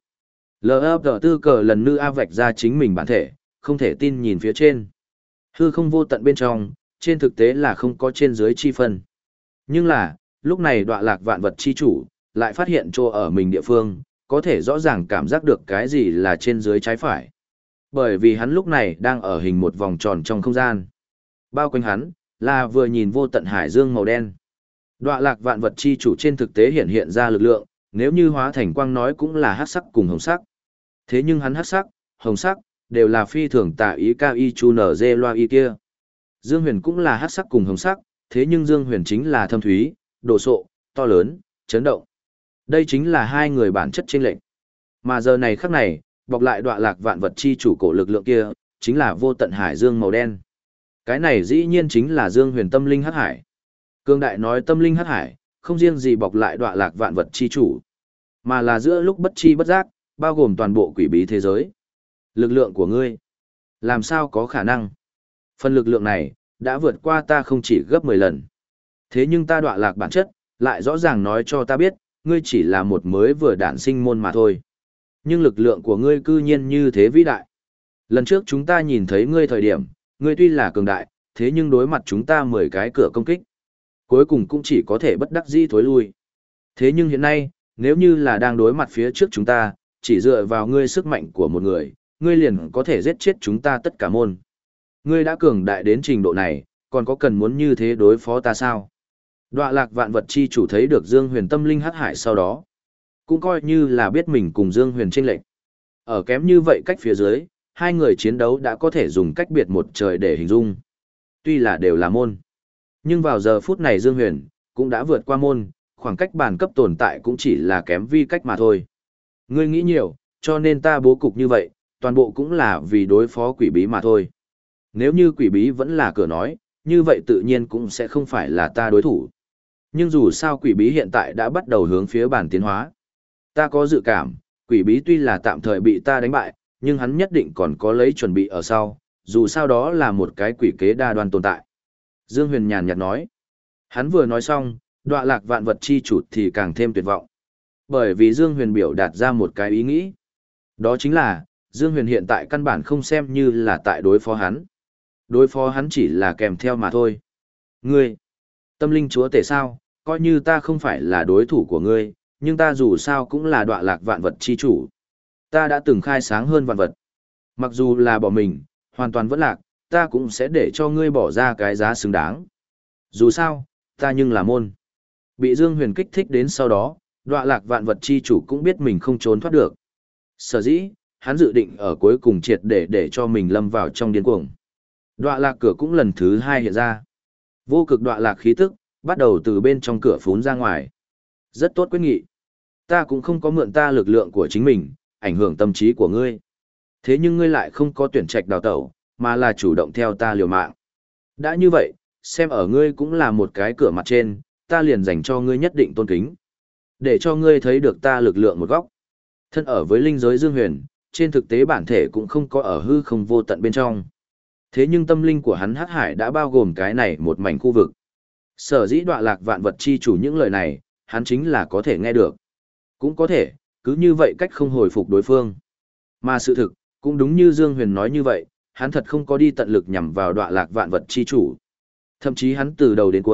lờ ép tư cờ lần nữa a vạch ra chính mình bản thể, không thể tin nhìn phía trên. Hư không vô tận bên trong, trên thực tế là không có trên dưới chi phân. Nhưng là, lúc này đọa lạc vạn vật chi chủ, lại phát hiện chỗ ở mình địa phương, có thể rõ ràng cảm giác được cái gì là trên dưới trái phải. Bởi vì hắn lúc này đang ở hình một vòng tròn trong không gian. Bao quanh hắn, là vừa nhìn vô tận hải dương màu đen. Đọa lạc vạn vật chi chủ trên thực tế hiện hiện ra lực lượng, nếu như hóa thành quang nói cũng là hắc sắc cùng hồng sắc. Thế nhưng hắn hắc sắc, hồng sắc, đều là phi thường tà ý cao y chu nở dê loa y kia. Dương Huyền cũng là hắc sắc cùng hồng sắc, thế nhưng Dương Huyền chính là thâm thúy, đồ sộ, to lớn, chấn động. Đây chính là hai người bản chất chênh lệch. Mà giờ này khắc này, bọc lại đọa lạc vạn vật chi chủ cổ lực lượng kia, chính là vô tận hải dương màu đen. Cái này dĩ nhiên chính là Dương Huyền tâm linh hắc hải. Cương đại nói tâm linh hắc hải, không riêng gì bọc lại đọa lạc vạn vật chi chủ, mà là giữa lúc bất chi bất giác, bao gồm toàn bộ quỷ bí thế giới. Lực lượng của ngươi, làm sao có khả năng? Phần lực lượng này, đã vượt qua ta không chỉ gấp mười lần. Thế nhưng ta đọa lạc bản chất, lại rõ ràng nói cho ta biết, ngươi chỉ là một mới vừa đản sinh môn mà thôi. Nhưng lực lượng của ngươi cư nhiên như thế vĩ đại. Lần trước chúng ta nhìn thấy ngươi thời điểm, ngươi tuy là cường đại, thế nhưng đối mặt chúng ta mười cái cửa công kích. Cuối cùng cũng chỉ có thể bất đắc dĩ thối lui. Thế nhưng hiện nay, nếu như là đang đối mặt phía trước chúng ta, chỉ dựa vào ngươi sức mạnh của một người, ngươi liền có thể giết chết chúng ta tất cả môn. Ngươi đã cường đại đến trình độ này, còn có cần muốn như thế đối phó ta sao? Đọa lạc vạn vật chi chủ thấy được Dương Huyền tâm linh hắc hải sau đó, cũng coi như là biết mình cùng Dương Huyền chênh lệch. Ở kém như vậy cách phía dưới, hai người chiến đấu đã có thể dùng cách biệt một trời để hình dung. Tuy là đều là môn, nhưng vào giờ phút này Dương Huyền cũng đã vượt qua môn, khoảng cách bản cấp tồn tại cũng chỉ là kém vi cách mà thôi. Ngươi nghĩ nhiều, cho nên ta bố cục như vậy, toàn bộ cũng là vì đối phó quỷ bí mà thôi. Nếu như quỷ bí vẫn là cửa nói, như vậy tự nhiên cũng sẽ không phải là ta đối thủ. Nhưng dù sao quỷ bí hiện tại đã bắt đầu hướng phía bản tiến hóa. Ta có dự cảm, quỷ bí tuy là tạm thời bị ta đánh bại, nhưng hắn nhất định còn có lấy chuẩn bị ở sau, dù sao đó là một cái quỷ kế đa đoan tồn tại. Dương Huyền nhàn nhạt nói. Hắn vừa nói xong, đọa lạc vạn vật chi chủ thì càng thêm tuyệt vọng. Bởi vì Dương Huyền biểu đạt ra một cái ý nghĩ. Đó chính là, Dương Huyền hiện tại căn bản không xem như là tại đối phó hắn. Đối phó hắn chỉ là kèm theo mà thôi. Ngươi, tâm linh chúa tể sao, coi như ta không phải là đối thủ của ngươi, nhưng ta dù sao cũng là đọa lạc vạn vật chi chủ. Ta đã từng khai sáng hơn vạn vật. Mặc dù là bỏ mình, hoàn toàn vẫn lạc, ta cũng sẽ để cho ngươi bỏ ra cái giá xứng đáng. Dù sao, ta nhưng là môn. Bị Dương Huyền kích thích đến sau đó, đọa lạc vạn vật chi chủ cũng biết mình không trốn thoát được. Sở dĩ, hắn dự định ở cuối cùng triệt để để cho mình lâm vào trong điên cuồng. Đọa lạc cửa cũng lần thứ hai hiện ra. Vô cực đọa lạc khí tức, bắt đầu từ bên trong cửa phún ra ngoài. Rất tốt quyết nghị. Ta cũng không có mượn ta lực lượng của chính mình, ảnh hưởng tâm trí của ngươi. Thế nhưng ngươi lại không có tuyển trạch đào tẩu, mà là chủ động theo ta liều mạng. Đã như vậy, xem ở ngươi cũng là một cái cửa mặt trên, ta liền dành cho ngươi nhất định tôn kính. Để cho ngươi thấy được ta lực lượng một góc. Thân ở với linh giới Dương Huyền, trên thực tế bản thể cũng không có ở hư không vô tận bên trong. Thế nhưng tâm linh của hắn hắc hải đã bao gồm cái này một mảnh khu vực. Sở dĩ đọa lạc vạn vật chi chủ những lời này, hắn chính là có thể nghe được. Cũng có thể, cứ như vậy cách không hồi phục đối phương. Mà sự thực, cũng đúng như Dương Huyền nói như vậy, hắn thật không có đi tận lực nhằm vào đọa lạc vạn vật chi chủ. Thậm chí hắn từ đầu đến cuối,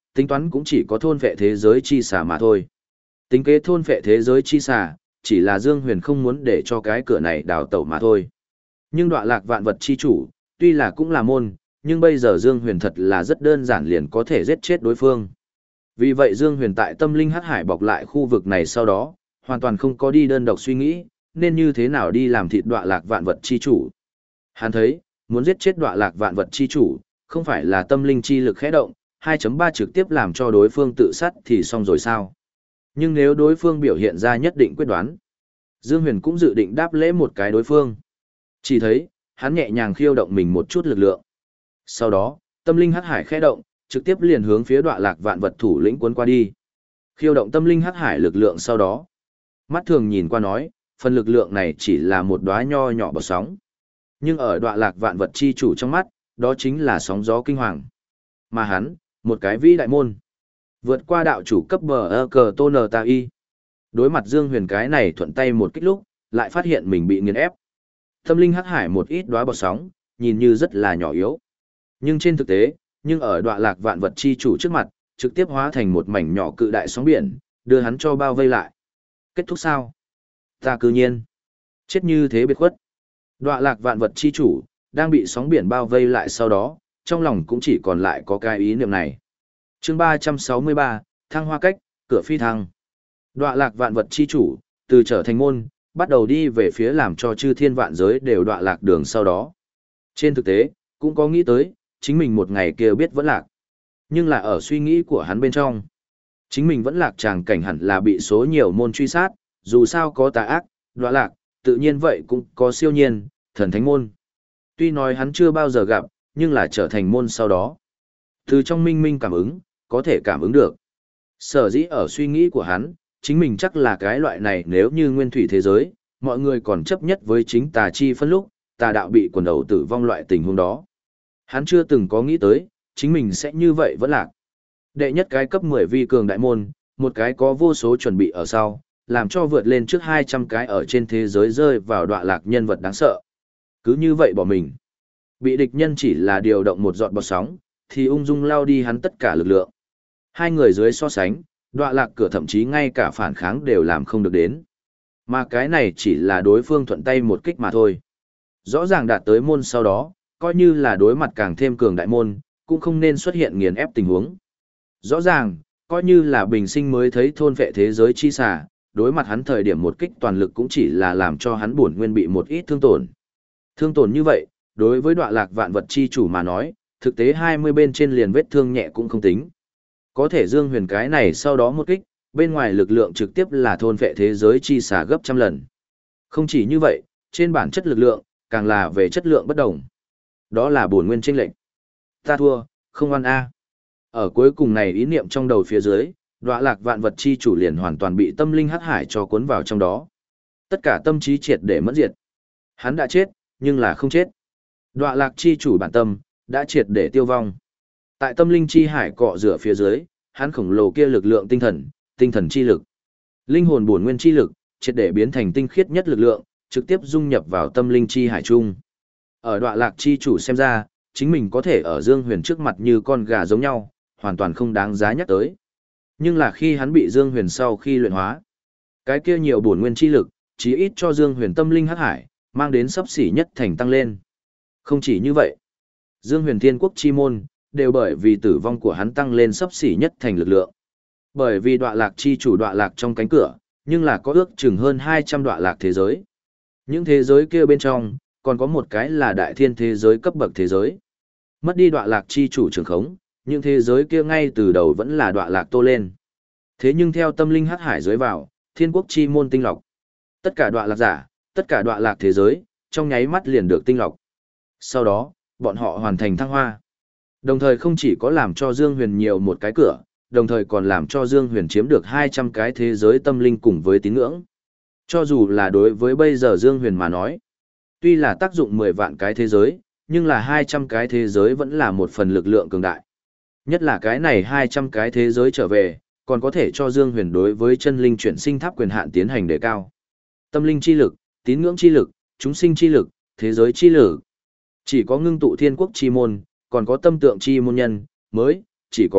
tính toán cũng chỉ có thôn vệ thế giới chi xà mà thôi. Tính kế thôn vệ thế giới chi xà, chỉ là Dương Huyền không muốn để cho cái cửa này đào tẩu mà thôi. Nhưng đọa lạc vạn vật chi chủ, tuy là cũng là môn, nhưng bây giờ Dương Huyền thật là rất đơn giản liền có thể giết chết đối phương. Vì vậy Dương Huyền tại tâm linh hắc hải bọc lại khu vực này sau đó, hoàn toàn không có đi đơn độc suy nghĩ, nên như thế nào đi làm thịt đọa lạc vạn vật chi chủ. Hắn thấy, muốn giết chết đọa lạc vạn vật chi chủ, không phải là tâm linh chi lực khẽ động, hai chấm ba trực tiếp làm cho đối phương tự sát thì xong rồi sao. Nhưng nếu đối phương biểu hiện ra nhất định quyết đoán, Dương Huyền cũng dự định đáp lễ một cái đối phương. Chỉ thấy, hắn nhẹ nhàng khiêu động mình một chút lực lượng. Sau đó, tâm linh hắc hải khẽ động, trực tiếp liền hướng phía đọa lạc vạn vật thủ lĩnh cuốn qua đi. Khiêu động tâm linh hắc hải lực lượng sau đó. Mắt thường nhìn qua nói, phần lực lượng này chỉ là một đóa nho nhỏ bọt sóng. Nhưng ở đọa lạc vạn vật chi chủ trong mắt, đó chính là sóng gió kinh hoàng. Mà hắn, một cái vĩ đại môn. Vượt qua đạo chủ cấp bờ ơ cờ tôn nờ ta y. Đối mặt Dương Huyền cái này thuận tay một kích lúc, lại phát hiện mình bị nghiền ép. Tâm linh hắc hải một ít đóa bọt sóng, nhìn như rất là nhỏ yếu. Nhưng trên thực tế, nhưng ở đọa lạc vạn vật chi chủ trước mặt, trực tiếp hóa thành một mảnh nhỏ cự đại sóng biển, đưa hắn cho bao vây lại. Kết thúc sao? Ta cư nhiên. Chết như thế biệt khuất. Đọa lạc vạn vật chi chủ, đang bị sóng biển bao vây lại sau đó, trong lòng cũng chỉ còn lại có cái ý niệm này. Chương ba trăm sáu mươi ba, Thăng Hoa Cách, cửa phi thăng. Đọa lạc vạn vật chi chủ, từ trở thành môn, bắt đầu đi về phía làm cho chư thiên vạn giới đều đọa lạc đường sau đó. Trên thực tế, cũng có nghĩ tới, chính mình một ngày kia biết vẫn lạc. Nhưng là ở suy nghĩ của hắn bên trong. Chính mình vẫn lạc tràng cảnh hẳn là bị số nhiều môn truy sát, dù sao có tà ác, đọa lạc, tự nhiên vậy cũng có siêu nhiên, thần thánh môn. Tuy nói hắn chưa bao giờ gặp, nhưng là trở thành môn sau đó. Từ trong minh minh cảm ứng, có thể cảm ứng được. Sở dĩ ở suy nghĩ của hắn, chính mình chắc là cái loại này nếu như nguyên thủy thế giới, mọi người còn chấp nhất với chính tà chi phân lúc, tà đạo bị quần đầu tử vong loại tình huống đó. Hắn chưa từng có nghĩ tới, chính mình sẽ như vậy vẫn lạc. Đệ nhất cái cấp mười vi cường đại môn, một cái có vô số chuẩn bị ở sau, làm cho vượt lên trước hai trăm cái ở trên thế giới rơi vào đọa lạc nhân vật đáng sợ. Cứ như vậy bỏ mình. Bị địch nhân chỉ là điều động một giọt bọt sóng, thì ung dung lao đi hắn tất cả lực lượng. Hai người dưới so sánh, đọa lạc cửa thậm chí ngay cả phản kháng đều làm không được đến. Mà cái này chỉ là đối phương thuận tay một kích mà thôi. Rõ ràng đạt tới môn sau đó, coi như là đối mặt càng thêm cường đại môn, cũng không nên xuất hiện nghiền ép tình huống. Rõ ràng, coi như là bình sinh mới thấy thôn vệ thế giới chi xả, đối mặt hắn thời điểm một kích toàn lực cũng chỉ là làm cho hắn buồn nguyên bị một ít thương tổn. Thương tổn như vậy, đối với đọa lạc vạn vật chi chủ mà nói, thực tế hai mươi bên trên liền vết thương nhẹ cũng không tính. Có thể Dương Huyền cái này sau đó một kích, bên ngoài lực lượng trực tiếp là thôn vệ thế giới chi xả gấp trăm lần. Không chỉ như vậy, trên bản chất lực lượng, càng là về chất lượng bất đồng. Đó là bổn nguyên chênh lệnh. Ta thua, không ăn a. Ở cuối cùng này ý niệm trong đầu phía dưới, đọa lạc vạn vật chi chủ liền hoàn toàn bị tâm linh hắc hải cho cuốn vào trong đó. Tất cả tâm trí triệt để mất diệt. Hắn đã chết, nhưng là không chết. Đọa lạc chi chủ bản tâm, đã triệt để tiêu vong. Tại tâm linh chi hải cọ rửa phía dưới, hắn khổng lồ kia lực lượng tinh thần, tinh thần chi lực, linh hồn bổn nguyên chi lực, triệt để biến thành tinh khiết nhất lực lượng, trực tiếp dung nhập vào tâm linh chi hải chung. Ở đọa lạc chi chủ xem ra, chính mình có thể ở Dương Huyền trước mặt như con gà giống nhau, hoàn toàn không đáng giá nhắc tới. Nhưng là khi hắn bị Dương Huyền sau khi luyện hóa, cái kia nhiều bổn nguyên chi lực, chí ít cho Dương Huyền tâm linh hắc hải, mang đến sấp xỉ nhất thành tăng lên. Không chỉ như vậy, Dương Huyền Thiên Quốc chi môn, đều bởi vì tử vong của hắn tăng lên sấp xỉ nhất thành lực lượng. Bởi vì đọa lạc chi chủ đọa lạc trong cánh cửa, nhưng là có ước chừng hơn hai trăm đọa lạc thế giới. Những thế giới kia bên trong, còn có một cái là đại thiên thế giới cấp bậc thế giới. Mất đi đọa lạc chi chủ trường khống, những thế giới kia ngay từ đầu vẫn là đọa lạc tô lên. Thế nhưng theo tâm linh hắc hải dưới vào, thiên quốc chi môn tinh lọc. Tất cả đọa lạc giả, tất cả đọa lạc thế giới, trong nháy mắt liền được tinh lọc. Sau đó, bọn họ hoàn thành thăng hoa. Đồng thời không chỉ có làm cho Dương Huyền nhiều một cái cửa, đồng thời còn làm cho Dương Huyền chiếm được hai trăm cái thế giới tâm linh cùng với tín ngưỡng. Cho dù là đối với bây giờ Dương Huyền mà nói, tuy là tác dụng mười vạn cái thế giới, nhưng là hai trăm cái thế giới vẫn là một phần lực lượng cường đại. Nhất là cái này hai trăm cái thế giới trở về, còn có thể cho Dương Huyền đối với chân linh chuyển sinh tháp quyền hạn tiến hành đề cao. Tâm linh chi lực, tín ngưỡng chi lực, chúng sinh chi lực, thế giới chi lực. Chỉ có ngưng tụ thiên quốc chi môn, còn có tâm tượng chi môn nhân, mới, chỉ có,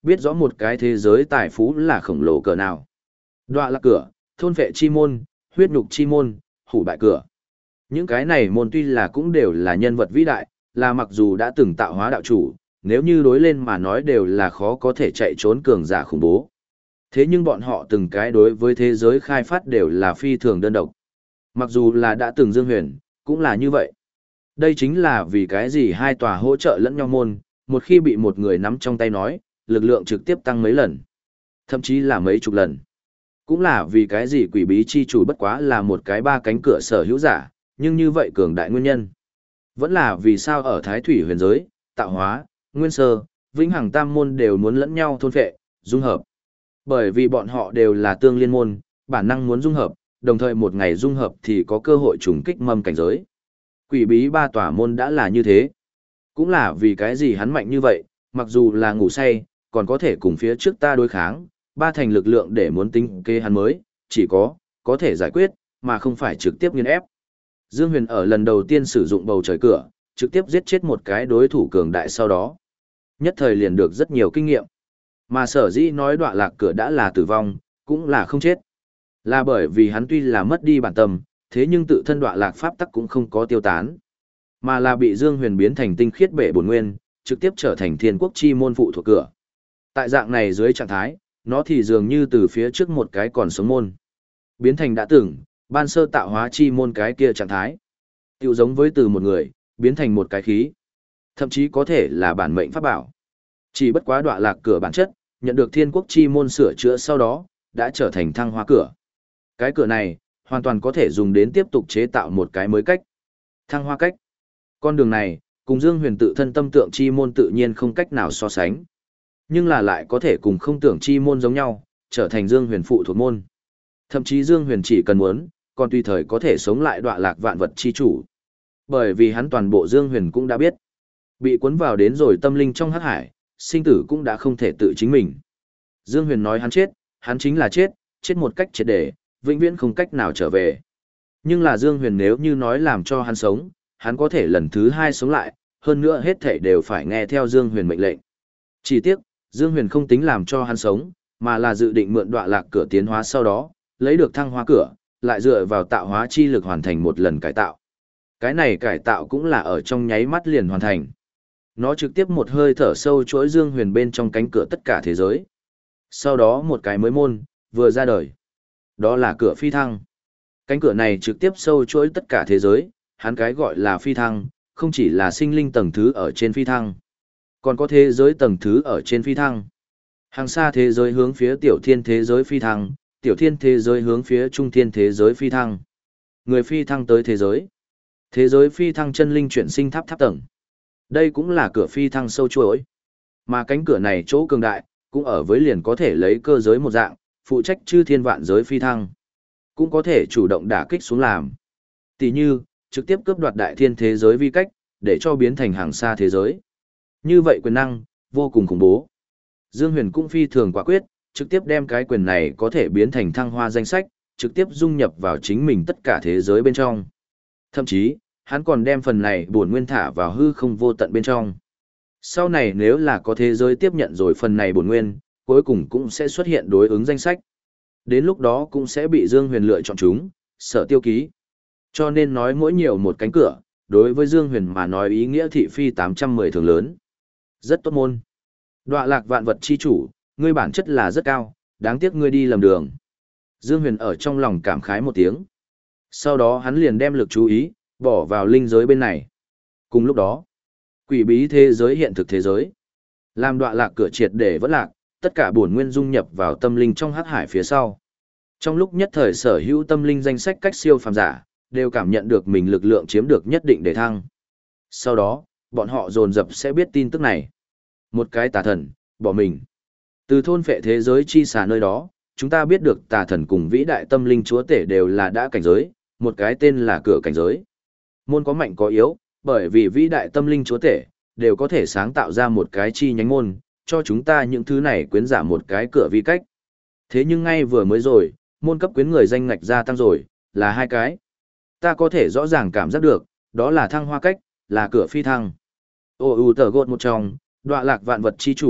biết rõ một cái thế giới tài phú là khổng lồ cỡ nào. Đoạ lạc cửa, thôn vệ chi môn, huyết nhục chi môn, hủ bại cửa. Những cái này môn tuy là cũng đều là nhân vật vĩ đại, là mặc dù đã từng tạo hóa đạo chủ, nếu như đối lên mà nói đều là khó có thể chạy trốn cường giả khủng bố. Thế nhưng bọn họ từng cái đối với thế giới khai phát đều là phi thường đơn độc. Mặc dù là đã từng Dương Huyền, cũng là như vậy. Đây chính là vì cái gì hai tòa hỗ trợ lẫn nhau môn, một khi bị một người nắm trong tay nói, lực lượng trực tiếp tăng mấy lần, thậm chí là mấy chục lần. Cũng là vì cái gì quỷ bí chi chủ bất quá là một cái ba cánh cửa sở hữu giả, nhưng như vậy cường đại nguyên nhân. Vẫn là vì sao ở Thái Thủy huyền giới, tạo hóa, nguyên sơ, vĩnh hằng tam môn đều muốn lẫn nhau thôn phệ, dung hợp. Bởi vì bọn họ đều là tương liên môn, bản năng muốn dung hợp, đồng thời một ngày dung hợp thì có cơ hội trùng kích mầm cảnh giới. Quỷ bí ba tòa môn đã là như thế. Cũng là vì cái gì hắn mạnh như vậy, mặc dù là ngủ say, còn có thể cùng phía trước ta đối kháng, ba thành lực lượng để muốn tính kế hắn mới, chỉ có, có thể giải quyết, mà không phải trực tiếp nghiền ép. Dương Huyền ở lần đầu tiên sử dụng bầu trời cửa, trực tiếp giết chết một cái đối thủ cường đại sau đó. Nhất thời liền được rất nhiều kinh nghiệm. Mà sở dĩ nói đoạ lạc cửa đã là tử vong, cũng là không chết. Là bởi vì hắn tuy là mất đi bản tâm, thế nhưng tự thân đoạ lạc pháp tắc cũng không có tiêu tán. Mà là bị Dương Huyền biến thành tinh khiết bể bổn nguyên, trực tiếp trở thành thiên quốc chi môn phụ thuộc cửa. Tại dạng này dưới trạng thái, nó thì dường như từ phía trước một cái còn sống môn. Biến thành đã từng, ban sơ tạo hóa chi môn cái kia trạng thái. Tiểu giống với từ một người, biến thành một cái khí. Thậm chí có thể là bản mệnh pháp bảo. Chỉ bất quá đoạ lạc cửa bản chất, nhận được thiên quốc chi môn sửa chữa sau đó, đã trở thành thăng hoa cửa. Cái cửa này, hoàn toàn có thể dùng đến tiếp tục chế tạo một cái mới cách. Thăng hoa cách. Con đường này, cùng Dương Huyền tự thân tâm tượng chi môn tự nhiên không cách nào so sánh. Nhưng là lại có thể cùng không tưởng chi môn giống nhau, trở thành Dương Huyền phụ thuộc môn. Thậm chí Dương Huyền chỉ cần muốn, còn tùy thời có thể sống lại đoạ lạc vạn vật chi chủ. Bởi vì hắn toàn bộ Dương Huyền cũng đã biết. Bị cuốn vào đến rồi tâm linh trong hắc hải, sinh tử cũng đã không thể tự chính mình. Dương Huyền nói hắn chết, hắn chính là chết, chết một cách triệt để, vĩnh viễn không cách nào trở về. Nhưng là Dương Huyền nếu như nói làm cho hắn sống, hắn có thể lần thứ hai sống lại, hơn nữa hết thảy đều phải nghe theo Dương Huyền mệnh lệnh. Chỉ tiếc, Dương Huyền không tính làm cho hắn sống, mà là dự định mượn đoạ lạc cửa tiến hóa sau đó, lấy được thăng hóa cửa, lại dựa vào tạo hóa chi lực hoàn thành một lần cải tạo. Cái này cải tạo cũng là ở trong nháy mắt liền hoàn thành. Nó trực tiếp một hơi thở sâu chuỗi Dương Huyền bên trong cánh cửa tất cả thế giới. Sau đó một cái mới môn, vừa ra đời. Đó là cửa phi thăng. Cánh cửa này trực tiếp sâu chuỗi tất cả thế giới, hắn cái gọi là phi thăng, không chỉ là sinh linh tầng thứ ở trên phi thăng, còn có thế giới tầng thứ ở trên phi thăng. Hàng xa thế giới hướng phía tiểu thiên thế giới phi thăng, tiểu thiên thế giới hướng phía trung thiên thế giới phi thăng. Người phi thăng tới thế giới. Thế giới phi thăng chân linh chuyển sinh tháp tháp tầng. Đây cũng là cửa phi thăng sâu chuỗi. Mà cánh cửa này chỗ cường đại, cũng ở với liền có thể lấy cơ giới một dạng, phụ trách chư thiên vạn giới phi thăng. Cũng có thể chủ động đả kích xuống làm. Tỷ như, trực tiếp cướp đoạt đại thiên thế giới vi cách, để cho biến thành hàng xa thế giới. Như vậy quyền năng, vô cùng khủng bố. Dương Huyền cũng phi thường quả quyết, trực tiếp đem cái quyền này có thể biến thành thăng hoa danh sách, trực tiếp dung nhập vào chính mình tất cả thế giới bên trong. Thậm chí, hắn còn đem phần này bổn nguyên thả vào hư không vô tận bên trong. Sau này nếu là có thế giới tiếp nhận rồi phần này bổn nguyên, cuối cùng cũng sẽ xuất hiện đối ứng danh sách. Đến lúc đó cũng sẽ bị Dương Huyền lựa chọn chúng, sở tiêu ký. Cho nên nói mỗi nhiều một cánh cửa, đối với Dương Huyền mà nói ý nghĩa thị phi tám trăm mười thường lớn. Rất tốt môn. Đoạ lạc vạn vật chi chủ, ngươi bản chất là rất cao, đáng tiếc ngươi đi lầm đường. Dương Huyền ở trong lòng cảm khái một tiếng. Sau đó hắn liền đem lực chú ý, bỏ vào linh giới bên này. Cùng lúc đó, quỷ bí thế giới hiện thực thế giới. Làm đoạ lạc cửa triệt để vẫn lạc, tất cả bổn nguyên dung nhập vào tâm linh trong hắc hải phía sau. Trong lúc nhất thời sở hữu tâm linh danh sách cách siêu phàm giả, đều cảm nhận được mình lực lượng chiếm được nhất định để thăng. Sau đó, bọn họ dồn dập sẽ biết tin tức này. Một cái tà thần, bỏ mình. Từ thôn phệ thế giới chi xà nơi đó, chúng ta biết được tà thần cùng vĩ đại tâm linh chúa tể đều là đã cảnh giới, một cái tên là cửa cảnh giới. Môn có mạnh có yếu, bởi vì vĩ đại tâm linh chúa tể, đều có thể sáng tạo ra một cái chi nhánh môn, cho chúng ta những thứ này quyến giả một cái cửa vi cách. Thế nhưng ngay vừa mới rồi, môn cấp quyến người danh ngạch gia tăng rồi, là hai cái. Ta có thể rõ ràng cảm giác được, đó là thăng hoa cách, là cửa phi thăng. Ô ưu tờ gột một trong, đoạ lạc vạn vật chi chủ,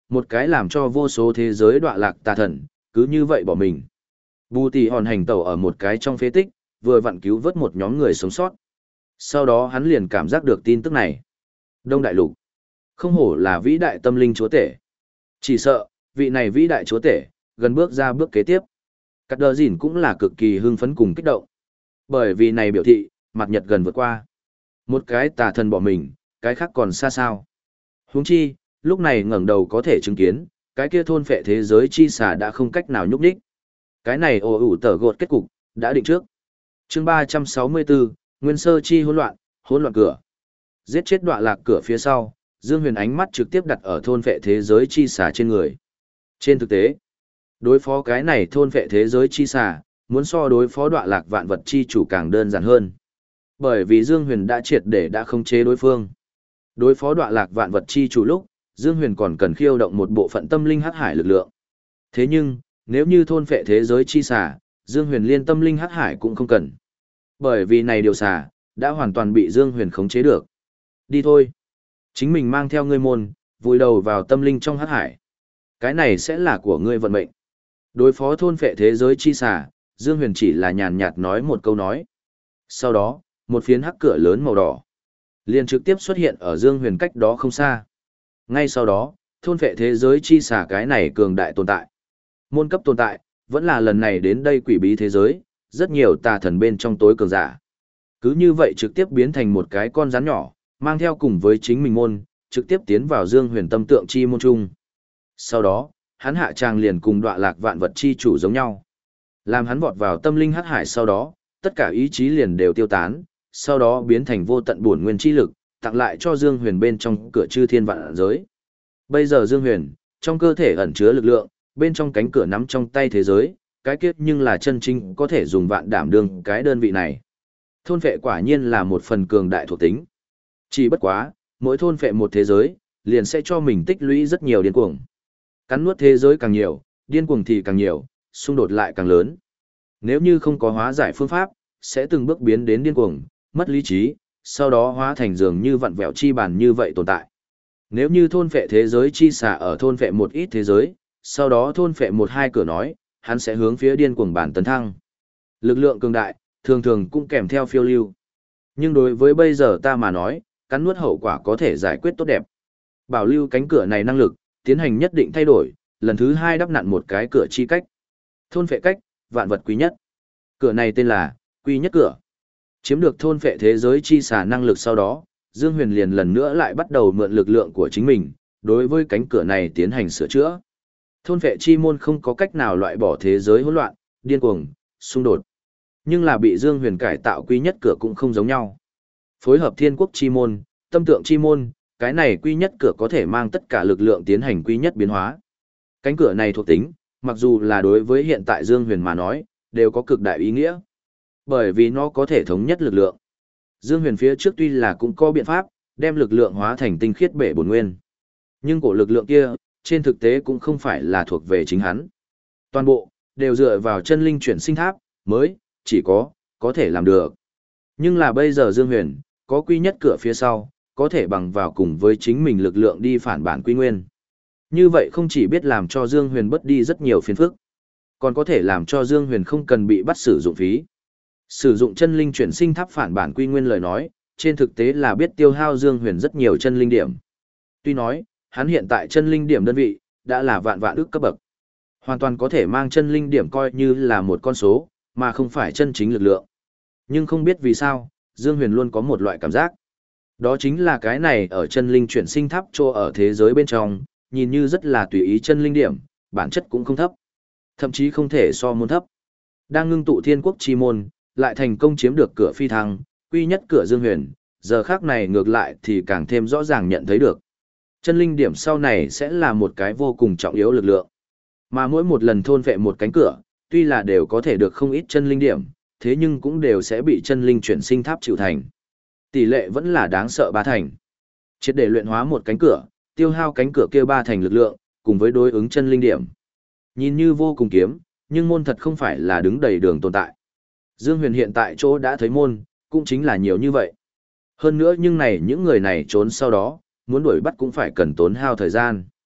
Một cái làm cho vô số thế giới đọa lạc tà thần, cứ như vậy bỏ mình. Bù Tỷ hòn hành tẩu ở một cái trong phế tích, vừa vặn cứu vớt một nhóm người sống sót. Sau đó hắn liền cảm giác được tin tức này. Đông Đại Lục. Không hổ là vĩ đại tâm linh chúa tể. Chỉ sợ, vị này vĩ đại chúa tể, gần bước ra bước kế tiếp. Cắt đờ dìn cũng là cực kỳ hưng phấn cùng kích động. Bởi vì này biểu thị, mặt nhật gần vượt qua. Một cái tà thần bỏ mình, cái khác còn xa sao. Huống chi, lúc này ngẩng đầu có thể chứng kiến, cái kia thôn phệ thế giới chi xà đã không cách nào nhúc đích. Cái này ồ ủ tở gột kết cục, đã định trước. chương ba trăm sáu mươi bốn, Nguyên sơ chi hỗn loạn, hỗn loạn cửa. Giết chết đọa lạc cửa phía sau, Dương Huyền ánh mắt trực tiếp đặt ở thôn phệ thế giới chi xà trên người. Trên thực tế, đối phó cái này thôn phệ thế giới chi xà, muốn so đối phó đọa lạc vạn vật chi chủ càng đơn giản hơn. Bởi vì Dương Huyền đã triệt để đã khống chế đối phương. Đối phó đọa lạc vạn vật chi chủ lúc, Dương Huyền còn cần khiêu động một bộ phận tâm linh hắc hải lực lượng. Thế nhưng, nếu như thôn phệ thế giới chi xà, Dương Huyền liên tâm linh hắc hải cũng không cần. Bởi vì này điều xà, đã hoàn toàn bị Dương Huyền khống chế được. Đi thôi. Chính mình mang theo ngươi môn, vùi đầu vào tâm linh trong hắc hải. Cái này sẽ là của ngươi vận mệnh. Đối phó thôn phệ thế giới chi xà, Dương Huyền chỉ là nhàn nhạt nói một câu nói. Sau đó, một phiến hắc cửa lớn màu đỏ liền trực tiếp xuất hiện ở Dương Huyền cách đó không xa. Ngay sau đó, thôn phệ thế giới chi xà cái này cường đại tồn tại. Môn cấp tồn tại, vẫn là lần này đến đây quỷ bí thế giới, rất nhiều tà thần bên trong tối cường giả. Cứ như vậy trực tiếp biến thành một cái con rắn nhỏ, mang theo cùng với chính mình môn, trực tiếp tiến vào Dương Huyền tâm tượng chi môn trung. Sau đó, hắn hạ tràng liền cùng đọa lạc vạn vật chi chủ giống nhau. Làm hắn vọt vào tâm linh hắc hải sau đó, tất cả ý chí liền đều tiêu tán, sau đó biến thành vô tận bổn nguyên chi lực, tặng lại cho Dương Huyền bên trong cửa chư thiên vạn giới. Bây giờ Dương Huyền, trong cơ thể ẩn chứa lực lượng, bên trong cánh cửa nắm trong tay thế giới, cái kết nhưng là chân chính có thể dùng vạn đảm đương cái đơn vị này. Thôn phệ quả nhiên là một phần cường đại thuộc tính. Chỉ bất quá, mỗi thôn phệ một thế giới, liền sẽ cho mình tích lũy rất nhiều điên cuồng. Cắn nuốt thế giới càng nhiều, điên cuồng thì càng nhiều, xung đột lại càng lớn. Nếu như không có hóa giải phương pháp, sẽ từng bước biến đến điên cuồng, mất lý trí, sau đó hóa thành dường như vặn vẹo chi bàn như vậy tồn tại. Nếu như thôn phệ thế giới chi xả ở thôn phệ một ít thế giới, sau đó thôn phệ một hai cửa nói, hắn sẽ hướng phía điên cuồng bản tấn thăng. Lực lượng cường đại, thường thường cũng kèm theo phiêu lưu. Nhưng đối với bây giờ ta mà nói, cắn nuốt hậu quả có thể giải quyết tốt đẹp. Bảo lưu cánh cửa này năng lực, tiến hành nhất định thay đổi, lần thứ hai đắp nặn một cái cửa chi cách. Thôn phệ cách, vạn vật quý nhất. Cửa này tên là Quy Nhất Cửa. Chiếm được thôn phệ thế giới chi xả năng lực sau đó, Dương Huyền liền lần nữa lại bắt đầu mượn lực lượng của chính mình, đối với cánh cửa này tiến hành sửa chữa. Thôn phệ chi môn không có cách nào loại bỏ thế giới hỗn loạn, điên cuồng, xung đột. Nhưng là bị Dương Huyền cải tạo Quy Nhất Cửa cũng không giống nhau. Phối hợp thiên quốc chi môn, tâm tượng chi môn, cái này Quy Nhất Cửa có thể mang tất cả lực lượng tiến hành quy nhất biến hóa. Cánh cửa này thuộc tính, mặc dù là đối với hiện tại Dương Huyền mà nói, đều có cực đại ý nghĩa. Bởi vì nó có thể thống nhất lực lượng. Dương Huyền phía trước tuy là cũng có biện pháp, đem lực lượng hóa thành tinh khiết bể bổn nguyên. Nhưng cổ lực lượng kia, trên thực tế cũng không phải là thuộc về chính hắn. Toàn bộ, đều dựa vào chân linh chuyển sinh tháp, mới, chỉ có, có thể làm được. Nhưng là bây giờ Dương Huyền, có Quy Nhất Cửa phía sau, có thể bằng vào cùng với chính mình lực lượng đi phản bản quy nguyên. Như vậy không chỉ biết làm cho Dương Huyền bớt đi rất nhiều phiền phức, còn có thể làm cho Dương Huyền không cần bị bắt sử dụng phí. Sử dụng chân linh chuyển sinh tháp phản bản quy nguyên lời nói, trên thực tế là biết tiêu hao Dương Huyền rất nhiều chân linh điểm. Tuy nói, hắn hiện tại chân linh điểm đơn vị, đã là vạn vạn ức cấp bậc. Hoàn toàn có thể mang chân linh điểm coi như là một con số, mà không phải chân chính lực lượng. Nhưng không biết vì sao, Dương Huyền luôn có một loại cảm giác. Đó chính là cái này ở chân linh chuyển sinh tháp trô ở thế giới bên trong, nhìn như rất là tùy ý chân linh điểm, bản chất cũng không thấp. Thậm chí không thể so môn thấp. Đang ngưng tụ thiên quốc chi môn, lại thành công chiếm được cửa phi thăng, Quy Nhất Cửa Dương Huyền, giờ khác này ngược lại thì càng thêm rõ ràng nhận thấy được. Chân linh điểm sau này sẽ là một cái vô cùng trọng yếu lực lượng. Mà mỗi một lần thôn vệ một cánh cửa, tuy là đều có thể được không ít chân linh điểm, thế nhưng cũng đều sẽ bị chân linh chuyển sinh tháp chịu thành. Tỷ lệ vẫn là đáng sợ ba thành. Triệt để luyện hóa một cánh cửa, tiêu hao cánh cửa kia ba thành lực lượng, cùng với đối ứng chân linh điểm. Nhìn như vô cùng kiếm, nhưng môn thật không phải là đứng đầy đường tồn tại. Dương Huyền hiện tại chỗ đã thấy môn, cũng chính là nhiều như vậy. Hơn nữa nhưng này những người này trốn sau đó, muốn đuổi bắt cũng phải cần tốn hao thời gian.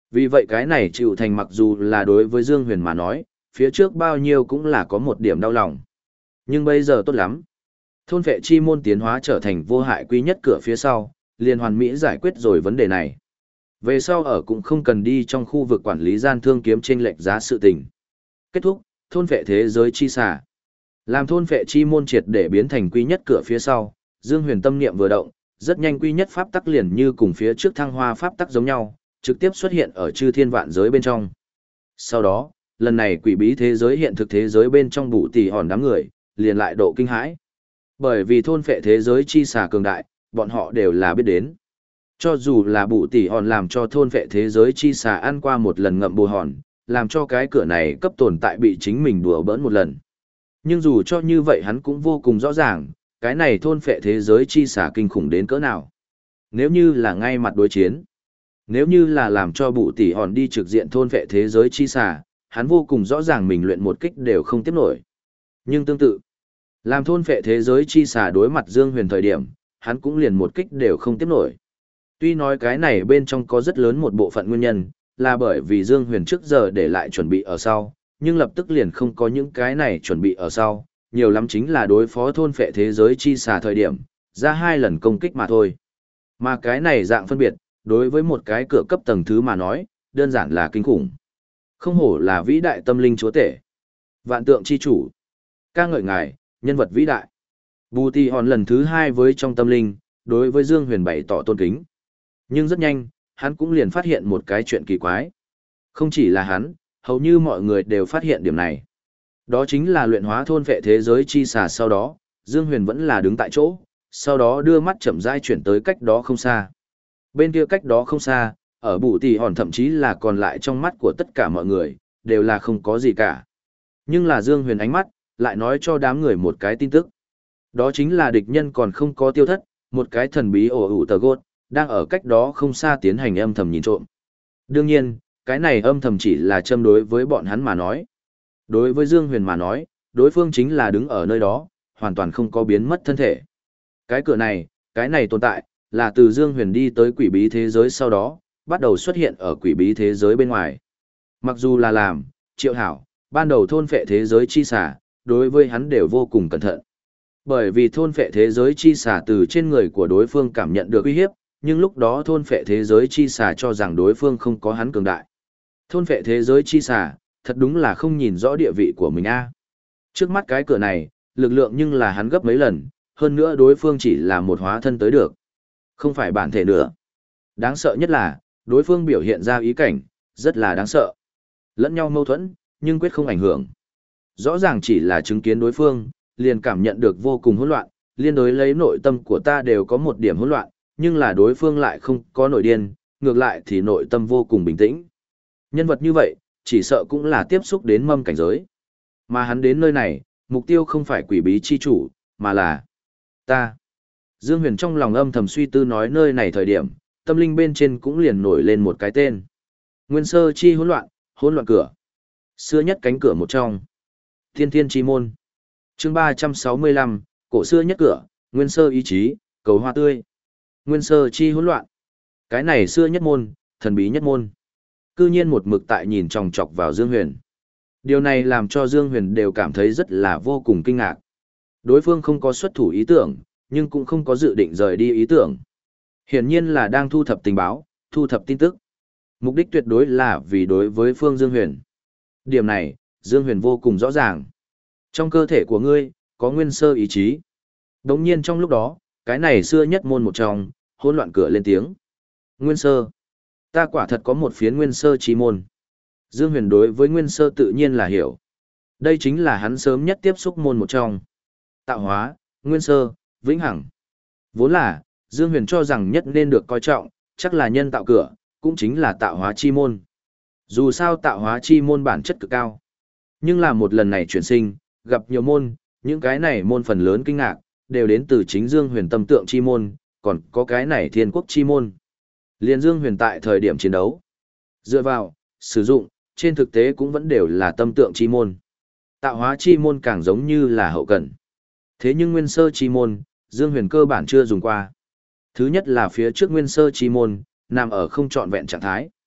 Vì vậy cái này chịu thành mặc dù là đối với Dương Huyền mà nói, phía trước bao nhiêu cũng là có một điểm đau lòng. Nhưng bây giờ tốt lắm. Thôn vệ chi môn tiến hóa trở thành vô hại quý nhất cửa phía sau, liền hoàn mỹ giải quyết rồi vấn đề này. Về sau ở cũng không cần đi trong khu vực quản lý gian thương kiếm chênh lệch giá sự tình. Kết thúc, thôn vệ thế giới chi xả. Làm thôn vệ chi môn triệt để biến thành quý nhất cửa phía sau, Dương Huyền tâm niệm vừa động, rất nhanh quý nhất pháp tắc liền như cùng phía trước thăng hoa pháp tắc giống nhau, trực tiếp xuất hiện ở chư thiên vạn giới bên trong. Sau đó, lần này quỷ bí thế giới hiện thực thế giới bên trong bụ tỷ hòn đám người, liền lại độ kinh hãi. Bởi vì thôn phệ thế giới chi xà cường đại, bọn họ đều là biết đến. Cho dù là bụ tỷ hòn làm cho thôn phệ thế giới chi xà ăn qua một lần ngậm bù hòn, làm cho cái cửa này cấp tồn tại bị chính mình đùa bỡn một lần. Nhưng dù cho như vậy hắn cũng vô cùng rõ ràng, cái này thôn phệ thế giới chi xà kinh khủng đến cỡ nào. Nếu như là ngay mặt đối chiến, nếu như là làm cho bụ tỷ hòn đi trực diện thôn phệ thế giới chi xà, hắn vô cùng rõ ràng mình luyện một kích đều không tiếp nổi. Nhưng tương tự, làm thôn phệ thế giới chi xà đối mặt Dương Huyền thời điểm, hắn cũng liền một kích đều không tiếp nổi. Tuy nói cái này bên trong có rất lớn một bộ phận nguyên nhân, là bởi vì Dương Huyền trước giờ để lại chuẩn bị ở sau, nhưng lập tức liền không có những cái này chuẩn bị ở sau, nhiều lắm chính là đối phó thôn phệ thế giới chi xà thời điểm, ra hai lần công kích mà thôi. Mà cái này dạng phân biệt, đối với một cái cửa cấp tầng thứ mà nói, đơn giản là kinh khủng. Không hổ là vĩ đại tâm linh chúa tể. Vạn tượng chi chủ. Ca ngợi ngài, nhân vật vĩ đại. Bù Tì Hòn lần thứ hai với trong tâm linh, đối với Dương Huyền bày tỏ tôn kính. Nhưng rất nhanh, hắn cũng liền phát hiện một cái chuyện kỳ quái. Không chỉ là hắn, hầu như mọi người đều phát hiện điểm này. Đó chính là luyện hóa thôn vệ thế giới chi xà sau đó, Dương Huyền vẫn là đứng tại chỗ, sau đó đưa mắt chậm rãi chuyển tới cách đó không xa. Bên kia cách đó không xa, ở Bù Tì Hòn thậm chí là còn lại trong mắt của tất cả mọi người, đều là không có gì cả. Nhưng là Dương Huyền ánh mắt, lại nói cho đám người một cái tin tức. Đó chính là địch nhân còn không có tiêu thất, một cái thần bí ổ ủ tờ gốt, đang ở cách đó không xa tiến hành âm thầm nhìn trộm. Đương nhiên, cái này âm thầm chỉ là châm đối với bọn hắn mà nói. Đối với Dương Huyền mà nói, đối phương chính là đứng ở nơi đó, hoàn toàn không có biến mất thân thể. Cái cửa này, cái này tồn tại, là từ Dương Huyền đi tới quỷ bí thế giới sau đó, bắt đầu xuất hiện ở quỷ bí thế giới bên ngoài. Mặc dù là làm, Triệu Hảo, ban đầu thôn phệ thế giới chi xả, đối với hắn đều vô cùng cẩn thận. Bởi vì thôn phệ thế giới chi xả từ trên người của đối phương cảm nhận được uy hiếp, nhưng lúc đó thôn phệ thế giới chi xả cho rằng đối phương không có hắn cường đại. Thôn phệ thế giới chi xả, thật đúng là không nhìn rõ địa vị của mình a. Trước mắt cái cửa này, lực lượng nhưng là hắn gấp mấy lần, hơn nữa đối phương chỉ là một hóa thân tới được. Không phải bản thể nữa. Đáng sợ nhất là, đối phương biểu hiện ra ý cảnh, rất là đáng sợ. Lẫn nhau mâu thuẫn, nhưng quyết không ảnh hưởng. Rõ ràng chỉ là chứng kiến đối phương, liền cảm nhận được vô cùng hỗn loạn, liên đối lấy nội tâm của ta đều có một điểm hỗn loạn, nhưng là đối phương lại không có nội điên, ngược lại thì nội tâm vô cùng bình tĩnh. Nhân vật như vậy, chỉ sợ cũng là tiếp xúc đến mâm cảnh giới. Mà hắn đến nơi này, mục tiêu không phải quỷ bí chi chủ, mà là ta. Dương Huyền trong lòng âm thầm suy tư nói nơi này thời điểm, tâm linh bên trên cũng liền nổi lên một cái tên. Nguyên sơ chi hỗn loạn, hỗn loạn cửa. Xưa nhất cánh cửa một trong. Thiên Thiên chi môn. Chương ba trăm sáu mươi lăm, cổ xưa nhất cửa, nguyên sơ ý chí, cầu hoa tươi. Nguyên sơ chi hỗn loạn. Cái này xưa nhất môn, thần bí nhất môn. Cư nhiên một mực tại nhìn chòng chọc vào Dương Huyền. Điều này làm cho Dương Huyền đều cảm thấy rất là vô cùng kinh ngạc. Đối phương không có xuất thủ ý tưởng, nhưng cũng không có dự định rời đi ý tưởng. Hiển nhiên là đang thu thập tình báo, thu thập tin tức. Mục đích tuyệt đối là vì đối với Phương Dương Huyền. Điểm này, Dương Huyền vô cùng rõ ràng. Trong cơ thể của ngươi, có nguyên sơ ý chí. Đồng nhiên trong lúc đó, cái này xưa nhất môn một trong, hỗn loạn cửa lên tiếng. Nguyên sơ. Ta quả thật có một phiến nguyên sơ chi môn. Dương Huyền đối với nguyên sơ tự nhiên là hiểu. Đây chính là hắn sớm nhất tiếp xúc môn một trong. Tạo hóa, nguyên sơ, vĩnh hằng. Vốn là, Dương Huyền cho rằng nhất nên được coi trọng, chắc là nhân tạo cửa, cũng chính là tạo hóa chi môn. Dù sao tạo hóa chi môn bản chất cực cao. Nhưng là một lần này chuyển sinh, gặp nhiều môn, những cái này môn phần lớn kinh ngạc, đều đến từ chính Dương Huyền tâm tượng chi môn, còn có cái này thiên quốc chi môn. Liên Dương Huyền tại thời điểm chiến đấu. Dựa vào, sử dụng, trên thực tế cũng vẫn đều là tâm tượng chi môn. Tạo hóa chi môn càng giống như là hậu cần. Thế nhưng nguyên sơ chi môn, Dương Huyền cơ bản chưa dùng qua. Thứ nhất là phía trước nguyên sơ chi môn, nằm ở không trọn vẹn trạng thái.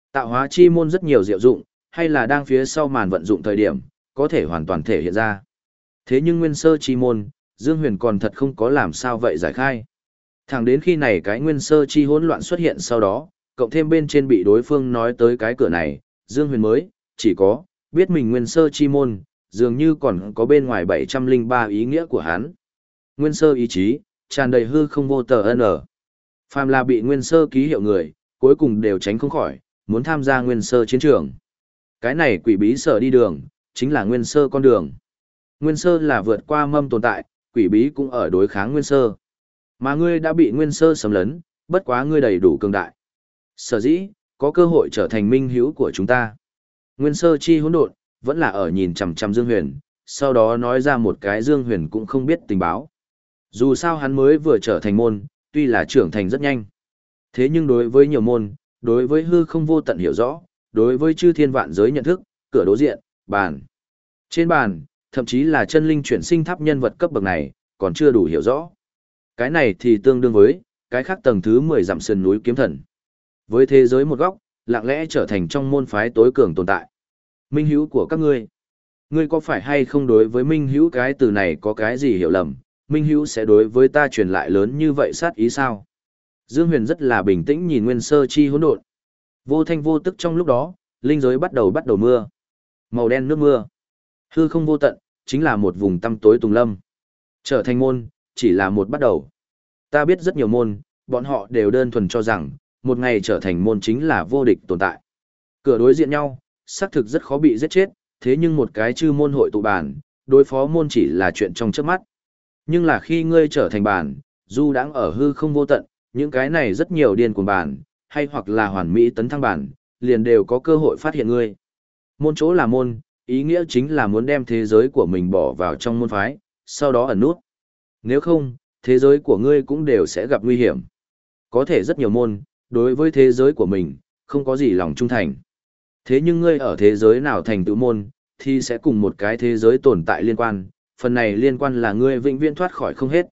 Tạo hóa chi môn rất nhiều diệu dụng, hay là đang phía sau màn vận dụng thời điểm, có thể hoàn toàn thể hiện ra. Thế nhưng nguyên sơ chi môn, Dương Huyền còn thật không có làm sao vậy giải khai. Thẳng đến khi này cái nguyên sơ chi hỗn loạn xuất hiện sau đó, cộng thêm bên trên bị đối phương nói tới cái cửa này, Dương Huyền mới, chỉ có, biết mình nguyên sơ chi môn, dường như còn có bên ngoài bảy trăm linh ba ý nghĩa của hắn. Nguyên sơ ý chí, tràn đầy hư không vô tờ n. Phàm là bị nguyên sơ ký hiệu người, cuối cùng đều tránh không khỏi, muốn tham gia nguyên sơ chiến trường. Cái này quỷ bí sở đi đường, chính là nguyên sơ con đường. Nguyên sơ là vượt qua mâm tồn tại, quỷ bí cũng ở đối kháng nguyên sơ. Mà ngươi đã bị nguyên sơ xâm lấn, bất quá ngươi đầy đủ cường đại. Sở dĩ, có cơ hội trở thành minh hữu của chúng ta. Nguyên sơ chi hỗn độn, vẫn là ở nhìn chằm chằm Dương Huyền, sau đó nói ra một cái Dương Huyền cũng không biết tình báo. Dù sao hắn mới vừa trở thành môn, tuy là trưởng thành rất nhanh. Thế nhưng đối với nhiều môn, đối với hư không vô tận hiểu rõ, đối với chư thiên vạn giới nhận thức, cửa đối diện, bàn. Trên bàn, thậm chí là chân linh chuyển sinh tháp nhân vật cấp bậc này, còn chưa đủ hiểu rõ. Cái này thì tương đương với, cái khác tầng thứ mười dặm sườn núi kiếm thần. Với thế giới một góc, lặng lẽ trở thành trong môn phái tối cường tồn tại. Minh hữu của các ngươi. Ngươi có phải hay không đối với minh hữu cái từ này có cái gì hiểu lầm, minh hữu sẽ đối với ta truyền lại lớn như vậy sát ý sao? Dương Huyền rất là bình tĩnh nhìn nguyên sơ chi hỗn độn. Vô thanh vô tức trong lúc đó, linh giới bắt đầu bắt đầu mưa. Màu đen nước mưa. Hư không vô tận, chính là một vùng tăm tối tùng lâm. Trở thành môn, chỉ là một bắt đầu. Ta biết rất nhiều môn, bọn họ đều đơn thuần cho rằng, một ngày trở thành môn chính là vô địch tồn tại. Cửa đối diện nhau, xác thực rất khó bị giết chết, thế nhưng một cái chư môn hội tụ bản, đối phó môn chỉ là chuyện trong chớp mắt. Nhưng là khi ngươi trở thành bản, dù đang ở hư không vô tận, những cái này rất nhiều điên cuồng bản, hay hoặc là hoàn mỹ tấn thăng bản, liền đều có cơ hội phát hiện ngươi. Môn chỗ là môn, ý nghĩa chính là muốn đem thế giới của mình bỏ vào trong môn phái, sau đó ẩn nút. Nếu không, thế giới của ngươi cũng đều sẽ gặp nguy hiểm. Có thể rất nhiều môn, đối với thế giới của mình, không có gì lòng trung thành. Thế nhưng ngươi ở thế giới nào thành tựu môn, thì sẽ cùng một cái thế giới tồn tại liên quan, phần này liên quan là ngươi vĩnh viễn thoát khỏi không hết.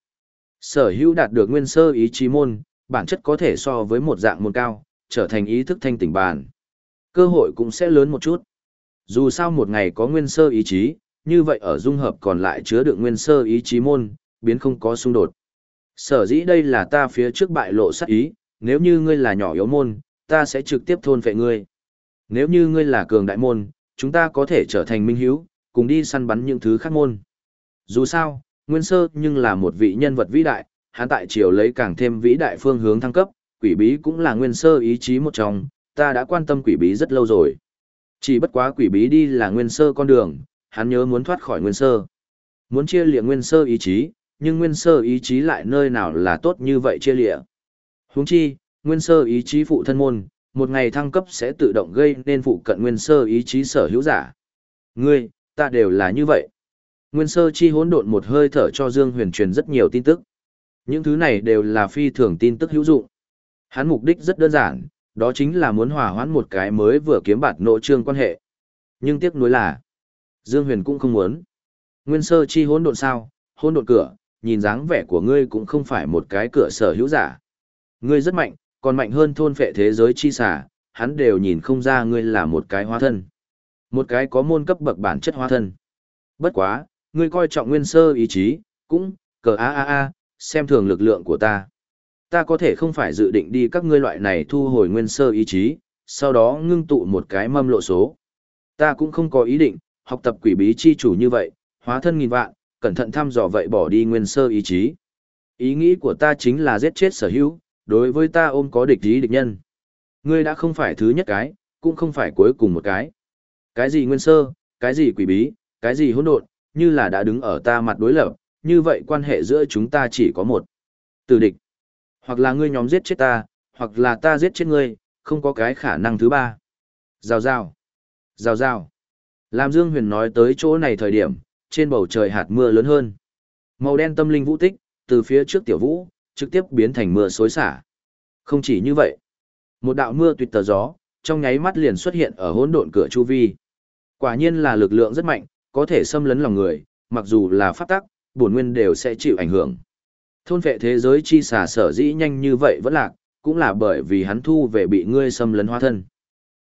Sở hữu đạt được nguyên sơ ý chí môn, bản chất có thể so với một dạng môn cao, trở thành ý thức thanh tỉnh bản. Cơ hội cũng sẽ lớn một chút. Dù sao một ngày có nguyên sơ ý chí, như vậy ở dung hợp còn lại chứa đựng nguyên sơ ý chí môn, biến không có xung đột. Sở dĩ đây là ta phía trước bại lộ sát ý, nếu như ngươi là nhỏ yếu môn, ta sẽ trực tiếp thôn phệ ngươi. Nếu như ngươi là cường đại môn, chúng ta có thể trở thành minh hữu, cùng đi săn bắn những thứ khác môn. Dù sao, Nguyên Sơ nhưng là một vị nhân vật vĩ đại, hắn tại triều lấy càng thêm vĩ đại phương hướng thăng cấp, quỷ bí cũng là Nguyên Sơ ý chí một trong, ta đã quan tâm quỷ bí rất lâu rồi. Chỉ bất quá quỷ bí đi là Nguyên Sơ con đường, hắn nhớ muốn thoát khỏi Nguyên Sơ. Muốn chia liệng Nguyên Sơ ý chí, nhưng Nguyên Sơ ý chí lại nơi nào là tốt như vậy chia liệng. Huống chi, Nguyên Sơ ý chí phụ thân môn, một ngày thăng cấp sẽ tự động gây nên phụ cận Nguyên Sơ ý chí sở hữu giả. Ngươi, ta đều là như vậy. Nguyên Sơ chi hỗn độn một hơi thở cho Dương Huyền truyền rất nhiều tin tức. Những thứ này đều là phi thường tin tức hữu dụng. Hắn mục đích rất đơn giản, đó chính là muốn hòa hoãn một cái mới vừa kiếm bạt nội trương quan hệ. Nhưng tiếc nuối là, Dương Huyền cũng không muốn. Nguyên Sơ chi hỗn độn sao, hỗn độn cửa, nhìn dáng vẻ của ngươi cũng không phải một cái cửa sở hữu giả. Ngươi rất mạnh, còn mạnh hơn thôn phệ thế giới chi xả, hắn đều nhìn không ra ngươi là một cái hóa thân. Một cái có môn cấp bậc bản chất hóa thân. Bất quá, ngươi coi trọng Nguyên Sơ ý chí, cũng, cờ a a a, xem thường lực lượng của ta. Ta có thể không phải dự định đi các ngươi loại này thu hồi Nguyên Sơ ý chí, sau đó ngưng tụ một cái mâm lộ số. Ta cũng không có ý định, học tập quỷ bí chi chủ như vậy, hóa thân nghìn vạn, cẩn thận thăm dò vậy bỏ đi Nguyên Sơ ý chí. Ý nghĩ của ta chính là giết chết sở hữu, đối với ta ôm có địch ý địch nhân. Ngươi đã không phải thứ nhất cái, cũng không phải cuối cùng một cái. Cái gì Nguyên Sơ, cái gì quỷ bí, cái gì hỗn độn, như là đã đứng ở ta mặt đối lập, như vậy quan hệ giữa chúng ta chỉ có một. Tử địch. Hoặc là ngươi nhóm giết chết ta, hoặc là ta giết chết ngươi, không có cái khả năng thứ ba. Rào rào. Rào rào. Làm Dương Huyền nói tới chỗ này thời điểm, trên bầu trời hạt mưa lớn hơn. Màu đen tâm linh vũ tích, từ phía trước tiểu vũ, trực tiếp biến thành mưa xối xả. Không chỉ như vậy, một đạo mưa tuyệt tờ gió, trong nháy mắt liền xuất hiện ở hỗn độn cửa chu vi. Quả nhiên là lực lượng rất mạnh, có thể xâm lấn lòng người, mặc dù là pháp tắc, bổn nguyên đều sẽ chịu ảnh hưởng. Thôn vệ thế giới chi xả sở dĩ nhanh như vậy vẫn lạc, cũng là bởi vì hắn thu về bị ngươi xâm lấn hóa thân.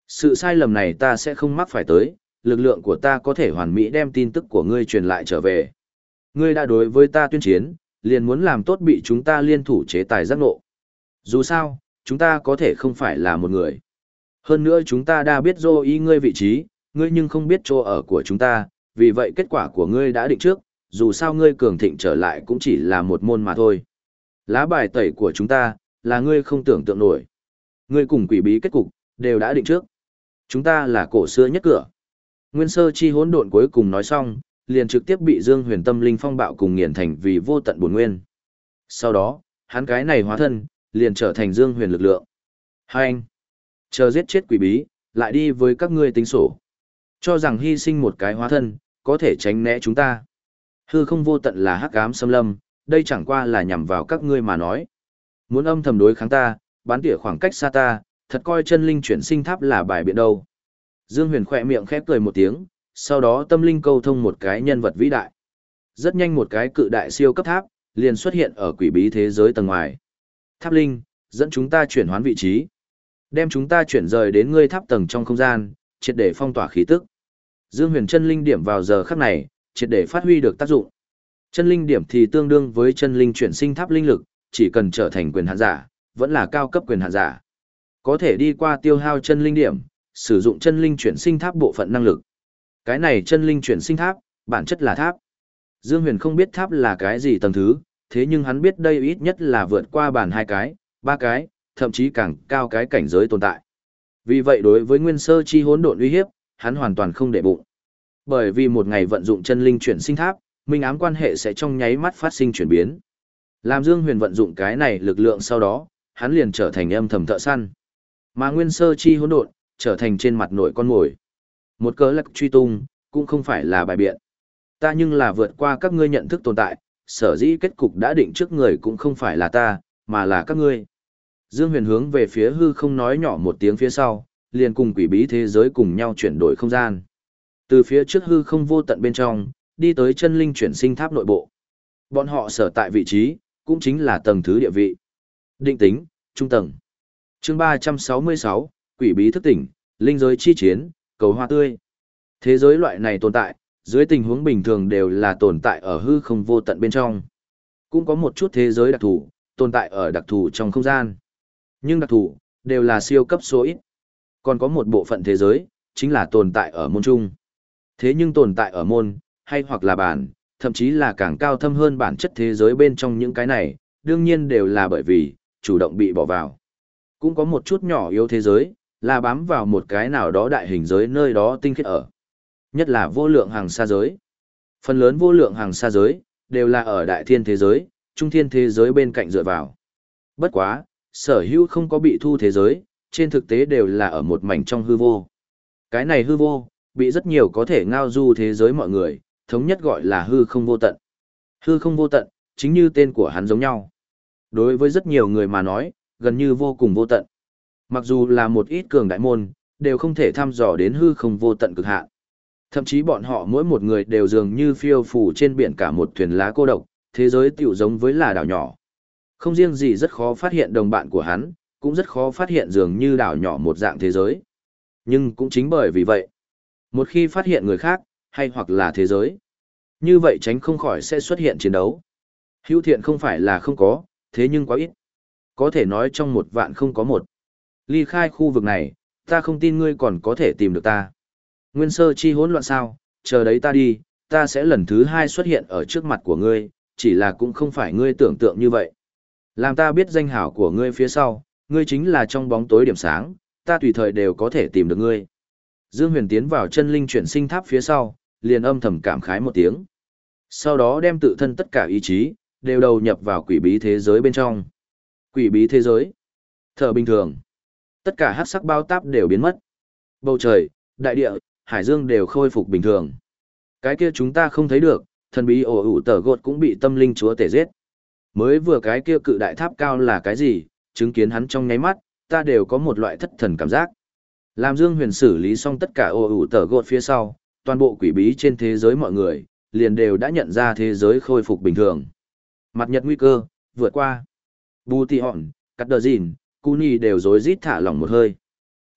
Sự sai lầm này ta sẽ không mắc phải tới, lực lượng của ta có thể hoàn mỹ đem tin tức của ngươi truyền lại trở về. Ngươi đã đối với ta tuyên chiến, liền muốn làm tốt bị chúng ta liên thủ chế tài giác ngộ. Dù sao, chúng ta có thể không phải là một người. Hơn nữa chúng ta đã biết dô ý ngươi vị trí, ngươi nhưng không biết chỗ ở của chúng ta, vì vậy kết quả của ngươi đã định trước, dù sao ngươi cường thịnh trở lại cũng chỉ là một môn mà thôi. Lá bài tẩy của chúng ta, là ngươi không tưởng tượng nổi. Ngươi cùng quỷ bí kết cục, đều đã định trước. Chúng ta là cổ xưa nhất cửa. Nguyên sơ chi hỗn độn cuối cùng nói xong, liền trực tiếp bị Dương Huyền tâm linh phong bạo cùng nghiền thành vì vô tận bổn nguyên. Sau đó, hắn cái này hóa thân, liền trở thành Dương Huyền lực lượng. Hai anh, chờ giết chết quỷ bí, lại đi với các ngươi tính sổ. Cho rằng hy sinh một cái hóa thân, có thể tránh né chúng ta. Hư không vô tận là hắc ám xâm lâm, đây chẳng qua là nhằm vào các ngươi mà nói. Muốn âm thầm đối kháng ta, bán tỉa khoảng cách xa ta, thật coi chân linh chuyển sinh tháp là bài biện đâu. Dương Huyền khỏe miệng khép cười một tiếng, sau đó tâm linh câu thông một cái nhân vật vĩ đại. Rất nhanh một cái cự đại siêu cấp tháp, liền xuất hiện ở quỷ bí thế giới tầng ngoài. Tháp linh, dẫn chúng ta chuyển hoán vị trí. Đem chúng ta chuyển rời đến ngươi tháp tầng trong không gian, triệt để phong tỏa khí tức. Dương Huyền chân linh điểm vào giờ khắc này, triệt để phát huy được tác dụng. Chân linh điểm thì tương đương với chân linh chuyển sinh tháp linh lực, chỉ cần trở thành quyền hạn giả, vẫn là cao cấp quyền hạn giả. Có thể đi qua tiêu hao chân linh điểm, sử dụng chân linh chuyển sinh tháp bộ phận năng lực. Cái này chân linh chuyển sinh tháp, bản chất là tháp. Dương Huyền không biết tháp là cái gì tầng thứ, thế nhưng hắn biết đây ít nhất là vượt qua bản hai cái, ba cái, thậm chí càng cao cái cảnh giới tồn tại. Vì vậy đối với nguyên sơ chi hỗn độn uy hiếp, hắn hoàn toàn không để bụng. Bởi vì một ngày vận dụng chân linh chuyển sinh tháp, minh ám quan hệ sẽ trong nháy mắt phát sinh chuyển biến. Làm Dương Huyền vận dụng cái này lực lượng sau đó, hắn liền trở thành âm thầm thợ săn. Mà nguyên sơ chi hỗn độn trở thành trên mặt nội con mồi. Một cớ lắc truy tung, cũng không phải là bài biện. Ta nhưng là vượt qua các ngươi nhận thức tồn tại, sở dĩ kết cục đã định trước người cũng không phải là ta, mà là các ngươi. Dương Huyền hướng về phía hư không nói nhỏ một tiếng phía sau, liền cùng quỷ bí thế giới cùng nhau chuyển đổi không gian. Từ phía trước hư không vô tận bên trong, đi tới chân linh chuyển sinh tháp nội bộ. Bọn họ sở tại vị trí, cũng chính là tầng thứ địa vị. Định tính, trung tầng. Chương ba trăm sáu mươi sáu, quỷ bí thức tỉnh, linh giới chi chiến, cầu hoa tươi. Thế giới loại này tồn tại, dưới tình huống bình thường đều là tồn tại ở hư không vô tận bên trong. Cũng có một chút thế giới đặc thù, tồn tại ở đặc thù trong không gian. Nhưng đặc thù, đều là siêu cấp số ít. Còn có một bộ phận thế giới, chính là tồn tại ở môn trung. Thế nhưng tồn tại ở môn, hay hoặc là bản, thậm chí là càng cao thâm hơn bản chất thế giới bên trong những cái này, đương nhiên đều là bởi vì, chủ động bị bỏ vào. Cũng có một chút nhỏ yếu thế giới, là bám vào một cái nào đó đại hình giới nơi đó tinh khiết ở. Nhất là vô lượng hàng xa giới. Phần lớn vô lượng hàng xa giới, đều là ở đại thiên thế giới, trung thiên thế giới bên cạnh dựa vào. Bất quá, sở hữu không có bị thu thế giới, trên thực tế đều là ở một mảnh trong hư vô. Cái này hư vô, bị rất nhiều có thể ngao du thế giới mọi người, thống nhất gọi là hư không vô tận. Hư không vô tận, chính như tên của hắn giống nhau. Đối với rất nhiều người mà nói, gần như vô cùng vô tận. Mặc dù là một ít cường đại môn, đều không thể thăm dò đến hư không vô tận cực hạn. Thậm chí bọn họ mỗi một người đều dường như phiêu phù trên biển cả một thuyền lá cô độc, thế giới tiểu giống với là đảo nhỏ. Không riêng gì rất khó phát hiện đồng bạn của hắn, cũng rất khó phát hiện dường như đảo nhỏ một dạng thế giới. Nhưng cũng chính bởi vì vậy, một khi phát hiện người khác, hay hoặc là thế giới, như vậy tránh không khỏi sẽ xuất hiện chiến đấu. Hữu thiện không phải là không có, thế nhưng quá ít. Có thể nói trong một vạn không có một. Ly khai khu vực này, ta không tin ngươi còn có thể tìm được ta. Nguyên sơ chi hỗn loạn sao, chờ đấy ta đi, ta sẽ lần thứ hai xuất hiện ở trước mặt của ngươi, chỉ là cũng không phải ngươi tưởng tượng như vậy. Làm ta biết danh hảo của ngươi phía sau, ngươi chính là trong bóng tối điểm sáng, ta tùy thời đều có thể tìm được ngươi. Dương Huyền tiến vào chân linh chuyển sinh tháp phía sau, liền âm thầm cảm khái một tiếng. Sau đó đem tự thân tất cả ý chí, đều đầu nhập vào quỷ bí thế giới bên trong. Quỷ bí thế giới. Thở bình thường. Tất cả hắc sắc bao táp đều biến mất. Bầu trời, đại địa, hải dương đều khôi phục bình thường. Cái kia chúng ta không thấy được, thần bí ổ ủ tờ gột cũng bị tâm linh chúa tể giết. Mới vừa cái kia cự đại tháp cao là cái gì, chứng kiến hắn trong nháy mắt, ta đều có một loại thất thần cảm giác. Làm Dương Huyền xử lý xong tất cả ổ ủ tờ gột phía sau, toàn bộ quỷ bí trên thế giới mọi người, liền đều đã nhận ra thế giới khôi phục bình thường. Mặt nhật nguy cơ, vượt qua. Bù tì hòn, cắt đờ dìn, cu ni đều rối rít thả lỏng một hơi.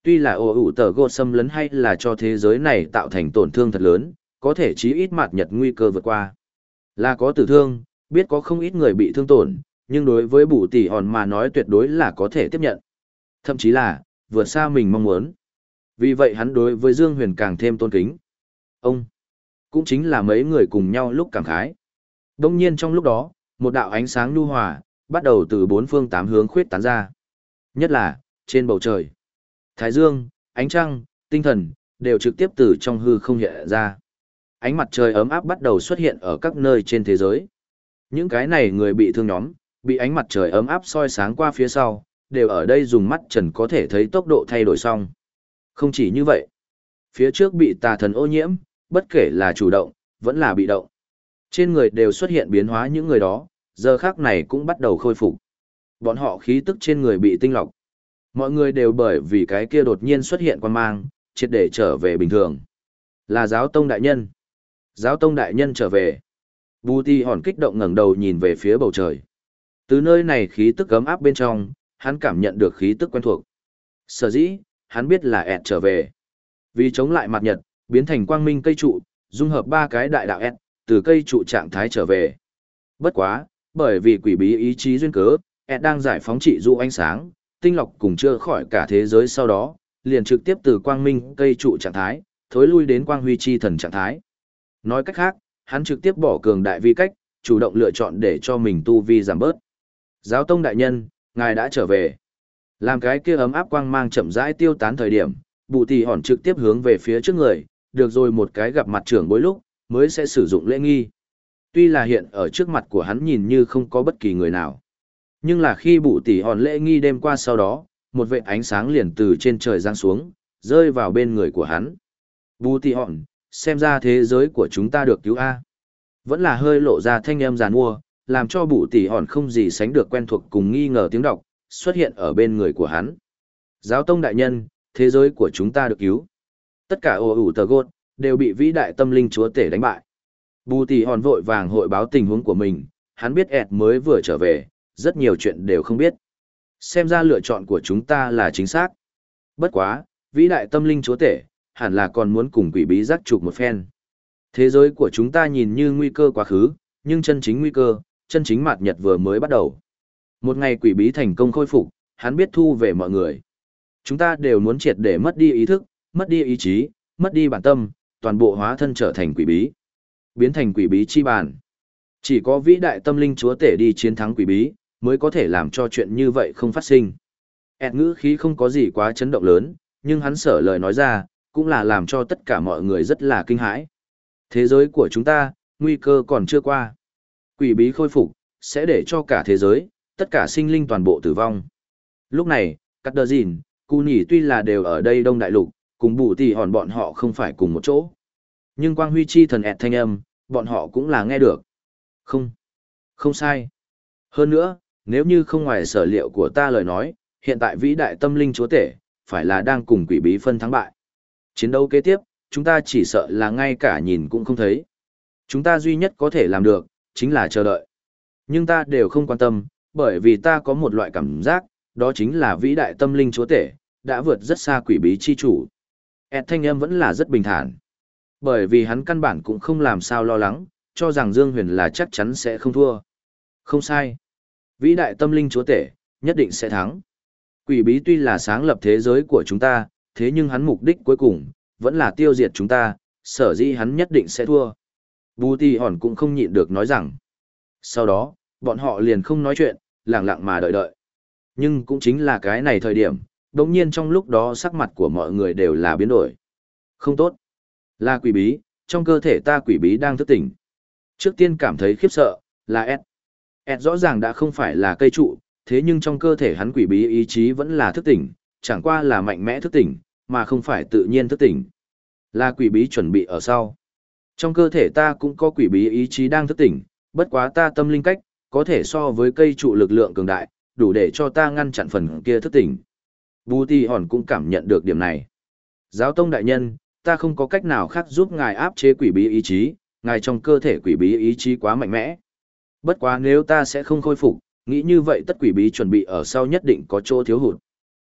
Tuy là ổ ủ tờ gột xâm lấn hay là cho thế giới này tạo thành tổn thương thật lớn, có thể chí ít mạt nhật nguy cơ vượt qua. Là có tử thương, biết có không ít người bị thương tổn, nhưng đối với bù tỷ hòn mà nói tuyệt đối là có thể tiếp nhận. Thậm chí là, vượt xa mình mong muốn. Vì vậy hắn đối với Dương Huyền càng thêm tôn kính. Ông, cũng chính là mấy người cùng nhau lúc cảm khái. Đông nhiên trong lúc đó, một đạo ánh sáng nhu hòa, bắt đầu từ bốn phương tám hướng khuyết tán ra. Nhất là, trên bầu trời. Thái dương, ánh trăng, tinh thần, đều trực tiếp từ trong hư không hiện ra. Ánh mặt trời ấm áp bắt đầu xuất hiện ở các nơi trên thế giới. Những cái này người bị thương nhóm, bị ánh mặt trời ấm áp soi sáng qua phía sau, đều ở đây dùng mắt trần có thể thấy tốc độ thay đổi xong. Không chỉ như vậy, phía trước bị tà thần ô nhiễm, bất kể là chủ động, vẫn là bị động. Trên người đều xuất hiện biến hóa những người đó, giờ khác này cũng bắt đầu khôi phục. Bọn họ khí tức trên người bị tinh lọc. Mọi người đều bởi vì cái kia đột nhiên xuất hiện quan mang, triệt để trở về bình thường. Là giáo tông đại nhân. Giáo tông đại nhân trở về. Bù Ti hòn kích động ngẩng đầu nhìn về phía bầu trời. Từ nơi này khí tức ấm áp bên trong, hắn cảm nhận được khí tức quen thuộc. Sở dĩ, hắn biết là ẹt trở về. Vì chống lại mặt nhật, biến thành quang minh cây trụ, dung hợp ba cái đại đạo ẹt, từ cây trụ trạng thái trở về. Bất quá, bởi vì quỷ bí ý chí duyên cớ, ẹt đang giải phóng trị dụ ánh sáng, tinh lọc cùng chữa khỏi cả thế giới sau đó, liền trực tiếp từ quang minh cây trụ trạng thái, thối lui đến quang huy chi thần trạng thái. Nói cách khác, hắn trực tiếp bỏ cường đại vi cách, chủ động lựa chọn để cho mình tu vi giảm bớt. Giáo tông đại nhân, ngài đã trở về. Làm cái kia ấm áp quang mang chậm rãi tiêu tán thời điểm, Bù Tỷ hòn trực tiếp hướng về phía trước người, được rồi một cái gặp mặt trưởng bối lúc, mới sẽ sử dụng lễ nghi. Tuy là hiện ở trước mặt của hắn nhìn như không có bất kỳ người nào. Nhưng là khi Bù Tỷ hòn lễ nghi đêm qua sau đó, một vệt ánh sáng liền từ trên trời giáng xuống, rơi vào bên người của hắn. Bù Tỷ hòn, xem ra thế giới của chúng ta được cứu A. Vẫn là hơi lộ ra thanh âm giàn mua, làm cho Bù Tỷ hòn không gì sánh được quen thuộc cùng nghi ngờ tiếng đọc, xuất hiện ở bên người của hắn. Giáo tông đại nhân, thế giới của chúng ta được cứu. Tất cả ồ ủ tờ gột, đều bị vĩ đại tâm linh chúa tể đánh bại. Bù Tỷ hòn vội vàng hội báo tình huống của mình, hắn biết ẹt mới vừa trở về, rất nhiều chuyện đều không biết. Xem ra lựa chọn của chúng ta là chính xác. Bất quá, vĩ đại tâm linh chúa tể, hẳn là còn muốn cùng quỷ bí giác trục một phen. Thế giới của chúng ta nhìn như nguy cơ quá khứ, nhưng chân chính nguy cơ, chân chính mạt nhật vừa mới bắt đầu. Một ngày quỷ bí thành công khôi phục, hắn biết thu về mọi người. Chúng ta đều muốn triệt để mất đi ý thức, mất đi ý chí, mất đi bản tâm, toàn bộ hóa thân trở thành quỷ bí. Biến thành quỷ bí chi bản. Chỉ có vĩ đại tâm linh chúa tể đi chiến thắng quỷ bí, mới có thể làm cho chuyện như vậy không phát sinh. ẹt ngữ khí không có gì quá chấn động lớn, nhưng hắn sở lời nói ra, cũng là làm cho tất cả mọi người rất là kinh hãi. Thế giới của chúng ta, nguy cơ còn chưa qua. Quỷ bí khôi phục, sẽ để cho cả thế giới, tất cả sinh linh toàn bộ tử vong. Lúc này, Cắt Đờ Dìn, Cú Nhỉ tuy là đều ở đây Đông Đại Lục, cùng Bù Tỷ hòn bọn họ không phải cùng một chỗ. Nhưng Quang Huy Chi thần ẹt thanh âm, bọn họ cũng là nghe được. Không, không sai. Hơn nữa, nếu như không ngoài sở liệu của ta lời nói, hiện tại vĩ đại tâm linh chúa tể, phải là đang cùng quỷ bí phân thắng bại. Chiến đấu kế tiếp, chúng ta chỉ sợ là ngay cả nhìn cũng không thấy. Chúng ta duy nhất có thể làm được, chính là chờ đợi. Nhưng ta đều không quan tâm, bởi vì ta có một loại cảm giác, đó chính là vĩ đại tâm linh chúa tể, đã vượt rất xa quỷ bí chi chủ. ẹt thanh âm vẫn là rất bình thản. Bởi vì hắn căn bản cũng không làm sao lo lắng, cho rằng Dương Huyền là chắc chắn sẽ không thua. Không sai. Vĩ đại tâm linh chúa tể, nhất định sẽ thắng. Quỷ bí tuy là sáng lập thế giới của chúng ta, thế nhưng hắn mục đích cuối cùng, vẫn là tiêu diệt chúng ta, sở dĩ hắn nhất định sẽ thua. Bù Tỷ hòn cũng không nhịn được nói rằng. Sau đó, bọn họ liền không nói chuyện, lặng lặng mà đợi đợi. Nhưng cũng chính là cái này thời điểm, đồng nhiên trong lúc đó sắc mặt của mọi người đều là biến đổi. Không tốt. Là quỷ bí, trong cơ thể ta quỷ bí đang thức tỉnh. Trước tiên cảm thấy khiếp sợ, là ẹt. ẹt rõ ràng đã không phải là cây trụ, thế nhưng trong cơ thể hắn quỷ bí ý chí vẫn là thức tỉnh, chẳng qua là mạnh mẽ thức tỉnh, mà không phải tự nhiên thức tỉnh. Là quỷ bí chuẩn bị ở sau. Trong cơ thể ta cũng có quỷ bí ý chí đang thức tỉnh, bất quá ta tâm linh cách, có thể so với cây trụ lực lượng cường đại, đủ để cho ta ngăn chặn phần kia thức tỉnh. Bù Tỷ hòn cũng cảm nhận được điểm này. Giáo tông đại nhân, ta không có cách nào khác giúp ngài áp chế quỷ bí ý chí, ngài trong cơ thể quỷ bí ý chí quá mạnh mẽ. Bất quá nếu ta sẽ không khôi phục, nghĩ như vậy tất quỷ bí chuẩn bị ở sau nhất định có chỗ thiếu hụt.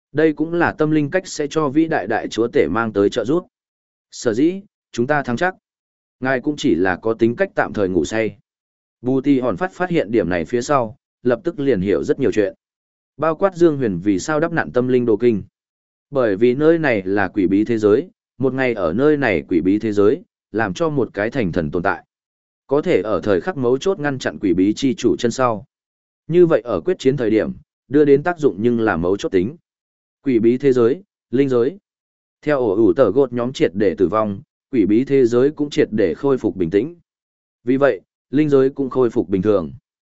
Đây cũng là tâm linh cách sẽ cho vĩ đại đại chúa tể mang tới trợ giúp. Sở dĩ, chúng ta thắng chắc. Ngài cũng chỉ là có tính cách tạm thời ngủ say. Bù Tì Hòn phát phát hiện điểm này phía sau, lập tức liền hiểu rất nhiều chuyện. Bao quát Dương Huyền vì sao đắp nặn tâm linh đồ kinh. Bởi vì nơi này là quỷ bí thế giới, một ngày ở nơi này quỷ bí thế giới, làm cho một cái thành thần tồn tại. Có thể ở thời khắc mấu chốt ngăn chặn quỷ bí chi chủ chân sau. Như vậy ở quyết chiến thời điểm, đưa đến tác dụng nhưng là mấu chốt tính. Quỷ bí thế giới, linh giới. Theo ổ ủ tờ gột nhóm triệt để tử vong, quỷ bí thế giới cũng triệt để khôi phục bình tĩnh. Vì vậy, linh giới cũng khôi phục bình thường.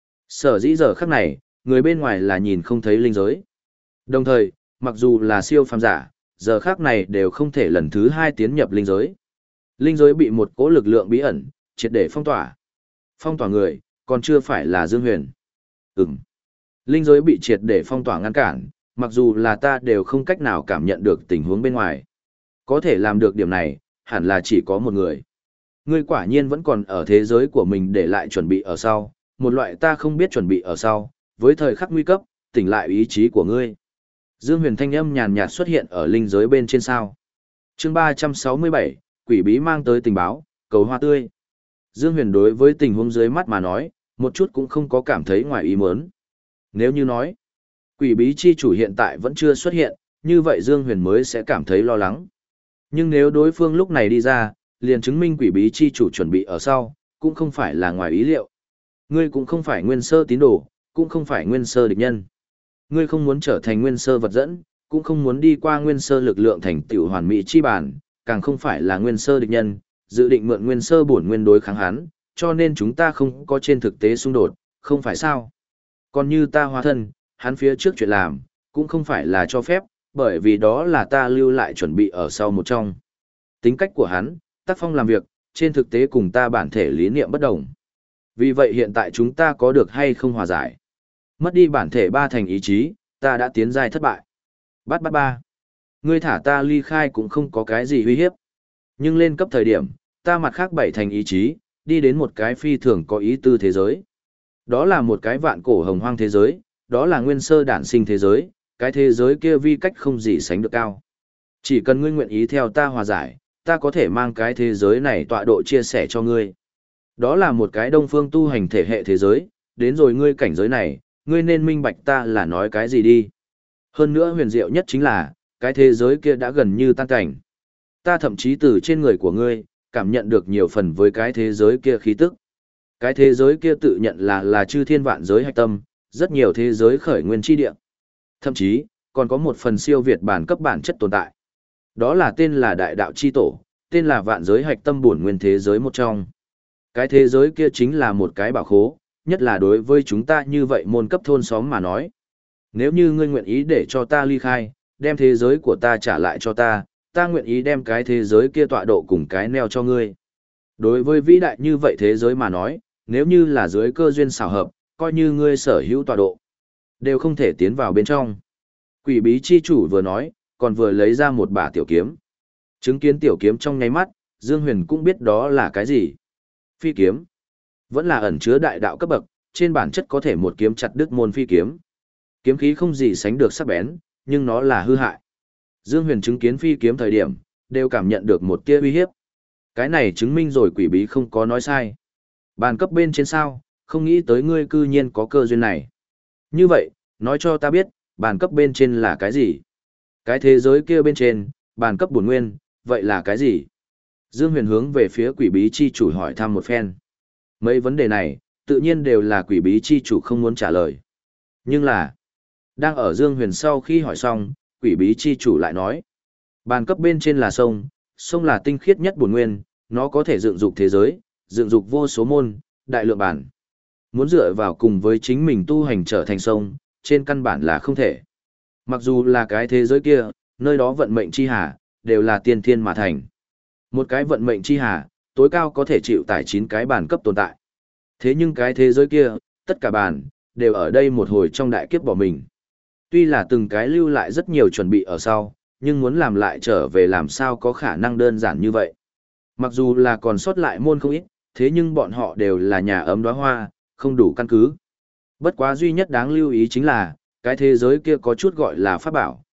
Sở dĩ giờ khắc này, người bên ngoài là nhìn không thấy linh giới. Đồng thời, mặc dù là siêu phàm giả, giờ khắc này đều không thể lần thứ hai tiến nhập linh giới. Linh giới bị một cỗ lực lượng bí ẩn, triệt để phong tỏa. Phong tỏa người, còn chưa phải là Dương Huyền. Ừm. Linh giới bị triệt để phong tỏa ngăn cản, mặc dù là ta đều không cách nào cảm nhận được tình huống bên ngoài. Có thể làm được điểm này, hẳn là chỉ có một người. Ngươi quả nhiên vẫn còn ở thế giới của mình để lại chuẩn bị ở sau, một loại ta không biết chuẩn bị ở sau, với thời khắc nguy cấp, tỉnh lại ý chí của ngươi. Dương Huyền thanh âm nhàn nhạt xuất hiện ở linh giới bên trên sao. Chương ba trăm sáu mươi bảy, quỷ bí mang tới tình báo, cầu hoa tươi. Dương Huyền đối với tình huống dưới mắt mà nói, một chút cũng không có cảm thấy ngoài ý muốn. Nếu như nói, quỷ bí chi chủ hiện tại vẫn chưa xuất hiện, như vậy Dương Huyền mới sẽ cảm thấy lo lắng. Nhưng nếu đối phương lúc này đi ra, liền chứng minh quỷ bí chi chủ chuẩn bị ở sau, cũng không phải là ngoài ý liệu. Ngươi cũng không phải nguyên sơ tín đồ, cũng không phải nguyên sơ địch nhân. Ngươi không muốn trở thành nguyên sơ vật dẫn, cũng không muốn đi qua nguyên sơ lực lượng thành tựu hoàn mỹ chi bản, càng không phải là nguyên sơ địch nhân, dự định mượn nguyên sơ bổn nguyên đối kháng hắn, cho nên chúng ta không có trên thực tế xung đột, không phải sao? Còn như ta hóa thân, hắn phía trước chuyện làm, cũng không phải là cho phép, bởi vì đó là ta lưu lại chuẩn bị ở sau một trong. Tính cách của hắn, tác phong làm việc, trên thực tế cùng ta bản thể lý niệm bất đồng. Vì vậy hiện tại chúng ta có được hay không hòa giải? Mất đi bản thể ba thành ý chí, ta đã tiến giai thất bại. Bắt bắt ba. Ngươi thả ta ly khai cũng không có cái gì uy hiếp. Nhưng lên cấp thời điểm, ta mặt khác bảy thành ý chí, đi đến một cái phi thường có ý tư thế giới. Đó là một cái vạn cổ hồng hoang thế giới, đó là nguyên sơ đản sinh thế giới, cái thế giới kia vi cách không gì sánh được cao. Chỉ cần ngươi nguyện ý theo ta hòa giải, ta có thể mang cái thế giới này tọa độ chia sẻ cho ngươi. Đó là một cái đông phương tu hành thể hệ thế giới, đến rồi ngươi cảnh giới này, ngươi nên minh bạch ta là nói cái gì đi. Hơn nữa huyền diệu nhất chính là, cái thế giới kia đã gần như tan cảnh. Ta thậm chí từ trên người của ngươi, cảm nhận được nhiều phần với cái thế giới kia khí tức. Cái thế giới kia tự nhận là là chư thiên vạn giới hạch tâm, rất nhiều thế giới khởi nguyên chi địa. Thậm chí, còn có một phần siêu việt bản cấp bản chất tồn tại. Đó là tên là Đại Đạo Chi Tổ, tên là vạn giới hạch tâm bổn nguyên thế giới một trong. Cái thế giới kia chính là một cái bảo khố, nhất là đối với chúng ta như vậy môn cấp thôn xóm mà nói. Nếu như ngươi nguyện ý để cho ta ly khai, đem thế giới của ta trả lại cho ta, ta nguyện ý đem cái thế giới kia tọa độ cùng cái neo cho ngươi. Đối với vĩ đại như vậy thế giới mà nói, nếu như là dưới cơ duyên xảo hợp, coi như ngươi sở hữu tọa độ, đều không thể tiến vào bên trong. Quỷ bí chi chủ vừa nói, còn vừa lấy ra một bả tiểu kiếm. Chứng kiến tiểu kiếm trong nháy mắt, Dương Huyền cũng biết đó là cái gì. Phi kiếm. Vẫn là ẩn chứa đại đạo cấp bậc, trên bản chất có thể một kiếm chặt đứt môn phi kiếm. Kiếm khí không gì sánh được sắc bén, nhưng nó là hư hại. Dương Huyền chứng kiến phi kiếm thời điểm, đều cảm nhận được một tia uy hiếp. Cái này chứng minh rồi quỷ bí không có nói sai. Bàn cấp bên trên sao, không nghĩ tới ngươi cư nhiên có cơ duyên này. Như vậy, nói cho ta biết, bàn cấp bên trên là cái gì? Cái thế giới kia bên trên, bàn cấp bổn nguyên, vậy là cái gì? Dương Huyền hướng về phía quỷ bí chi chủ hỏi thăm một phen. Mấy vấn đề này, tự nhiên đều là quỷ bí chi chủ không muốn trả lời. Nhưng là, đang ở Dương Huyền sau khi hỏi xong, quỷ bí chi chủ lại nói. Bàn cấp bên trên là sông, sông là tinh khiết nhất bổn nguyên, nó có thể dựng dục thế giới, dựng dục vô số môn, đại lượng bản. Muốn dựa vào cùng với chính mình tu hành trở thành sông, trên căn bản là không thể. Mặc dù là cái thế giới kia, nơi đó vận mệnh chi hà, đều là tiên thiên mà thành. Một cái vận mệnh chi hà, tối cao có thể chịu tải chín cái bản cấp tồn tại. Thế nhưng cái thế giới kia, tất cả bản, đều ở đây một hồi trong đại kiếp bỏ mình. Tuy là từng cái lưu lại rất nhiều chuẩn bị ở sau, nhưng muốn làm lại trở về làm sao có khả năng đơn giản như vậy. Mặc dù là còn sót lại môn không ít, thế nhưng bọn họ đều là nhà ấm đóa hoa, không đủ căn cứ. Bất quá duy nhất đáng lưu ý chính là, cái thế giới kia có chút gọi là pháp bảo,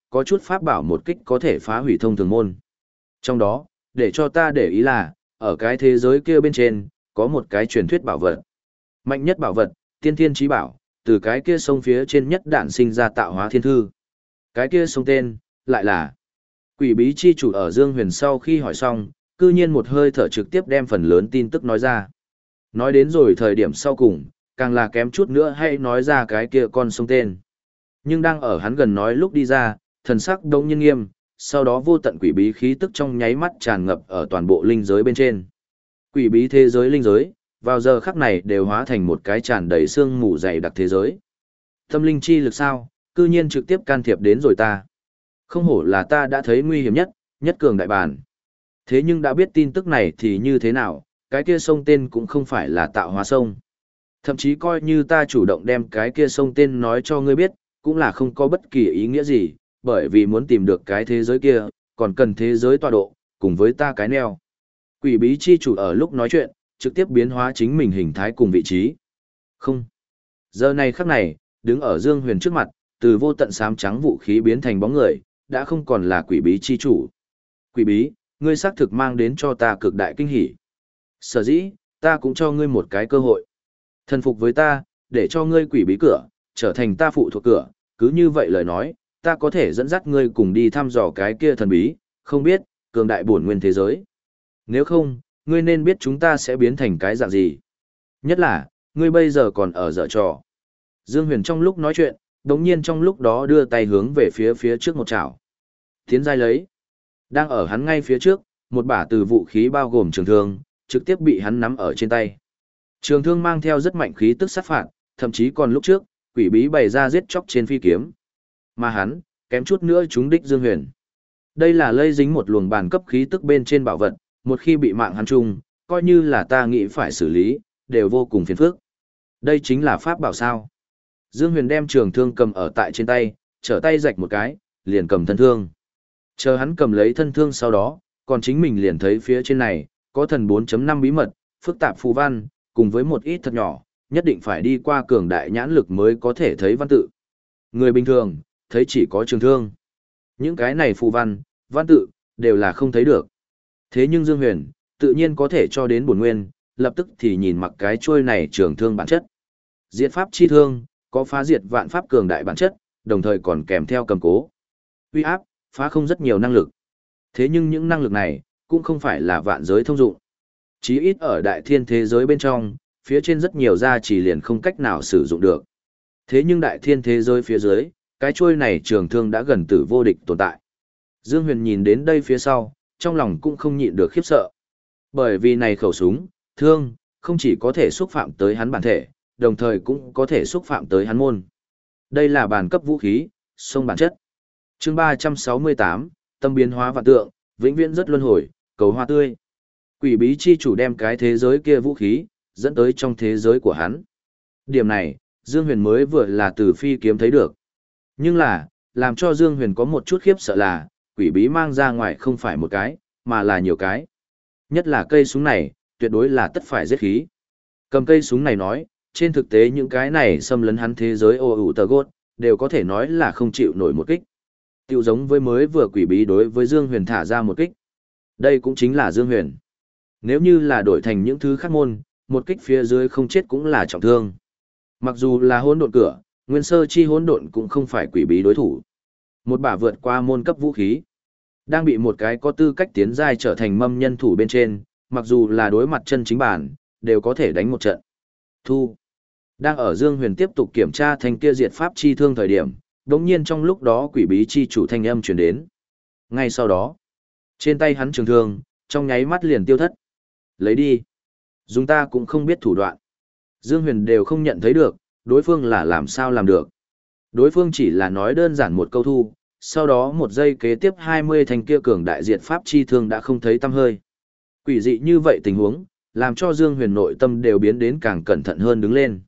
có chút pháp bảo một kích có thể phá hủy thông thường môn. Trong đó, để cho ta để ý là, ở cái thế giới kia bên trên, có một cái truyền thuyết bảo vật. Mạnh nhất bảo vật, tiên thiên chí bảo, từ cái kia sông phía trên nhất đạn sinh ra tạo hóa thiên thư. Cái kia sông tên, lại là Quỷ bí chi chủ. Ở Dương Huyền sau khi hỏi xong, cư nhiên một hơi thở trực tiếp đem phần lớn tin tức nói ra. Nói đến rồi thời điểm sau cùng, càng là kém chút nữa hay nói ra cái kia con sông tên. Nhưng đang ở hắn gần nói lúc đi ra, thần sắc đông nhiên nghiêm, sau đó vô tận quỷ bí khí tức trong nháy mắt tràn ngập ở toàn bộ linh giới bên trên. Quỷ bí thế giới linh giới, vào giờ khắc này đều hóa thành một cái tràn đầy sương mù dày đặc thế giới. Tâm linh chi lực sao, cư nhiên trực tiếp can thiệp đến rồi ta. Không hổ là ta đã thấy nguy hiểm nhất, nhất cường đại bản. Thế nhưng đã biết tin tức này thì như thế nào, cái kia sông tên cũng không phải là tạo hóa sông. Thậm chí coi như ta chủ động đem cái kia sông tên nói cho ngươi biết, cũng là không có bất kỳ ý nghĩa gì, bởi vì muốn tìm được cái thế giới kia, còn cần thế giới tọa độ, cùng với ta cái neo. Quỷ bí chi chủ ở lúc nói chuyện, trực tiếp biến hóa chính mình hình thái cùng vị trí. Không. Giờ này khắc này, đứng ở Dương Huyền trước mặt, từ vô tận xám trắng vũ khí biến thành bóng người, đã không còn là quỷ bí chi chủ. Quỷ bí, ngươi xác thực mang đến cho ta cực đại kinh hỉ. Sở dĩ, ta cũng cho ngươi một cái cơ hội. Thần phục với ta, để cho ngươi quỷ bí cửa, trở thành ta phụ thuộc cửa, cứ như vậy lời nói, ta có thể dẫn dắt ngươi cùng đi thăm dò cái kia thần bí, không biết, cường đại bổn nguyên thế giới. Nếu không, ngươi nên biết chúng ta sẽ biến thành cái dạng gì. Nhất là, ngươi bây giờ còn ở dở trò. Dương Huyền trong lúc nói chuyện, đống nhiên trong lúc đó đưa tay hướng về phía phía trước một chảo. Tiến giai lấy. Đang ở hắn ngay phía trước, một bả từ vũ khí bao gồm trường thương, trực tiếp bị hắn nắm ở trên tay. Trường thương mang theo rất mạnh khí tức sát phạt, thậm chí còn lúc trước, quỷ bí bày ra giết chóc trên phi kiếm. Mà hắn, kém chút nữa trúng đích Dương Huyền. Đây là lây dính một luồng bản cấp khí tức bên trên bảo vật, một khi bị mạng hắn trùng, coi như là ta nghĩ phải xử lý, đều vô cùng phiền phức. Đây chính là pháp bảo sao. Dương Huyền đem trường thương cầm ở tại trên tay, trở tay rạch một cái, liền cầm thân thương. Chờ hắn cầm lấy thân thương sau đó, còn chính mình liền thấy phía trên này, có thần bốn chấm năm bí mật, phức tạp phù văn, cùng với một ít thật nhỏ, nhất định phải đi qua cường đại nhãn lực mới có thể thấy văn tự. Người bình thường, thấy chỉ có trường thương. Những cái này phù văn, văn tự, đều là không thấy được. Thế nhưng Dương Huyền, tự nhiên có thể cho đến bổn nguyên, lập tức thì nhìn mặc cái chuôi này trường thương bản chất. Diệt pháp chi thương, có phá diệt vạn pháp cường đại bản chất, đồng thời còn kèm theo cầm cố. Uy áp, phá không rất nhiều năng lực. Thế nhưng những năng lực này, cũng không phải là vạn giới thông dụng. Chí ít ở đại thiên thế giới bên trong, phía trên rất nhiều gia chỉ liền không cách nào sử dụng được. Thế nhưng đại thiên thế giới phía dưới, cái chuôi này trường thương đã gần tử vô địch tồn tại. Dương Huyền nhìn đến đây phía sau, trong lòng cũng không nhịn được khiếp sợ. Bởi vì này khẩu súng, thương, không chỉ có thể xúc phạm tới hắn bản thể, đồng thời cũng có thể xúc phạm tới hắn môn. Đây là bản cấp vũ khí, sông bản chất. Chương ba trăm sáu mươi tám, tâm biến hóa vạn tượng, vĩnh viễn rất luân hồi, cầu hoa tươi. Quỷ bí chi chủ đem cái thế giới kia vũ khí, dẫn tới trong thế giới của hắn. Điểm này, Dương Huyền mới vừa là từ phi kiếm thấy được. Nhưng là, làm cho Dương Huyền có một chút khiếp sợ là, quỷ bí mang ra ngoài không phải một cái, mà là nhiều cái. Nhất là cây súng này, tuyệt đối là tất phải giết khí. Cầm cây súng này nói, trên thực tế những cái này xâm lấn hắn thế giới ô ủ tờ gốt, đều có thể nói là không chịu nổi một kích. Tiểu giống với mới vừa quỷ bí đối với Dương Huyền thả ra một kích. Đây cũng chính là Dương Huyền. Nếu như là đổi thành những thứ khác môn, một kích phía dưới không chết cũng là trọng thương. Mặc dù là hỗn độn cửa, nguyên sơ chi hỗn độn cũng không phải quỷ bí đối thủ. Một bả vượt qua môn cấp vũ khí, đang bị một cái có tư cách tiến giai trở thành mâm nhân thủ bên trên, mặc dù là đối mặt chân chính bản, đều có thể đánh một trận. Thu. Đang ở Dương Huyền tiếp tục kiểm tra thanh kia diệt pháp chi thương thời điểm, đột nhiên trong lúc đó quỷ bí chi chủ thanh âm truyền đến. Ngay sau đó, trên tay hắn trường thương, trong nháy mắt liền tiêu thất. Lấy đi. Dùng ta cũng không biết thủ đoạn. Dương Huyền đều không nhận thấy được, đối phương là làm sao làm được. Đối phương chỉ là nói đơn giản một câu thu, sau đó một giây kế tiếp hai mươi thanh kia cường đại diệt pháp chi thương đã không thấy tăm hơi. Quỷ dị như vậy tình huống, làm cho Dương Huyền nội tâm đều biến đến càng cẩn thận hơn đứng lên.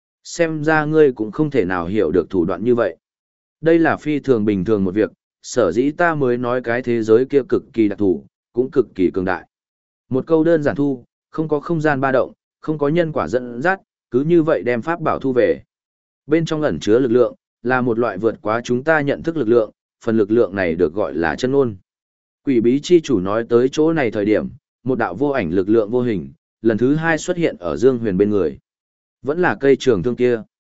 Xem ra ngươi cũng không thể nào hiểu được thủ đoạn như vậy. Đây là phi thường bình thường một việc, sở dĩ ta mới nói cái thế giới kia cực kỳ đặc thù, cũng cực kỳ cường đại. Một câu đơn giản thu, không có không gian ba động, không có nhân quả dẫn dắt, cứ như vậy đem pháp bảo thu về. Bên trong ẩn chứa lực lượng, là một loại vượt quá chúng ta nhận thức lực lượng, phần lực lượng này được gọi là chân ngôn. Quỷ bí chi chủ nói tới chỗ này thời điểm, một đạo vô ảnh lực lượng vô hình, lần thứ hai xuất hiện ở Dương Huyền bên người. Vẫn là cây trường thương kia.